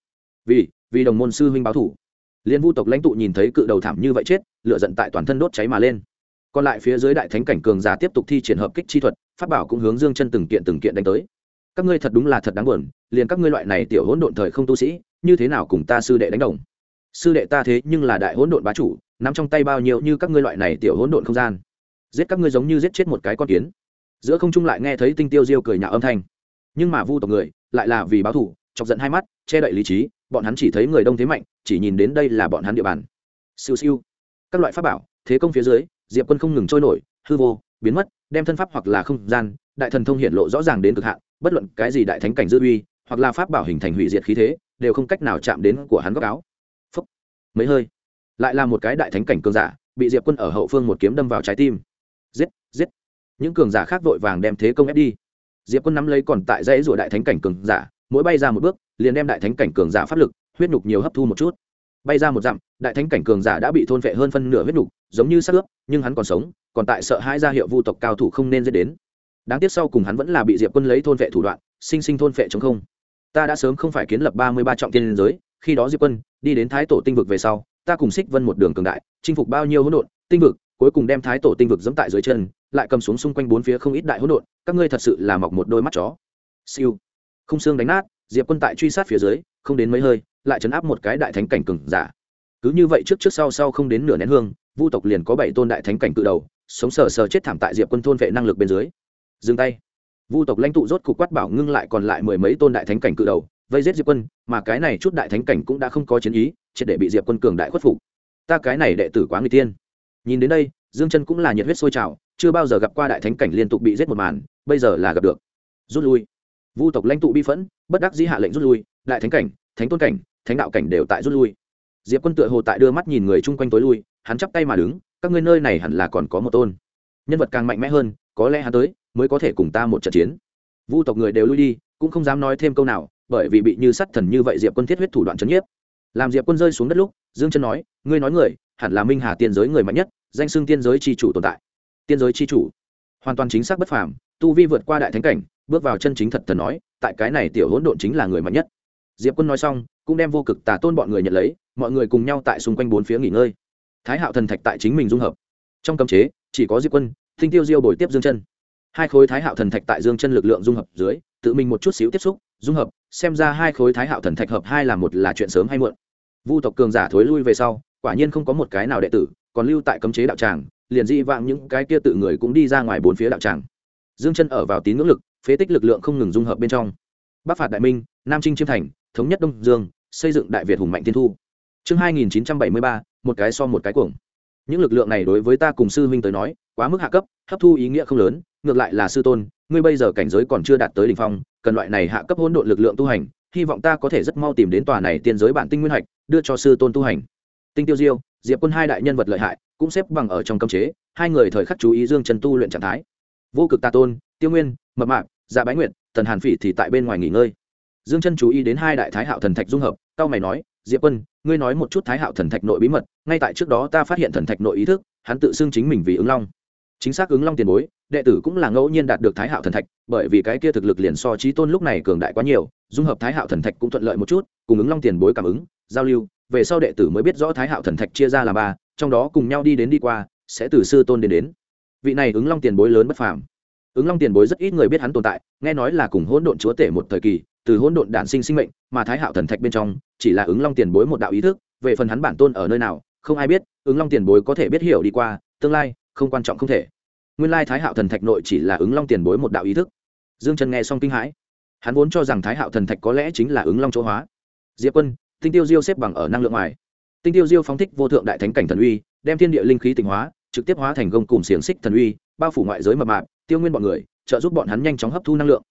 Vì đồng môn sư huynh báo thủ. Liên Vu tộc lãnh tụ nhìn thấy cự đầu thảm như vậy chết, lửa giận tại toàn thân đốt cháy mà lên. Còn lại phía dưới đại thánh cảnh cường giả tiếp tục thi triển hợp kích chi thuật, pháp bảo cũng hướng Dương Chân từng kiện đánh tới. Các ngươi thật đúng là thật đáng buồn, liền các ngươi loại này tiểu hỗn độn thời không tu sĩ, như thế nào cùng ta sư đệ đánh đồng? Sư đệ ta thế nhưng là đại hỗn độn bá chủ, nắm trong tay bao nhiêu như các ngươi loại này tiểu hỗn độn không gian. Giết các ngươi giống như giết chết một cái con kiến. Giữa không trung lại nghe thấy Tinh Tiêu Diêu cười nhạo âm thanh. Nhưng mà Vu tộc người lại là vì báo thù, chọc giận hai mắt, che đậy lý trí, bọn hắn chỉ thấy người đông thế mạnh, chỉ nhìn đến đây là bọn hắn địa bàn. Siêu siêu. Các loại pháp bảo, thế công phía dưới, Diệp Quân không ngừng trôi nổi, hư vô, biến mất, đem thân pháp hoặc là không gian, đại thần thông hiển lộ rõ ràng đến cực hạn, bất luận cái gì đại thánh cảnh dư uy, hoặc là pháp bảo hình thành hủy diệt khí thế, đều không cách nào chạm đến của hắn góc áo. Phốc. Mấy hơi, lại là một cái đại thánh cảnh cường giả, bị Diệp Quân ở hậu phương một kiếm đâm vào trái tim. Giết, giết. Những cường giả khác vội vàng đem thế công ép đi. Diệp Quân nắm lấy còn tại dãy rủa đại thánh cảnh cường giả, mỗi bay ra một bước, liền đem đại thánh cảnh cường giả pháp lực, huyết nhục nhiều hấp thu một chút. Bay ra một dặm, đại thánh cảnh cường giả đã bị thôn phệ hơn phân nửa huyết nhục, giống như xác ướp, nhưng hắn còn sống, còn tại sợ hãi ra hiệu Vu tộc cao thủ không nên giết đến. Đáng tiếc sau cùng hắn vẫn là bị Diệp Quân lấy thôn phệ thủ đoạn, sinh thôn phệ chống không. Ta đã sớm không phải kiến lập 33 trọng thiên giới, khi đó Diệp Quân đi đến Thái Tổ tinh vực về sau, ta cùng Xích Vân một đường cường đại, chinh phục bao nhiêu hỗn độn tinh vực, cuối cùng đem Thái Tổ tinh vực giẫm tại dưới chân, lại cầm xuống xung quanh bốn phía không ít đại hỗn độn, các ngươi thật sự là mọc một đôi mắt chó. Siêu. Không xương đánh nát, Diệp Quân tại truy sát phía dưới, không đến mấy hơi, lại trấn áp một cái đại thánh cảnh cường giả. Cứ như vậy trước sau không đến nửa nén hương, Vu tộc liền có 7 tôn đại thánh cảnh cự đầu, sống sờ sờ chết thảm tại Diệp Quân thôn vệ năng lực bên dưới. Dừng tay. Vu tộc lãnh tụ rốt cục quát bảo ngưng lại còn lại mười mấy tôn đại thánh cảnh cự đầu, vây giết Diệp Quân, mà cái này chút đại thánh cảnh cũng đã không có chiến ý, triệt để bị Diệp Quân cường đại khuất phục. Ta cái này đệ tử quá nguy tiên. Nhìn đến đây, Dương Chân cũng là nhiệt huyết sôi trào, chưa bao giờ gặp qua đại thánh cảnh liên tục bị giết một màn, bây giờ là gặp được. Rút lui. Vu tộc lãnh tụ bi phẫn, bất đắc dĩ hạ lệnh rút lui, đại thánh cảnh, thánh tôn cảnh, thánh đạo cảnh đều tại rút lui. Diệp Quân tựa hồ tại đưa mắt nhìn người chung quanh tối lui, hắn chắp tay mà đứng, các ngươi nơi này hẳn là còn có một tôn nhân vật càng mạnh mẽ hơn, có lẽ hắn tới mới có thể cùng ta một trận chiến. Vu tộc người đều lui đi, cũng không dám nói thêm câu nào, bởi vì bị như sắt thần như vậy Diệp Quân thiết huyết thủ đoạn chấn nhiếp. Làm Diệp Quân rơi xuống đất lúc, Dương Chân nói, ngươi nói người, hẳn là Minh Hà tiên giới người mạnh nhất, danh xưng tiên giới chi chủ tồn tại. Tiên giới chi chủ, hoàn toàn chính xác bất phàm, tu vi vượt qua đại thánh cảnh, bước vào chân chính thật thần nói, tại cái này tiểu hỗn độn chính là người mạnh nhất. Diệp Quân nói xong, cũng đem vô cực tà tôn bọn người nhận lấy, mọi người cùng nhau tại xung quanh bốn phía nghỉ ngơi. Thái Hạo thần thạch tại chính mình dung hợp. Trong cấm chế, chỉ có Diệp Quân, Tinh Tiêu Diêu bồi tiếp Dương Chân. Hai khối Thái Hạo thần thạch tại Dương Chân lực lượng dung hợp dưới, tự mình một chút xíu tiếp xúc, dung hợp, xem ra hai khối Thái Hạo thần thạch hợp hai là một là chuyện sớm hay muộn. Vu tộc cường giả thối lui về sau, quả nhiên không có một cái nào đệ tử còn lưu tại cấm chế đạo tràng, liền dị vãng những cái kia tự người cũng đi ra ngoài bốn phía đạo tràng. Dương Chân ở vào tín ngưỡng lực, phế tích lực lượng không ngừng dung hợp bên trong. Bắc phạt đại minh, Nam chinh chiêm thành, thống nhất Đông Dương, xây dựng đại Việt hùng mạnh thiên thu. Chương 2973, một cái so một cái cuồng. Những lực lượng này đối với ta cùng sư huynh tới nói, quá mức hạ cấp, hấp thu ý nghĩa không lớn, ngược lại là sư tôn, ngươi bây giờ cảnh giới còn chưa đạt tới đỉnh phong, cần loại này hạ cấp hỗn độn lực lượng tu hành, hy vọng ta có thể rất mau tìm đến tòa này tiên giới bản tinh nguyên hạch, đưa cho sư tôn tu hành. Tinh Tiêu Diêu, Diệp Quân hai đại nhân vật lợi hại, cũng xếp bằng ở trong cấm chế, hai người thời khắc chú ý Dương Chân tu luyện trạng thái. Vô cực tà tôn, Tiêu Nguyên, Mập Mạp, Dạ Bái Nguyệt, Tần Hàn Phỉ thì tại bên ngoài nghỉ ngơi. Dương Chân chú ý đến hai đại Thái Hạo thần thạch dung hợp, cau mày nói, Diệp Quân, ngươi nói một chút Thái Hạo thần thạch nội bí mật, ngay tại trước đó ta phát hiện thần thạch nội ý thức, hắn tự xưng chính mình vì ứng long. Chính xác ứng long tiền bối, đệ tử cũng là ngẫu nhiên đạt được Thái Hạo thần thạch, bởi vì cái kia thực lực liền so chí tôn lúc này cường đại quá nhiều, dung hợp Thái Hạo thần thạch cũng thuận lợi một chút, cùng ứng long tiền bối cảm ứng, giao lưu, về sau đệ tử mới biết rõ Thái Hạo thần thạch chia ra làm ba, trong đó cùng nhau đi đến đi qua, sẽ từ sư tôn đến. Vị này ứng long tiền bối lớn bất phàm. Ứng long tiền bối rất ít người biết hắn tồn tại, nghe nói là cùng hỗn độn chúa tể một thời kỳ, từ hỗn độn đản sinh sinh mệnh, mà Thái Hạo thần thạch bên trong chỉ là ứng long tiền bối một đạo ý thức, về phần hắn bản tôn ở nơi nào, không ai biết, ứng long tiền bối có thể biết hiểu đi qua, tương lai không quan trọng không thể. Nguyên lai Thái Hạo thần thạch nội chỉ là ứng long tiền bối một đạo ý thức. Dương Chân nghe xong kinh hãi, hắn vốn cho rằng Thái Hạo thần thạch có lẽ chính là ứng long chỗ hóa. Diệp Quân, Tinh Tiêu Diêu xếp bằng ở năng lượng ngoài. Tinh Tiêu Diêu phóng thích vô thượng đại thánh cảnh thần uy, đem thiên địa linh khí tịnh hóa, trực tiếp hóa thành gông cùm xiềng xích thần uy, bao phủ ngoại giới Mập Mạp, Tiêu Nguyên bọn người, trợ giúp bọn hắn nhanh chóng hấp thu năng lượng.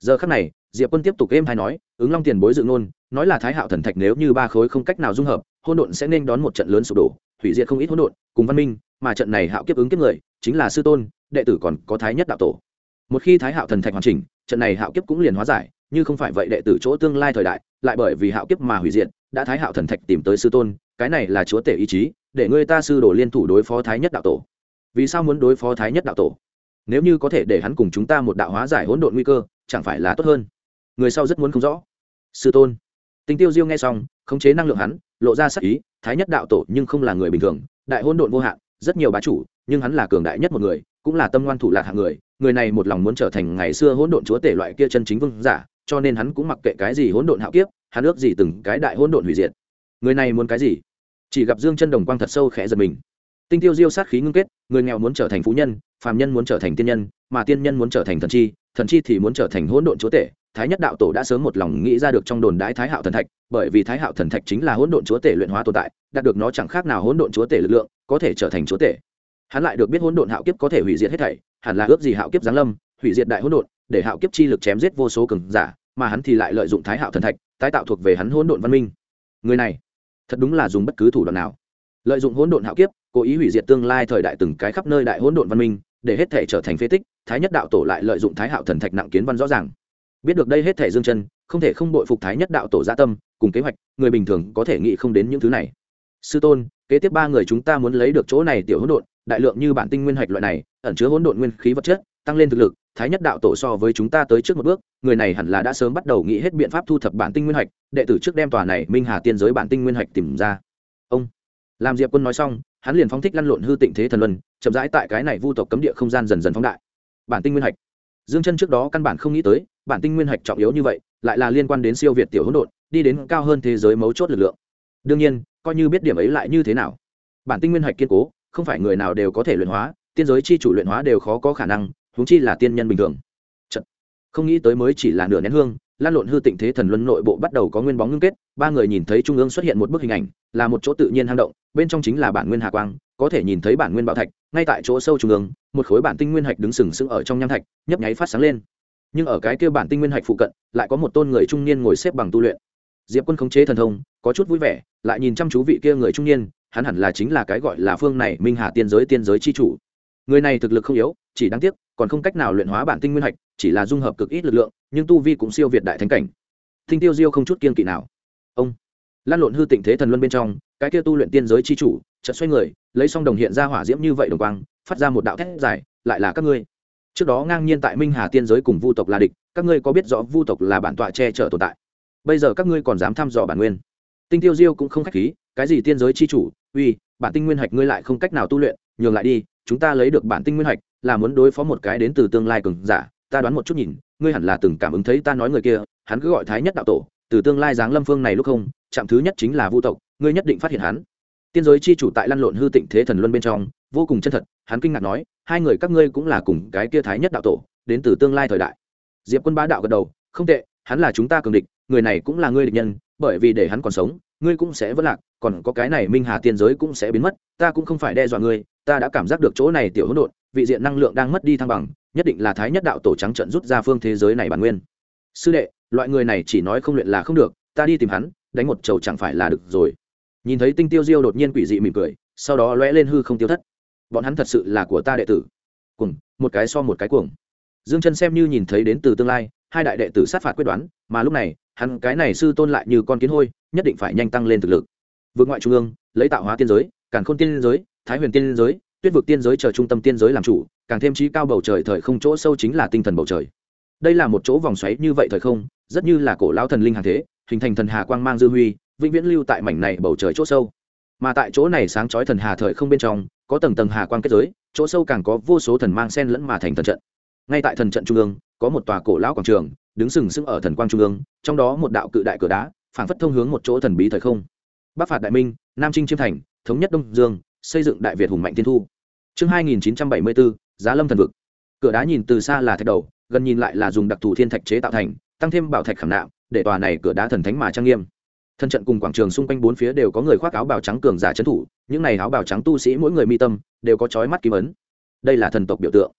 Giờ khắc này Diệp Quân tiếp tục êm hay nói, ứng long tiền bối dự ngôn nói là thái hạo thần thạch nếu như ba khối không cách nào dung hợp, hỗn độn sẽ nên đón một trận lớn sụp đổ, hủy diệt không ít hỗn độn cùng văn minh, mà trận này hạo kiếp ứng kiếp người chính là sư tôn, đệ tử còn có thái nhất đạo tổ. Một khi thái hạo thần thạch hoàn chỉnh, trận này hạo kiếp cũng liền hóa giải, như không phải vậy đệ tử chỗ tương lai thời đại lại bởi vì hạo kiếp mà hủy diệt. Đã thái hạo thần thạch tìm tới sư tôn, cái này là chúa tể ý chí, để ngươi ta sư đồ liên thủ đối phó thái nhất đạo tổ. Vì sao muốn đối phó thái nhất đạo tổ? Nếu như có thể để hắn cùng chúng ta một đạo hóa giải hỗn độn nguy cơ, chẳng phải là tốt hơn? Người sau rất muốn không rõ. Sư tôn. Tinh Tiêu Diêu nghe xong, khống chế năng lượng hắn, lộ ra sắc ý, thái nhất đạo tổ nhưng không là người bình thường, đại hỗn độn vô hạn, rất nhiều bá chủ, nhưng hắn là cường đại nhất một người, cũng là tâm ngoan thủ lạt hạng người, người này một lòng muốn trở thành ngày xưa hỗn độn chúa tể loại kia chân chính vương giả, cho nên hắn cũng mặc kệ cái gì hỗn độn hạo kiếp, hắn ước gì từng cái đại hỗn độn hủy diệt. Người này muốn cái gì? Chỉ gặp Dương Chân Đồng quang thật sâu khẽ giật mình. Tinh Tiêu Diêu sát khí ngưng kết, người nghèo muốn trở thành phú nhân, phàm nhân muốn trở thành tiên nhân, mà tiên nhân muốn trở thành thần chi thì muốn trở thành hỗn độn chúa tể. Thái nhất đạo tổ đã sớm một lòng nghĩ ra được trong đồn đái thái hạo thần thạch, bởi vì thái hạo thần thạch chính là hỗn độn chúa tể luyện hóa tồn tại, đạt được nó chẳng khác nào hỗn độn chúa tể lực lượng, có thể trở thành chúa tể. Hắn lại được biết hỗn độn hạo kiếp có thể hủy diệt hết thảy, hẳn là ước gì hạo kiếp giáng lâm, hủy diệt đại hỗn độn, để hạo kiếp chi lực chém giết vô số cường giả, mà hắn thì lại lợi dụng thái hạo thần thạch, tái tạo thuộc về hắn hỗn độn văn minh. Người này, thật đúng là dùng bất cứ thủ đoạn nào, lợi dụng hỗn độn hạo kiếp, cố ý hủy diệt tương lai thời đại từng cái khắp nơi đại hỗn độn văn minh, để hết thể trở thành phế tích. Thái nhất đạo tổ lại lợi dụng thái hạo thần thạch nặng kiến văn rõ ràng. Biết được đây hết thể Dương Chân, không thể không bội phục thái nhất đạo tổ dạ tâm cùng kế hoạch, người bình thường có thể nghĩ không đến những thứ này. Sư tôn, kế tiếp ba người chúng ta muốn lấy được chỗ này tiểu hỗn độn, đại lượng như bản tinh nguyên hạch loại này, ẩn chứa hỗn độn nguyên khí vật chất, tăng lên thực lực. Thái nhất đạo tổ so với chúng ta tới trước một bước, người này hẳn là đã sớm bắt đầu nghĩ hết biện pháp thu thập bản tinh nguyên hạch, đệ tử trước đem tòa này Minh Hà tiên giới bản tinh nguyên hạch tìm ra. Ông làm Diệp Quân nói xong, hắn liền phóng thích lăn lộn hư tịnh thế thần luân, chậm rãi tại cái này vu tộc cấm địa không gian dần dần phóng đại. Bản tinh nguyên hạch, Dương Chân trước đó căn bản không nghĩ tới, bản tinh nguyên hạch trọng yếu như vậy, lại là liên quan đến siêu việt tiểu hỗn độn, đi đến cao hơn thế giới mấu chốt lực lượng. Đương nhiên, coi như biết điểm ấy lại như thế nào, bản tinh nguyên hạch kiên cố, không phải người nào đều có thể luyện hóa, tiên giới chi chủ luyện hóa đều khó có khả năng, huống chi là tiên nhân bình thường. Chật, không nghĩ tới mới chỉ là nửa nén hương, lan lộn hư tịnh thế thần luân nội bộ bắt đầu có nguyên bóng ngưng kết. Ba người nhìn thấy trung ương xuất hiện một bức hình ảnh, là một chỗ tự nhiên hang động, bên trong chính là bản nguyên hà quang, có thể nhìn thấy bản nguyên bảo thạch, ngay tại chỗ sâu trung ương, một khối bản tinh nguyên hạch đứng sừng sững ở trong nham thạch, nhấp nháy phát sáng lên. Nhưng ở cái kia bản tinh nguyên hạch phụ cận, lại có một tôn người trung niên ngồi xếp bằng tu luyện. Diệp Quân khống chế thần thông, có chút vui vẻ, lại nhìn chăm chú vị kia người trung niên, hắn hẳn là chính là cái gọi là phương này Minh Hà tiên giới chi chủ. Người này thực lực không yếu, chỉ đáng tiếc còn không cách nào luyện hóa bản tinh nguyên hạch, chỉ là dung hợp cực ít lực lượng, nhưng tu vi cũng siêu việt đại thánh cảnh. Tinh Tiêu Diêu không chút kiên kỵ nào. Ông lan lộn hư tịnh thế thần luân bên trong, cái kia tu luyện tiên giới chi chủ chợt xoay người, lấy song đồng hiện ra hỏa diễm như vậy đồng quang, phát ra một đạo thét dài, lại là các ngươi. Trước đó ngang nhiên tại Minh Hà tiên giới cùng Vu tộc là địch, các ngươi có biết rõ Vu tộc là bản tọa che chở tồn tại, bây giờ các ngươi còn dám thăm dò bản nguyên. Tinh Tiêu Diêu cũng không khách khí, cái gì tiên giới chi chủ, uy, bản tinh nguyên hạch ngươi lại không cách nào tu luyện, nhường lại đi, chúng ta lấy được bản tinh nguyên hạch là muốn đối phó một cái đến từ tương lai cường giả. Ta đoán một chút nhìn, ngươi hẳn là từng cảm ứng thấy ta nói người kia, hắn cứ gọi Thái Nhất đạo tổ, từ tương lai giáng lâm phương này lúc không, chạm thứ nhất chính là Vu tộc, ngươi nhất định phát hiện hắn. Tiên giới chi chủ tại lăn lộn hư tịnh thế thần luân bên trong, vô cùng chân thật, hắn kinh ngạc nói, hai người các ngươi cũng là cùng cái kia Thái Nhất đạo tổ, đến từ tương lai thời đại. Diệp Quân bá đạo gật đầu, không tệ, hắn là chúng ta cường địch, người này cũng là ngươi địch nhân, bởi vì để hắn còn sống, ngươi cũng sẽ vỡ lạc, còn có cái này Minh Hà tiên giới cũng sẽ biến mất, ta cũng không phải đe dọa ngươi, ta đã cảm giác được chỗ này tiểu hỗn độn, vị diện năng lượng đang mất đi thăng bằng, nhất định là Thái Nhất đạo tổ trắng trợn rút ra phương thế giới này bản nguyên. Sư đệ, loại người này chỉ nói không luyện là không được, ta đi tìm hắn, đánh một chầu chẳng phải là được rồi. Nhìn thấy Tinh Tiêu Diêu đột nhiên quỷ dị mỉm cười, sau đó lóe lên hư không tiêu thất. Bọn hắn thật sự là của ta đệ tử. Cuồng, một cái so một cái cuồng. Dương Chân xem như nhìn thấy đến từ tương lai, hai đại đệ tử sát phạt quyết đoán, mà lúc này, hắn cái này sư tôn lại như con kiến hôi, nhất định phải nhanh tăng lên thực lực. Vượt ngoại trung ương, lấy tạo hóa tiên giới, càn khôn tiên giới, thái huyền tiên giới, tuyết vực tiên giới chờ trung tâm tiên giới làm chủ, càng thêm trí cao bầu trời thời không chỗ sâu chính là tinh thần bầu trời. Đây là một chỗ vòng xoáy như vậy thời không, rất như là cổ lão thần linh hàng thế, hình thành thần hà quang mang dư huy, vĩnh viễn lưu tại mảnh này bầu trời chỗ sâu. Mà tại chỗ này sáng chói thần hà thời không bên trong, có tầng tầng hà quang kết giới, chỗ sâu càng có vô số thần mang xen lẫn mà thành thần trận. Ngay tại thần trận trung ương, có một tòa cổ lão quảng trường, đứng sừng sững ở thần quang trung ương, trong đó một đạo cự đại cửa đá, phảng phất thông hướng một chỗ thần bí thời không. Bắc phạt đại minh, nam chinh chiêm thành, thống nhất đông dương, xây dựng đại việt hùng mạnh tiên thu. Chương 2974, Giá Lâm thần vực. Cửa đá nhìn từ xa là thạch đầu, gần nhìn lại là dùng đặc thù thiên thạch chế tạo thành, tăng thêm bảo thạch khảm nạm, để tòa này cửa đá thần thánh mà trang nghiêm. Thân trận cùng quảng trường xung quanh bốn phía đều có người khoác áo bào trắng cường giả trấn thủ, những này áo bào trắng tu sĩ mỗi người mi tâm đều có chói mắt kim ấn. Đây là thần tộc biểu tượng.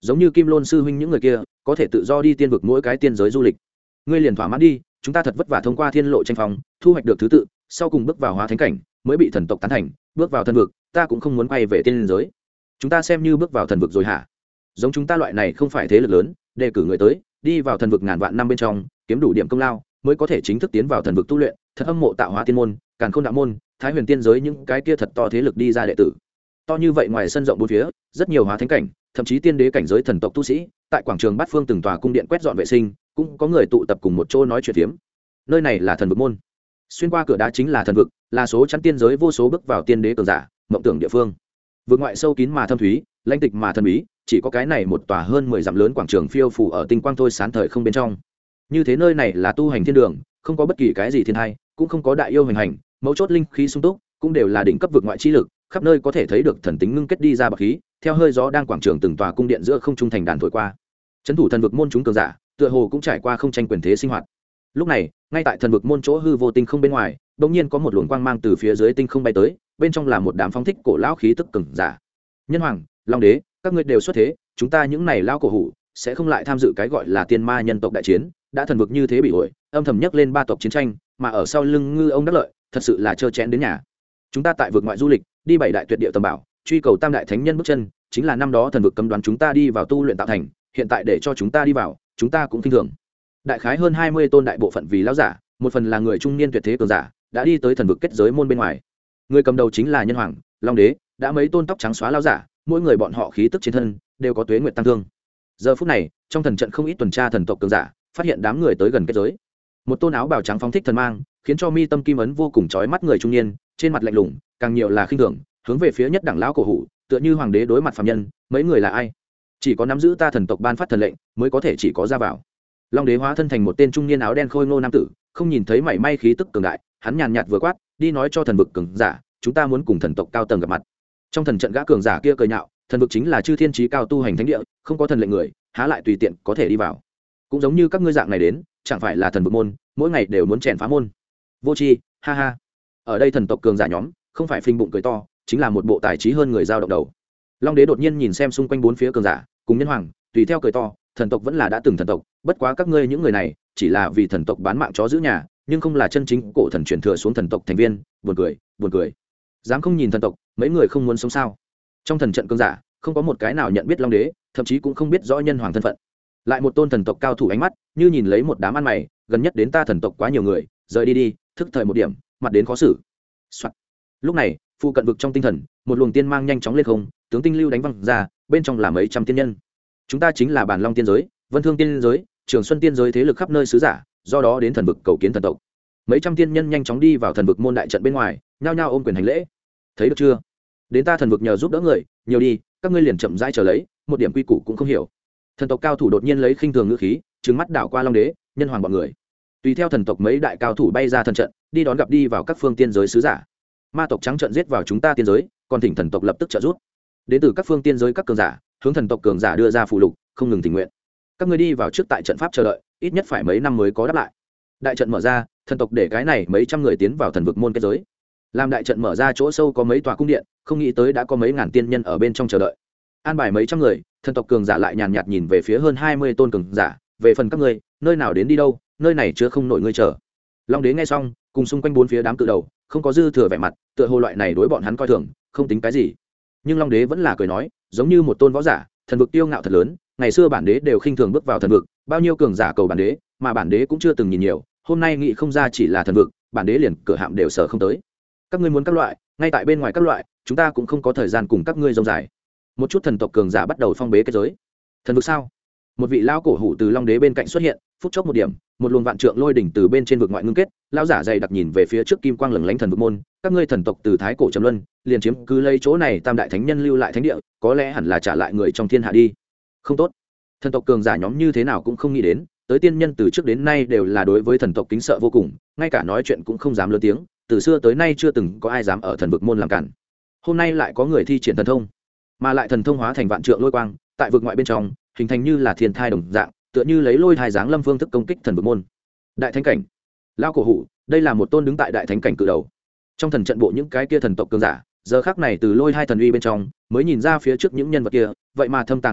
giống như Kim Lôn sư huynh những người kia có thể tự do đi tiên vực mỗi cái tiên giới du lịch. Ngươi liền thỏa mãn đi, chúng ta thật vất vả thông qua thiên lộ tranh phong, thu hoạch được thứ tự, sau cùng bước vào hóa thánh cảnh mới bị thần tộc tán thành, bước vào thần vực ta cũng không muốn quay về tiên giới. Chúng ta xem như bước vào thần vực rồi hả? Giống chúng ta loại này không phải thế lực lớn, đề cử người tới đi vào thần vực ngàn vạn năm bên trong, kiếm đủ điểm công lao mới có thể chính thức tiến vào thần vực tu luyện. Thật hâm mộ Tạo Hóa tiên môn, Càn Khôn đạo môn, Thái Huyền tiên giới những cái kia thật to thế lực đi ra đệ tử. To như vậy, ngoài sân rộng bốn phía rất nhiều hóa thánh cảnh, thậm chí tiên đế cảnh giới thần tộc tu sĩ tại quảng trường bát phương từng tòa cung điện quét dọn vệ sinh, cũng có người tụ tập cùng một chỗ nói chuyện phiếm. Nơi này là thần vực môn, xuyên qua cửa đá chính là thần vực, là số chắn tiên giới vô số bước vào tiên đế cường giả mộng tưởng địa phương. Vực ngoại sâu kín mà thâm thúy, lãnh tịch mà thần bí, chỉ có cái này một tòa hơn 10 dặm lớn quảng trường phiêu phù ở tinh quang thôi sán thời không bên trong. Như thế nơi này là tu hành thiên đường, không có bất kỳ cái gì thiên hay, cũng không có đại yêu hành hành, mấu chốt linh khí sung túc, cũng đều là đỉnh cấp vực ngoại chi lực, khắp nơi có thể thấy được thần tính ngưng kết đi ra bậc khí, theo hơi gió đang quảng trường từng tòa cung điện giữa không trung thành đàn thổi qua. Trấn thủ thần vực môn chúng cường giả, tựa hồ cũng trải qua không tranh quyền thế sinh hoạt. Lúc này, ngay tại thần vực môn chỗ hư vô tinh không bên ngoài, đột nhiên có một luồng quang mang từ phía dưới tinh không bay tới, bên trong là một đám phóng thích cổ lão khí tức cường giả. Nhân hoàng, Long đế, các ngươi đều xuất thế, chúng ta những này lao cổ hủ sẽ không lại tham dự cái gọi là tiên ma nhân tộc đại chiến, đã thần vực như thế bị ổi, âm thầm nhắc lên ba tộc chiến tranh, mà ở sau lưng ngư ông đắc lợi, thật sự là trơ chẽn đến nhà. Chúng ta tại vực ngoại du lịch, đi bảy đại tuyệt địa tầm bảo, truy cầu tam đại thánh nhân bước chân, chính là năm đó thần vực cấm đoán chúng ta đi vào tu luyện tạo thành, hiện tại để cho chúng ta đi vào, chúng ta cũng kinh thường. Đại khái hơn 20 tôn đại bộ phận vì lão giả, một phần là người trung niên tuyệt thế cường giả, đã đi tới thần vực kết giới môn bên ngoài. Người cầm đầu chính là nhân hoàng, Long đế, đã mấy tôn tóc trắng xóa lão giả, mỗi người bọn họ khí tức trên thân đều có tuế nguyệt tăng thương. Giờ phút này, trong thần trận không ít tuần tra thần tộc cường giả, phát hiện đám người tới gần kết giới. Một tôn áo bào trắng phóng thích thần mang, khiến cho mi tâm kim ấn vô cùng chói mắt người trung niên, trên mặt lạnh lùng, càng nhiều là khinh thường, hướng về phía nhất đẳng lão cổ hủ, tựa như hoàng đế đối mặt phàm nhân, mấy người là ai? Chỉ có nắm giữ ta thần tộc ban phát thần lệnh, mới có thể chỉ có ra vào. Long đế hóa thân thành một tên trung niên áo đen khôi ngô nam tử, không nhìn thấy mảy may khí tức cường đại, hắn nhàn nhạt vừa quát, đi nói cho thần vực cường giả, chúng ta muốn cùng thần tộc cao tầng gặp mặt. Trong thần trận gã cường giả kia cười nhạo, thần vực chính là chư thiên chí cao tu hành thánh địa, không có thần lệnh người, há lại tùy tiện có thể đi vào. Cũng giống như các ngươi dạng này đến, chẳng phải là thần vực môn, mỗi ngày đều muốn chèn phá môn. Vô tri, ha ha. Ở đây thần tộc cường giả nhóm, không phải phình bụng cười to, chính là một bộ tài trí hơn người dao động đầu. Long đế đột nhiên nhìn xem xung quanh bốn phía cường giả, cùng nhân hoàng, tùy theo cười to, thần tộc vẫn là đã từng thần tộc, bất quá các ngươi những người này, chỉ là vì thần tộc bán mạng chó giữ nhà, nhưng không là chân chính cổ thần truyền thừa xuống thần tộc thành viên, buồn cười, buồn cười. Dám không nhìn thần tộc, mấy người không muốn sống sao? Trong thần trận cường giả, không có một cái nào nhận biết Long đế, thậm chí cũng không biết rõ nhân hoàng thân phận. Lại một tôn thần tộc cao thủ ánh mắt, như nhìn lấy một đám ăn mày, gần nhất đến ta thần tộc quá nhiều người, rời đi đi, thức thời một điểm, mặt đến khó xử. Soạn. Lúc này, phụ cận vực trong tinh thần, một luồng tiên mang nhanh chóng lên không, tướng tinh lưu đánh văng ra, bên trong là mấy trăm tiên nhân. Chúng ta chính là Bản Long tiên giới, Vân Thương tiên giới, Trường Xuân tiên giới thế lực khắp nơi sứ giả, do đó đến thần vực cầu kiến thần tộc. Mấy trăm tiên nhân nhanh chóng đi vào thần vực môn đại trận bên ngoài, nhao nhao ôm quyền hành lễ. Thấy được chưa? Đến ta thần vực nhờ giúp đỡ người, nhiều đi, các ngươi liền chậm rãi chờ lấy, một điểm quy củ cũng không hiểu. Thần tộc cao thủ đột nhiên lấy khinh thường ngữ khí, trừng mắt đảo qua Long đế, nhân hoàng bọn người. Tùy theo thần tộc mấy đại cao thủ bay ra thần trận, đi đón gặp đi vào các phương tiên giới sứ giả. Ma tộc trắng trận giết vào chúng ta tiên giới, còn thỉnh thần tộc lập tức trợ giúp. Đến từ các phương tiên giới các cường giả, hướng thần tộc cường giả đưa ra phụ lục, không ngừng tình nguyện. Các ngươi đi vào trước tại trận pháp chờ đợi, ít nhất phải mấy năm mới có đáp lại. Đại trận mở ra, thần tộc để cái này mấy trăm người tiến vào thần vực môn kết giới. Làm đại trận mở ra chỗ sâu có mấy tòa cung điện, không nghĩ tới đã có mấy ngàn tiên nhân ở bên trong chờ đợi. An bài mấy trăm người, thần tộc cường giả lại nhàn nhạt nhìn về phía hơn 20 tôn cường giả, về phần các ngươi, nơi nào đến đi đâu, nơi này chưa không nổi ngươi chờ. Long đế nghe xong, cùng xung quanh bốn phía đám cự đầu, không có dư thừa vẻ mặt, tựa hồ loại này đối bọn hắn coi thường, không tính cái gì. Nhưng Long đế vẫn là cười nói, giống như một tôn võ giả, thần vực tiêu ngạo thật lớn, ngày xưa bản đế đều khinh thường bước vào thần vực, bao nhiêu cường giả cầu bản đế, mà bản đế cũng chưa từng nhìn nhiều, hôm nay nghĩ không ra chỉ là thần vực, bản đế liền cửa hạm đều sở không tới. Các ngươi muốn các loại, ngay tại bên ngoài các loại, chúng ta cũng không có thời gian cùng các ngươi rông dài. Một chút thần tộc cường giả bắt đầu phong bế kết giới. Thần vực sao? Một vị lão cổ hủ từ Long đế bên cạnh xuất hiện, phút chốc một điểm, một luồng vạn trượng lôi đỉnh từ bên trên vực ngoại ngưng kết, lão giả dày đặc nhìn về phía trước kim quang lừng lánh thần vực môn, các ngươi thần tộc từ thái cổ trầm luân, liền chiếm cứ lấy chỗ này tam đại thánh nhân lưu lại thánh địa, có lẽ hẳn là trả lại người trong thiên hạ đi. Không tốt. Thần tộc cường giả nhóm như thế nào cũng không nghĩ đến, tới tiên nhân từ trước đến nay đều là đối với thần tộc kính sợ vô cùng, ngay cả nói chuyện cũng không dám lớn tiếng, từ xưa tới nay chưa từng có ai dám ở thần vực môn làm cản. Hôm nay lại có người thi triển thần thông, mà lại thần thông hóa thành vạn trượng lôi quang, tại vực ngoại bên trong, hình thành như là thiên thai đồng dạng, tựa như lấy lôi thai dáng lâm phương thức công kích thần vực môn. Đại thánh cảnh, lão cổ hủ, đây là một tôn đứng tại đại thánh cảnh cự đầu. Trong thần trận bộ những cái kia thần tộc cường giả, giờ khắc này từ lôi hai thần uy bên trong, mới nhìn ra phía trước những nhân vật kia, vậy mà thâm tàng bất lộ,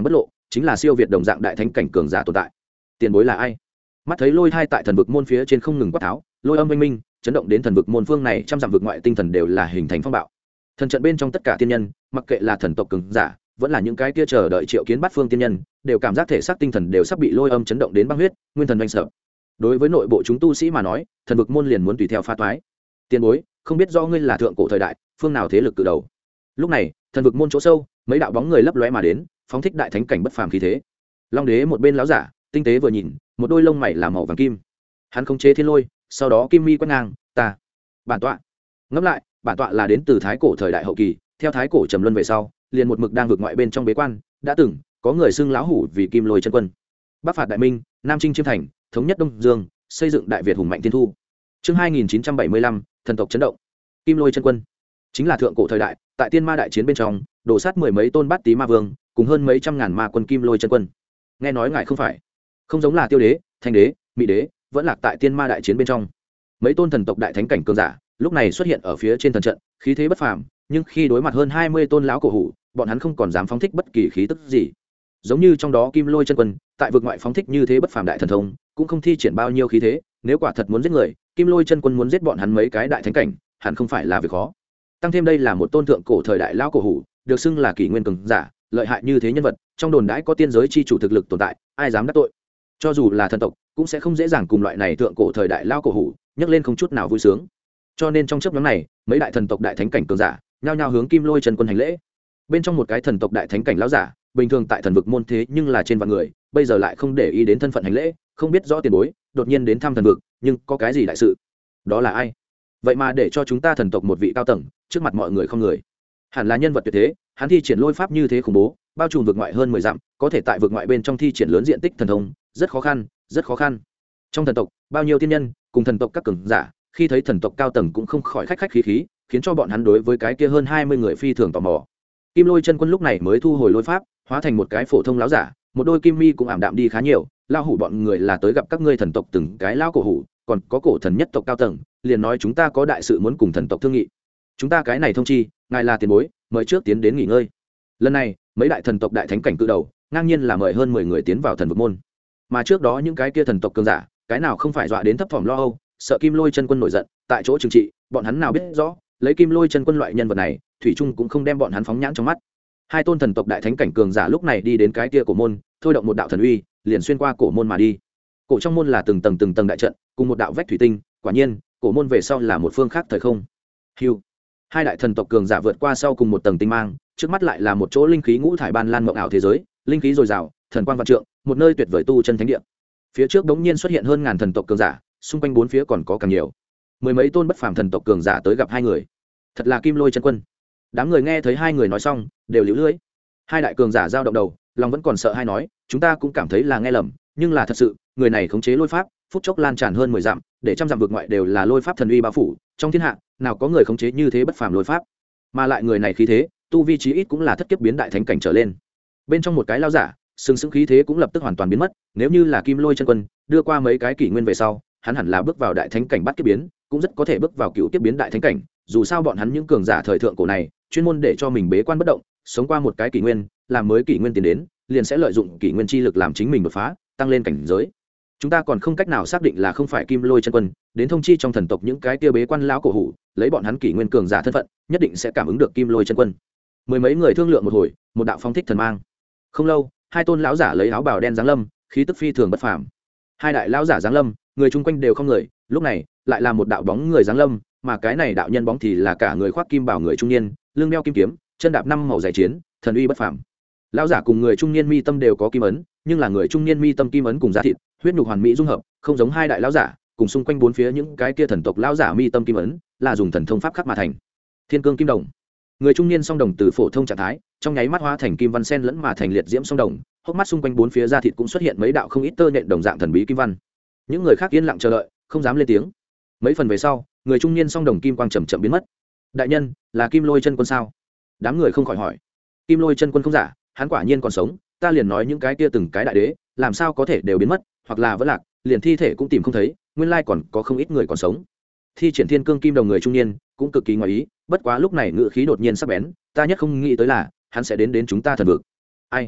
chính là siêu việt đồng dạng đại thánh cảnh cường giả tồn tại. Tiền bối là ai? Mắt thấy lôi thai tại thần vực môn phía trên không ngừng quát tháo, lôi âm oanh minh chấn động đến thần vực môn phương này trăm dặm vực ngoại tinh thần đều là hình thành phong bạo. Thần trận bên trong tất cả tiên nhân, mặc kệ là thần tộc cường giả vẫn là những cái kia chờ đợi triệu kiến bát phương tiên nhân, đều cảm giác thể xác tinh thần đều sắp bị lôi âm chấn động đến băng huyết, nguyên thần oanh sợ. Đối với nội bộ chúng tu sĩ mà nói, thần vực môn liền muốn tùy theo pha toái. Tiền bối, không biết do ngươi là thượng cổ thời đại phương nào thế lực cự đầu. Lúc này thần vực môn chỗ sâu, mấy đạo bóng người lấp lóe mà đến, phóng thích đại thánh cảnh bất phàm khí thế. Long đế một bên láo giả tinh tế vừa nhìn, một đôi lông mày là màu vàng kim, hắn khống chế thiên lôi, sau đó kim mi quét ngang. Ta bản tọa ngẫm lại, bản tọa là đến từ thái cổ thời đại hậu kỳ, theo thái cổ trầm luân về sau liền một mực đang vượt ngoại bên trong bế quan. Đã từng có người xưng lão hủ vì kim lôi chân quân, bắc phạt đại minh, nam chinh chiêm thành, thống nhất đông dương, xây dựng đại việt hùng mạnh tiên thu. Chương 2975, thần tộc chấn động. Kim lôi chân quân chính là thượng cổ thời đại tại tiên ma đại chiến bên trong đổ sát mười mấy tôn bát tý ma vương cùng hơn mấy trăm ngàn ma quân kim lôi chân quân. Nghe nói ngài không phải, không giống là tiêu đế, thanh đế, mỹ đế, vẫn lạc tại tiên ma đại chiến bên trong. Mấy tôn thần tộc đại thánh cảnh cường giả lúc này xuất hiện ở phía trên thần trận, khí thế bất phàm, nhưng khi đối mặt hơn 20 tôn lão cổ hủ, bọn hắn không còn dám phóng thích bất kỳ khí tức gì. Giống như trong đó kim lôi chân quân tại vực ngoại phóng thích như thế bất phàm đại thần thông, cũng không thi triển bao nhiêu khí thế. Nếu quả thật muốn giết người, kim lôi chân quân muốn giết bọn hắn mấy cái đại thánh cảnh hẳn không phải là việc khó. Tăng thêm đây là một tôn thượng cổ thời đại lão cổ hủ, được xưng là kỷ nguyên cường giả, lợi hại như thế nhân vật, trong đồn đãi có tiên giới chi chủ thực lực tồn tại, ai dám đắc tội. Cho dù là thần tộc cũng sẽ không dễ dàng cùng loại này thượng cổ thời đại lão cổ hủ nhấc lên không chút nào vui sướng. Cho nên trong chớp nhoáng này, mấy đại thần tộc đại thánh cảnh cường giả nhao nhao hướng kim lôi chân quân hành lễ. Bên trong một cái thần tộc đại thánh cảnh lão giả, bình thường tại thần vực môn thế nhưng là trên vạn người, bây giờ lại không để ý đến thân phận hành lễ, không biết rõ tiền bối đột nhiên đến thăm thần vực, nhưng có cái gì đại sự? Đó là ai? Vậy mà để cho chúng ta thần tộc một vị cao tầng trước mặt mọi người không người, hẳn là nhân vật tuyệt thế. Hắn thi triển lôi pháp như thế khủng bố, bao trùm vực ngoại hơn 10 dặm, có thể tại vực ngoại bên trong thi triển lớn diện tích thần thông, rất khó khăn, rất khó khăn. Trong thần tộc, bao nhiêu tiên nhân cùng thần tộc các cường giả, khi thấy thần tộc cao tầng cũng không khỏi khách khách khí khí, khiến cho bọn hắn đối với cái kia hơn 20 người phi thường tò mò. Kim lôi chân quân lúc này mới thu hồi lôi pháp, hóa thành một cái phổ thông lão giả, một đôi kim mi cũng ảm đạm đi khá nhiều. Lao hủ bọn người là tới gặp các ngươi thần tộc từng cái lao cổ hủ, còn có cổ thần nhất tộc cao tầng, liền nói chúng ta có đại sự muốn cùng thần tộc thương nghị. Chúng ta cái này thông chi, ngài là tiền bối, mời trước tiến đến nghỉ ngơi. Lần này mấy đại thần tộc đại thánh cảnh cự đầu ngang nhiên là mời hơn 10 người tiến vào thần vực môn, mà trước đó những cái kia thần tộc cường giả cái nào không phải dọa đến thấp thỏm lo âu, sợ kim lôi chân quân nổi giận tại chỗ trừng trị. Bọn hắn nào biết rõ lấy kim lôi chân quân loại nhân vật này, thủy trung cũng không đem bọn hắn phóng nhãn trong mắt. Hai tôn thần tộc đại thánh cảnh cường giả lúc này đi đến cái kia cổ môn, thôi động một đạo thần uy, liền xuyên qua cổ môn mà đi. Cổ trong môn là từng tầng đại trận, cùng một đạo vách thủy tinh, quả nhiên cổ môn về sau là một phương khác thời không. Hưu. Hai đại thần tộc cường giả vượt qua sau cùng một tầng tinh mang, trước mắt lại là một chỗ linh khí ngũ thải ban lan mộng ảo thế giới, linh khí dồi dào, thần quang vạn trượng, một nơi tuyệt vời tu chân thánh địa. Phía trước đống nhiên xuất hiện hơn ngàn thần tộc cường giả, xung quanh bốn phía còn có càng nhiều. Mười mấy tôn bất phàm thần tộc cường giả tới gặp hai người. Thật là kim lôi chân quân. Đám người nghe thấy hai người nói xong, đều liễu lưỡi. Hai đại cường giả giao động đầu, lòng vẫn còn sợ hai nói, chúng ta cũng cảm thấy là nghe lầm, nhưng là thật sự, người này khống chế lôi pháp, phút chốc lan tràn hơn 10 dặm, để trăm dặm vực ngoại đều là lôi pháp thần uy bao phủ, trong thiên hạ, nào có người khống chế như thế bất phàm lôi pháp. Mà lại người này khí thế, tu vi chí ít cũng là thất kiếp biến đại thánh cảnh trở lên. Bên trong một cái lao giả, sừng sững khí thế cũng lập tức hoàn toàn biến mất, nếu như là kim lôi chân quân, đưa qua mấy cái kỷ nguyên về sau, hắn hẳn là bước vào đại thánh cảnh bắt kiếp biến, cũng rất có thể bước vào cựu kiếp biến đại thánh cảnh, dù sao bọn hắn những cường giả thời thượng cổ này, chuyên môn để cho mình bế quan bất động, sống qua một cái kỷ nguyên, làm mới kỷ nguyên tiến đến, liền sẽ lợi dụng kỷ nguyên chi lực làm chính mình đột phá, tăng lên cảnh giới. Chúng ta còn không cách nào xác định là không phải kim lôi chân quân, đến thông chi trong thần tộc những cái kia bế quan lão cổ hủ, lấy bọn hắn kỷ nguyên cường giả thân phận, nhất định sẽ cảm ứng được kim lôi chân quân. Mười mấy người thương lượng một hồi, một đạo phong thích thần mang. Không lâu, hai tôn lão giả lấy áo bào đen giáng lâm, khí tức phi thường bất phàm. Hai đại lão giả giáng lâm, người chung quanh đều không người, lúc này lại là một đạo bóng người giáng lâm, mà cái này đạo nhân bóng thì là cả người khoác kim bào người trung niên, lưng đeo kim kiếm, chân đạp năm màu giày chiến, thần uy bất phàm. Lão giả cùng người trung niên mi tâm đều có kim ấn, nhưng là người trung niên mi tâm kim ấn cùng da thịt, huyết nhục hoàn mỹ dung hợp, không giống hai đại lão giả, cùng xung quanh bốn phía những cái kia thần tộc lão giả mi tâm kim ấn, là dùng thần thông pháp khắc mà thành. Thiên cương kim đồng. Người trung niên song đồng từ phổ thông trạng thái, trong nháy mắt hóa thành kim văn sen lẫn mà thành liệt diễm song đồng, hốc mắt xung quanh bốn phía da thịt cũng xuất hiện mấy đạo không ít tơ nện đồng dạng thần bí kim văn. Những người khác yên lặng chờ đợi, không dám lên tiếng. Mấy phần về sau, người trung niên song đồng kim quang chậm chậm biến mất. Đại nhân, là kim lôi chân quân sao? Đám người không khỏi hỏi. Kim lôi chân quân không giả, hắn quả nhiên còn sống, ta liền nói những cái kia từng cái đại đế, làm sao có thể đều biến mất, hoặc là vẫn lạc, liền thi thể cũng tìm không thấy, nguyên lai còn có không ít người còn sống. Thi triển thiên cương kim đồng người trung niên cũng cực kỳ ngoài ý, bất quá lúc này ngự khí đột nhiên sắc bén, ta nhất không nghĩ tới là hắn sẽ đến chúng ta thần vực. Ai?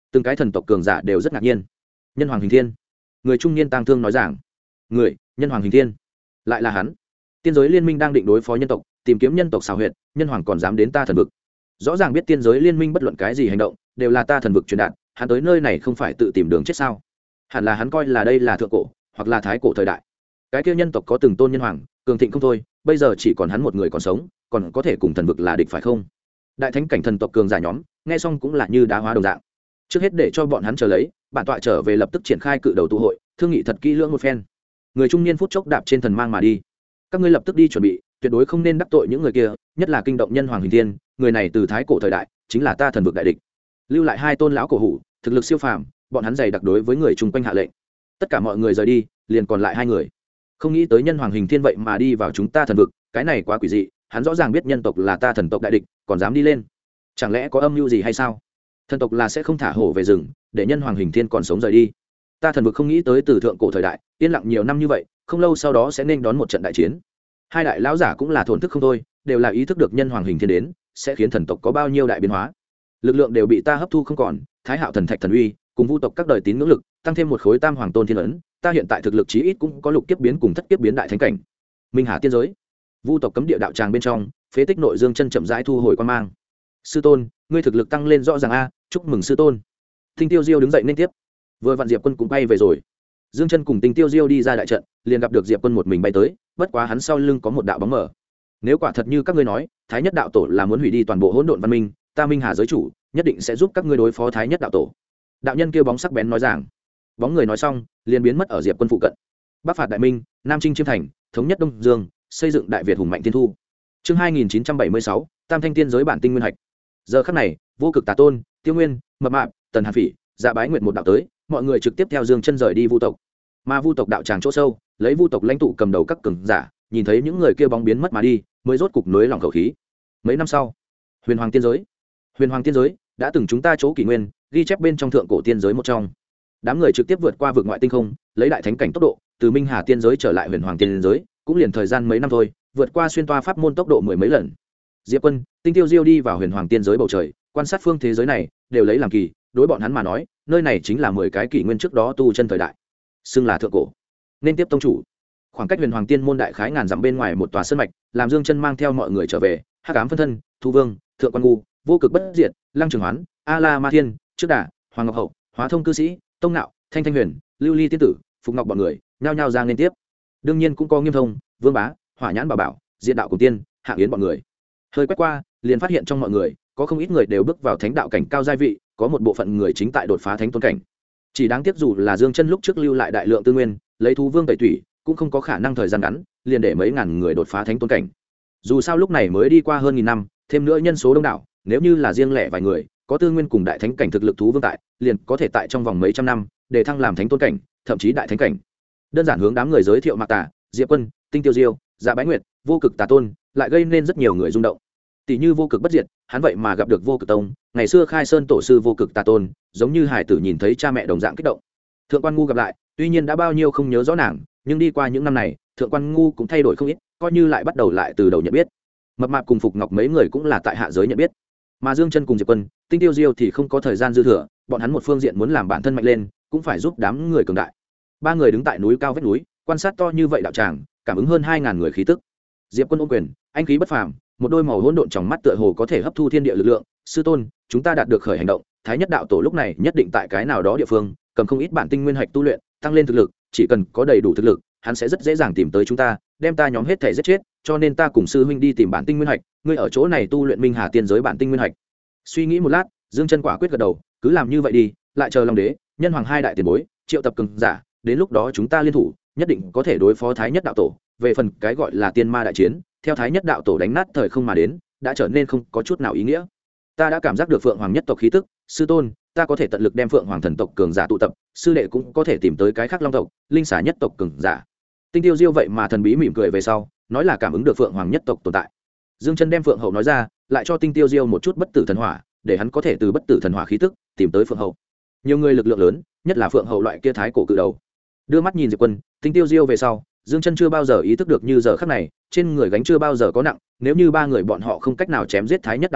từng cái thần tộc cường giả đều rất ngạc nhiên. Nhân hoàng hình thiên, người trung niên tang thương nói rằng, người nhân hoàng hình thiên lại là hắn. Tiên giới liên minh đang định đối phó nhân tộc, tìm kiếm nhân tộc xào huyệt, nhân hoàng còn dám đến ta thần vực. Rõ ràng biết tiên giới liên minh bất luận cái gì hành động đều là ta thần vực truyền đạt, hắn tới nơi này không phải tự tìm đường chết sao? Hẳn là hắn coi là đây là thượng cổ hoặc là thái cổ thời đại. Cái kia nhân tộc có từng tôn nhân hoàng cường thịnh không thôi, bây giờ chỉ còn hắn một người còn sống, còn có thể cùng thần vực là địch phải không? Đại thánh cảnh thần tộc cường giả nhóm nghe xong cũng là như đá hóa đồng dạng. Trước hết để cho bọn hắn chờ lấy, bản tọa trở về lập tức triển khai cự đầu tụ hội, thương nghị thật kỹ lưỡng một phen. Người trung niên phút chốc đạp trên thần mang mà đi. Các ngươi lập tức đi chuẩn bị, tuyệt đối không nên đắc tội những người kia, nhất là kinh động nhân hoàng hình thiên, người này từ thái cổ thời đại chính là ta thần vực đại địch. Lưu lại hai tôn lão cổ hủ, thực lực siêu phàm, bọn hắn dày đặc đối với người chung quanh hạ lệnh. Tất cả mọi người rời đi, liền còn lại hai người. Không nghĩ tới nhân hoàng hình thiên vậy mà đi vào chúng ta thần vực, cái này quá quỷ dị, hắn rõ ràng biết nhân tộc là ta thần tộc đại địch, còn dám đi lên. Chẳng lẽ có âm mưu gì hay sao? Thần tộc là sẽ không thả hổ về rừng, để nhân hoàng hình thiên còn sống rời đi. Ta thần vực không nghĩ tới từ thượng cổ thời đại, yên lặng nhiều năm như vậy, không lâu sau đó sẽ nên đón một trận đại chiến. Hai đại lão giả cũng là thổn thức không thôi, đều là ý thức được nhân hoàng hình thiên đến sẽ khiến thần tộc có bao nhiêu đại biến hóa. Lực lượng đều bị ta hấp thu không còn, Thái Hạo thần thạch thần uy, cùng vu tộc các đời tín ngưỡng lực, tăng thêm một khối tam hoàng tôn thiên ấn, ta hiện tại thực lực chí ít cũng có lục kiếp biến cùng thất kiếp biến đại thánh cảnh. Minh Hà tiên giới, vu tộc cấm địa đạo tràng bên trong, phế tích nội dương chân chậm rãi thu hồi quan mang. Sư tôn, ngươi thực lực tăng lên rõ ràng a, chúc mừng sư tôn. Tinh Tiêu Diêu đứng dậy nên tiếp. Vừa vặn Diệp Quân cũng bay về rồi. Dương Chân cùng Tinh Tiêu Diêu đi ra đại trận, liền gặp được Diệp Quân một mình bay tới, bất quá hắn sau lưng có một đạo bóng mờ. Nếu quả thật như các ngươi nói, Thái Nhất đạo tổ là muốn hủy đi toàn bộ hỗn độn văn minh, ta Minh Hà giới chủ, nhất định sẽ giúp các ngươi đối phó Thái Nhất đạo tổ. Đạo nhân kia bóng sắc bén nói rằng. Bóng người nói xong, liền biến mất ở Diệp Quân phụ cận. Bắc phạt đại minh, Nam chinh chiêm thành, thống nhất Đông Dương, xây dựng đại Việt hùng mạnh tiên thu. Chương 2976, Tam Thanh tiên giới bản tinh nguyên hạch. Giờ khắc này, Vô Cực Tà Tôn, Tiêu Nguyên, Mập Mạp, Tần Hàn Phỉ, Dạ Bái Nguyệt một đạo tới, mọi người trực tiếp theo Dương Chân rời đi vu tộc. Mà vu tộc đạo tràng chỗ sâu, lấy vu tộc lãnh tụ cầm đầu các cường giả, nhìn thấy những người kia bóng biến mất mà đi, mới rốt cục nối lòng khẩu khí. Mấy năm sau, Huyền Hoàng tiên giới. Huyền Hoàng tiên giới đã từng chúng ta chỗ kỷ nguyên, ghi chép bên trong thượng cổ tiên giới một trong. Đám người trực tiếp vượt qua vực ngoại tinh không, lấy đại thánh cảnh tốc độ, từ Minh Hà tiên giới trở lại Huyền Hoàng tiên giới, cũng liền thời gian mấy năm thôi, vượt qua xuyên toa pháp môn tốc độ mười mấy lần. Diệp Quân, Tinh Tiêu Diêu đi vào Huyền Hoàng tiên giới bầu trời, quan sát phương thế giới này, đều lấy làm kỳ, đối bọn hắn mà nói, nơi này chính là 10 cái kỷ nguyên trước đó tu chân thời đại, xưng là thượng cổ. Nên tiếp tông chủ. Khoảng cách Huyền Hoàng tiên môn đại khái ngàn dặm bên ngoài một tòa sơn mạch, làm Dương Chân mang theo mọi người trở về, Hắc Ám phân thân, Thu Vương, Thượng Quan Ngu, Vô Cực bất diệt, Lăng Trường Hoán, A La Ma Thiên, Trước Đả, Hoàng Ngọc Hậu, Hóa Thông cư sĩ, Tông Nạo, Thanh Thanh Huyền, Lưu Ly tiên tử, Phục Ngọc bọn người, nhao nhao ra liên tiếp. Đương nhiên cũng có Nghiêm Thông, Vương Bá, Hỏa Nhãn Bảo Bảo, Diệt Đạo Cùng Tiên, Hạng Yến bọn người. Hơi quét qua, liền phát hiện trong mọi người, có không ít người đều bước vào thánh đạo cảnh cao giai vị, có một bộ phận người chính tại đột phá thánh tôn cảnh. Chỉ đáng tiếc dù là Dương Chân lúc trước lưu lại đại lượng tư nguyên, lấy thú vương tẩy thủy, cũng không có khả năng thời gian ngắn, liền để mấy ngàn người đột phá thánh tôn cảnh. Dù sao lúc này mới đi qua hơn 1000 năm, thêm nữa nhân số đông đảo, nếu như là riêng lẻ vài người, có tư nguyên cùng đại thánh cảnh thực lực thú vương tại, liền có thể tại trong vòng mấy trăm năm, để thăng làm thánh tôn cảnh, thậm chí đại thánh cảnh. Đơn giản hướng đám người giới thiệu Mạc Tà, Diệp Quân, Tinh Tiêu Diêu, Dạ Bái Nguyệt, Vô Cực Tà Tôn, lại gây nên rất nhiều người rung động. Tỷ như Vô Cực bất diệt, hắn vậy mà gặp được Vô Cực tông, ngày xưa khai sơn tổ sư Vô Cực Tà Tôn, giống như hải tử nhìn thấy cha mẹ đồng dạng kích động. Thượng Quan Ngu gặp lại, tuy nhiên đã bao nhiêu không nhớ rõ nàng, nhưng đi qua những năm này, Thượng Quan Ngu cũng thay đổi không ít, coi như lại bắt đầu lại từ đầu nhận biết. Mập Mạp cùng Phục Ngọc mấy người cũng là tại hạ giới nhận biết, mà Dương Chân cùng Diệp Quân, Tinh Tiêu Diêu thì không có thời gian dư thừa, bọn hắn một phương diện muốn làm bản thân mạnh lên, cũng phải giúp đám người cường đại. Ba người đứng tại núi cao vách núi, quan sát to như vậy đạo tràng, cảm ứng hơn 2000 người khí tức. Diệp Quân ôm quyền, anh khí bất phàm, một đôi màu hỗn độn trong mắt tựa hồ có thể hấp thu thiên địa lực lượng. Sư tôn, chúng ta đạt được khởi hành động, Thái Nhất đạo tổ lúc này nhất định tại cái nào đó địa phương, cầm không ít bản tinh nguyên hạch tu luyện, tăng lên thực lực, chỉ cần có đầy đủ thực lực, hắn sẽ rất dễ dàng tìm tới chúng ta, đem ta nhóm hết thể giết chết, cho nên ta cùng sư huynh đi tìm bản tinh nguyên hạch, ngươi ở chỗ này tu luyện Minh Hà tiên giới bản tinh nguyên hạch. Suy nghĩ một lát, Dương Chân quả quyết gật đầu, cứ làm như vậy đi, lại chờ Long Đế, Nhân Hoàng hai đại tiền bối, triệu tập cường giả, đến lúc đó chúng ta liên thủ, nhất định có thể đối phó Thái Nhất đạo tổ. Về phần cái gọi là tiên ma đại chiến, theo Thái Nhất đạo tổ đánh nát thời không mà đến, đã trở nên không có chút nào ý nghĩa. Ta đã cảm giác được Phượng Hoàng nhất tộc khí tức, sư tôn, ta có thể tận lực đem Phượng Hoàng thần tộc cường giả tụ tập, sư đệ cũng có thể tìm tới cái khác Long tộc, Linh Xà nhất tộc cường giả. Tinh Tiêu Diêu vậy mà thần bí mỉm cười về sau, nói là cảm ứng được Phượng Hoàng nhất tộc tồn tại. Dương Chân đem Phượng Hậu nói ra, lại cho Tinh Tiêu Diêu một chút bất tử thần hỏa, để hắn có thể từ bất tử thần hỏa khí tức tìm tới Phượng Hậu. Nhiều người lực lượng lớn, nhất là Phượng Hậu loại kia thái cổ cự đầu. Đưa mắt nhìn Diệp Quân, Tinh Tiêu Diêu về sau, Dương Chân chưa bao giờ ý thức được như giờ khắc này, trên người gánh chưa bao giờ có nặng, nếu như ba người bọn họ không cách nào chém giết Thái Nhất đạo tổ,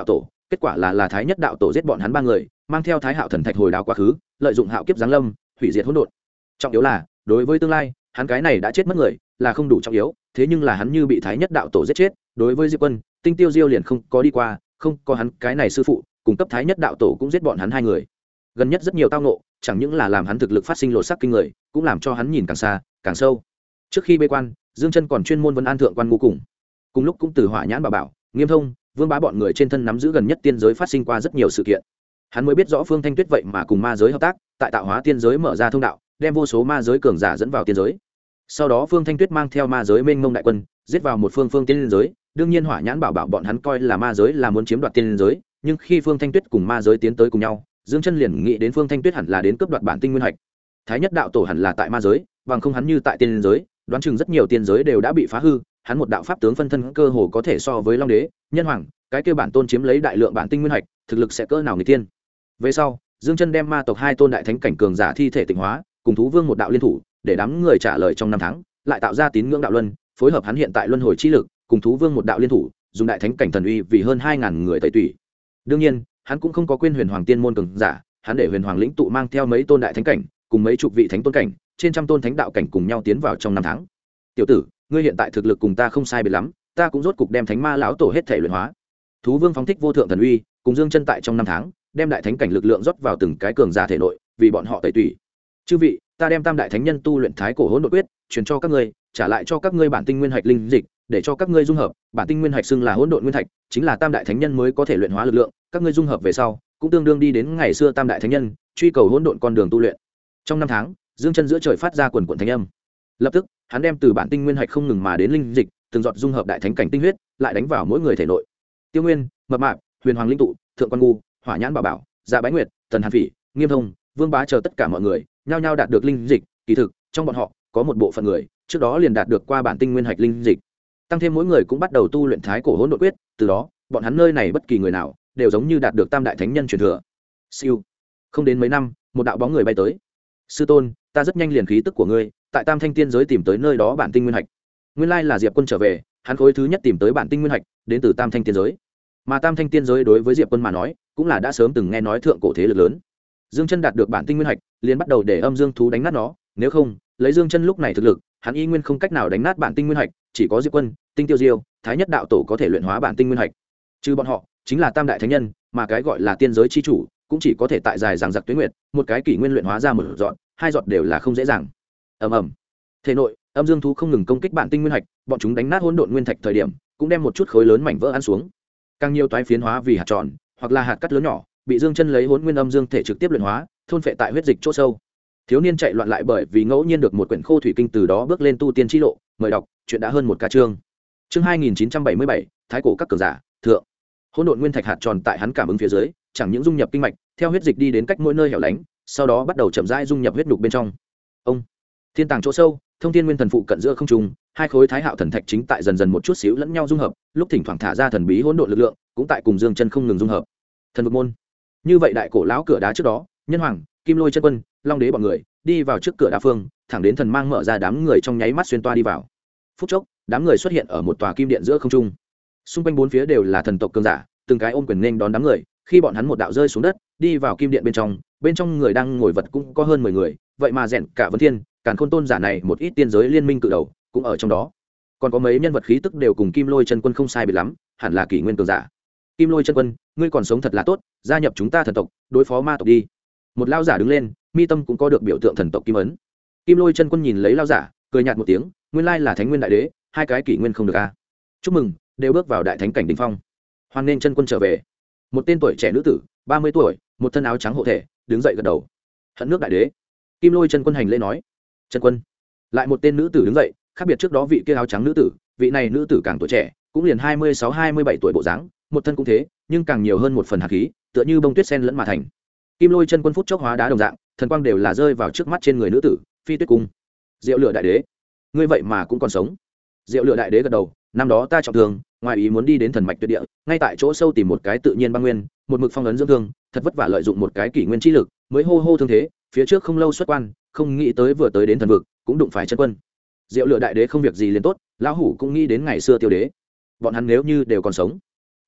kết quả là thái nhất đạo tổ giết bọn hắn 3 người, mang theo thái hạo thần thạch hồi đáo quá khứ, lợi dụng hạo kiếp giáng lâm hủy diệt hỗn độn. Trọng yếu là đối với tương lai hắn cái này đã chết mất người là không đủ trọng yếu, thế nhưng là hắn như bị thái nhất đạo tổ giết chết, đối với Diệp Quân, Tinh Tiêu Diêu liền không có đi qua, không có hắn cái này sư phụ cung cấp thái nhất đạo tổ cũng giết bọn hắn 2 người. Gần nhất rất nhiều tao ngộ, chẳng những là làm hắn thực lực phát sinh lột sắc kinh người, cũng làm cho hắn nhìn càng xa càng sâu. Trước khi bế quan, Dương Chân còn chuyên môn vấn an thượng quan Ngũ cùng lúc cũng từ Hỏa Nhãn Bảo, Nghiêm Thông, Vương Bá bọn người trên thân nắm giữ gần nhất tiên giới phát sinh qua rất nhiều sự kiện. Hắn mới biết rõ Phương Thanh Tuyết vậy mà cùng ma giới hợp tác, tại tạo hóa tiên giới mở ra thông đạo, đem vô số ma giới cường giả dẫn vào tiên giới. Sau đó Phương Thanh Tuyết mang theo ma giới mênh mông đại quân, giết vào một phương tiên giới, đương nhiên Hỏa Nhãn Bảo bọn hắn coi là ma giới là muốn chiếm đoạt tiên giới, nhưng khi Phương Thanh Tuyết cùng ma giới tiến tới cùng nhau, Dương Chân liền nghĩ đến Phương Thanh Tuyết hẳn là đến cướp đoạt bản tinh nguyên hạch. Thái nhất đạo tổ hẳn là tại ma giới, bằng không hắn như tại tiên giới, đoán chừng rất nhiều tiên giới đều đã bị phá hư, hắn một đạo pháp tướng phân thân cơ hồ có thể so với Long Đế, Nhân Hoàng, cái kia bản tôn chiếm lấy đại lượng bản tinh nguyên hạch, thực lực sẽ cỡ nào người tiên. Về sau, Dương Chân đem ma tộc 2 tôn đại thánh cảnh cường giả thi thể tịnh hóa, cùng thú vương một đạo liên thủ, để đám người trả lời trong 5 tháng, lại tạo ra tín ngưỡng đạo luân, phối hợp hắn hiện tại luân hồi chi lực, cùng thú vương một đạo liên thủ, dùng đại thánh cảnh thần uy vì hơn 2000 người tẩy tủy. Đương nhiên, hắn cũng không có quên Huyền Hoàng tiên môn cường giả, hắn để Huyền Hoàng lĩnh tụ mang theo mấy tôn đại thánh cảnh, cùng mấy chục vị thánh tôn cảnh, trên trăm tôn thánh đạo cảnh cùng nhau tiến vào trong 5 tháng. Tiểu tử, ngươi hiện tại thực lực cùng ta không sai biệt lắm, ta cũng rốt cục đem thánh ma lão tổ hết thể luyện hóa. Thú vương phóng thích vô thượng thần uy, cùng Dương Chân tại trong 5 tháng, đem đại thánh cảnh lực lượng rót vào từng cái cường giả thể nội, vì bọn họ tẩy tủy. Chư vị, ta đem tam đại thánh nhân tu luyện thái cổ hỗn độn quyết truyền cho các ngươi, trả lại cho các ngươi bản tinh nguyên hạch linh dịch, để cho các ngươi dung hợp, bản tinh nguyên hạch xưng là hỗn độn nguyên thạch, chính là tam đại thánh nhân mới có thể luyện hóa lực lượng, các ngươi dung hợp về sau, cũng tương đương đi đến ngày xưa tam đại thánh nhân truy cầu hỗn độn con đường tu luyện. Trong 5 tháng, Dương Chân giữa trời phát ra quần quần thánh âm. Lập tức, hắn đem từ bản tinh nguyên hạch không ngừng mà đến linh dịch, từng giọt dung hợp đại thánh cảnh tinh huyết, lại đánh vào mỗi người thể nội. Tiêu Nguyên, Mập Mạp, Huyền Hoàng linh tụ, Thượng Quan Ngu, Hỏa Nhãn Bảo, Dạ Bái Nguyệt, Tần Hàn Phỉ, Nghiêm Thông, Vương Bá chờ tất cả mọi người, nhao nhao đạt được linh dịch, kỳ thực, trong bọn họ có một bộ phận người, trước đó liền đạt được qua bản tinh nguyên hạch linh dịch. Tăng thêm mỗi người cũng bắt đầu tu luyện thái cổ hỗn độn quyết, từ đó, bọn hắn nơi này bất kỳ người nào đều giống như đạt được tam đại thánh nhân truyền thừa. Siêu. Không đến mấy năm, một đạo bóng người bay tới. Sư tôn, ta rất nhanh liền khí tức của ngươi, tại Tam Thanh tiên giới tìm tới nơi đó bản tinh nguyên hạch. Nguyên lai là Diệp Quân trở về, hắn khối thứ nhất tìm tới bản tinh nguyên hạch, đến từ Tam Thanh tiên giới. Mà Tam Thanh tiên giới đối với Diệp Quân mà nói, cũng là đã sớm từng nghe nói thượng cổ thế lực lớn. Dương Chân đạt được bản tinh nguyên hạch, liền bắt đầu để âm dương thú đánh nát nó, nếu không, lấy Dương Chân lúc này thực lực, hắn y nguyên không cách nào đánh nát bản tinh nguyên hạch, chỉ có Diệp Quân, Tinh Tiêu Diêu, Thái Nhất đạo tổ có thể luyện hóa bản tinh nguyên hạch. Trừ bọn họ, chính là tam đại thánh nhân, mà cái gọi là tiên giới chi chủ, cũng chỉ có thể tại dài dằng dặc tuyết nguyệt, một cái kỷ nguyên luyện hóa ra một giọt, 2 giọt đều là không dễ dàng. Ầm ầm. Thể nội, âm dương thú không ngừng công kích bản tinh nguyên hạch, bọn chúng đánh nát hỗn độn nguyên thạch thời điểm, cũng đem một chút khối lớn mảnh vỡ ăn xuống. Càng nhiều toái phiến hóa vì hạt tròn, hoặc là hạt cắt lớn nhỏ, bị Dương Chân lấy hỗn nguyên âm dương thể trực tiếp luyện hóa, thôn phệ tại huyết dịch chỗ sâu. Thiếu niên chạy loạn lại bởi vì ngẫu nhiên được một quyển khô thủy kinh, từ đó bước lên tu tiên chi lộ, mời đọc, chuyện đã hơn một ca chương. Chương 2977, Thái cổ các cường giả, thượng. Hỗn độn nguyên thạch hạt tròn tại hắn cảm ứng phía dưới, chẳng những dung nhập kinh mạch, theo huyết dịch đi đến cách mỗi nơi hẻo lánh, sau đó bắt đầu chậm rãi dung nhập huyết nhục bên trong. Ông, thiên tàng chỗ sâu, thông thiên nguyên thần phụ cận giữa không trung, 2 khối thái hạo thần thạch chính tại dần dần một chút xíu lẫn nhau dung hợp, lúc thỉnh thoảng thả ra thần bí hỗn độn lực lượng, cũng tại cùng Dương Chân không ngừng dung hợp. Thần vực môn. Như vậy đại cổ lão cửa đá trước đó, Nhân Hoàng, Kim Lôi chân quân, Long Đế bọn người đi vào trước cửa đá phương, thẳng đến thần mang mở ra, đám người trong nháy mắt xuyên toa đi vào. Phút chốc, đám người xuất hiện ở một tòa kim điện giữa không trung. Xung quanh 4 phía đều là thần tộc cường giả, từng cái ôm quyền nên đón đám người. Khi bọn hắn một đạo rơi xuống đất, đi vào kim điện bên trong người đang ngồi vật cũng có hơn 10 người, vậy mà rèn cả Vân Thiên, Càn Khôn tôn giả này một ít tiên giới liên minh cự đầu cũng ở trong đó. Còn có mấy nhân vật khí tức đều cùng Kim Lôi chân quân không sai biệt lắm, hẳn là kỷ nguyên cường giả. Kim Lôi chân quân, ngươi còn sống thật là tốt, gia nhập chúng ta thần tộc, đối phó ma tộc đi. Một lao giả đứng lên, mi tâm cũng có được biểu tượng thần tộc kim ấn. Kim Lôi chân quân nhìn lấy lao giả, cười nhạt một tiếng, nguyên lai là Thánh Nguyên đại đế, 2 cái kỷ nguyên không được a. Chúc mừng, đều bước vào đại thánh cảnh đỉnh phong. Hoan nghênh chân quân trở về. Một tên tuổi trẻ nữ tử, 30 tuổi, một thân áo trắng hộ thể, đứng dậy gật đầu. Hận nước đại đế. Kim Lôi chân quân hành lễ nói. Chân quân. Lại một tên nữ tử đứng dậy, khác biệt trước đó vị kia áo trắng nữ tử, vị này nữ tử càng tuổi trẻ, cũng liền 26-27 tuổi bộ dáng, một thân cũng thế, nhưng càng nhiều hơn một phần hạt khí, tựa như bông tuyết sen lẫn mà thành. Kim Lôi chân quân phút chốc hóa đá đồng dạng, thần quang đều là rơi vào trước mắt trên người nữ tử, Phi Tuyết cung. Diệu Lửa đại đế, ngươi vậy mà cũng còn sống. Diệu Lửa đại đế gật đầu, năm đó ta trọng thương, ngoài ý muốn đi đến thần mạch tuyệt địa, ngay tại chỗ sâu tìm một cái tự nhiên băng nguyên, một mực phong ấn dưỡng thương, thật vất vả lợi dụng một cái kỷ nguyên chi lực, mới hô thương thế, phía trước không lâu xuất quan, không nghĩ tới vừa tới đến thần vực, cũng đụng phải chân quân. Diệu Lửa đại đế không việc gì liền tốt, lão hủ cũng nghĩ đến ngày xưa tiêu đế, bọn hắn nếu như đều còn sống,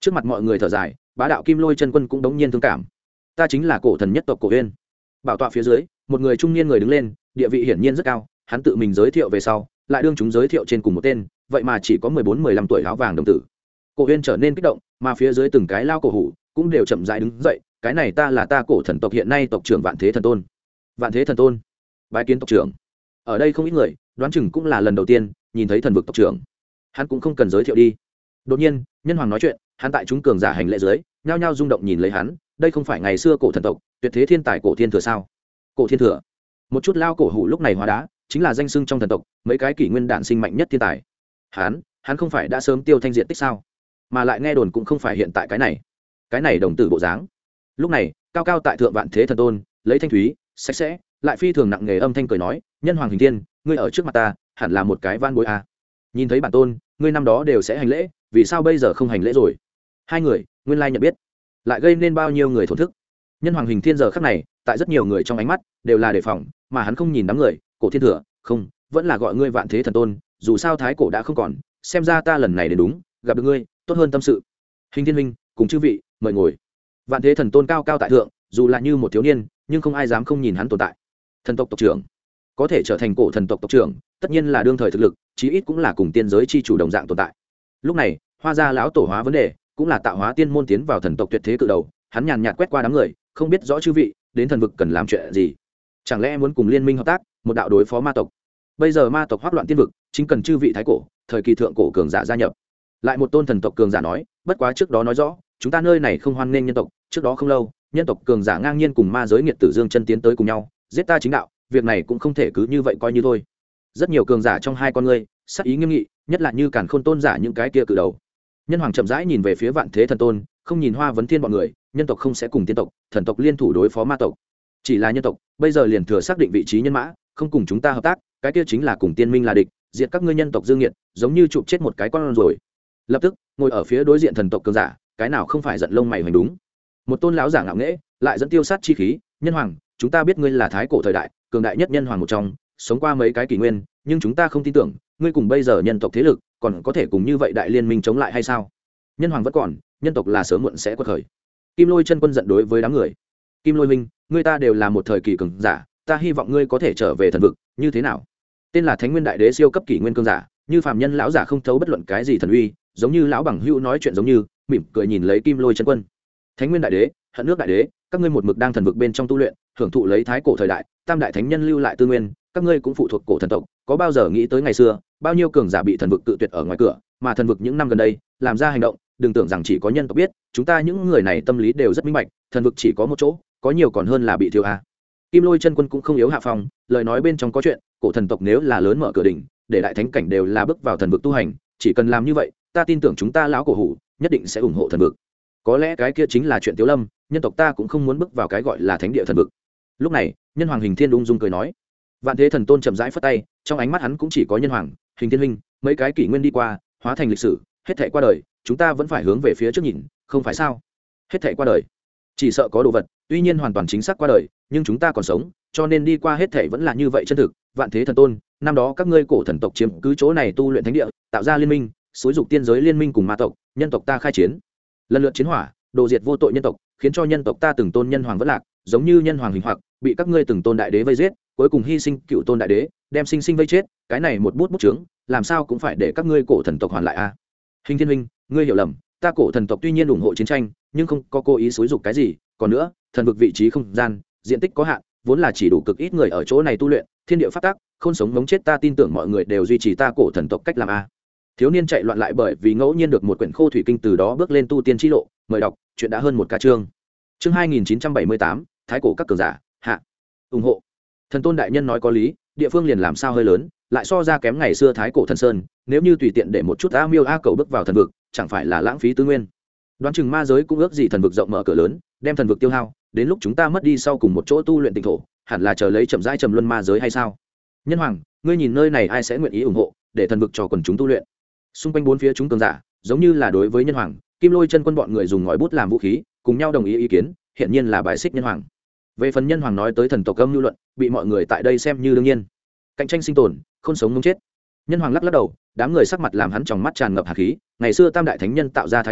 Trước mặt mọi người thở dài, bá đạo Kim Lôi chân quân cũng đống nhiên thương cảm. Ta chính là cổ thần nhất tộc Cổ Uyên. Bảo tọa phía dưới, một người trung niên người đứng lên, địa vị hiển nhiên rất cao, hắn tự mình giới thiệu về sau, lại đương chúng giới thiệu trên cùng một tên, vậy mà chỉ có 14-15 tuổi, áo vàng đồng tử. Cổ Uyên trở nên kích động, mà phía dưới từng cái lao cổ hủ cũng đều chậm rãi đứng dậy, cái này ta là ta cổ thần tộc hiện nay tộc trưởng Vạn Thế Thần Tôn. Vạn Thế Thần Tôn, bái kiến tộc trưởng. Ở đây không ít người, đoán chừng cũng là lần đầu tiên nhìn thấy thần vực tộc trưởng. Hắn cũng không cần giới thiệu đi. Đột nhiên, nhân hoàng nói chuyện, hắn tại chúng cường giả hành lễ dưới, nhao nhao rung động nhìn lấy hắn, đây không phải ngày xưa cổ thần tộc tuyệt thế thiên tài cổ thiên thừa sao? Cổ thiên thừa, một chút lao cổ hủ lúc này hóa đá, chính là danh xưng trong thần tộc mấy cái kỷ nguyên đản sinh mạnh nhất thiên tài. Hắn không phải đã sớm tiêu thanh diện tích sao? Mà lại nghe đồn cũng không phải hiện tại cái này đồng tử bộ dáng. Lúc này, cao cao tại thượng Vạn Thế Thần Tôn lấy thanh thúy sạch sẽ lại phi thường nặng nghề âm thanh cười nói, nhân hoàng hình thiên, ngươi ở trước mặt ta hẳn là một cái van bối a. Nhìn thấy bản tôn, ngươi năm đó đều sẽ hành lễ, vì sao bây giờ không hành lễ rồi? Hai người nguyên lai nhận biết, lại gây nên bao nhiêu người thổn thức. Nhân hoàng hình thiên giờ khắc này tại rất nhiều người trong ánh mắt đều là đề phòng, mà hắn không nhìn đám người, cổ thiên thừa không, vẫn là gọi ngươi Vạn Thế Thần Tôn, dù sao thái cổ đã không còn, xem ra ta lần này đến đúng, gặp được ngươi tốt hơn tâm sự. Hình thiên huynh cùng chư vị mời ngồi. Vạn Thế Thần Tôn cao cao tại thượng, dù là như một thiếu niên nhưng không ai dám không nhìn hắn tồn tại. Thần tộc tộc trưởng có thể trở thành cổ thần tộc tộc trưởng, tất nhiên là đương thời thực lực, chí ít cũng là cùng tiên giới chi chủ đồng dạng tồn tại. Lúc này Hoa gia lão tổ hóa vấn đề cũng là tạo hóa tiên môn tiến vào thần tộc tuyệt thế cự đầu, hắn nhàn nhạt quét qua đám người, không biết rõ chư vị đến thần vực cần làm chuyện gì, chẳng lẽ muốn cùng liên minh hợp tác một đạo đối phó ma tộc? Bây giờ ma tộc hoắc loạn tiên vực, chính cần chư vị thái cổ thời kỳ thượng cổ cường giả gia nhập. Lại một tôn thần tộc cường giả nói, bất quá trước đó nói rõ chúng ta nơi này không hoan nghênh nhân tộc, trước đó không lâu nhân tộc cường giả ngang nhiên cùng ma giới nghiệt tử Dương chân tiến tới cùng nhau giết ta chính đạo, việc này cũng không thể cứ như vậy coi như thôi. Rất nhiều cường giả trong hai con ngươi sắc ý nghiêm nghị, nhất là như Càn Khôn tôn giả những cái kia cự đầu. Nhân hoàng chậm rãi nhìn về phía Vạn Thế Thần Tôn, không nhìn Hoa Vấn Thiên bọn người, nhân tộc không sẽ cùng tiên tộc thần tộc liên thủ đối phó ma tộc, chỉ là nhân tộc bây giờ liền thừa xác định vị trí nhân mã, không cùng chúng ta hợp tác, cái kia chính là cùng tiên minh là địch, diệt các ngươi nhân tộc dương nghiệt, giống như chụp chết một cái con rồi. Lập tức ngồi ở phía đối diện thần tộc cường giả, cái nào không phải giận lông mày hoành đúng. Một tôn lão giả ngạo nghễ lại dẫn tiêu sát chi khí, nhân hoàng, chúng ta biết ngươi là thái cổ thời đại cường đại nhất nhân hoàng một trong, sống qua mấy cái kỷ nguyên, nhưng chúng ta không tin tưởng ngươi cùng bây giờ nhân tộc thế lực còn có thể cùng như vậy đại liên minh chống lại hay sao? Nhân hoàng vẫn còn, nhân tộc là sớm muộn sẽ quật khởi. Kim Lôi chân quân giận đối với đám người, Kim Lôi minh, ngươi ta đều là một thời kỳ cường giả, ta hy vọng ngươi có thể trở về thần vực, như thế nào? Tên là Thánh Nguyên Đại Đế siêu cấp kỷ nguyên cường giả, như phàm nhân lão giả không thấu bất luận cái gì thần uy, giống như lão bằng hữu nói chuyện giống như, mỉm cười nhìn lấy Kim Lôi chân quân. Thánh Nguyên Đại Đế, Hận Nước Đại Đế, các ngươi một mực đang thần vực bên trong tu luyện, hưởng thụ lấy thái cổ thời đại tam đại thánh nhân lưu lại tư nguyên, các ngươi cũng phụ thuộc cổ thần tộc, có bao giờ nghĩ tới ngày xưa bao nhiêu cường giả bị thần vực cự tuyệt ở ngoài cửa, mà thần vực những năm gần đây làm ra hành động, đừng tưởng rằng chỉ có nhân tộc biết, chúng ta những người này tâm lý đều rất minh bạch, thần vực chỉ có một chỗ, có nhiều còn hơn là bị thiếu a. Kim Lôi chân quân cũng không yếu hạ phong, lời nói bên trong có chuyện, cổ thần tộc nếu là lớn mở cửa đỉnh, để đại thánh cảnh đều là bước vào thần vực tu hành, chỉ cần làm như vậy, ta tin tưởng chúng ta lão cổ hủ nhất định sẽ ủng hộ thần vực. Có lẽ cái kia chính là chuyện Tiếu Lâm, nhân tộc ta cũng không muốn bước vào cái gọi là thánh địa thần vực. Lúc này, nhân hoàng Hình Thiên ung dung cười nói. Vạn Thế Thần Tôn chậm rãi phất tay, trong ánh mắt hắn cũng chỉ có nhân hoàng, Hình Thiên huynh, mấy cái kỷ nguyên đi qua, hóa thành lịch sử, hết thảy qua đời, chúng ta vẫn phải hướng về phía trước nhìn, không phải sao? Hết thảy qua đời, chỉ sợ có đồ vật, tuy nhiên hoàn toàn chính xác qua đời, nhưng chúng ta còn sống, cho nên đi qua hết thảy vẫn là như vậy chân thực. Vạn Thế Thần Tôn, năm đó các ngươi cổ thần tộc chiếm cứ chỗ này tu luyện thánh địa, tạo ra liên minh, xúi dục tiên giới liên minh cùng ma tộc, nhân tộc ta khai chiến, lần lượt chiến hỏa, đồ diệt vô tội nhân tộc, khiến cho nhân tộc ta từng tôn nhân hoàng vất lạc, giống như nhân hoàng hình hoặc bị các ngươi từng tôn đại đế vây giết, cuối cùng hy sinh cựu tôn đại đế, đem sinh sinh vây chết, cái này một bút chướng, làm sao cũng phải để các ngươi cổ thần tộc hoàn lại a. Hình Thiên huynh, ngươi hiểu lầm, ta cổ thần tộc tuy nhiên ủng hộ chiến tranh, nhưng không có cố ý xúi dục cái gì, còn nữa, thần vực vị trí không gian, diện tích có hạn, vốn là chỉ đủ cực ít người ở chỗ này tu luyện, thiên địa phát tác, không sống mống chết, ta tin tưởng mọi người đều duy trì ta cổ thần tộc cách làm a. Thiếu niên chạy loạn lại bởi vì ngẫu nhiên được một quyển khô thủy kinh, từ đó bước lên tu tiên chi lộ, mời đọc, chuyện đã hơn một ca chương. Chương 2978, thái cổ các cường giả, hạ. Ủng hộ. Thần Tôn đại nhân nói có lý, địa phương liền làm sao hơi lớn, lại so ra kém ngày xưa thái cổ thần sơn, nếu như tùy tiện để một chút a miêu a cầu bước vào thần vực, chẳng phải là lãng phí tư nguyên. Đoán chừng ma giới cũng ước gì thần vực rộng mở cửa lớn, đem thần vực tiêu hao, đến lúc chúng ta mất đi sau cùng một chỗ tu luyện tịnh thổ, hẳn là chờ lấy chậm rãi trầm luân ma giới hay sao? Nhân hoàng, ngươi nhìn nơi này ai sẽ nguyện ý ủng hộ, để thần vực cho quần chúng tu luyện? Xung quanh bốn phía chúng cường giả, giống như là đối với nhân hoàng, Kim Lôi chân quân bọn người dùng ngòi bút làm vũ khí, cùng nhau đồng ý kiến, hiện nhiên là bài xích nhân hoàng. Về phần nhân hoàng nói tới thần tộc âm lưu luận, bị mọi người tại đây xem như đương nhiên. Cạnh tranh sinh tồn, không sống không chết. Nhân hoàng lắc lắc đầu, đám người sắc mặt làm hắn trong mắt tràn ngập hạt khí, ngày xưa tam đại thánh nhân tạo ra thái cổ,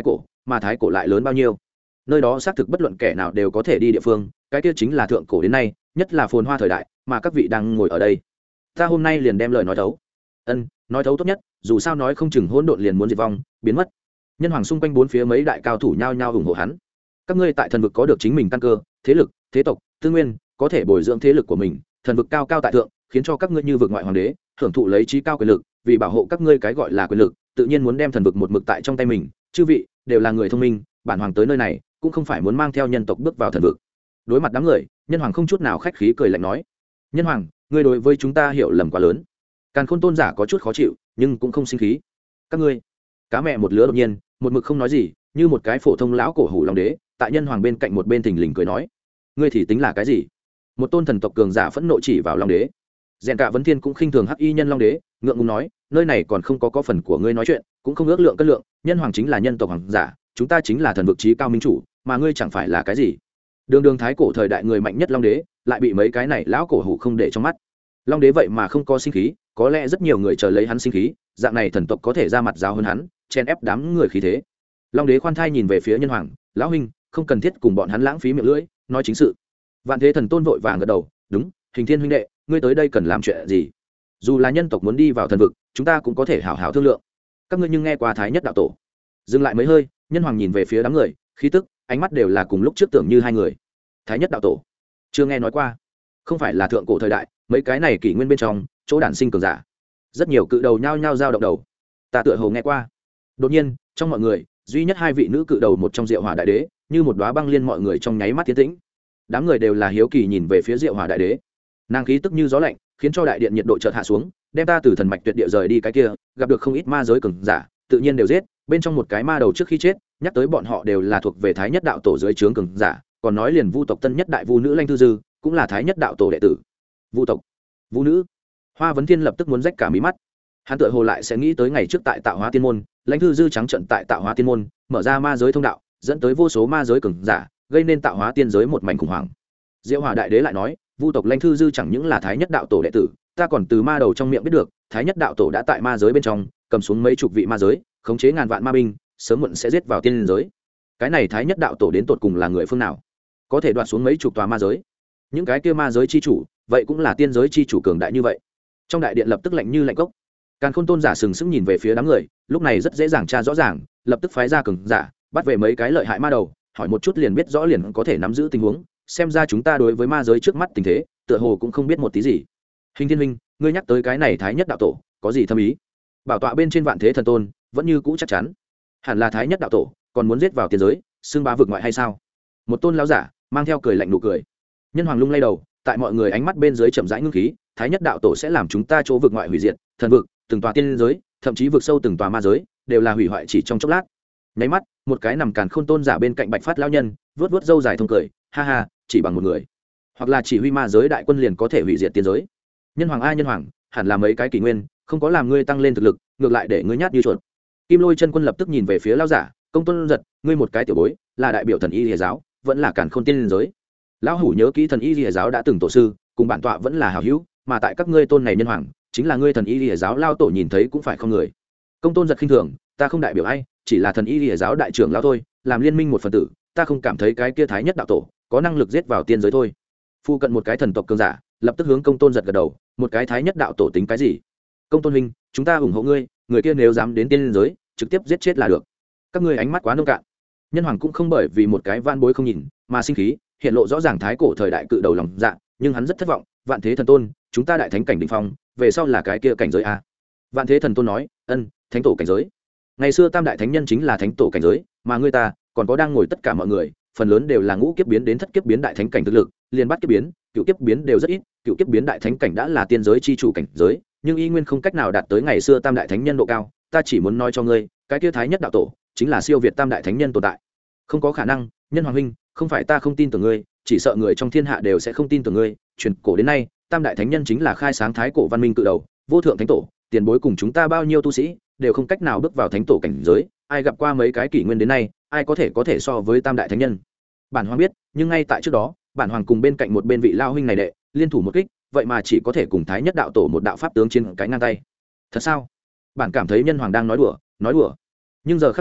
mà thái cổ lại lớn bao nhiêu. Nơi đó xác thực bất luận kẻ nào đều có thể đi địa phương, cái kia chính là thượng cổ đến nay nhất là phồn hoa thời đại mà các vị đang ngồi ở đây. Ta hôm nay liền đem lời nói thấu. Nói thấu tốt nhất, dù sao nói không chừng hỗn độn liền muốn diệt vong biến mất. Nhân hoàng xung quanh bốn phía mấy đại cao thủ nhao nhao ủng hộ hắn. Các ngươi tại thần vực có được chính mình căn cơ, thế lực, thế tộc, tư nguyên, có thể bồi dưỡng thế lực của mình, thần vực cao cao tại thượng, khiến cho các ngươi như vực ngoại hoàng đế, hưởng thụ lấy trí cao quyền lực, vì bảo hộ các ngươi cái gọi là quyền lực, tự nhiên muốn đem thần vực một mực tại trong tay mình. Chư vị đều là người thông minh, bản hoàng tới nơi này cũng không phải muốn mang theo nhân tộc bước vào thần vực. Đối mặt đám người, nhân hoàng không chút nào khách khí cười lạnh nói: nhân hoàng, ngươi đối với chúng ta hiểu lầm quá lớn. Càn Khôn tôn giả có chút khó chịu nhưng cũng không sinh khí. Các ngươi cá mẹ một lứa đột nhiên một mực không nói gì, như một cái phổ thông lão cổ hủ long đế, tại nhân hoàng bên cạnh một bên thình lình cười nói: ngươi thì tính là cái gì? Một tôn thần tộc cường giả phẫn nộ chỉ vào long đế. Rèn Cả Vấn Thiên cũng khinh thường hắc y nhân long đế, ngượng ngùng nói: nơi này còn không có phần của ngươi nói chuyện, cũng không ước lượng cân lượng, nhân hoàng chính là nhân tộc hoàng giả, chúng ta chính là thần vực chí cao minh chủ, mà ngươi chẳng phải là cái gì? Đường thái cổ thời đại người mạnh nhất long đế, lại bị mấy cái này lão cổ hủ không để trong mắt. Long đế vậy mà không có sinh khí, có lẽ rất nhiều người chờ lấy hắn sinh khí, dạng này thần tộc có thể ra mặt giáo hơn hắn, chen ép đám người khí thế. Long đế khoan thai nhìn về phía nhân hoàng: lão huynh, không cần thiết cùng bọn hắn lãng phí miệng lưỡi, nói chính sự. Vạn Thế Thần Tôn vội vàng gật đầu: đúng, Hình Thiên huynh đệ, ngươi tới đây cần làm chuyện gì? Dù là nhân tộc muốn đi vào thần vực, chúng ta cũng có thể hảo hảo thương lượng. Các ngươi nhưng nghe qua Thái Nhất đạo tổ? Dừng lại mấy hơi, nhân hoàng nhìn về phía đám người, khí tức, ánh mắt đều là cùng lúc trước tưởng như hai người. Thái Nhất đạo tổ? Chưa nghe nói qua. Không phải là thượng cổ thời đại, mấy cái này kỷ nguyên bên trong, chỗ đản sinh cường giả. Rất nhiều cự đầu nhao nhao dao động đầu. Ta tựa hồ nghe qua. Đột nhiên, trong mọi người, duy nhất hai vị nữ cự đầu một trong Diệu Hỏa đại đế, như một đóa băng liên mọi người trong nháy mắt tiến tĩnh. Đám người đều là hiếu kỳ nhìn về phía Diệu Hỏa đại đế. Nàng khí tức như gió lạnh, khiến cho đại điện nhiệt độ chợt hạ xuống, đem ta từ thần mạch tuyệt địa rời đi cái kia, gặp được không ít ma giới cường giả, tự nhiên đều giết, bên trong một cái ma đầu trước khi chết, nhắc tới bọn họ đều là thuộc về Thái Nhất đạo tổ dưới trướng cường giả, còn nói liền Vu tộc tân nhất đại vu nữ Lanh Thư Dư, cũng là Thái Nhất đạo tổ đệ tử. Vu tộc, Vu nữ. Hoa Vấn Thiên lập tức muốn rách cả mí mắt. Hắn tựa hồ lại sẽ nghĩ tới ngày trước tại Tạo Hóa Tiên môn, Lãnh Thư Dư trắng trận tại Tạo Hóa Tiên môn, mở ra ma giới thông đạo, dẫn tới vô số ma giới cường giả, gây nên Tạo Hóa Tiên giới một mảnh khủng hoảng. Diệu Hỏa đại đế lại nói, Vu tộc Lãnh Thư Dư chẳng những là Thái Nhất đạo tổ đệ tử, ta còn từ ma đầu trong miệng biết được, Thái Nhất đạo tổ đã tại ma giới bên trong, cầm xuống mấy chục vị ma giới, khống chế ngàn vạn ma binh, sớm muộn sẽ giết vào tiên giới. Cái này Thái Nhất đạo tổ đến tột cùng là người phương nào? Có thể đoạt xuống mấy chục tòa ma giới? Những cái kia ma giới chi chủ, vậy cũng là tiên giới chi chủ cường đại như vậy. Trong đại điện lập tức lạnh như lạnh cốc. Càn Khôn tôn giả sừng sững nhìn về phía đám người, lúc này rất dễ dàng tra rõ ràng, lập tức phái ra cường giả, bắt về mấy cái lợi hại ma đầu, hỏi một chút liền biết rõ, liền có thể nắm giữ tình huống, xem ra chúng ta đối với ma giới trước mắt tình thế, tựa hồ cũng không biết một tí gì. Hình Thiên Minh, ngươi nhắc tới cái này Thái Nhất đạo tổ, có gì thâm ý? Bảo tọa bên trên Vạn Thế Thần Tôn, vẫn như cũ chắc chắn, hẳn là Thái Nhất đạo tổ, còn muốn giết vào tiên giới, xưng bá vực ngoại hay sao? Một tôn lão giả, mang theo cười lạnh nụ cười. Nhân hoàng lung lay đầu, tại mọi người ánh mắt bên dưới chậm rãi ngưng khí, Thái Nhất đạo tổ sẽ làm chúng ta chỗ vực ngoại hủy diệt, thần vực, từng tòa tiên giới, thậm chí vực sâu từng tòa ma giới, đều là hủy hoại chỉ trong chốc lát. Nháy mắt, một cái nằm Càn Khôn tôn giả bên cạnh Bạch Phát lão nhân, vuốt vuốt râu dài thông cười, ha ha, chỉ bằng một người, hoặc là chỉ huy ma giới đại quân liền có thể hủy diệt tiên giới. Nhân hoàng a nhân hoàng, hẳn là mấy cái kỷ nguyên, không có làm ngươi tăng lên thực lực, ngược lại để ngươi nhát như chuột. Kim Lôi chân quân lập tức nhìn về phía lão giả, công tôn giật, ngươi một cái tiểu bối, là đại biểu thần y lìa giáo, vẫn là Càn Khôn tiên liên giới. Lão hủ nhớ kỹ thần y lìa giáo đã từng tổ sư, cùng bản tọa vẫn là hảo hữu, mà tại các ngươi tôn này nhân hoàng, chính là ngươi thần y lìa giáo lao tổ, nhìn thấy cũng phải không người. Công tôn giật khinh thường, ta không đại biểu ai, chỉ là thần y lìa giáo đại trưởng lão thôi, làm liên minh một phần tử, ta không cảm thấy cái kia Thái Nhất đạo tổ có năng lực giết vào tiên giới thôi. Phu cận một cái thần tộc cường giả lập tức hướng công tôn giật gật đầu, một cái Thái Nhất đạo tổ tính cái gì? Công tôn huynh, chúng ta ủng hộ ngươi, người kia nếu dám đến tiên giới, trực tiếp giết chết là được. Các ngươi ánh mắt quá nông cạn. Nhân hoàng cũng không bởi vì một cái van bối không nhìn mà sinh khí, hiện lộ rõ ràng thái cổ thời đại cự đầu lòng dạ, nhưng hắn rất thất vọng. Vạn Thế Thần Tôn, chúng ta đại thánh cảnh đỉnh phong, về sau là cái kia cảnh giới a? Vạn Thế Thần Tôn nói, thánh tổ cảnh giới. Ngày xưa tam đại thánh nhân chính là thánh tổ cảnh giới, mà ngươi ta còn có đang ngồi tất cả mọi người, phần lớn đều là ngũ kiếp biến đến thất kiếp biến đại thánh cảnh thực lực, liền bắt kiếp biến, cựu kiếp biến đều rất ít, cựu kiếp biến đại thánh cảnh đã là tiên giới chi chủ cảnh giới, nhưng y nguyên không cách nào đạt tới ngày xưa tam đại thánh nhân độ cao. Ta chỉ muốn nói cho ngươi, cái kia Thái Nhất đạo tổ chính là siêu việt tam đại thánh nhân tồn tại. Không có khả năng, nhân hoàng huynh, không phải ta không tin tưởng ngươi, chỉ sợ người trong thiên hạ đều sẽ không tin tưởng ngươi. Truyền cổ đến nay, tam đại thánh nhân chính là khai sáng thái cổ văn minh cự đầu, vô thượng thánh tổ, tiền bối cùng chúng ta bao nhiêu tu sĩ đều không cách nào bước vào thánh tổ cảnh giới, ai gặp qua mấy cái kỷ nguyên đến nay, ai có thể so với tam đại thánh nhân. Bản hoàng biết, nhưng ngay tại trước đó, bản hoàng cùng bên cạnh một bên vị lao huynh này đệ liên thủ một kích, vậy mà chỉ có thể cùng Thái Nhất đạo tổ một đạo pháp tướng trên cái ngang tay. Thật sao? Bản cảm thấy nhân hoàng đang nói đùa. Nhưng giờ khắc này,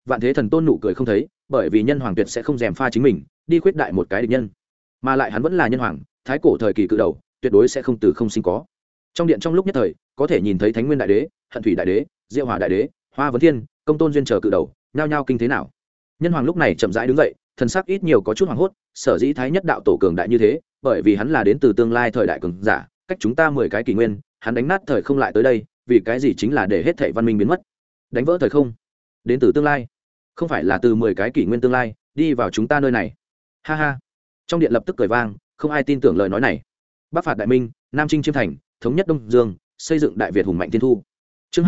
Vạn Thế Thần Tôn nụ cười không thấy, bởi vì nhân hoàng tuyệt sẽ không dèm pha chính mình đi khuyết đại một cái địch nhân, mà lại hắn vẫn là nhân hoàng, thái cổ thời kỳ cự đầu, tuyệt đối sẽ không từ không sinh có. Trong điện trong lúc nhất thời có thể nhìn thấy Thánh Nguyên đại đế, Hận Thủy đại đế, Diệu Hỏa đại đế, Hoa Vấn Thiên, Công Tôn Duyên chờ cự đầu nhao nhao kinh thế nào. Nhân hoàng lúc này chậm rãi đứng dậy, thần sắc ít nhiều có chút hoảng hốt. Sở dĩ thái nhất đạo tổ cường đại như thế, bởi vì hắn là đến từ tương lai thời đại cường giả, cách chúng ta 10 cái kỷ nguyên, hắn đánh nát thời không lại tới đây, vì cái gì? Chính là để hết thảy văn minh biến mất, đánh vỡ thời không. Đến từ tương lai, không phải là từ 10 cái kỷ nguyên tương lai đi vào chúng ta nơi này. Ha ha. Trong điện lập tức cười vang, không ai tin tưởng lời nói này. Bắc phạt đại minh, Nam chinh chiêm thành, thống nhất Đông Dương, xây dựng đại Việt hùng mạnh thiên thu. Chương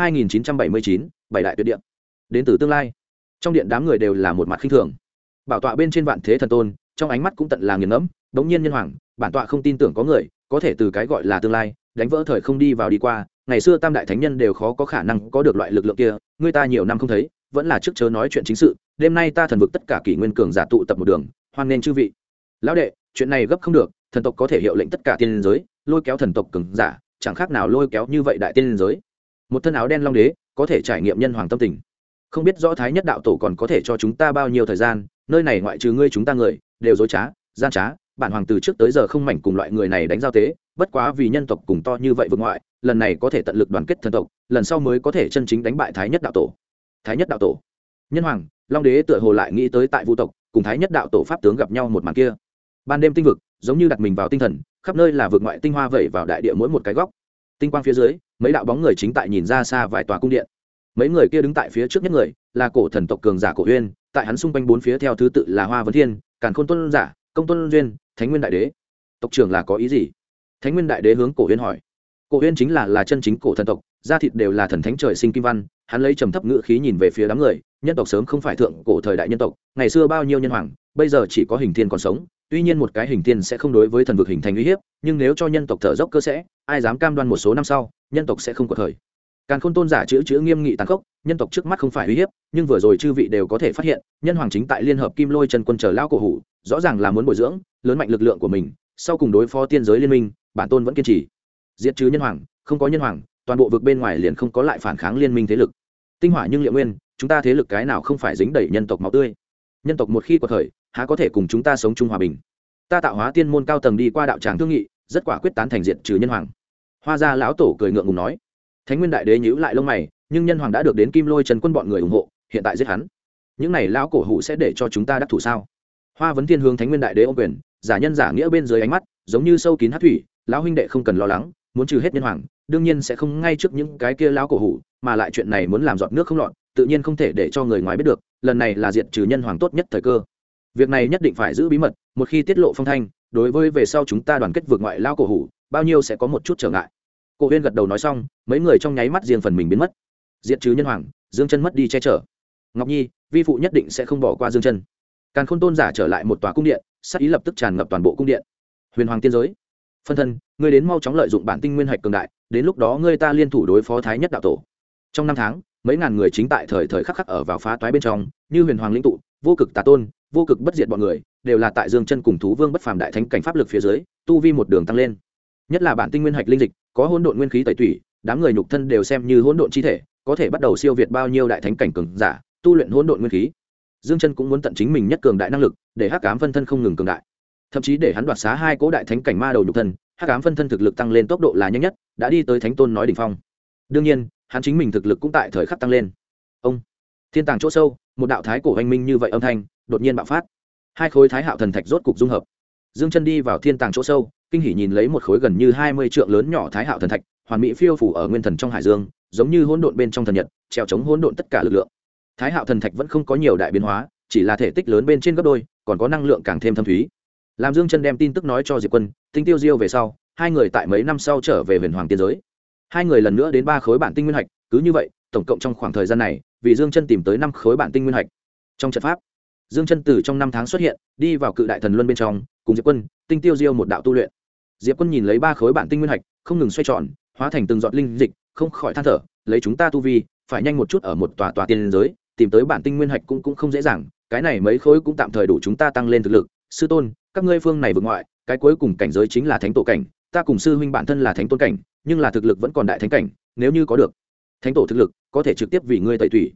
2979, bảy đại tuyệt địa. Đến từ tương lai. Trong điện đám người đều là một mặt khinh thường. Bảo tọa bên trên Vạn Thế Thần Tôn, trong ánh mắt cũng tận là nghiền ngẫm. Đống nhiên nhân hoàng, bản tọa không tin tưởng có người có thể từ cái gọi là tương lai đánh vỡ thời không đi vào đi qua. Ngày xưa tam đại thánh nhân đều khó có khả năng có được loại lực lượng kia, người ta nhiều năm không thấy, vẫn là trước chớ nói chuyện chính sự. Đêm nay ta thần vực tất cả kỷ nguyên cường giả tụ tập một đường, hoan nghênh chư vị. Lão đệ, chuyện này gấp không được, thần tộc có thể hiệu lệnh tất cả tiên giới, lôi kéo thần tộc cường giả, chẳng khác nào lôi kéo như vậy đại tiên giới. Một thân áo đen long đế có thể trải nghiệm nhân hoàng tâm tình, không biết rõ thái nhất đạo tổ còn có thể cho chúng ta bao nhiêu thời gian. Nơi này ngoại trừ ngươi chúng ta người đều dối trá gian trá, bản hoàng từ trước tới giờ không mảnh cùng loại người này đánh giao tế, bất quá vì nhân tộc cùng to như vậy vượt ngoại, lần này có thể tận lực đoàn kết thần tộc, lần sau mới có thể chân chính đánh bại thái nhất đạo tổ. Thái nhất đạo tổ, nhân hoàng long đế tựa hồ lại nghĩ tới tại vu tộc cùng thái nhất đạo tổ pháp tướng gặp nhau một màn kia. Ban đêm tinh vực giống như đặt mình vào tinh thần, khắp nơi là vượt ngoại tinh hoa vẩy vào đại địa mỗi một cái góc. Tinh quang phía dưới, mấy đạo bóng người chính tại nhìn ra xa vài tòa cung điện. Mấy người kia đứng tại phía trước nhất người là cổ thần tộc cường giả Cổ Uyên, tại hắn xung quanh bốn phía theo thứ tự là Hoa Vấn Thiên, Càn Khôn Tôn giả, Công Tôn Duyên, Thánh Nguyên đại đế. Tộc trưởng là có ý gì? Thánh Nguyên đại đế hướng Cổ Uyên hỏi. Cổ Uyên chính là chân chính cổ thần tộc, da thịt đều là thần thánh trời sinh kim văn. Hắn lấy trầm thấp ngữ khí nhìn về phía đám người, nhân tộc sớm không phải thượng cổ thời đại nhân tộc, ngày xưa bao nhiêu nhân hoàng, bây giờ chỉ có hình thiên còn sống. Tuy nhiên một cái hình thiên sẽ không đối với thần vực hình thành uy hiếp, nhưng nếu cho nhân tộc thở dốc cơ sẽ, ai dám cam đoan một số năm sau nhân tộc sẽ không có thời. Càn Khôn Tôn giả chữ nghiêm nghị tàn khốc, nhân tộc trước mắt không phải uy hiếp, nhưng vừa rồi chư vị đều có thể phát hiện, nhân hoàng chính tại liên hợp Kim Lôi Chân Quân chờ lao cổ hủ, rõ ràng là muốn bồi dưỡng, lớn mạnh lực lượng của mình, sau cùng đối phó tiên giới liên minh, bản tôn vẫn kiên trì. Diệt trừ nhân hoàng, không có nhân hoàng, toàn bộ vực bên ngoài liền không có lại phản kháng liên minh thế lực. Tinh hỏa nhưng liệu nguyên, chúng ta thế lực cái nào không phải dính đầy nhân tộc máu tươi. Nhân tộc một khi quật khởi, há có thể cùng chúng ta sống chung hòa bình. Ta tạo hóa tiên môn cao tầng đi qua đạo tràng thương nghị, rất quả quyết tán thành diệt trừ nhân hoàng. Hoa gia lão tổ cười ngượng ngùng nói. Thánh Nguyên đại đế nhíu lại lông mày, nhưng nhân hoàng đã được đến Kim Lôi Trần Quân bọn người ủng hộ, hiện tại giết hắn, những này lão cổ hủ sẽ để cho chúng ta đắc thủ sao? Hoa Vấn Thiên hướng Thánh Nguyên đại đế ôm quyền, giả nhân giả nghĩa bên dưới ánh mắt giống như sâu kín hắc thủy. Lão huynh đệ không cần lo lắng, muốn trừ hết nhân hoàng, đương nhiên sẽ không ngay trước những cái kia lão cổ hủ, mà lại chuyện này muốn làm giọt nước không lọt, tự nhiên không thể để cho người ngoài biết được. Lần này là diệt trừ nhân hoàng tốt nhất thời cơ, việc này nhất định phải giữ bí mật, một khi tiết lộ phong thanh, đối với về sau chúng ta đoàn kết vượt ngoại lão cổ hủ, bao nhiêu sẽ có một chút trở ngại. Cổ Huyên gật đầu nói xong, mấy người trong nháy mắt riêng phần mình biến mất. Diệt trừ nhân hoàng, Dương Chân mất đi che chở. Ngọc Nhi, vi phụ nhất định sẽ không bỏ qua Dương Chân. Càn Khôn Tôn giả trở lại một tòa cung điện, sát ý lập tức tràn ngập toàn bộ cung điện. Huyền Hoàng tiên giới, phân thân, ngươi đến mau chóng lợi dụng bản tinh nguyên hạch cường đại, đến lúc đó ngươi ta liên thủ đối phó Thái Nhất đạo tổ. Trong năm tháng, mấy ngàn người chính tại thời khắc khắc ở vào phá toái bên trong, như Huyền Hoàng lĩnh tụ, vô cực tà tôn, vô cực bất diệt bọn người, đều là tại Dương Chân cùng Thú Vương bất phàm đại thánh cảnh pháp lực phía dưới, tu vi một đường tăng lên. Nhất là bản tinh nguyên hạch linh dịch, có hỗn độn nguyên khí tẩy tủy, đám người nhục thân đều xem như hỗn độn chi thể, có thể bắt đầu siêu việt bao nhiêu đại thánh cảnh cường giả, tu luyện hỗn độn nguyên khí. Dương Chân cũng muốn tận chính mình nhất cường đại năng lực, để Hắc Ám phân thân không ngừng cường đại, thậm chí để hắn đoạt xá hai cố đại thánh cảnh ma đầu nhục thân. Hắc Ám phân thân thực lực tăng lên tốc độ là nhanh nhất, đã đi tới thánh tôn nói đỉnh phong. Đương nhiên, hắn chính mình thực lực cũng tại thời khắc tăng lên. Ông thiên tàng chỗ sâu, một đạo thái cổ oanh minh như vậy âm thanh đột nhiên bạo phát, hai khối thái hạo thần thạch rốt cục dung hợp. Dương Chân đi vào thiên tàng chỗ sâu, kinh hỉ nhìn lấy một khối gần như 20 trượng lớn nhỏ thái hạo thần thạch, hoàn mỹ phiêu phù ở nguyên thần trong hải dương, giống như hỗn độn bên trong thần nhật, treo chống hỗn độn tất cả lực lượng. Thái hạo thần thạch vẫn không có nhiều đại biến hóa, chỉ là thể tích lớn bên trên gấp đôi, còn có năng lượng càng thêm thâm thúy. Làm Dương Chân đem tin tức nói cho Diệp Quân, Tinh Tiêu Diêu về sau, hai người tại mấy năm sau trở về Huyền Hoàng tiên giới. Hai người lần nữa đến 3 khối bản tinh nguyên hạch, cứ như vậy, tổng cộng trong khoảng thời gian này, vì Dương Chân tìm tới 5 khối bản tinh nguyên hạch. Trong trận pháp, Dương Chân từ trong năm tháng xuất hiện, đi vào cự đại thần luân bên trong, cùng Diệp Quân, Tinh Tiêu Diêu một đạo tu luyện. Diệp Quân nhìn lấy 3 khối bản tinh nguyên hạch, không ngừng xoay tròn, hóa thành từng giọt linh dịch, không khỏi than thở, lấy chúng ta tu vi, phải nhanh một chút ở một tòa tiên giới, tìm tới bản tinh nguyên hạch cũng không dễ dàng, cái này mấy khối cũng tạm thời đủ chúng ta tăng lên thực lực. Sư tôn, các ngươi phương này vượt ngoại, cái cuối cùng cảnh giới chính là thánh tổ cảnh, ta cùng sư huynh bản thân là thánh tôn cảnh, nhưng là thực lực vẫn còn đại thánh cảnh, nếu như có được thánh tổ thực lực, có thể trực tiếp vì ngươi tẩy thủy.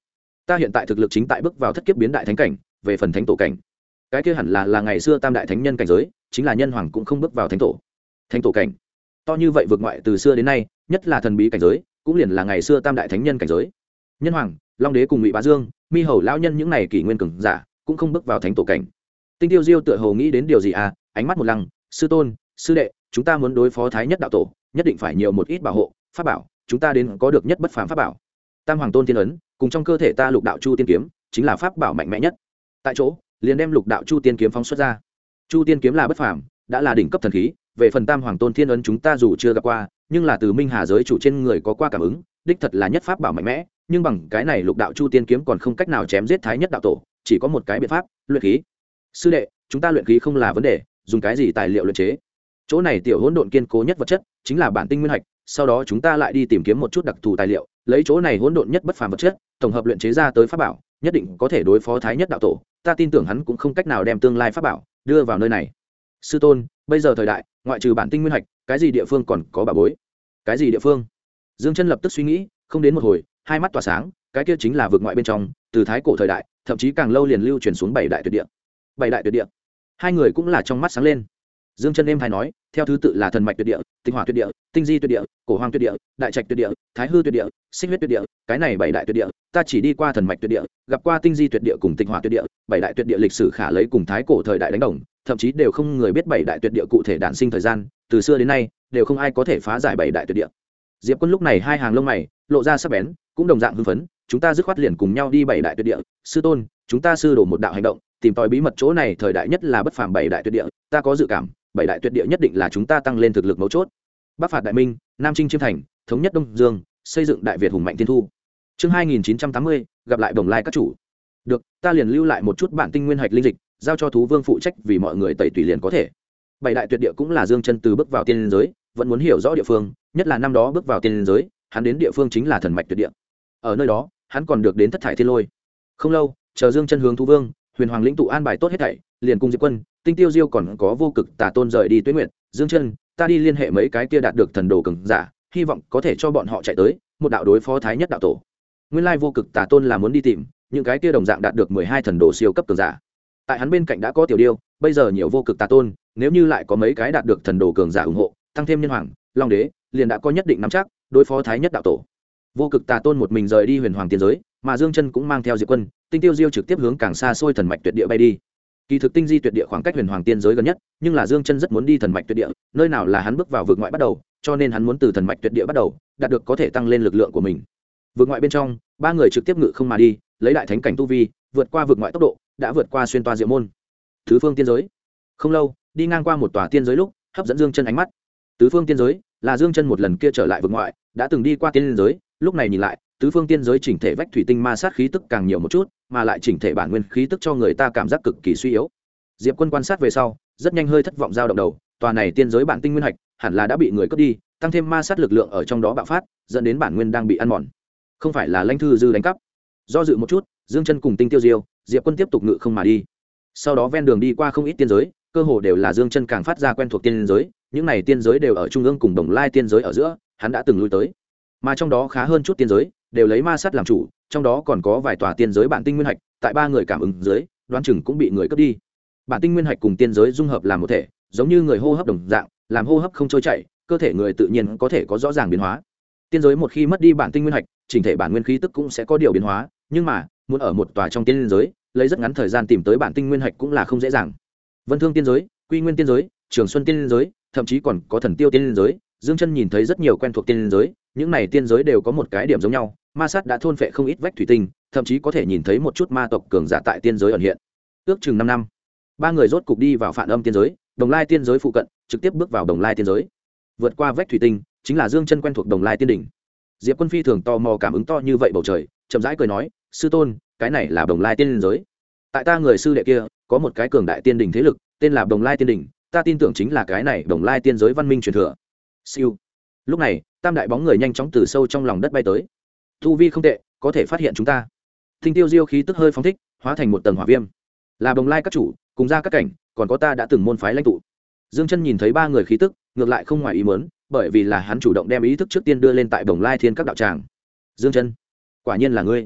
ta hiện tại thực lực chính tại bước vào thất kiếp biến đại thánh cảnh. Về phần thánh tổ cảnh, cái kia hẳn là ngày xưa tam đại thánh nhân cảnh giới, chính là nhân hoàng cũng không bước vào thánh tổ cảnh. To như vậy vượt ngoại từ xưa đến nay, nhất là thần bí cảnh giới, cũng liền là ngày xưa tam đại thánh nhân cảnh giới. Nhân hoàng, long đế cùng ngụy bá dương, mi hầu lão nhân những này kỷ nguyên cường giả cũng không bước vào thánh tổ cảnh. Tinh Tiêu Diêu tựa hồ nghĩ đến điều gì à, ánh mắt một lăng, sư tôn, sư đệ, chúng ta muốn đối phó thái nhất đạo tổ, nhất định phải nhiều một ít bảo hộ pháp bảo, chúng ta đến có được nhất bất phàm pháp bảo. Tam hoàng tôn tiên ấn cùng trong cơ thể ta lục đạo chu tiên kiếm chính là pháp bảo mạnh mẽ nhất. Tại chỗ liền đem lục đạo chu tiên kiếm phóng xuất ra. Chu tiên kiếm là bất phàm, đã là đỉnh cấp thần khí. Về phần tam hoàng tôn thiên ấn chúng ta dù chưa gặp qua, nhưng là từ minh hà giới chủ trên người có qua cảm ứng, đích thật là nhất pháp bảo mạnh mẽ. Nhưng bằng cái này lục đạo chu tiên kiếm còn không cách nào chém giết thái nhất đạo tổ, chỉ có một cái biện pháp, luyện khí. Sư đệ, chúng ta luyện khí không là vấn đề, dùng cái gì tài liệu luyện chế? Chỗ này tiểu hỗn độn kiên cố nhất vật chất chính là bản tinh nguyên hạch, sau đó chúng ta lại đi tìm kiếm một chút đặc thù tài liệu, lấy chỗ này hỗn độn nhất bất phàm vật chất, tổng hợp luyện chế ra tới pháp bảo, nhất định có thể đối phó thái nhất đạo tổ. Ta tin tưởng hắn cũng không cách nào đem tương lai pháp bảo đưa vào nơi này. Sư tôn, bây giờ thời đại, ngoại trừ bản tinh nguyên hạch, cái gì địa phương còn có bảo bối? Cái gì địa phương? Dương Chân lập tức suy nghĩ, không đến một hồi, hai mắt tỏa sáng, cái kia chính là vực ngoại bên trong, từ thái cổ thời đại, thậm chí càng lâu liền lưu truyền xuống bảy đại tuyệt địa. Bảy đại tuyệt địa. Hai người cũng là trong mắt sáng lên. Dương Chân êm hay nói, theo thứ tự là thần mạch tuyệt địa, tinh hỏa tuyệt địa, tinh di tuyệt địa, cổ hoàng tuyệt địa, đại trạch tuyệt địa, thái hư tuyệt địa, xích huyết tuyệt địa. Cái này bảy đại tuyệt địa, ta chỉ đi qua thần mạch tuyệt địa, gặp qua tinh di tuyệt địa cùng tinh hỏa tuyệt địa. Bảy đại tuyệt địa lịch sử khả lấy cùng thái cổ thời đại đánh đồng, thậm chí đều không người biết bảy đại tuyệt địa cụ thể đản sinh thời gian, từ xưa đến nay đều không ai có thể phá giải bảy đại tuyệt địa. Diệp Quân lúc này hai hàng lông mày lộ ra sắc bén, cũng đồng dạng hưng phấn. Chúng ta dứt khoát liền cùng nhau đi bảy đại tuyệt địa. Sư tôn, chúng ta sư đổ một đạo hành động, tìm tòi bí mật chỗ này thời đại nhất là bất phàm bảy đại tuyệt địa. Ta có dự cảm, bảy đại tuyệt địa nhất định là chúng ta tăng lên thực lực mấu chốt. Bắc phạt đại minh, nam chinh chiêm thành, thống nhất đông dương, xây dựng đại việt hùng mạnh thiên thu. Chương 2980, gặp lại Bồng Lai các chủ. Được, ta liền lưu lại một chút bản tinh nguyên hạch linh dịch, giao cho thú vương phụ trách, vì mọi người tẩy tùy liền có thể. Bảy đại tuyệt địa cũng là Dương Chân từ bước vào tiên giới, vẫn muốn hiểu rõ địa phương, nhất là năm đó bước vào tiên giới, hắn đến địa phương chính là thần mạch tuyệt địa. Ở nơi đó, hắn còn được đến thất thải thiên lôi. Không lâu, chờ Dương Chân hướng thú vương, huyền hoàng lĩnh tụ an bài tốt hết thảy, liền cùng Diệp Quân, Tinh Tiêu Diêu còn có vô cực tà tôn rời đi Tuế Nguyệt. Dương Chân, ta đi liên hệ mấy cái kia đạt được thần đồ cường giả, hy vọng có thể cho bọn họ chạy tới, một đạo đối phó thái nhất đạo tổ. Nguyên lai vô cực tà tôn là muốn đi tìm những cái kia đồng dạng đạt được 12 thần đồ siêu cấp cường giả. Tại hắn bên cạnh đã có tiểu điêu, bây giờ nhiều vô cực tà tôn, nếu như lại có mấy cái đạt được thần đồ cường giả ủng hộ, tăng thêm nhân hoàng, long đế, liền đã có nhất định nắm chắc đối phó thái nhất đạo tổ. Vô cực tà tôn một mình rời đi huyền hoàng tiên giới, mà Dương Chân cũng mang theo Diệp Quân, Tinh Tiêu Diêu trực tiếp hướng càng xa xôi thần mạch tuyệt địa bay đi. Kỳ thực tinh di tuyệt địa khoảng cách huyền hoàng tiên giới gần nhất, nhưng là Dương Chân rất muốn đi thần mạch tuyệt địa, nơi nào là hắn bước vào vực ngoại bắt đầu, cho nên hắn muốn từ thần mạch tuyệt địa bắt đầu, đạt được có thể tăng lên lực lượng của mình. Vực ngoại bên trong, ba người trực tiếp ngự không mà đi, lấy đại thánh cảnh tu vi, vượt qua vực ngoại tốc độ, đã vượt qua xuyên toa diệu môn. Tứ phương tiên giới. Không lâu, đi ngang qua một tòa tiên giới lúc, hấp dẫn Dương Chân ánh mắt. Tứ phương tiên giới là Dương Chân một lần kia trở lại vực ngoại, đã từng đi qua tiên giới, lúc này nhìn lại, tứ phương tiên giới chỉnh thể vách thủy tinh ma sát khí tức càng nhiều một chút, mà lại chỉnh thể bản nguyên khí tức cho người ta cảm giác cực kỳ suy yếu. Diệp Quân quan sát về sau, rất nhanh hơi thất vọng dao động đầu, tòa này tiên giới bản tinh nguyên hạch, hẳn là đã bị người cướp đi, tăng thêm ma sát lực lượng ở trong đó bạo phát, dẫn đến bản nguyên đang bị ăn mòn. Không phải là Lãnh Thư Dư đánh cắp. Do dự một chút, Dương Chân cùng Tinh Tiêu Diêu, Diệp Quân tiếp tục ngự không mà đi. Sau đó ven đường đi qua không ít tiên giới, cơ hồ đều là Dương Chân càng phát ra quen thuộc tiên giới, những này tiên giới đều ở trung ương cùng Đồng Lai tiên giới ở giữa, hắn đã từng lui tới. Mà trong đó khá hơn chút tiên giới, đều lấy ma sát làm chủ, trong đó còn có vài tòa tiên giới bản tinh nguyên hạch, tại ba người cảm ứng dưới, đoán chừng cũng bị người cướp đi. Bản tinh nguyên hạch cùng tiên giới dung hợp làm một thể, giống như người hô hấp đồng dạng, làm hô hấp không trôi chảy, cơ thể người tự nhiên có thể có rõ ràng biến hóa. Tiên giới một khi mất đi bản tinh nguyên hạch, chỉnh thể bản nguyên khí tức cũng sẽ có điều biến hóa, nhưng mà, muốn ở một tòa trong tiên giới, lấy rất ngắn thời gian tìm tới bản tinh nguyên hạch cũng là không dễ dàng. Vân Thương tiên giới, Quy Nguyên tiên giới, Trường Xuân tiên giới, thậm chí còn có Thần Tiêu tiên giới, Dương Chân nhìn thấy rất nhiều quen thuộc tiên giới, những này tiên giới đều có một cái điểm giống nhau, ma sát đã thôn phệ không ít vách thủy tinh, thậm chí có thể nhìn thấy một chút ma tộc cường giả tại tiên giới ẩn hiện. Ước chừng 5 năm, ba người rốt cục đi vào Phản Âm tiên giới, Đồng Lai tiên giới phụ cận, trực tiếp bước vào Đồng Lai tiên giới. Vượt qua vách thủy tinh, chính là Dương Chân quen thuộc Đồng Lai tiên đỉnh. Diệp Quân phi thường tò mò cảm ứng to như vậy bầu trời, chậm rãi cười nói, sư tôn, cái này là Đồng Lai tiên giới. Tại ta người sư đệ kia, có một cái cường đại tiên đỉnh thế lực, tên là Đồng Lai tiên đỉnh, ta tin tưởng chính là cái này Đồng Lai tiên giới văn minh truyền thừa. Siêu. Lúc này, tam đại bóng người nhanh chóng từ sâu trong lòng đất bay tới. Tu vi không tệ, có thể phát hiện chúng ta. Tinh Tiêu Diêu khí tức hơi phóng thích, hóa thành một tầng hỏa viêm. Là Đồng Lai các chủ, cùng ra các cảnh, còn có ta đã từng môn phái lãnh tụ. Dương Chân nhìn thấy ba người khí tức, ngược lại không ngoài ý muốn, bởi vì là hắn chủ động đem ý thức trước tiên đưa lên tại Đồng Lai Thiên các đạo tràng. Dương Chân, quả nhiên là ngươi.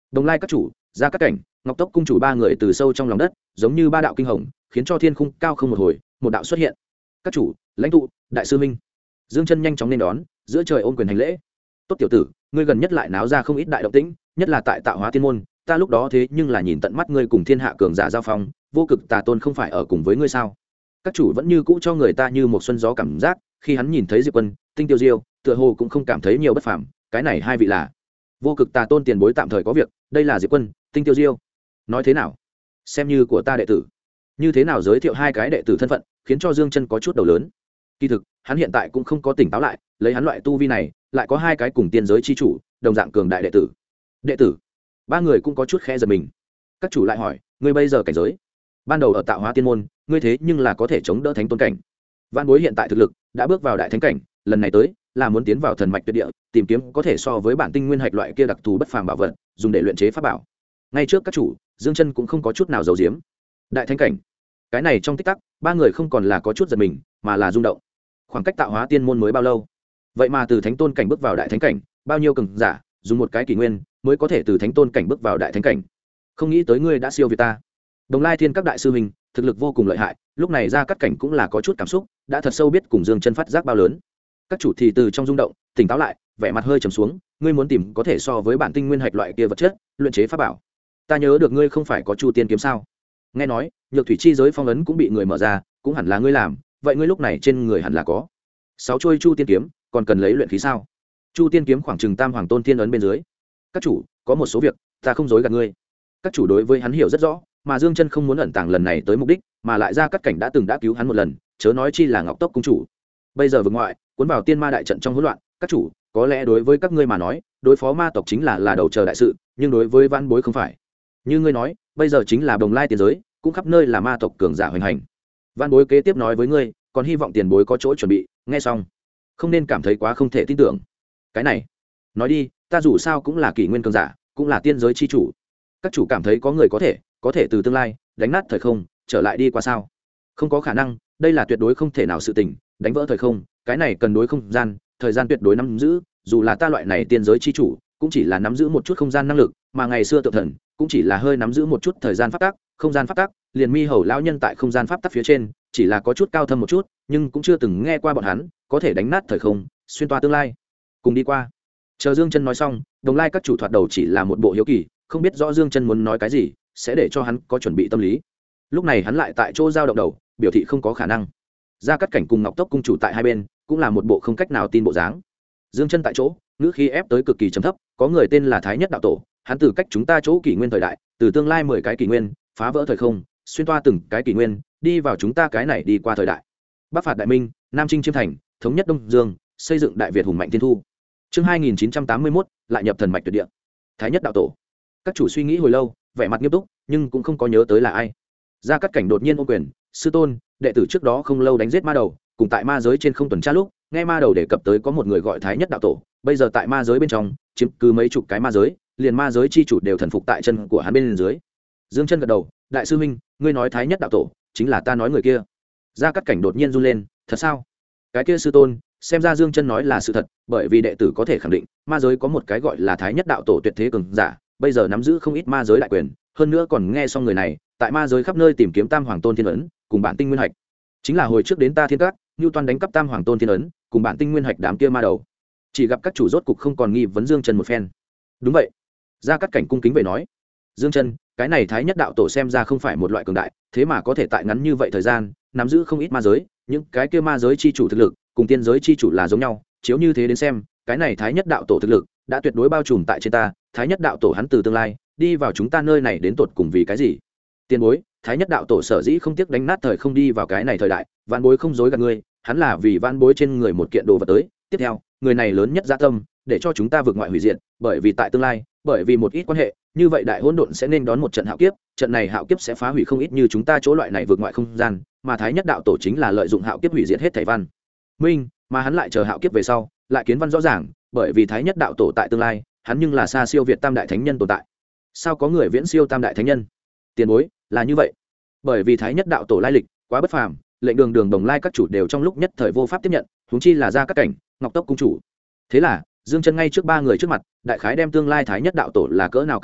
Đồng Lai các chủ, Gia Cát Cảnh, Ngọc Tốc cung chủ ba người từ sâu trong lòng đất, giống như ba đạo kinh hồng, khiến cho thiên khung cao không một hồi, một đạo xuất hiện. Các chủ, lãnh tụ, đại sư minh. Dương Chân nhanh chóng nên đón, giữa trời ôm quyền hành lễ. Tốt tiểu tử, ngươi gần nhất lại náo ra không ít đại động tĩnh, nhất là tại Tạo Hóa Tiên môn, ta lúc đó thế nhưng là nhìn tận mắt ngươi cùng thiên hạ cường giả giao phong, vô cực tà tôn không phải ở cùng với ngươi sao? Các chủ vẫn như cũ cho người ta như một xuân gió cảm giác, khi hắn nhìn thấy Diệp Quân, Tinh Tiêu Diêu, tựa hồ cũng không cảm thấy nhiều bất phàm, cái này hai vị là vô cực tà tôn tiền bối tạm thời có việc, đây là Diệp Quân, Tinh Tiêu Diêu. Nói thế nào? Xem như của ta đệ tử. Như thế nào giới thiệu hai cái đệ tử thân phận, khiến cho Dương Chân có chút đầu lớn. Kỳ thực, hắn hiện tại cũng không có tỉnh táo lại, lấy hắn loại tu vi này, lại có hai cái cùng tiên giới chi chủ, đồng dạng cường đại đệ tử. Đệ tử? Ba người cũng có chút khẽ giật mình. Các chủ lại hỏi, ngươi bây giờ cảnh giới? Ban đầu ở Tạo Hóa Tiên môn, ngươi thế nhưng là có thể chống đỡ thánh tôn cảnh. Vạn Bối hiện tại thực lực đã bước vào đại thánh cảnh, lần này tới là muốn tiến vào thần mạch tuyệt địa, tìm kiếm có thể so với bản tinh nguyên hạch loại kia đặc thù bất phàm bảo vật, dùng để luyện chế pháp bảo. Ngay trước các chủ, Dương Chân cũng không có chút nào giấu giếm. Đại thánh cảnh, cái này trong tích tắc, ba người không còn là có chút giật mình, mà là rung động. Khoảng cách Tạo Hóa Tiên môn mới bao lâu? Vậy mà từ thánh tôn cảnh bước vào đại thánh cảnh, bao nhiêu cường giả dùng một cái kỷ nguyên mới có thể từ thánh tôn cảnh bước vào đại thánh cảnh. Không nghĩ tới ngươi đã siêu việt ta. Đồng Lai Thiên các đại sư huynh, thực lực vô cùng lợi hại, lúc này Gia Cát Cảnh cũng là có chút cảm xúc, đã thật sâu biết cùng Dương Chân phát giác bao lớn. Các chủ thì từ trong rung động tỉnh táo lại, vẻ mặt hơi trầm xuống, ngươi muốn tìm có thể so với bản tinh nguyên hạch loại kia vật chất, luyện chế pháp bảo. Ta nhớ được ngươi không phải có Chu Tiên kiếm sao? Nghe nói, nhược thủy chi giới phong ấn cũng bị người mở ra, cũng hẳn là ngươi làm, vậy ngươi lúc này trên người hẳn là có 6 chuôi Chu Tiên kiếm, còn cần lấy luyện khí sao? Chu Tiên kiếm khoảng chừng Tam Hoàng Tôn Thiên ấn bên dưới. Các chủ, có một số việc, ta không dối gạt ngươi. Các chủ đối với hắn hiểu rất rõ, mà Dương Chân không muốn ẩn tàng lần này tới mục đích, mà lại Gia Cát Cảnh đã từng đã cứu hắn một lần, chớ nói chi là Ngọc Tốc cung chủ. Bây giờ vực ngoại, cuốn vào tiên ma đại trận trong hỗn loạn, các chủ, có lẽ đối với các ngươi mà nói, đối phó ma tộc chính là đầu chờ đại sự, nhưng đối với Vãn Bối không phải. Như ngươi nói, bây giờ chính là Đồng Lai tiên giới, cũng khắp nơi là ma tộc cường giả hoành hành. Vãn Bối kế tiếp nói với ngươi, còn hy vọng tiền bối có chỗ chuẩn bị, nghe xong, không nên cảm thấy quá không thể tin tưởng. Cái này, nói đi, ta dù sao cũng là kỷ nguyên cường giả, cũng là tiên giới chi chủ. Các chủ cảm thấy có người có thể từ tương lai đánh nát thời không trở lại đi qua sao? Không có khả năng, đây là tuyệt đối không thể nào sự tình, đánh vỡ thời không, cái này cần đối không gian, thời gian tuyệt đối nắm giữ, dù là ta loại này tiên giới chi chủ, cũng chỉ là nắm giữ một chút không gian năng lực, mà ngày xưa tự thần cũng chỉ là hơi nắm giữ một chút thời gian pháp tắc, không gian pháp tắc, liền Mi Hầu lão nhân tại không gian pháp tắc phía trên, chỉ là có chút cao thâm một chút, nhưng cũng chưa từng nghe qua bọn hắn có thể đánh nát thời không, xuyên toa tương lai, cùng đi qua. Chờ Dương Chân nói xong, Đồng Lai các chủ thoạt đầu chỉ là một bộ hiếu kỳ, không biết rõ Dương Chân muốn nói cái gì, sẽ để cho hắn có chuẩn bị tâm lý. Lúc này hắn lại tại chỗ giao động đầu, biểu thị không có khả năng. Gia Cát Cảnh cùng Ngọc Tốc cung chủ tại hai bên, cũng là một bộ không cách nào tin bộ dáng. Dương Chân tại chỗ, ngữ khí ép tới cực kỳ trầm thấp, có người tên là Thái Nhất đạo tổ, hắn từ cách chúng ta chỗ kỷ nguyên thời đại, từ tương lai 10 cái kỷ nguyên, phá vỡ thời không, xuyên toa từng cái kỷ nguyên, đi vào chúng ta cái này đi qua thời đại. Bắc phạt đại minh, Nam chinh chiêm thành, thống nhất Đông Dương, xây dựng đại Việt hùng mạnh thiên thu. Chương 2981, lại nhập thần mạch tuyệt địa. Thái Nhất đạo tổ. Các chủ suy nghĩ hồi lâu, vẻ mặt nghiêm túc, nhưng cũng không có nhớ tới là ai. Gia Cát Cảnh đột nhiên ôm quyền, sư tôn, đệ tử trước đó không lâu đánh giết ma đầu, cùng tại ma giới trên không tuần tra lúc, nghe ma đầu đề cập tới có một người gọi Thái Nhất đạo tổ, bây giờ tại ma giới bên trong, chiếm cứ mấy chục cái ma giới, liền ma giới chi chủ đều thần phục tại chân của hắn bên dưới. Dương Chân gật đầu, đại sư huynh, ngươi nói Thái Nhất đạo tổ, chính là ta nói người kia. Gia Cát Cảnh đột nhiên run lên, thật sao? Cái kia sư tôn, xem ra Dương Chân nói là sự thật, bởi vì đệ tử có thể khẳng định, ma giới có một cái gọi là Thái Nhất đạo tổ tuyệt thế cường giả, bây giờ nắm giữ không ít ma giới đại quyền, hơn nữa còn nghe xong người này tại ma giới khắp nơi tìm kiếm Tam Hoàng Tôn Thiên ấn cùng bản tinh nguyên hạch, chính là hồi trước đến ta thiên các, Nưu Toan đánh cắp Tam Hoàng Tôn Thiên ấn cùng bản tinh nguyên hạch đám kia ma đầu. Chỉ gặp các chủ rốt cục không còn nghi vấn Dương Chân một phen. Đúng vậy. Gia Cát Cảnh cung kính về nói, Dương Chân, cái này Thái Nhất đạo tổ xem ra không phải một loại cường đại, thế mà có thể tại ngắn như vậy thời gian nắm giữ không ít ma giới, những cái kia ma giới chi chủ thực lực cùng tiên giới chi chủ là giống nhau, chiếu như thế đến xem, cái này Thái Nhất đạo tổ thực lực đã tuyệt đối bao trùm tại trên ta. Thái Nhất đạo tổ hắn từ tương lai đi vào chúng ta nơi này đến tột cùng vì cái gì? Tiền bối, Thái Nhất đạo tổ sở dĩ không tiếc đánh nát thời không đi vào cái này thời đại, Vãn Bối không dối gạt ngươi, hắn là vì Vãn Bối trên người một kiện đồ vật tới. Tiếp theo, người này lớn nhất dạ tâm, để cho chúng ta vượt ngoại hủy diệt, bởi vì tại tương lai, bởi vì một ít quan hệ, như vậy đại hỗn độn sẽ nên đón một trận hạo kiếp, trận này hạo kiếp sẽ phá hủy không ít như chúng ta chỗ loại này vượt ngoại không gian, mà Thái Nhất đạo tổ chính là lợi dụng hạo kiếp hủy diệt hết thảy văn minh, mà hắn lại chờ hạo kiếp về sau, lại kiến văn rõ ràng, bởi vì Thái Nhất đạo tổ tại tương lai, hắn nhưng là xa siêu việt tam đại thánh nhân tồn tại. Sao có người viễn siêu tam đại thánh nhân? Tiền bối, là như vậy. Bởi vì Thái Nhất đạo tổ lai lịch quá bất phàm, lệnh đường Đồng Lai các chủ đều trong lúc nhất thời vô pháp tiếp nhận, huống chi là Gia Cát Cảnh, Ngọc Tốc cung chủ. Thế là Dương Chân ngay trước ba người trước mặt, đại khái đem tương lai Thái Nhất đạo tổ là cỡ nào cường đại,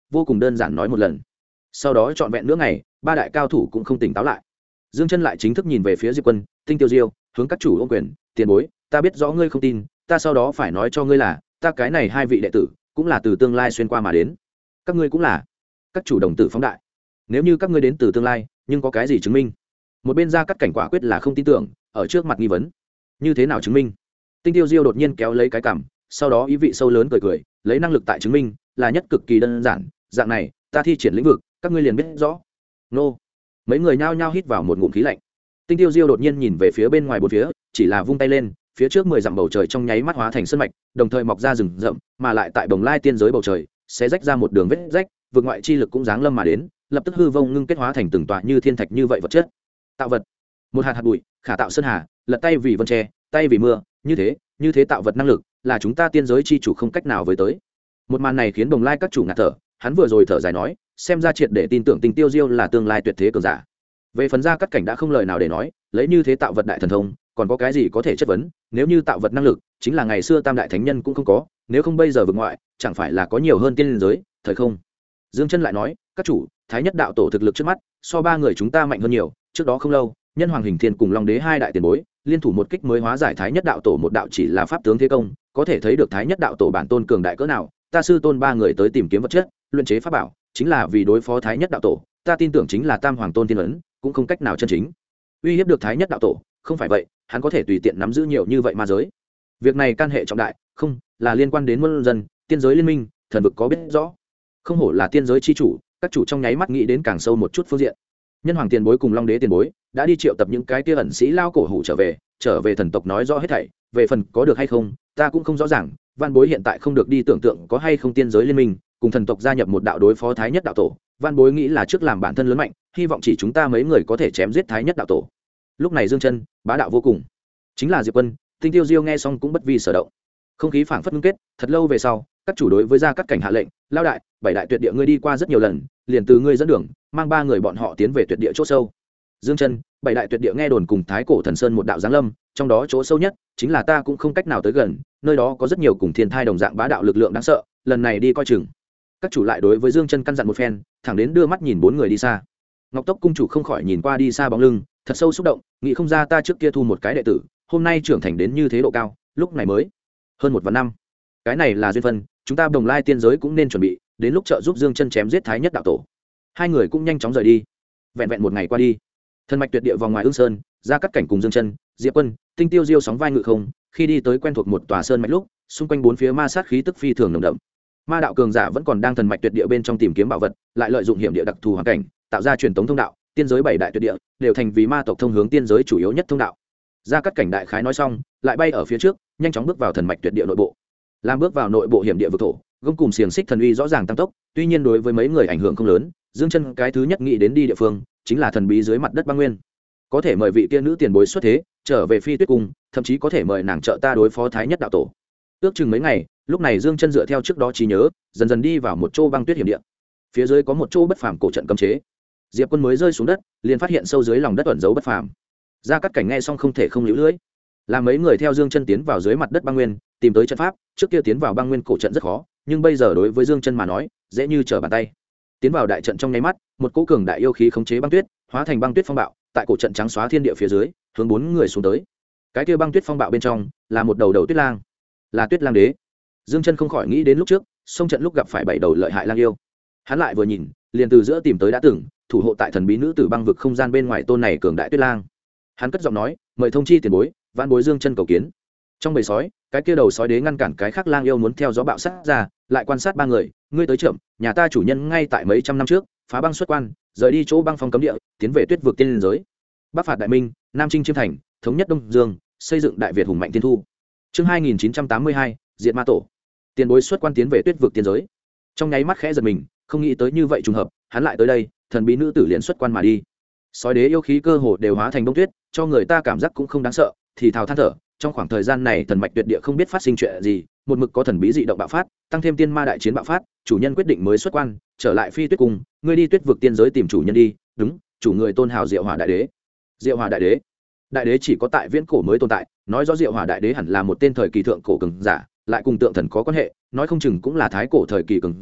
vô cùng đơn giản nói một lần. Sau đó trọn vẹn nửa ngày, ba đại cao thủ cũng không tỉnh táo lại. Dương Chân lại chính thức nhìn về phía Diệp Quân, Tinh Tiêu Diêu, hướng các chủ ôm quyền, tiền bối, ta biết rõ ngươi không tin, ta sau đó phải nói cho ngươi là, ta cái này hai vị đệ tử cũng là từ tương lai xuyên qua mà đến. Các ngươi cũng là. Các chủ đồng tử phóng đại. Nếu như các ngươi đến từ tương lai, nhưng có cái gì chứng minh? Một bên ra cắt cảnh quả quyết là không tin tưởng, ở trước mặt nghi vấn. Như thế nào chứng minh? Tinh Tiêu Diêu đột nhiên kéo lấy cái cằm, sau đó ý vị sâu lớn cười cười, lấy năng lực tại chứng minh, là nhất cực kỳ đơn giản, dạng này, ta thi triển lĩnh vực, các ngươi liền biết rõ. Nô. Mấy người nhao nhao hít vào một ngụm khí lạnh. Tinh Tiêu Diêu đột nhiên nhìn về phía bên ngoài bốn phía, chỉ là vung tay lên, phía trước 10 dặm bầu trời trong nháy mắt hóa thành sơn mạch, đồng thời mọc ra rừng rậm, mà lại tại Bồng Lai tiên giới bầu trời, sẽ rách ra một đường vết rách, vượt ngoại chi lực cũng giáng lâm mà đến, lập tức hư vông ngưng kết hóa thành từng tòa như thiên thạch như vậy vật chất. Tạo vật, một hạt hạt bụi, khả tạo sơn hà, lật tay vì vân tre, tay vì mưa, như thế tạo vật năng lực, là chúng ta tiên giới chi chủ không cách nào với tới. Một màn này khiến Bồng Lai các chủ ngạt thở, hắn vừa rồi thở dài nói, xem ra triệt để tin tưởng Tinh Tiêu Diêu là tương lai tuyệt thế cường giả. Về phần ra cắt cảnh đã không lời nào để nói, lấy như thế tạo vật đại thần thông, còn có cái gì có thể chất vấn? Nếu như tạo vật năng lực chính là ngày xưa tam đại thánh nhân cũng không có, nếu không bây giờ vượt ngoại, chẳng phải là có nhiều hơn tiên giới, thời không? Dương Chân lại nói, các chủ, thái nhất đạo tổ thực lực trước mắt, so ba người chúng ta mạnh hơn nhiều, trước đó không lâu, nhân hoàng hình thiên cùng long đế hai đại tiền bối, liên thủ một kích mới hóa giải thái nhất đạo tổ một đạo chỉ là pháp tướng thế công, có thể thấy được thái nhất đạo tổ bản tôn cường đại cỡ nào. Ta sư tôn ba người tới tìm kiếm vật chất, luyện chế pháp bảo, chính là vì đối phó thái nhất đạo tổ. Ta tin tưởng chính là tam hoàng tôn tiên ấn, cũng không cách nào chân chính uy hiếp được thái nhất đạo tổ. Không phải vậy, hắn có thể tùy tiện nắm giữ nhiều như vậy ma giới. Việc này can hệ trọng đại, không là liên quan đến muôn dân, tiên giới liên minh, thần vực có biết rõ. Không hổ là tiên giới chi chủ, các chủ trong nháy mắt nghĩ đến càng sâu một chút phương diện. Nhân hoàng tiền bối cùng long đế tiền bối đã đi triệu tập những cái kia ẩn sĩ lao cổ hủ trở về thần tộc nói rõ hết thảy. Về phần có được hay không, ta cũng không rõ ràng. Văn bối hiện tại không được đi tưởng tượng có hay không tiên giới liên minh cùng thần tộc gia nhập một đạo đối phó thái nhất đạo tổ. Văn bối nghĩ là trước làm bản thân lớn mạnh, hy vọng chỉ chúng ta mấy người có thể chém giết thái nhất đạo tổ. Lúc này Dương Chân bá đạo vô cùng, chính là Diệp Quân. Tinh Tiêu Diêu nghe xong cũng bất vi sở động. Không khí phảng phất ngưng kết. Thật lâu về sau, các chủ đối với gia cắt cảnh hạ lệnh, lao đại, bảy đại tuyệt địa ngươi đi qua rất nhiều lần, liền từ ngươi dẫn đường, mang ba người bọn họ tiến về tuyệt địa chỗ sâu. Dương Chân, bảy đại tuyệt địa nghe đồn cùng thái cổ thần sơn một đạo giáng lâm, trong đó chỗ sâu nhất chính là ta cũng không cách nào tới gần, nơi đó có rất nhiều cùng thiên thai đồng dạng bá đạo lực lượng đáng sợ, lần này đi coi chừng. Các chủ lại đối với Dương Chân căn dặn một phen, thẳng đến đưa mắt nhìn bốn người đi xa. Ngọc Tốc cung chủ không khỏi nhìn qua đi xa bóng lưng, thật sâu xúc động, nghĩ không ra ta trước kia thu một cái đệ tử, hôm nay trưởng thành đến như thế độ cao, lúc này mới hơn 1 vạn năm. Cái này là duyên phận, chúng ta Bồng Lai tiên giới cũng nên chuẩn bị, đến lúc trợ giúp Dương Chân chém giết thái nhất đạo tổ. Hai người cũng nhanh chóng rời đi. Vẹn vẹn một ngày qua đi, thần mạch tuyệt địa vòng ngoài Ưng Sơn, ra cắt cảnh cùng Dương Chân, Diệp Quân, Tinh Tiêu Diêu sóng vai ngự không, khi đi tới quen thuộc một tòa sơn mạch lúc, xung quanh bốn phía ma sát khí tức phi thường nồng đậm. Ma đạo cường giả vẫn còn đang thần mạch tuyệt địa bên trong tìm kiếm bảo vật, lại lợi dụng hiểm địa đặc thù hoàn cảnh, tạo ra truyền tống thông đạo, tiên giới bảy đại tuyệt địa đều thành vì ma tộc thông hướng tiên giới chủ yếu nhất thông đạo. Ra cắt cảnh đại khái nói xong, lại bay ở phía trước, nhanh chóng bước vào thần mạch tuyệt địa nội bộ. Làm bước vào nội bộ hiểm địa vực thổ, gông cùng xiềng xích thần uy rõ ràng tăng tốc, tuy nhiên đối với mấy người ảnh hưởng không lớn. Dương Chân cái thứ nhất nghĩ đến đi địa phương chính là thần bí dưới mặt đất băng nguyên, có thể mời vị tiên nữ tiền bối xuất thế trở về Phi Tuyết cung, thậm chí có thể mời nàng trợ ta đối phó thái nhất đạo tổ. Ước chừng mấy ngày, lúc này Dương Chân dựa theo trước đó trí nhớ, dần dần đi vào một chỗ băng tuyết hiểm địa. Phía dưới có một chỗ bất phàm cổ trận cấm chế. Diệp Quân mới rơi xuống đất, liền phát hiện sâu dưới lòng đất ẩn giấu bất phàm. Ra cắt cảnh nghe xong không thể không liễu lưỡi. Là mấy người theo Dương Chân tiến vào dưới mặt đất băng nguyên, tìm tới trận pháp, trước kia tiến vào băng nguyên cổ trận rất khó, nhưng bây giờ đối với Dương Chân mà nói, dễ như trở bàn tay. Tiến vào đại trận trong nháy mắt, một cỗ cường đại yêu khí khống chế băng tuyết, hóa thành băng tuyết phong bạo, tại cổ trận trắng xóa thiên địa phía dưới, hướng bốn người xuống tới. Cái kia băng tuyết phong bạo bên trong, là một đầu tuyết lang, là Tuyết Lang Đế. Dương Chân không khỏi nghĩ đến lúc trước, xông trận lúc gặp phải bảy đầu lợi hại lang yêu. Hắn lại vừa nhìn, liền từ giữa tìm tới đã từng thủ hộ tại thần bí nữ tử băng vực không gian bên ngoài tôn này cường đại tuyết lang. Hắn cất giọng nói, mời thông chi tiền bối, vãn bối Dương Chân cầu kiến. Trong bầy sói, cái kia đầu sói đế ngăn cản cái khác lang yêu muốn theo gió bạo sát ra, lại quan sát ba người, ngươi tới chậm, nhà ta chủ nhân ngay tại mấy trăm năm trước phá băng xuất quan, rời đi chỗ băng phong cấm địa, tiến về tuyết vực tiên liên giới, bắc phạt đại minh, nam chinh chiêm thành, thống nhất đông dương, xây dựng đại việt hùng mạnh tiên thu. Chương 2982, diệt ma tổ. Tiền bối xuất quan tiến về tuyết vực tiên giới. Trong nháy mắt khẽ giật mình, không nghĩ tới như vậy trùng hợp, hắn lại tới đây, thần bí nữ tử liền xuất quan mà đi. Sói đế yêu khí cơ hồ đều hóa thành bông tuyết, cho người ta cảm giác cũng không đáng sợ, thì thào than thở. Trong khoảng thời gian này thần mạch tuyệt địa không biết phát sinh chuyện gì, một mực có thần bí dị động bạo phát, tăng thêm tiên ma đại chiến bạo phát, chủ nhân quyết định mới xuất quan, trở lại Phi Tuyết cung, ngươi đi tuyết vực tiên giới tìm chủ nhân đi. Đúng, chủ người tôn hào Diệu Hỏa đại đế. Diệu Hỏa đại đế, đại đế chỉ có tại viễn cổ mới tồn tại, nói rõ Diệu Hỏa đại đế hẳn là một tên thời kỳ thượng cổ cường giả, lại cùng tượng thần có quan hệ, nói không chừng cũng là thái cổ thời kỳ cường giả,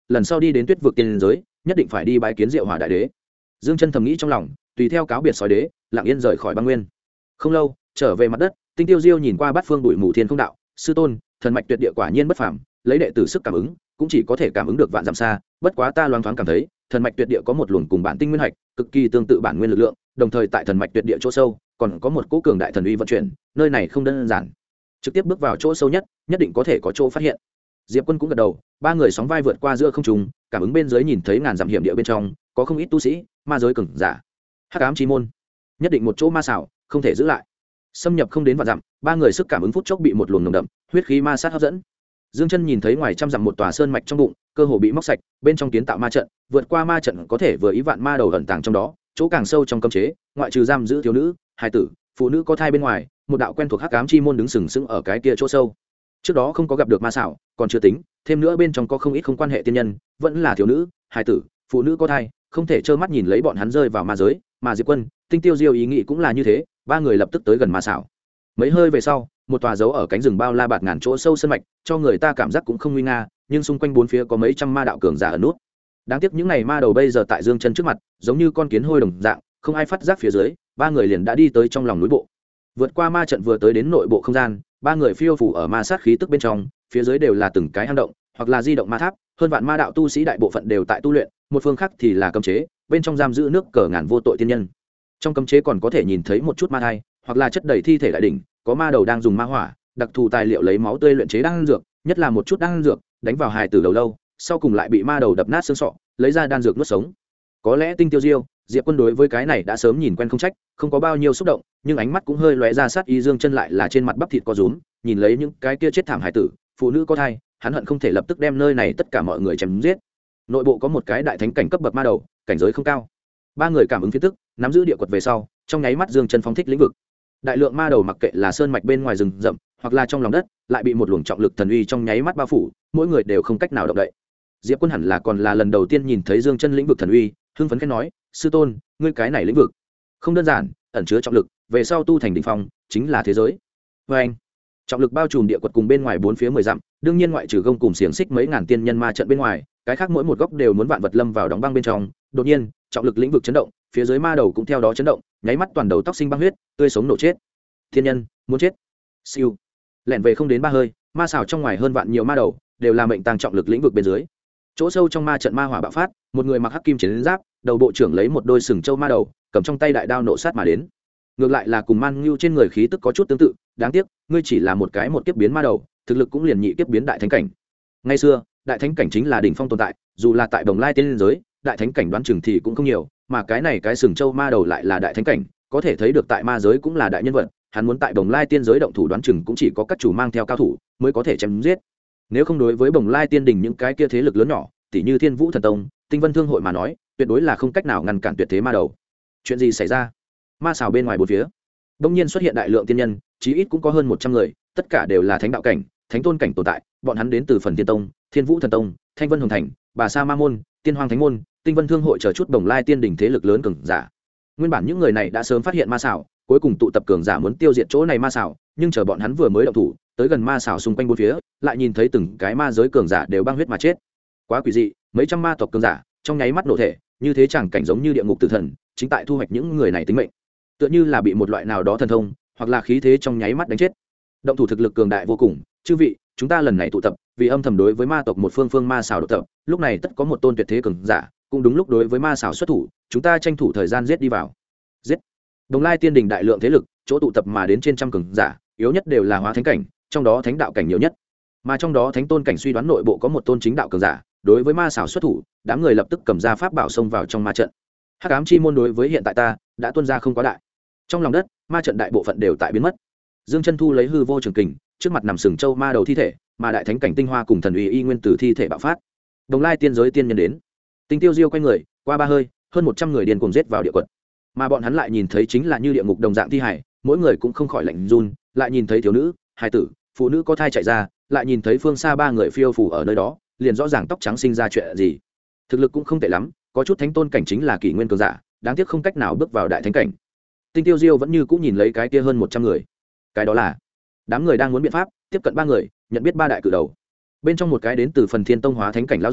lần sau đi đến tuyết vực tiên giới nhất định phải đi bái kiến Diệu Hỏa đại đế. Dương Chân thầm nghĩ trong lòng, tùy theo cáo biệt sói đế, lặng yên rời khỏi băng nguyên. Không lâu, trở về mặt đất, Tinh Tiêu Diêu nhìn qua bát phương bụi mù thiên không đạo, sư tôn, thần mạch tuyệt địa quả nhiên bất phàm, lấy đệ tử sức cảm ứng, cũng chỉ có thể cảm ứng được vạn dặm xa, bất quá ta loáng thoáng cảm thấy, thần mạch tuyệt địa có một luồng cùng bản tinh nguyên hạch, cực kỳ tương tự bản nguyên lực lượng, đồng thời tại thần mạch tuyệt địa chỗ sâu, còn có một cỗ cường đại thần uy vận chuyển, nơi này không đơn giản. Trực tiếp bước vào chỗ sâu nhất, nhất định có thể có chỗ phát hiện. Diệp Quân cũng gật đầu, ba người sóng vai vượt qua giữa không trung, cảm ứng bên dưới nhìn thấy ngàn dặm hiểm địa bên trong, có không ít tu sĩ, ma giới cường giả. Hắc ám chi môn, nhất định một chỗ ma xảo, không thể giữ lại. Xâm nhập không đến vạn dặm, ba người sức cảm ứng phút chốc bị một luồng nồng đậm huyết khí ma sát hấp dẫn. Dương Chân nhìn thấy ngoài trăm dặm một tòa sơn mạch trong bụng, cơ hồ bị móc sạch, bên trong kiến tạo ma trận, vượt qua ma trận có thể vừa ý vạn ma đầu ẩn tàng trong đó, chỗ càng sâu trong cấm chế, ngoại trừ giam giữ thiếu nữ, hài tử, phụ nữ có thai bên ngoài, một đạo quen thuộc hắc ám chi môn đứng sừng sững ở cái kia chỗ sâu. Trước đó không có gặp được ma xảo, còn chưa tính, thêm nữa bên trong có không ít không quan hệ tiên nhân, vẫn là thiếu nữ, hài tử, phụ nữ có thai, không thể trơ mắt nhìn lấy bọn hắn rơi vào ma giới, mà Diệp Quân, Tinh Tiêu Diêu ý nghĩ cũng là như thế, ba người lập tức tới gần ma xảo. Mấy hơi về sau, một tòa dấu ở cánh rừng bao la bạt ngàn chỗ sâu sơn mạch, cho người ta cảm giác cũng không nguy nga, nhưng xung quanh bốn phía có mấy trăm ma đạo cường giả ẩn nút. Đáng tiếc những này ma đầu bây giờ tại Dương Chân trước mặt, giống như con kiến hôi đồng dạng, không ai phát giác phía dưới, ba người liền đã đi tới trong lòng núi bộ. Vượt qua ma trận vừa tới đến nội bộ không gian, ba người phiêu phù ở ma sát khí tức bên trong, phía dưới đều là từng cái hang động, hoặc là di động ma tháp, hơn vạn ma đạo tu sĩ đại bộ phận đều tại tu luyện, một phương khác thì là cấm chế, bên trong giam giữ nước cờ ngàn vô tội tiên nhân. Trong cấm chế còn có thể nhìn thấy một chút ma thai, hoặc là chất đầy thi thể đại đỉnh, có ma đầu đang dùng ma hỏa, đặc thù tài liệu lấy máu tươi luyện chế đan dược, nhất là một chút đan dược, đánh vào hài tử đầu lâu, sau cùng lại bị ma đầu đập nát xương sọ, lấy ra đan dược nuốt sống. Có lẽ Tinh Tiêu Diêu, Diệp Quân đối với cái này đã sớm nhìn quen không trách, không có bao nhiêu xúc động, nhưng ánh mắt cũng hơi lóe ra sát ý. Dương Chân lại là trên mặt bắp thịt co rúm, nhìn lấy những cái kia chết thảm hài tử, phụ nữ có thai, hắn hận không thể lập tức đem nơi này tất cả mọi người chém giết. Nội bộ có một cái đại thánh cảnh cấp bậc ma đầu, cảnh giới không cao. Ba người cảm ứng phía tức, nắm giữ địa quật về sau, trong nháy mắt Dương Chân phóng thích lĩnh vực. Đại lượng ma đầu mặc kệ là sơn mạch bên ngoài rừng rậm, hoặc là trong lòng đất, lại bị một luồng trọng lực thần uy trong nháy mắt bao phủ, mỗi người đều không cách nào động đậy. Diệp Quân hẳn là còn là lần đầu tiên nhìn thấy Dương Chân lĩnh vực thần uy, hưng phấn khen nói, sư tôn, ngươi cái này lĩnh vực không đơn giản, ẩn chứa trọng lực, về sau tu thành đỉnh phong, chính là thế giới. Và anh, trọng lực bao trùm địa quật cùng bên ngoài bốn phía 10 dặm, đương nhiên ngoại trừ gông cùng xiềng xích mấy ngàn tiên nhân ma trận bên ngoài, cái khác mỗi một góc đều muốn vạn vật lâm vào đóng băng bên trong. Đột nhiên, trọng lực lĩnh vực chấn động, phía dưới ma đầu cũng theo đó chấn động, nháy mắt toàn đầu tóc sinh băng huyết, tươi sống nổ chết. Thiên nhân muốn chết. Siêu, lẻn về không đến ba hơi, ma xảo trong ngoài hơn vạn nhiều ma đầu, đều là mệnh tăng trọng lực lĩnh vực bên dưới. Chỗ sâu trong ma trận ma hỏa bạo phát, một người mặc hắc kim chiến giáp, đầu bộ trưởng lấy một đôi sừng châu ma đầu, cầm trong tay đại đao nộ sát mà đến. Ngược lại là cùng Man Ngưu trên người khí tức có chút tương tự, đáng tiếc, ngươi chỉ là một cái một kiếp biến ma đầu, thực lực cũng liền nhị kiếp biến đại thánh cảnh. Ngày xưa, đại thánh cảnh chính là đỉnh phong tồn tại, dù là tại Đồng Lai tiên giới, đại thánh cảnh đoán chừng thì cũng không nhiều, mà cái này cái sừng châu ma đầu lại là đại thánh cảnh, có thể thấy được tại ma giới cũng là đại nhân vật, hắn muốn tại Đồng Lai tiên giới động thủ đoán chừng cũng chỉ có các chủ mang theo cao thủ mới có thể chém giết. Nếu không đối với Đồng Lai tiên đình những cái kia thế lực lớn nhỏ, tỷ như Thiên Vũ thần tông, Tinh Vân thương hội mà nói, tuyệt đối là không cách nào ngăn cản tuyệt thế ma đầu. Chuyện gì xảy ra? Ma xào bên ngoài bốn phía, đông nhiên xuất hiện đại lượng tiên nhân, chí ít cũng có hơn 100 người, tất cả đều là thánh đạo cảnh, thánh tôn cảnh tồn tại, bọn hắn đến từ Phần Thiên tông, Thiên Vũ thần tông, Thanh Vân hồng thành, Bà Sa ma môn, Tiên Hoang thánh môn, Tinh Vân thương hội chờ chút Đồng Lai tiên đỉnh thế lực lớn cường giả. Nguyên bản những người này đã sớm phát hiện ma xảo, cuối cùng tụ tập cường giả muốn tiêu diệt chỗ này ma xảo, nhưng chờ bọn hắn vừa mới động thủ, tới gần ma xảo xung quanh bốn phía, lại nhìn thấy từng cái ma giới cường giả đều băng huyết mà chết. Quá quỷ dị, mấy trăm ma tộc cường giả, trong nháy mắt nổ thể, như thế chẳng cảnh giống như địa ngục tử thần, chính tại thu hoạch những người này tính mệnh. Tựa như là bị một loại nào đó thần thông, hoặc là khí thế trong nháy mắt đánh chết. Động thủ thực lực cường đại vô cùng, chư vị, chúng ta lần này tụ tập, vì âm thầm đối với ma tộc một phương ma xảo độc tập, lúc này tất có một tôn tuyệt thế cường giả, cũng đúng lúc đối với ma xảo xuất thủ, chúng ta tranh thủ thời gian giết đi vào. Giết. Đồng Lai tiên đình đại lượng thế lực, chỗ tụ tập mà đến trên trăm cường giả, yếu nhất đều là hóa thánh cảnh, trong đó thánh đạo cảnh nhiều nhất. Mà trong đó thánh tôn cảnh suy đoán nội bộ có một tôn chính đạo cường giả, đối với ma xảo xuất thủ, đám người lập tức cầm ra pháp bảo xông vào trong ma trận. Hắc ám chi môn đối với hiện tại ta đã tuôn ra không quá đại. Trong lòng đất, ma trận đại bộ phận đều tại biến mất. Dương Chân Thu lấy hư vô trường kình, trước mặt nằm sừng châu ma đầu thi thể, mà đại thánh cảnh tinh hoa cùng thần uy y nguyên từ thi thể bạo phát. Đồng Lai tiên giới tiên nhân đến. Tinh Tiêu Diêu quay người, qua ba hơi, hơn 100 người điên cuồng giết vào địa quật. Mà bọn hắn lại nhìn thấy chính là như địa ngục đồng dạng thi hải, mỗi người cũng không khỏi lạnh run, lại nhìn thấy thiếu nữ, hài tử, phụ nữ có thai chạy ra, lại nhìn thấy phương xa ba người phiêu phù ở nơi đó, liền rõ ràng tóc trắng sinh ra chuyện gì. Thực lực cũng không tệ lắm, có chút thánh tôn cảnh chính là kỷ nguyên cường giả, đáng tiếc không cách nào bước vào đại thánh cảnh. Tinh Tiêu Diêu vẫn như cũng nhìn lấy cái kia hơn 100 người. Cái đó là, đám người đang muốn biện pháp tiếp cận ba người, nhận biết ba đại cử đầu. Bên trong một cái đến từ Phần Thiên tông hóa thánh cảnh lão giả,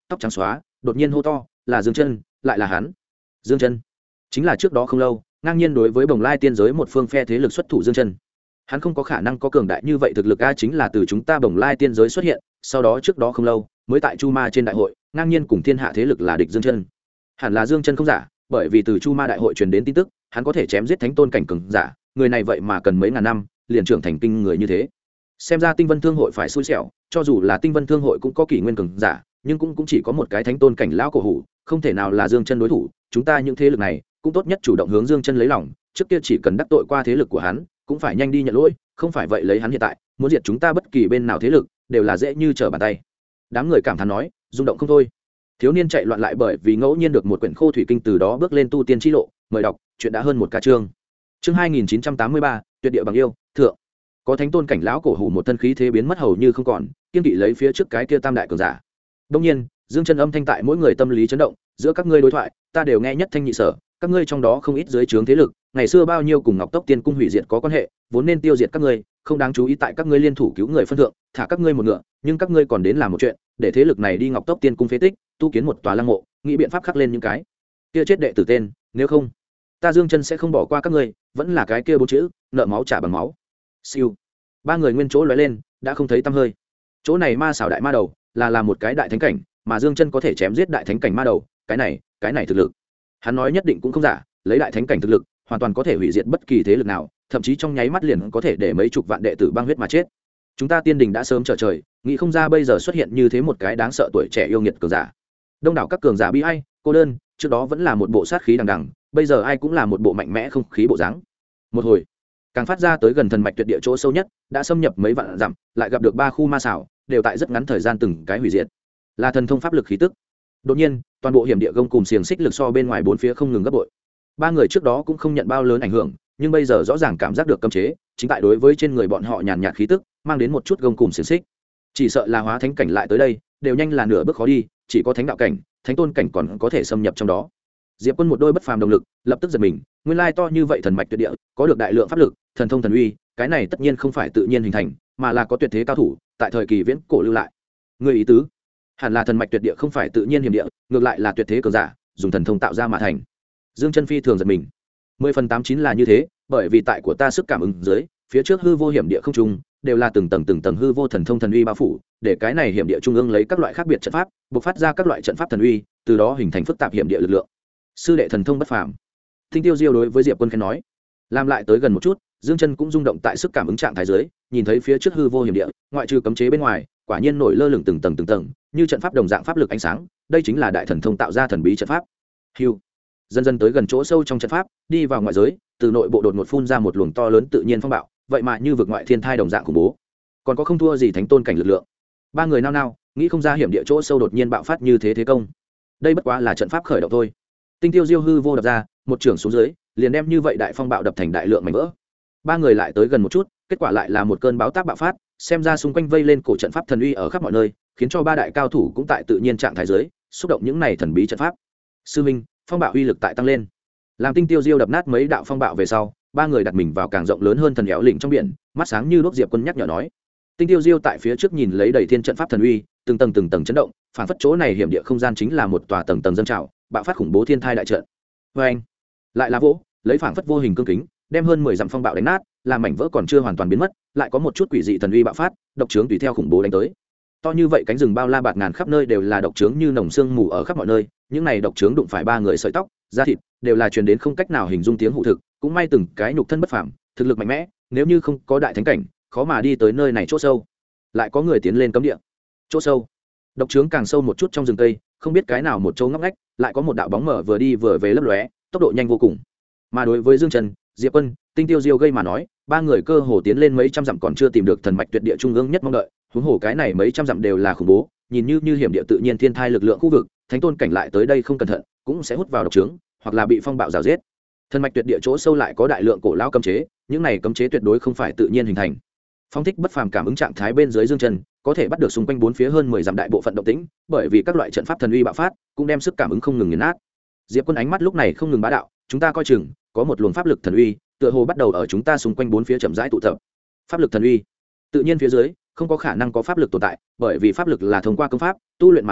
tóc trắng xóa, đột nhiên hô to, là Dương Chân, lại là hắn. Dương Chân chính là trước đó không lâu ngang nhiên đối với Bồng Lai tiên giới một phương phe thế lực xuất thủ Dương Chân. Hắn không có khả năng có cường đại như vậy thực lực a, chính là từ chúng ta Bồng Lai tiên giới xuất hiện, sau đó trước đó không lâu mới tại Chu Ma trên đại hội ngang nhiên cùng thiên hạ thế lực là địch Dương Chân. Hẳn là Dương Chân không giả, bởi vì từ Chu Ma đại hội truyền đến tin tức, hắn có thể chém giết thánh tôn cảnh cường giả, người này vậy mà cần mấy ngàn năm liền trưởng thành kinh người như thế. Xem ra Tinh Vân Thương hội phải xui xẻo, cho dù là Tinh Vân Thương hội cũng có kỷ nguyên cường giả, nhưng cũng chỉ có một cái thánh tôn cảnh lão cổ hủ, không thể nào là Dương Chân đối thủ. Chúng ta những thế lực này cũng tốt nhất chủ động hướng Dương Chân lấy lòng, trước kia chỉ cần đắc tội qua thế lực của hắn, cũng phải nhanh đi nhận lỗi, không phải vậy lấy hắn hiện tại muốn diệt chúng ta bất kỳ bên nào thế lực đều là dễ như trở bàn tay. Đám người cảm thán nói, rung động không thôi. Thiếu niên chạy loạn lại bởi vì ngẫu nhiên được một quyển khô thủy kinh, từ đó bước lên tu tiên chi lộ. Mời đọc, chuyện đã hơn một ca chương. Chương 2983, tuyệt địa bằng yêu, thượng. Có thánh tôn cảnh lão cổ hủ một thân khí thế biến mất hầu như không còn, kiên kỵ lấy phía trước cái kia tam đại cường giả. Đương nhiên, Dương Chân âm thanh tại mỗi người tâm lý chấn động, giữa các ngươi đối thoại, ta đều nghe nhất thanh nhị sở, các ngươi trong đó không ít dưới trướng thế lực, ngày xưa bao nhiêu cùng Ngọc Tốc Tiên cung hủy diệt có quan hệ, vốn nên tiêu diệt các ngươi, không đáng chú ý tại các ngươi liên thủ cứu người phân thượng, thả các ngươi một ngựa, nhưng các ngươi còn đến làm một chuyện, để thế lực này đi Ngọc Tốc Tiên cung phế tích, tu kiến một tòa lăng mộ, nghĩ biện pháp khắc lên những cái kia chết đệ tử tên, nếu không, ta Dương Chân sẽ không bỏ qua các ngươi, vẫn là cái kia bốn chữ, nợ máu trả bằng máu. Siêu. Ba người nguyên chỗ lóe lên, đã không thấy tăm hơi. Chỗ này ma xảo đại ma đầu, là một cái đại thánh cảnh, mà Dương Chân có thể chém giết đại thánh cảnh ma đầu, cái này thực lực. Hắn nói nhất định cũng không giả, lấy đại thánh cảnh thực lực, hoàn toàn có thể hủy diệt bất kỳ thế lực nào, thậm chí trong nháy mắt liền có thể để mấy chục vạn đệ tử băng huyết mà chết. Chúng ta tiên đình đã sớm chờ trời, nghĩ không ra bây giờ xuất hiện như thế một cái đáng sợ tuổi trẻ yêu nghiệt cường giả. Đông đảo các cường giả bi ai, cô đơn, trước đó vẫn là một bộ sát khí đằng đằng, bây giờ ai cũng là một bộ mạnh mẽ không khí bộ dáng. Một hồi, càng phát ra tới gần thần mạch tuyệt địa chỗ sâu nhất, đã xâm nhập mấy vạn dặm, lại gặp được ba khu ma xảo, đều tại rất ngắn thời gian từng cái hủy diệt. Là thần thông pháp lực khí tức. Đột nhiên, toàn bộ hiểm địa gông cùng xiềng xích lực so bên ngoài bốn phía không ngừng gấp bội. Ba người trước đó cũng không nhận bao lớn ảnh hưởng, nhưng bây giờ rõ ràng cảm giác được cấm chế, chính tại đối với trên người bọn họ nhàn nhạt khí tức, mang đến một chút gông cùng xiềng xích. Chỉ sợ là hóa thánh cảnh lại tới đây, đều nhanh là nửa bước khó đi, chỉ có thánh đạo cảnh, thánh tôn cảnh còn có thể xâm nhập trong đó. Diệp Quân một đôi bất phàm động lực, lập tức giật mình, nguyên lai to như vậy thần mạch tuyệt địa, có được đại lượng pháp lực, thần thông thần uy, cái này tất nhiên không phải tự nhiên hình thành, mà là có tuyệt thế cao thủ, tại thời kỳ viễn cổ lưu lại. Người ý tứ, hẳn là thần mạch tuyệt địa không phải tự nhiên hiểm địa, ngược lại là tuyệt thế cường giả dùng thần thông tạo ra mà thành. Dương Chân phi thường giật mình. 10/89 là như thế, bởi vì tại của ta sức cảm ứng dưới, phía trước hư vô hiểm địa không trung, đều là từng tầng hư vô thần thông thần uy bao phủ, để cái này hiểm địa trung ương lấy các loại khác biệt trận pháp, bộc phát ra các loại trận pháp thần uy, từ đó hình thành phức tạp hiểm địa lực lượng. Sư đệ thần thông bất phàm. Tinh Tiêu Diêu đối với Diệp Quân khen nói. Làm lại tới gần một chút, Dương Chân cũng rung động tại sức cảm ứng trạng thái dưới, nhìn thấy phía trước hư vô hiểm địa, ngoại trừ cấm chế bên ngoài, quả nhiên nổi lơ lửng từng tầng, như trận pháp đồng dạng pháp lực ánh sáng, đây chính là đại thần thông tạo ra thần bí trận pháp. Hưu. Dần dần tới gần chỗ sâu trong trận pháp, đi vào ngoại giới, từ nội bộ đột ngột phun ra một luồng to lớn tự nhiên phong bạo, vậy mà như vực ngoại thiên thai đồng dạng khủng bố. Còn có không thua gì thánh tôn cảnh lực lượng. Ba người nao nao, nghĩ không ra hiểm địa chỗ sâu đột nhiên bạo phát như thế công. Đây bất quá là trận pháp khởi động thôi. Tinh Tiêu Diêu hư vô đập ra, một trường xuống dưới, liền đem như vậy đại phong bạo đập thành đại lượng mảnh vỡ. Ba người lại tới gần một chút, kết quả lại là một cơn bão táp bạo phát, xem ra xung quanh vây lên cổ trận pháp thần uy ở khắp mọi nơi, khiến cho ba đại cao thủ cũng tại tự nhiên trạng thái dưới, xúc động những này thần bí trận pháp. Sư minh, phong bạo uy lực tại tăng lên. Làm Tinh Tiêu Diêu đập nát mấy đạo phong bạo về sau, ba người đặt mình vào càng rộng lớn hơn thần éo lĩnh trong biển, mắt sáng như đuốc. Diệp Quân nhắc nhở nói. Tinh Tiêu Diêu tại phía trước nhìn lấy đầy thiên trận pháp thần uy, từng tầng chấn động, phản phất chỗ này hiểm địa không gian chính là một tòa tầng dâng trào, bạo phát khủng bố thiên thai đại trận. Và anh, lại là vỗ, lấy phản phất vô hình cương kính, đem hơn 10 dặm phong bạo đánh nát, làm mảnh vỡ còn chưa hoàn toàn biến mất, lại có một chút quỷ dị thần uy bạo phát, độc trướng tùy theo khủng bố đánh tới. To như vậy cánh rừng bao la bạt ngàn khắp nơi đều là độc trướng như nồng sương mù ở khắp mọi nơi, những này độc trướng đụng phải ba người sợi tóc, da thịt, đều là truyền đến không cách nào hình dung tiếng hụ thực, cũng may từng cái nhục thân bất phàm, thực lực mạnh mẽ, nếu như không có đại thánh cảnh, khó mà đi tới nơi này chỗ sâu. Lại có người tiến lên cấm địa. Chỗ sâu, độc trướng càng sâu một chút trong rừng cây, không biết cái nào một chỗ ngóc ngách, lại có một đạo bóng mở vừa đi vừa về lấp lóe, tốc độ nhanh vô cùng. Mà đối với Dương Trần, Diệp Quân, Tinh Tiêu Diêu gây mà nói, ba người cơ hồ tiến lên mấy trăm dặm còn chưa tìm được thần mạch tuyệt địa trung ương nhất mong đợi, huống hồ cái này mấy trăm dặm đều là khủng bố, nhìn như hiểm địa tự nhiên thiên thai lực lượng khu vực, thánh tôn cảnh lại tới đây không cẩn thận, cũng sẽ hút vào độc trướng, hoặc là bị phong bạo rào giết. Thần mạch tuyệt địa chỗ sâu lại có đại lượng cổ lão cấm chế, những này cấm chế tuyệt đối không phải tự nhiên hình thành. Phong thích bất phàm cảm ứng trạng thái bên dưới Dương Trần, có thể bắt được xung quanh bốn phía hơn 10 dặm đại bộ phận động tĩnh, bởi vì các loại trận pháp thần uy bạo phát, cũng đem sức cảm ứng không ngừng nghiền nát. Diệp Quân ánh mắt lúc này không ngừng bá đạo, chúng ta coi chừng, có một luồng pháp lực thần uy, tựa hồ bắt đầu ở chúng ta xung quanh bốn phía chậm rãi tụ tập. Pháp lực thần uy, tự nhiên phía dưới không có khả năng có pháp lực tồn tại, bởi vì pháp lực là thông qua công pháp tu luyện mà đến,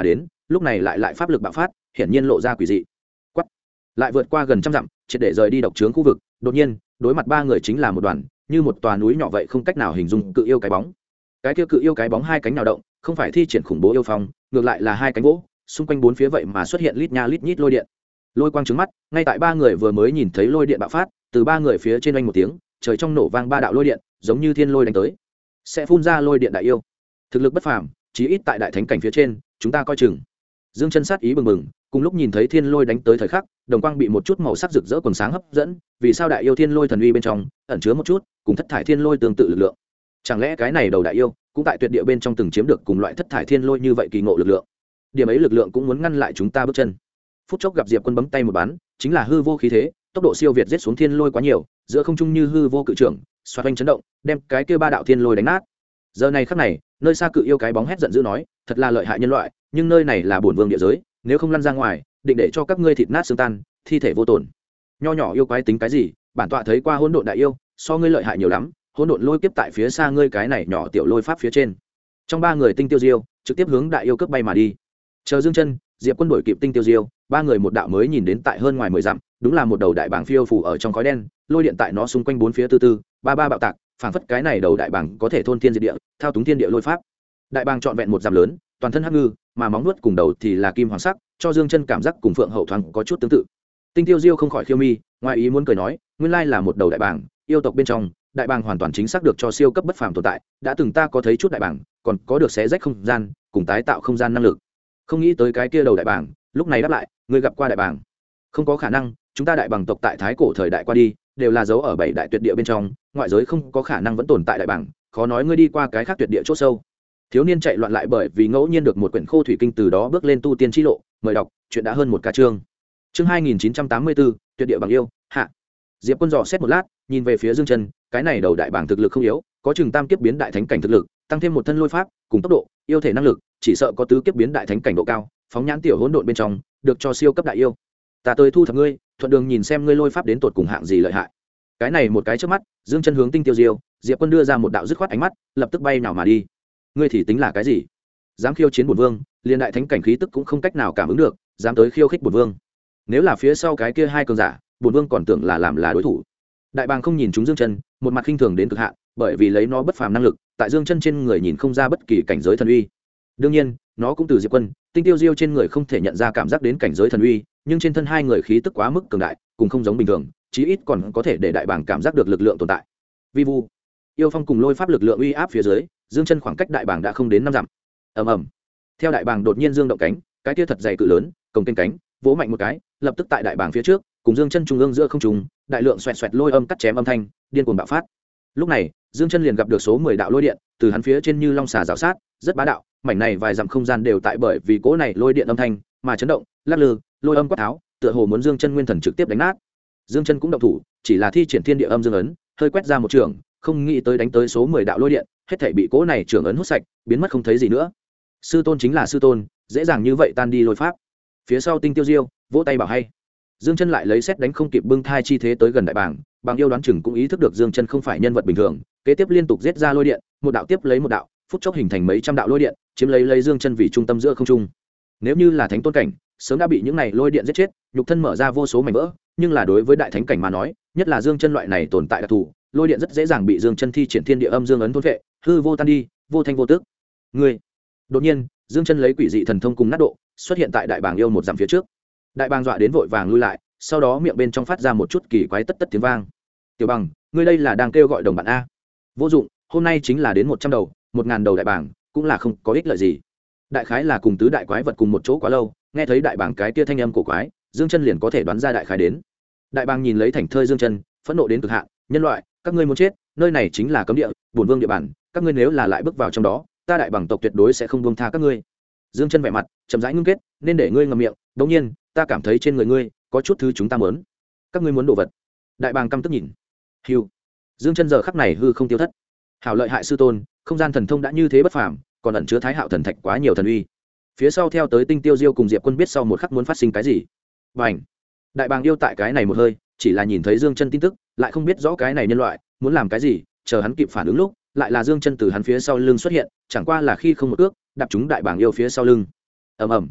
lúc này lại pháp lực bạo phát, hiển nhiên lộ ra quỷ dị. Quắc, lại vượt qua gần trăm dặm, triệt để rời đi độc trướng khu vực. Đột nhiên, đối mặt ba người chính là một đoàn, như một tòa núi nhỏ vậy, không cách nào hình dung cự yêu cái bóng. Cái kia cự yêu cái bóng hai cánh nào động, không phải thi triển khủng bố yêu phong, ngược lại là hai cánh vỗ, xung quanh bốn phía vậy mà xuất hiện lít nha lít nhít lôi điện. Lôi quang trứng mắt, ngay tại ba người vừa mới nhìn thấy lôi điện bạo phát, từ ba người phía trên oanh một tiếng, trời trong nổ vang ba đạo lôi điện, giống như thiên lôi đánh tới, sẽ phun ra lôi điện đại yêu. Thực lực bất phàm, chí ít tại đại thánh cảnh phía trên, chúng ta coi chừng. Dương Chân sát ý bừng bừng, cùng lúc nhìn thấy thiên lôi đánh tới thời khắc, đồng quang bị một chút màu sắc rực rỡ quần sáng hấp dẫn, vì sao đại yêu thiên lôi thần uy bên trong ẩn chứa một chút cùng thất thải thiên lôi tương tự lực lượng? Chẳng lẽ cái này đầu đại yêu cũng tại tuyệt địa bên trong từng chiếm được cùng loại thất thải thiên lôi như vậy kỳ ngộ lực lượng? Điểm ấy lực lượng cũng muốn ngăn lại chúng ta bước chân. Phút chốc gặp Diệp Quân bấm tay một bắn, chính là hư vô khí thế, tốc độ siêu việt giết xuống thiên lôi quá nhiều, giữa không trung như hư vô cự trưởng, xoạt oanh chấn động, đem cái kia ba đạo thiên lôi đánh nát. Giờ này khắc này, nơi xa cự yêu cái bóng hét giận dữ nói, thật là lợi hại nhân loại, nhưng nơi này là bổn vương địa giới, nếu không lăn ra ngoài, định để cho các ngươi thịt nát xương tan, thi thể vô tổn. Nho nhỏ yêu quái tính cái gì, bản tọa thấy qua hỗn độn đại yêu, so ngươi lợi hại nhiều lắm, hỗn độn lôi kiếp tại phía xa ngươi cái này nhỏ tiểu lôi pháp phía trên. Trong ba người Tinh Tiêu Diêu trực tiếp hướng đại yêu cướp bay mà đi. Chờ Dương Chân, Diệp Quân đuổi kịp Tinh Tiêu Diêu, ba người một đạo mới nhìn đến tại hơn ngoài 10 dặm, đúng là một đầu đại bàng phiêu phù ở trong khói đen, lôi điện tại nó xung quanh bốn phía từ từ, ba bạo tạc, phảng phất cái này đầu đại bàng có thể thôn thiên diệt địa, thao túng thiên địa lôi pháp. Đại bàng trọn vẹn một dặm lớn, toàn thân hắc ngư, mà móng nuốt cùng đầu thì là kim hoàng sắc, cho Dương Chân cảm giác cùng Phượng Hậu thoáng có chút tương tự. Tinh Tiêu Diêu không khỏi khiêu mi, ngoài ý muốn cười nói, nguyên lai là một đầu đại bàng, yêu tộc bên trong, đại bàng hoàn toàn chính xác được cho siêu cấp bất phàm tồn tại, đã từng ta có thấy chút đại bàng, còn có được xé rách không gian, cùng tái tạo không gian năng lực. Không nghĩ tới cái kia đầu đại bàng, lúc này đáp lại, ngươi gặp qua đại bàng? Không có khả năng, chúng ta đại bàng tộc tại thái cổ thời đại qua đi, đều là dấu ở bảy đại tuyệt địa bên trong, ngoại giới không có khả năng vẫn tồn tại đại bàng, khó nói ngươi đi qua cái khác tuyệt địa chỗ sâu. Thiếu niên chạy loạn lại bởi vì ngẫu nhiên được một quyển khô thủy kinh, từ đó bước lên tu tiên chi lộ, mời đọc, chuyện đã hơn một ca chương. Chương 2984, tuyệt địa bằng yêu, hạ. Diệp Quân dò xét một lát, nhìn về phía Dương Chân, cái này đầu đại bàng thực lực không yếu, có chừng tam kiếp biến đại thánh cảnh thực lực, tăng thêm một thân lôi pháp, cùng tốc độ, yêu thể năng lực, chỉ sợ có tứ kiếp biến đại thánh cảnh độ cao, phóng nhãn tiểu hỗn độn bên trong, được cho siêu cấp đại yêu. Ta tới thu thập ngươi, thuận đường nhìn xem ngươi lôi pháp đến tột cùng hạng gì lợi hại. Cái này một cái trước mắt, Dương Chân hướng Tinh Tiêu Diêu, Diệp Quân đưa ra một đạo dứt khoát ánh mắt, lập tức bay nào mà đi. Ngươi thì tính là cái gì? Dám khiêu chiến bổn vương, liên đại thánh cảnh khí tức cũng không cách nào cảm ứng được, dám tới khiêu khích bổn vương. Nếu là phía sau cái kia hai cường giả, bổn vương còn tưởng là làm là đối thủ. Đại bàng không nhìn chúng Dương Chân, một mặt khinh thường đến cực hạn, bởi vì lấy nó bất phàm năng lực, tại Dương Chân trên người nhìn không ra bất kỳ cảnh giới thần uy. Đương nhiên, nó cũng từ Diệp Quân, Tinh Tiêu Diêu trên người không thể nhận ra cảm giác đến cảnh giới thần uy, nhưng trên thân hai người khí tức quá mức cường đại, cùng không giống bình thường, chí ít còn có thể để đại bàng cảm giác được lực lượng tồn tại. Vi vu, yêu phong cùng lôi pháp lực lượng uy áp phía dưới, Dương Chân khoảng cách đại bàng đã không đến 5 dặm. Ầm ầm. Theo đại bàng đột nhiên dương động cánh, cái kia thật dày cự lớn, cồng kênh cánh, vỗ mạnh một cái, lập tức tại đại bàng phía trước, cùng Dương Chân trung ương giữa không trung, đại lượng xoẹt xoẹt lôi âm cắt chém âm thanh, điên cuồng bạo phát. Lúc này, Dương Chân liền gặp được số 10 đạo lôi điện, từ hắn phía trên như long xà rào sát, rất bá đạo, mảnh này vài dặm không gian đều tại bởi vì cỗ này lôi điện âm thanh mà chấn động, lắc lư, lôi âm quát tháo, tựa hồ muốn Dương Chân nguyên thần trực tiếp đánh nát. Dương Chân cũng động thủ, chỉ là thi triển thiên địa âm dương ấn, hơi quét ra một trường, không nghĩ tới đánh tới số 10 đạo lôi điện, hết thảy bị cỗ này trường ấn hút sạch, biến mất không thấy gì nữa. Sư tôn chính là sư tôn, dễ dàng như vậy tan đi lôi pháp. Phía sau Tinh Tiêu Diêu vỗ tay bảo hay. Dương Chân lại lấy xét đánh không kịp bưng thai chi thế tới gần đại bàng, bàng yêu đoán chừng cũng ý thức được Dương Chân không phải nhân vật bình thường, kế tiếp liên tục giết ra lôi điện, một đạo tiếp lấy một đạo, phút chốc hình thành mấy trăm đạo lôi điện, chiếm lấy Dương Chân vì trung tâm giữa không trung. Nếu như là thánh tôn cảnh, sớm đã bị những này lôi điện giết chết, nhục thân mở ra vô số mảnh vỡ, nhưng là đối với đại thánh cảnh mà nói, nhất là Dương Chân loại này tồn tại đặc thù, lôi điện rất dễ dàng bị Dương Chân thi triển thiên địa âm dương ấn thôn phệ, hư vô tan đi, vô thanh vô tức. Ngươi. Đột nhiên, Dương Chân lấy quỷ dị thần thông cùng nát độ, xuất hiện tại đại bàng yêu một dặm phía trước. Đại bàng dọa đến vội vàng lui lại, sau đó miệng bên trong phát ra một chút kỳ quái tất tất tiếng vang. Tiểu bằng, ngươi đây là đang kêu gọi đồng bạn a? Vô dụng, hôm nay chính là đến 100 đầu, 1000 đầu đại bàng, cũng là không có ích lợi gì. Đại khái là cùng tứ đại quái vật cùng một chỗ quá lâu, nghe thấy đại bàng cái kia thanh âm cổ quái, Dương Chân liền có thể đoán ra đại khái đến. Đại bàng nhìn lấy thành thơi Dương Chân, phẫn nộ đến cực hạn, nhân loại, các ngươi muốn chết, nơi này chính là cấm địa, bổn vương địa bàn, các ngươi nếu là lại bước vào trong đó, ta đại bàng tộc tuyệt đối sẽ không buông tha các ngươi. Dương Chân vẻ mặt chậm rãi ngưng kết, nên để ngươi ngậm miệng, đương nhiên, ta cảm thấy trên người ngươi có chút thứ chúng ta muốn. Các ngươi muốn đồ vật? Đại bàng căm tức nhìn. Hưu. Dương Chân giờ khắc này hư không tiêu thất. Hảo lợi hại sư tôn, không gian thần thông đã như thế bất phàm, còn ẩn chứa Thái Hạo thần thạch quá nhiều thần uy. Phía sau theo tới Tinh Tiêu Diêu cùng Diệp Quân biết sau một khắc muốn phát sinh cái gì. Bành. Đại bàng yêu tại cái này một hơi, chỉ là nhìn thấy Dương Chân tin tức, lại không biết rõ cái này nhân loại muốn làm cái gì, chờ hắn kịp phản ứng lúc, lại là Dương Chân từ hắn phía sau lưng xuất hiện, chẳng qua là khi không một ước, đạp trúng đại bàng yêu phía sau lưng. Ầm ầm.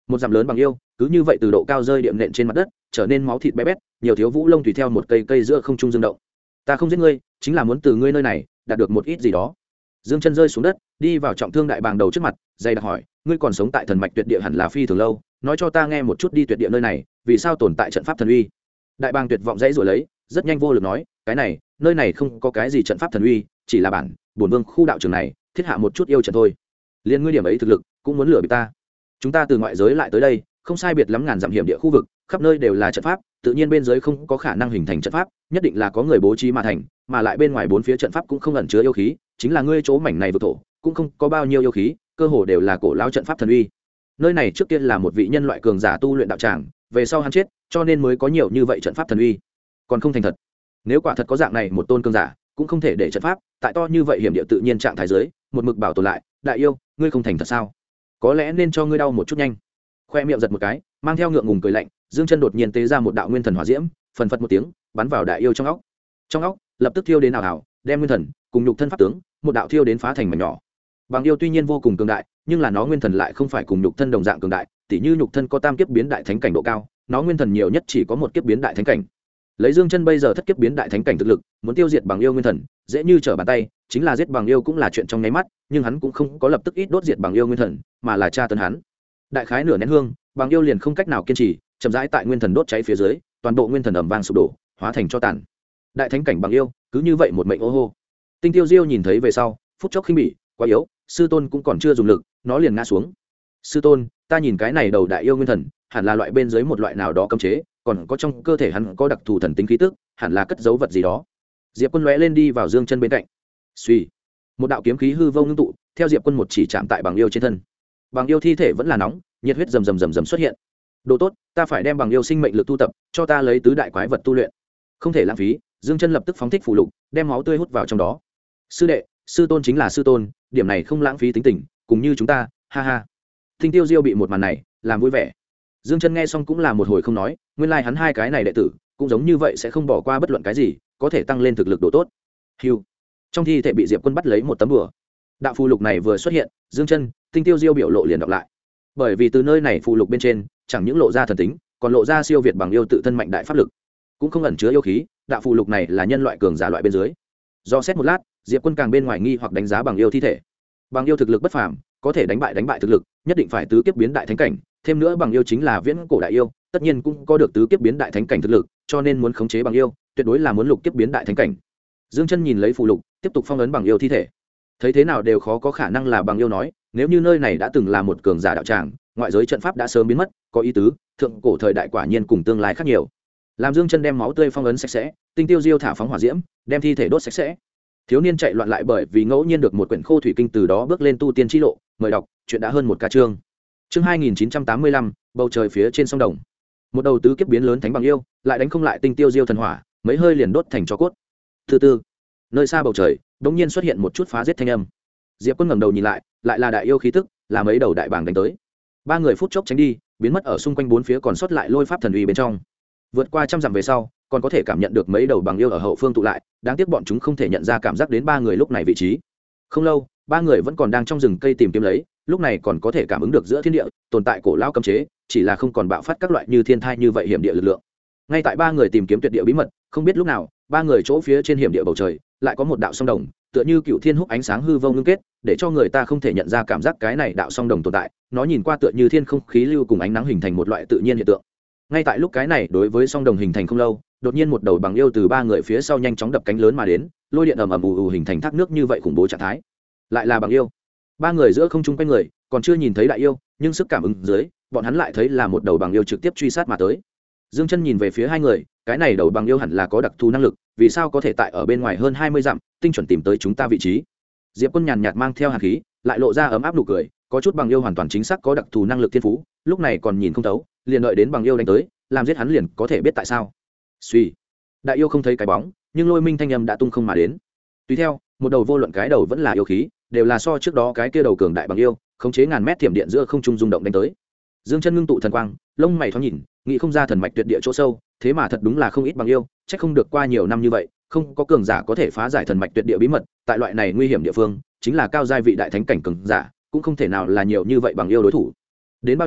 một dặm lớn bằng yêu cứ như vậy từ độ cao rơi điệm nện trên mặt đất, trở nên máu thịt bé bét, nhiều thiếu vũ lông tùy theo một cây cây giữa không trung dương động. Ta không giết ngươi, chính là muốn từ ngươi nơi này đạt được một ít gì đó. Dương Chân rơi xuống đất, đi vào trọng thương đại bàng đầu trước mặt, dày đặc hỏi, ngươi còn sống tại thần mạch tuyệt địa hẳn là phi thường lâu, nói cho ta nghe một chút đi, tuyệt địa nơi này vì sao tồn tại trận pháp thần uy? Đại bàng tuyệt vọng dãy rồi lấy, rất nhanh vô lực nói, cái này, nơi này không có cái gì trận pháp thần uy, chỉ là bản bổn vương khu đạo trường này thiết hạ một chút yêu trận thôi. Liên ngươi điểm ấy thực lực cũng muốn lừa bịp ta? Chúng ta từ ngoại giới lại tới đây, không sai biệt lắm ngàn dặm hiểm địa khu vực, khắp nơi đều là trận pháp, tự nhiên bên dưới không có khả năng hình thành trận pháp, nhất định là có người bố trí mà thành, mà lại bên ngoài bốn phía trận pháp cũng không ẩn chứa yêu khí, chính là ngươi chỗ mảnh này vực thổ cũng không có bao nhiêu yêu khí, cơ hồ đều là cổ lão trận pháp thần uy. Nơi này trước tiên là một vị nhân loại cường giả tu luyện đạo tràng, về sau hắn chết, cho nên mới có nhiều như vậy trận pháp thần uy. Còn không thành thật. Nếu quả thật có dạng này một tôn cường giả, cũng không thể để trận pháp tại to như vậy hiểm địa tự nhiên trạng thái dưới một mực bảo tồn lại. Đại yêu, ngươi không thành thật sao? Có lẽ nên cho ngươi đau một chút nhanh. Khoe miệng giật một cái, mang theo ngượng ngùng cười lạnh, Dương Chân đột nhiên tế ra một đạo nguyên thần hỏa diễm, phần phật một tiếng bắn vào đại yêu trong óc. Trong óc lập tức thiêu đến ảo ảo, đem nguyên thần cùng nhục thân pháp tướng một đạo thiêu đến phá thành mảnh nhỏ. Bằng yêu tuy nhiên vô cùng cường đại, nhưng là nó nguyên thần lại không phải cùng nhục thân đồng dạng cường đại, tỉ như nhục thân có tam kiếp biến đại thánh cảnh độ cao, nó nguyên thần nhiều nhất chỉ có một kiếp biến đại thánh cảnh. Lấy Dương Chân bây giờ thất kiếp biến đại thánh cảnh thực lực, muốn tiêu diệt bằng yêu nguyên thần, dễ như trở bàn tay, chính là giết bằng yêu cũng là chuyện trong nháy mắt, nhưng hắn cũng không có lập tức ít đốt diệt bằng yêu nguyên thần, mà là tra tấn hắn. Đại khái nửa nén hương, bằng yêu liền không cách nào kiên trì, chậm rãi tại nguyên thần đốt cháy phía dưới, toàn bộ nguyên thần ầm vang sụp đổ, hóa thành tro tàn. Đại thánh cảnh bằng yêu, cứ như vậy một mệnh ô hô. Tinh Tiêu Diêu nhìn thấy về sau, phút chốc khinh bỉ, quá yếu, sư tôn cũng còn chưa dùng lực, nó liền ngã xuống. Sư tôn, ta nhìn cái này đầu đại yêu nguyên thần, hẳn là loại bên dưới một loại nào đó cấm chế, còn có trong cơ thể hắn có đặc thù thần tính khí tức, hẳn là cất giấu vật gì đó. Diệp Quân lóe lên đi vào Dương Chân bên cạnh. Suy, một đạo kiếm khí hư vô ngưng tụ, theo Diệp Quân một chỉ chạm tại bằng yêu trên thân. Bằng yêu thi thể vẫn là nóng, nhiệt huyết rầm rầm xuất hiện. Đồ tốt, ta phải đem bằng yêu sinh mệnh lực tu tập, cho ta lấy tứ đại quái vật tu luyện. Không thể lãng phí, Dương Chân lập tức phóng thích phù lục, đem máu tươi hút vào trong đó. Sư đệ, sư tôn chính là sư tôn, điểm này không lãng phí tính tình, cùng như chúng ta, ha ha. Tinh Tiêu Diêu bị một màn này làm vui vẻ. Dương Chân nghe xong cũng là một hồi không nói, nguyên lai hắn hai cái này đệ tử cũng giống như vậy sẽ không bỏ qua bất luận cái gì, có thể tăng lên thực lực độ tốt. Hưu. Trong thi thể bị Diệp Quân bắt lấy một tấm bùa. Đạo phù lục này vừa xuất hiện, Dương Chân, Tinh Tiêu Diêu biểu lộ liền đọc lại. Bởi vì từ nơi này phù lục bên trên, chẳng những lộ ra thần tính, còn lộ ra siêu việt bằng yêu tự thân mạnh đại pháp lực, cũng không ẩn chứa yêu khí, đạo phù lục này là nhân loại cường giả loại bên dưới. Do xét một lát, Diệp Quân càng bên ngoài nghi hoặc đánh giá bằng yêu thi thể. Bằng yêu thực lực bất phàm, có thể đánh bại thực lực, nhất định phải tứ kiếp biến đại thánh cảnh, thêm nữa bằng yêu chính là viễn cổ đại yêu, tất nhiên cũng có được tứ kiếp biến đại thánh cảnh thực lực, cho nên muốn khống chế bằng yêu, tuyệt đối là muốn lục kiếp biến đại thánh cảnh. Dương Chân nhìn lấy phù lục, tiếp tục phong ấn bằng yêu thi thể. Thấy thế nào đều khó có khả năng là bằng yêu nói, nếu như nơi này đã từng là một cường giả đạo tràng, ngoại giới trận pháp đã sớm biến mất, có ý tứ, thượng cổ thời đại quả nhiên cùng tương lai khác nhiều. Làm Dương Chân đem máu tươi phong ấn sạch sẽ, Tinh Tiêu Diêu thả phóng hỏa diễm, đem thi thể đốt sạch sẽ. Thiếu niên chạy loạn lại bởi vì ngẫu nhiên được một quyển khô thủy kinh, từ đó bước lên tu tiên chi lộ. Mời đọc, chuyện đã hơn một cả chương. Chương 2985, bầu trời phía trên sông Đồng. Một đầu tứ kiếp biến lớn thánh bằng yêu, lại đánh không lại Tinh Tiêu Diêu thần hỏa, mấy hơi liền đốt thành tro cốt. Thứ tư, nơi xa bầu trời, đột nhiên xuất hiện một chút phá giết thanh âm. Diệp Quân ngẩng đầu nhìn lại, lại là đại yêu khí tức, là mấy đầu đại bàng đánh tới. Ba người phút chốc tránh đi, biến mất ở xung quanh bốn phía, còn sót lại lôi pháp thần uy bên trong. Vượt qua trăm dặm về sau, còn có thể cảm nhận được mấy đầu bằng yêu ở hậu phương tụ lại, đáng tiếc bọn chúng không thể nhận ra cảm giác đến ba người lúc này vị trí. Không lâu, ba người vẫn còn đang trong rừng cây tìm kiếm lấy, lúc này còn có thể cảm ứng được giữa thiên địa tồn tại cổ lao cấm chế, chỉ là không còn bạo phát các loại như thiên thai như vậy hiểm địa lực lượng. Ngay tại ba người tìm kiếm tuyệt địa bí mật, không biết lúc nào, ba người chỗ phía trên hiểm địa bầu trời lại có một đạo song đồng, tựa như cựu thiên húc ánh sáng hư vô ngưng kết, để cho người ta không thể nhận ra cảm giác cái này đạo song đồng tồn tại. Nó nhìn qua tựa như thiên không khí lưu cùng ánh nắng hình thành một loại tự nhiên hiện tượng. Ngay tại lúc cái này đối với song đồng hình thành không lâu, đột nhiên một đầu bằng yêu từ ba người phía sau nhanh chóng đập cánh lớn mà đến, lôi điện ầm ầm ù ù hình thành thác nước như vậy khủng bố trạng thái. Lại là bằng yêu. Ba người giữa không trung quanh người, còn chưa nhìn thấy đại yêu, nhưng sức cảm ứng dưới, bọn hắn lại thấy là một đầu bằng yêu trực tiếp truy sát mà tới. Dương Chân nhìn về phía hai người, cái này đầu bằng yêu hẳn là có đặc thù năng lực, vì sao có thể tại ở bên ngoài hơn 20 dặm, tinh chuẩn tìm tới chúng ta vị trí. Diệp Quân nhàn nhạt mang theo hàn khí, lại lộ ra ấm áp nụ cười, có chút bằng yêu hoàn toàn chính xác có đặc thù năng lực thiên phú, lúc này còn nhìn không thấu, liền đợi đến bằng yêu đánh tới, làm giết hắn liền có thể biết tại sao. Suy, đại yêu không thấy cái bóng, nhưng lôi minh thanh âm đã tung không mà đến. Tùy theo, một đầu vô luận cái đầu vẫn là yêu khí, đều là so trước đó cái kia đầu cường đại bằng yêu, khống chế ngàn mét thiểm điện giữa không trung rung động đánh tới. Dương Chân ngưng tụ thần quang, lông mày thoáng nhìn, nghĩ không ra thần mạch tuyệt địa chỗ sâu, thế mà thật đúng là không ít bằng yêu, chắc không được qua nhiều năm như vậy, không có cường giả có thể phá giải thần mạch tuyệt địa bí mật, tại loại này nguy hiểm địa phương, chính là cao giai vị đại thánh cảnh cường giả, cũng không thể nào là nhiều như vậy bằng yêu đối thủ. Đến bao nhiêu,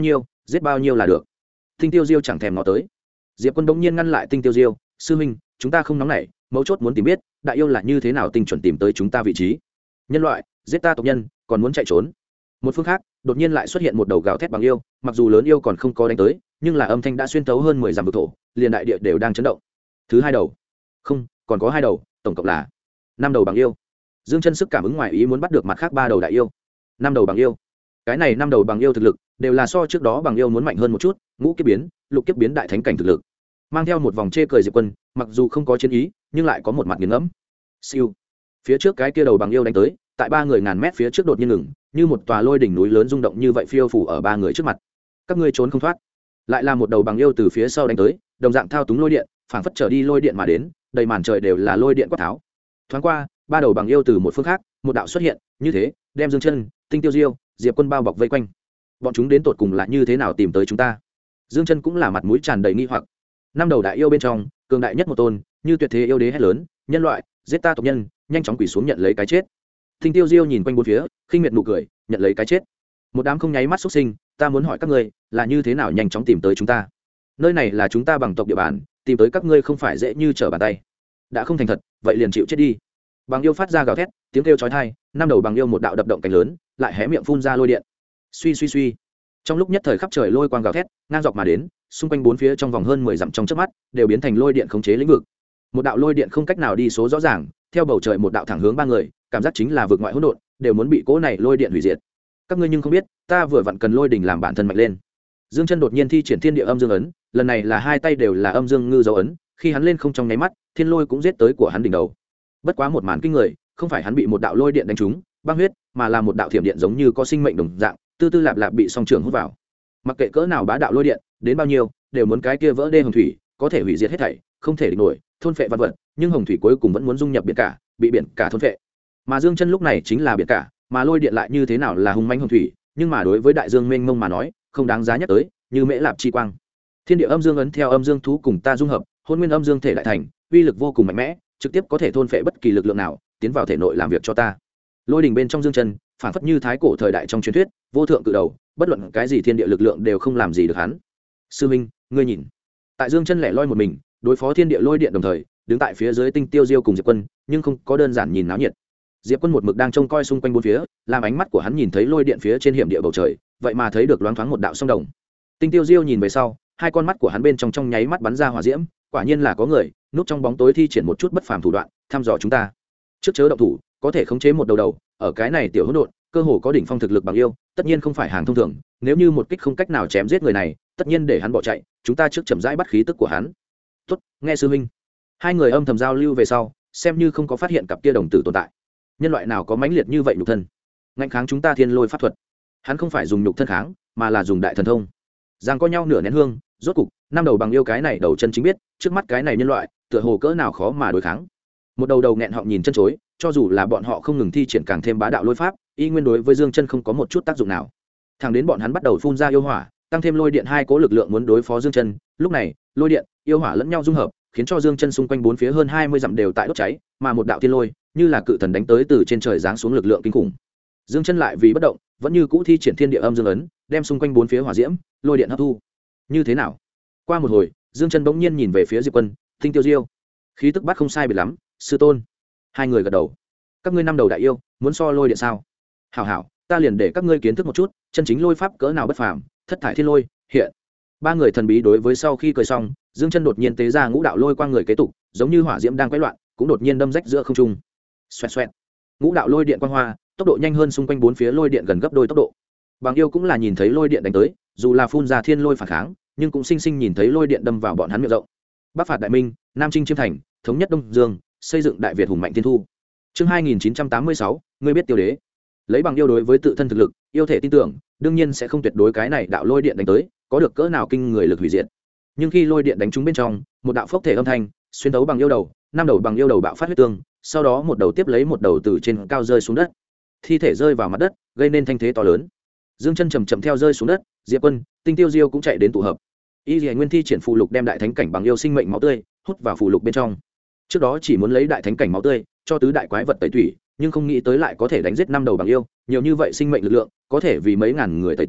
giết bao nhiêu là được. Tinh Tiêu Diêu chẳng thèm ngó tới. Diệp Quân bỗng nhiên ngăn lại Tinh Tiêu Diêu, sư huynh, chúng ta không nóng nảy, mấu chốt muốn tìm biết đại yêu là như thế nào tinh chuẩn tìm tới chúng ta vị trí. Nhân loại giết ta tộc nhân còn muốn chạy trốn. Một phương khác đột nhiên lại xuất hiện một đầu gào thét bằng yêu, mặc dù lớn yêu còn không có đánh tới, nhưng là âm thanh đã xuyên thấu hơn 10 dặm vực thổ, liền đại địa đều đang chấn động. Thứ hai đầu, không, còn có hai đầu, tổng cộng là 5 đầu bằng yêu. Dương Chân sức cảm ứng ngoài ý muốn bắt được mặt khác 3 đầu đại yêu. 5 đầu bằng yêu. Cái này 5 đầu bằng yêu thực lực đều là so trước đó bằng yêu muốn mạnh hơn một chút, ngũ kiếp biến, lục kiếp biến đại thánh cảnh thực lực. Mang theo một vòng chê cười Diệp Quân, mặc dù không có chiến ý, nhưng lại có một mặt nghiền ngẫm. Siêu. Phía trước cái kia đầu bằng yêu đánh tới, tại 3 người ngàn mét phía trước đột nhiên ngừng, như một tòa lôi đỉnh núi lớn rung động như vậy phiêu phủ ở 3 người trước mặt. Các ngươi trốn không thoát. Lại là một đầu bằng yêu từ phía sau đánh tới, đồng dạng thao túng lôi điện, phảng phất trở đi lôi điện mà đến, đầy màn trời đều là lôi điện quát tháo. Thoáng qua, 3 đầu bằng yêu từ một phương khác, một đạo xuất hiện, như thế, đem Dương Chân, Tinh Tiêu Diêu, Diệp Quân bao bọc vây quanh. Bọn chúng đến tột cùng là như thế nào tìm tới chúng ta? Dương Chân cũng là mặt mũi tràn đầy nghi hoặc. 5 đầu đại yêu bên trong, cường đại nhất một tôn, như tuyệt thế yêu đế hét lớn, nhân loại, giết ta tộc nhân, nhanh chóng quỳ xuống nhận lấy cái chết. Tinh Tiêu Diêu nhìn quanh bốn phía, khinh miệt nụ cười, nhận lấy cái chết. Một đám không nháy mắt xuất sinh, ta muốn hỏi các ngươi, là như thế nào nhanh chóng tìm tới chúng ta? Nơi này là chúng ta bằng tộc địa bàn, tìm tới các ngươi không phải dễ như trở bàn tay. Đã không thành thật, vậy liền chịu chết đi. Bằng yêu phát ra gào thét, tiếng kêu chói tai, 5 đầu bằng yêu một đạo đập động cánh lớn, lại hé miệng phun ra lôi điện. Suy suy suy. Trong lúc nhất thời khắp trời lôi quang gào thét, ngang dọc mà đến, xung quanh bốn phía trong vòng hơn 10 dặm trong chớp mắt, đều biến thành lôi điện khống chế lĩnh vực. Một đạo lôi điện không cách nào đi số rõ ràng, theo bầu trời một đạo thẳng hướng 3 người, cảm giác chính là vực ngoại hỗn độn, đều muốn bị cỗ này lôi điện hủy diệt. Các ngươi nhưng không biết, ta vừa vặn cần lôi đỉnh làm bản thân mạnh lên. Dương Chân đột nhiên thi triển Thiên Địa Âm Dương ấn, lần này là hai tay đều là âm dương ngư dấu ấn, khi hắn lên không trong nháy mắt, thiên lôi cũng giết tới của hắn đỉnh đầu. Bất quá một màn kinh người, không phải hắn bị một đạo lôi điện đánh trúng, băng huyết, mà là một đạo thiểm điện giống như có sinh mệnh đồng dạng, tư tư lạp lạp bị song trường hút vào. Mặc kệ cỡ nào bá đạo lôi điện, đến bao nhiêu, đều muốn cái kia vỡ đê hồng thủy, có thể hủy diệt hết thảy, không thể địch nổi, thôn phệ vật vật, nhưng hồng thủy cuối cùng vẫn muốn dung nhập biển cả, bị biển cả thôn phệ. Mà Dương Chân lúc này chính là biển cả, mà lôi điện lại như thế nào là hung mãnh hồng thủy, nhưng mà đối với đại dương mênh mông mà nói, không đáng giá nhắc tới, như mễ lạp chi quang. Thiên Địa Âm Dương ấn theo âm dương thú cùng ta dung hợp, hôn nguyên âm dương thể đại thành, uy lực vô cùng mạnh mẽ, trực tiếp có thể thôn phệ bất kỳ lực lượng nào, tiến vào thể nội làm việc cho ta. Lôi đỉnh bên trong Dương Chân, phản phất như thái cổ thời đại trong truyền thuyết, vô thượng cự đầu, bất luận cái gì thiên địa lực lượng đều không làm gì được hắn. Sư Minh, ngươi nhìn. Tại Dương Chân lẻ loi một mình, đối phó thiên địa lôi điện đồng thời, đứng tại phía dưới Tinh Tiêu Diêu cùng Diệp Quân, nhưng không có đơn giản nhìn náo nhiệt. Diệp Quân một mực đang trông coi xung quanh bốn phía, làm ánh mắt của hắn nhìn thấy lôi điện phía trên hiểm địa bầu trời, vậy mà thấy được loáng thoáng một đạo sông đồng. Tinh Tiêu Diêu nhìn về sau, hai con mắt của hắn bên trong nháy mắt bắn ra hỏa diễm, quả nhiên là có người núp trong bóng tối thi triển một chút bất phàm thủ đoạn, thăm dò chúng ta. Trước chớ động thủ, có thể khống chế một đầu đầu, ở cái này tiểu hỗn độn, cơ hồ có đỉnh phong thực lực bằng yêu, tất nhiên không phải hàng thông thường, nếu như một kích không cách nào chém giết người này, tất nhiên để hắn bỏ chạy, chúng ta trước chậm rãi bắt khí tức của hắn. Tốt, nghe sư huynh. Hai người âm thầm giao lưu về sau, xem như không có phát hiện cặp kia đồng tử tồn tại. Nhân loại nào có mãnh liệt như vậy nhục thân, ngăn kháng chúng ta thiên lôi pháp thuật. Hắn không phải dùng nhục thân kháng, mà là dùng đại thần thông. Giang có nhau nửa nén hương, rốt cục, năm đầu bằng yêu cái này đầu chân chính biết, trước mắt cái này nhân loại, tựa hồ cỡ nào khó mà đối kháng. Một đầu đầu nghẹn họng nhìn chân chối, cho dù là bọn họ không ngừng thi triển càng thêm bá đạo lôi pháp, y nguyên đối với Dương Chân không có một chút tác dụng nào. Thẳng đến bọn hắn bắt đầu phun ra yêu hỏa, tăng thêm lôi điện hai cố lực lượng muốn đối phó Dương Chân, lúc này, lôi điện, yêu hỏa lẫn nhau dung hợp, khiến cho Dương Chân xung quanh bốn phía hơn 20 dặm đều tại đốt cháy, mà một đạo thiên lôi, như là cự thần đánh tới từ trên trời giáng xuống lực lượng kinh khủng. Dương Chân lại vì bất động, vẫn như cũ thi triển Thiên Địa Âm Dương ấn, đem xung quanh bốn phía hỏa diễm, lôi điện hấp thu. Như thế nào? Qua một hồi, Dương Chân bỗng nhiên nhìn về phía Diệp Quân, Tinh Tiêu Diêu. Khí tức bắt không sai biệt lắm, sư tôn. Hai người gật đầu. Các ngươi năm đầu đại yêu, muốn so lôi điện sao? Hảo hảo, ta liền để các ngươi kiến thức một chút, chân chính lôi pháp cỡ nào bất phàm, thất thải thiên lôi, hiện. Ba người thần bí đối với sau khi cười xong, Dương Chân đột nhiên tế ra ngũ đạo lôi quang người kế tục, giống như hỏa diễm đang quấy loạn, cũng đột nhiên đâm rách giữa không trung. Xoẹt xoẹt. Ngũ đạo lôi điện quang hoa, tốc độ nhanh hơn xung quanh bốn phía lôi điện gần gấp đôi tốc độ. Bằng yêu cũng là nhìn thấy lôi điện đánh tới, dù là phun ra thiên lôi phản kháng, nhưng cũng sinh sinh nhìn thấy lôi điện đâm vào bọn hắn miệng rộng. Bắc phạt đại minh, Nam chinh chiêm thành, thống nhất Đông Dương, xây dựng đại Việt hùng mạnh thiên thu. Chương 2986, ngươi biết tiêu đế. Lấy bằng yêu đối với tự thân thực lực, yêu thể tin tưởng, đương nhiên sẽ không tuyệt đối cái này đạo lôi điện đánh tới, có được cỡ nào kinh người lực hủy diệt. Nhưng khi lôi điện đánh trúng bên trong, một đạo phốc thể âm thanh, xuyên thấu bằng yêu đầu, năm đầu bằng yêu đầu bạo phát huyết tương, sau đó một đầu tiếp lấy một đầu từ trên cao rơi xuống đất. Thi thể rơi vào mặt đất, gây nên thanh thế to lớn. Dương Chân chậm chậm theo rơi xuống đất, Diệp Quân, Tinh Tiêu Diêu cũng chạy đến tụ hợp. Y Liễu Nguyên thi triển phù lục đem đại thánh cảnh bằng yêu sinh mệnh máu tươi hút vào phù lục bên trong. Trước đó chỉ muốn lấy đại thánh cảnh máu tươi cho tứ đại quái vật tẩy tủy, nhưng không nghĩ tới lại có thể đánh giết năm đầu bằng yêu, nhiều như vậy sinh mệnh lực lượng, có thể vì mấy ngàn người tẩy tủy,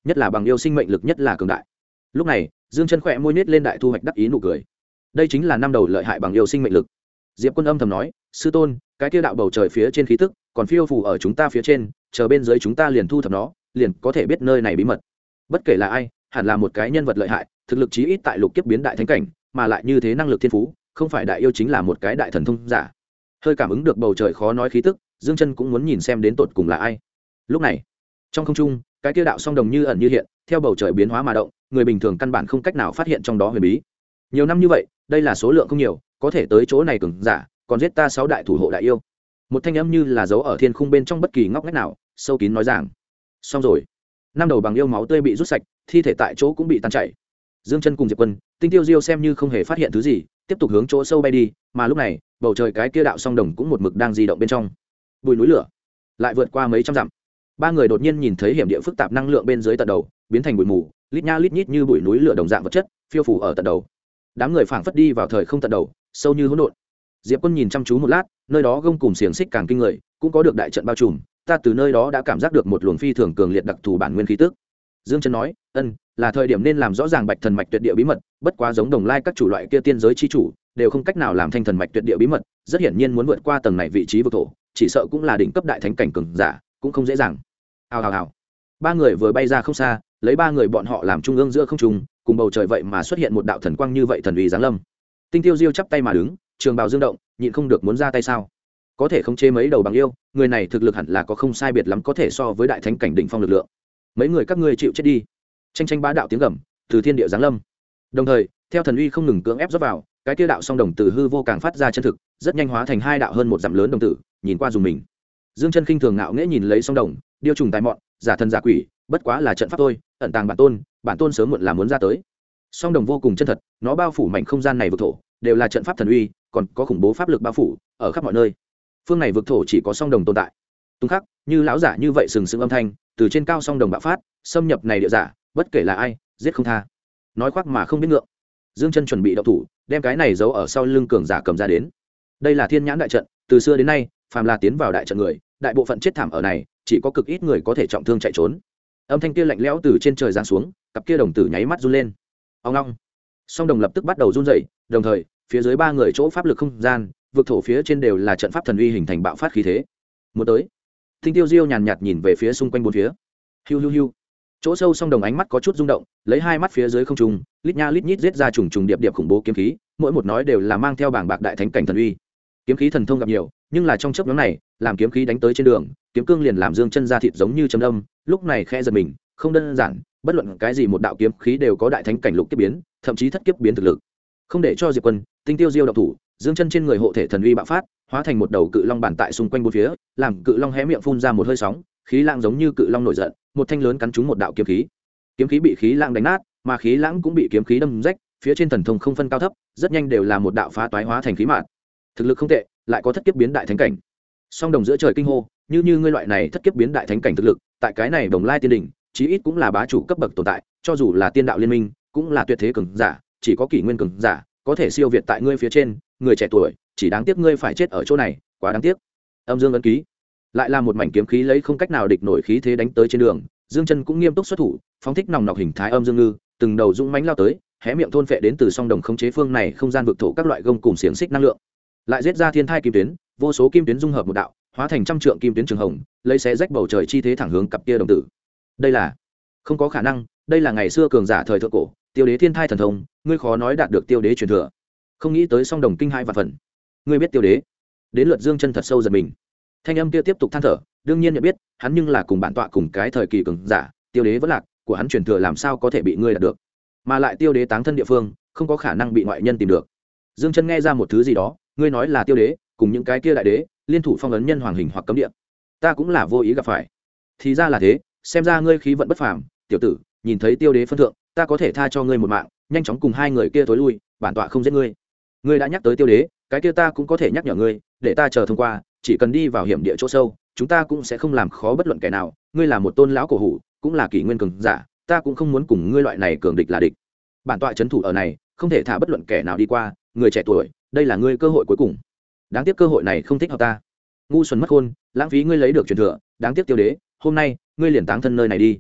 nhất là bằng yêu sinh mệnh lực nhất là cường đại. Lúc này Dương Chân khỏe môi nết lên đại thu hoạch đắc ý nụ cười. Đây chính là năm đầu lợi hại bằng yêu sinh mệnh lực. Diệp Quân âm thầm nói, sư tôn, cái kia đạo bầu trời phía trên khí tức còn phiêu phù ở chúng ta phía trên, chờ bên dưới chúng ta liền thu thập nó, liền có thể biết nơi này bí mật. Bất kể là ai, hẳn là một cái nhân vật lợi hại, thực lực chí ít tại lục kiếp biến đại thánh cảnh, mà lại như thế năng lực thiên phú, không phải đại yêu chính là một cái đại thần thông giả. Hơi cảm ứng được bầu trời khó nói khí tức, Dương Chân cũng muốn nhìn xem đến tột cùng là ai. Lúc này, trong không trung, cái kia đạo song đồng như ẩn như hiện, theo bầu trời biến hóa mà động, người bình thường căn bản không cách nào phát hiện trong đó huyền bí. Nhiều năm như vậy, đây là số lượng không nhiều, có thể tới chỗ này cường giả, còn giết ta 6 đại thủ hộ đại yêu. Một thanh âm như là giấu ở thiên khung bên trong bất kỳ ngóc ngách nào, sâu kín nói rằng. Xong rồi. Năm đầu bằng yêu máu tươi bị rút sạch, thi thể tại chỗ cũng bị tan chảy. Dương Chân cùng Diệp Quân, Tinh Tiêu Diêu xem như không hề phát hiện thứ gì, tiếp tục hướng chỗ sâu bay đi, mà lúc này, bầu trời cái kia đạo song đồng cũng một mực đang di động bên trong. Bùi núi lửa, lại vượt qua mấy trăm dặm. Ba người đột nhiên nhìn thấy hiểm địa phức tạp năng lượng bên dưới tận đầu, biến thành bụi mù, lít nha lít nhít như bụi núi lửa đồng dạng vật chất, phiêu phù ở tận đầu. Đám người phảng phất đi vào thời không tận đầu, sâu như hỗn độn. Diệp Quân nhìn chăm chú một lát, nơi đó gông cùm xiềng xích càng kinh người, cũng có được đại trận bao trùm, ta từ nơi đó đã cảm giác được một luồng phi thường cường liệt đặc thù bản nguyên khí tức. Dương Chân nói, là thời điểm nên làm rõ ràng Bạch Thần mạch tuyệt địa bí mật, bất quá giống Đồng Lai các chủ loại kia tiên giới chi chủ, đều không cách nào làm Thanh Thần mạch tuyệt địa bí mật, rất hiển nhiên muốn vượt qua tầng này vị trí vực thổ, chỉ sợ cũng là đỉnh cấp đại thánh cảnh cường giả, cũng không dễ dàng. Hào hào hào. Ba người vừa bay ra không xa, lấy ba người bọn họ làm trung ương giữa không trung, cùng bầu trời vậy mà xuất hiện một đạo thần quang như vậy thần uy giáng lâm. Tinh Tiêu Diêu chắp tay mà đứng, trường bào dương động, nhịn không được muốn ra tay sao? Có thể khống chế mấy đầu bằng yêu, người này thực lực hẳn là có không sai biệt lắm có thể so với đại thánh cảnh đỉnh phong lực lượng. Mấy người các ngươi chịu chết đi. Tranh tranh bá đạo tiếng gầm từ thiên địa giáng lâm. Đồng thời, theo thần uy không ngừng cưỡng ép rót vào, cái kia đạo song đồng từ hư vô càng phát ra chân thực, rất nhanh hóa thành hai đạo hơn một dặm lớn đồng tử, nhìn qua dùng mình. Dương Chân khinh thường ngạo nghễ nhìn lấy song đồng, điêu trùng tài mọn, giả thần giả quỷ, bất quá là trận pháp thôi, ẩn tàng bản tôn sớm muộn là muốn ra tới. Song đồng vô cùng chân thật, nó bao phủ mảnh không gian này vực thổ, đều là trận pháp thần uy, còn có khủng bố pháp lực bao phủ ở khắp mọi nơi. Phương này vực thổ chỉ có song đồng tồn tại. Tung khắc, như lão giả như vậy sừng sững âm thanh, từ trên cao song đồng bạo phát, xâm nhập này địa giả, bất kể là ai, giết không tha. Nói khoác mà không biết ngượng. Dương Chân chuẩn bị động thủ, đem cái này giấu ở sau lưng cường giả cầm ra đến. Đây là Thiên Nhãn đại trận, từ xưa đến nay, phàm là tiến vào đại trận người, đại bộ phận chết thảm ở này, chỉ có cực ít người có thể trọng thương chạy trốn. Âm thanh kia lạnh lẽo từ trên trời giáng xuống, cặp kia đồng tử nháy mắt run lên. Ong ong. Song đồng lập tức bắt đầu run rẩy, đồng thời, phía dưới ba người chỗ pháp lực không gian, vực thổ phía trên đều là trận pháp thần uy hình thành bạo phát khí thế. Muốn tới. Tinh Tiêu Diêu nhàn nhạt nhìn về phía xung quanh bốn phía. Hiu hiu hiu. Chỗ sâu song đồng ánh mắt có chút rung động, lấy hai mắt phía dưới không trung, lít nha lít nhít giết ra trùng trùng điệp điệp khủng bố kiếm khí, mỗi một nói đều là mang theo bảng bạc đại thánh cảnh thần uy. Kiếm khí thần thông gặp nhiều, nhưng là trong chớp nhoáng này, làm kiếm khí đánh tới trên đường, kiếm cương liền làm Dương Chân ra thịt giống như châm đâm, lúc này khẽ giật mình, không đơn giản, bất luận cái gì một đạo kiếm khí đều có đại thánh cảnh lục kiếp biến, thậm chí thất kiếp biến thực lực. Không để cho Diệp Quân, Tinh Tiêu Diêu động thủ, Dương Chân trên người hộ thể thần uy bạo phát, hóa thành một đầu cự long bản tại xung quanh bốn phía, làm cự long hé miệng phun ra một hơi sóng, khí lãng giống như cự long nổi giận, một thanh lớn cắn trúng một đạo kiếm khí. Kiếm khí bị khí lãng đánh nát, mà khí lãng cũng bị kiếm khí đâm rách, phía trên thần thông không phân cao thấp, rất nhanh đều là một đạo phá toái hóa thành khí mạn. Thực lực không tệ, lại có thất kiếp biến đại thánh cảnh. Song đồng giữa trời kinh hô, như ngươi loại này thất kiếp biến đại thánh cảnh thực lực, tại cái này Đồng Lai Tiên đỉnh, chí ít cũng là bá chủ cấp bậc tồn tại, cho dù là tiên đạo liên minh, cũng là tuyệt thế cường giả, chỉ có kỷ nguyên cường giả có thể siêu việt tại ngươi phía trên, người trẻ tuổi, chỉ đáng tiếc ngươi phải chết ở chỗ này, quá đáng tiếc. Âm Dương ấn ký, lại là một mảnh kiếm khí lấy không cách nào địch nổi khí thế đánh tới trên đường, Dương Chân cũng nghiêm túc xuất thủ, phóng thích nòng nọc hình thái âm dương ngư, từng đầu dũng mãnh lao tới, hé miệng thôn phệ đến từ song đồng khống chế phương này không gian vực thổ các loại gông cùng xiềng xích năng lượng, lại giết ra thiên thai kim tuyến, vô số kim tuyến dung hợp một đạo, hóa thành trăm trượng kim tuyến trường hồng, lấy xé rách bầu trời chi thế thẳng hướng cặp kia đồng tử. Đây là không có khả năng, đây là ngày xưa cường giả thời thượng cổ, Tiêu Đế thiên thai thần thông, ngươi khó nói đạt được Tiêu Đế truyền thừa. Không nghĩ tới song đồng kinh hai vạn phần. Ngươi biết Tiêu Đế? Đến lượt Dương Chân thật sâu giật mình. Thanh âm kia tiếp tục than thở, đương nhiên nhận biết, hắn nhưng là cùng bản tọa cùng cái thời kỳ cường giả, Tiêu Đế vẫn lạc, của hắn truyền thừa làm sao có thể bị ngươi đạt được? Mà lại Tiêu Đế táng thân địa phương, không có khả năng bị ngoại nhân tìm được. Dương Chân nghe ra một thứ gì đó, ngươi nói là Tiêu Đế, cùng những cái kia đại đế, liên thủ phong ấn nhân hoàng hình hoặc cấm địa. Ta cũng là vô ý gặp phải. Thì ra là thế, xem ra ngươi khí vận bất phàm, tiểu tử, nhìn thấy Tiêu Đế phân thượng, ta có thể tha cho ngươi một mạng, nhanh chóng cùng hai người kia tối lui, bản tọa không giết ngươi. Ngươi đã nhắc tới Tiêu Đế, cái kia ta cũng có thể nhắc nhở ngươi, để ta chờ thông qua, chỉ cần đi vào hiểm địa chỗ sâu, chúng ta cũng sẽ không làm khó bất luận kẻ nào, ngươi là một tôn lão cổ hủ, cũng là kỷ nguyên cường giả, ta cũng không muốn cùng ngươi loại này cường địch là địch. Bản tọa trấn thủ ở này, không thể thả bất luận kẻ nào đi qua, người trẻ tuổi, đây là ngươi cơ hội cuối cùng. Đáng tiếc cơ hội này không thích hợp ta. Ngu xuẩn mất khôn, lãng phí ngươi lấy được truyền thừa, đáng tiếc Tiêu Đế, hôm nay, ngươi liền táng thân nơi này đi.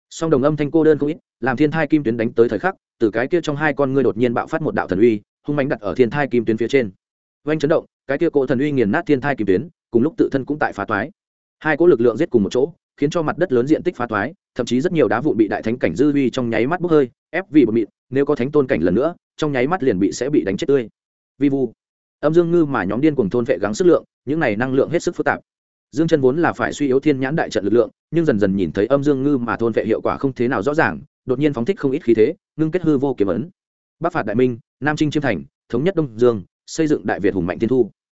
song đồng âm thanh cô đơn không ít, làm thiên thai kim tuyến đánh tới thời khắc, từ cái kia trong hai con ngươi đột nhiên bạo phát một đạo thần uy, hung mãnh đặt ở thiên thai kim tuyến phía trên. Oanh chấn động, cái kia cỗ thần uy nghiền nát thiên thai kim tuyến, cùng lúc tự thân cũng tại phá toái. Hai cỗ lực lượng giết cùng một chỗ, khiến cho mặt đất lớn diện tích phá toái, thậm chí rất nhiều đá vụn bị đại thánh cảnh dư uy trong nháy mắt bốc hơi, ép vì bột mịn, nếu có thánh tôn cảnh lần nữa, trong nháy mắt liền sẽ bị đánh chết tươi. Vi vu, âm dương ngư mà nhóm điên cuồng thôn vệ gắng sức lượng, những này năng lượng hết sức phức tạp. Dương Chân vốn là phải suy yếu thiên nhãn đại trận lực lượng, nhưng dần dần nhìn thấy âm dương ngư mà thôn vệ hiệu quả không thế nào rõ ràng, đột nhiên phóng thích không ít khí thế, ngưng kết hư vô kiếm ấn. Bắc phạt đại minh, nam chinh chiêm thành, thống nhất đông dương, xây dựng đại việt hùng mạnh thiên thu.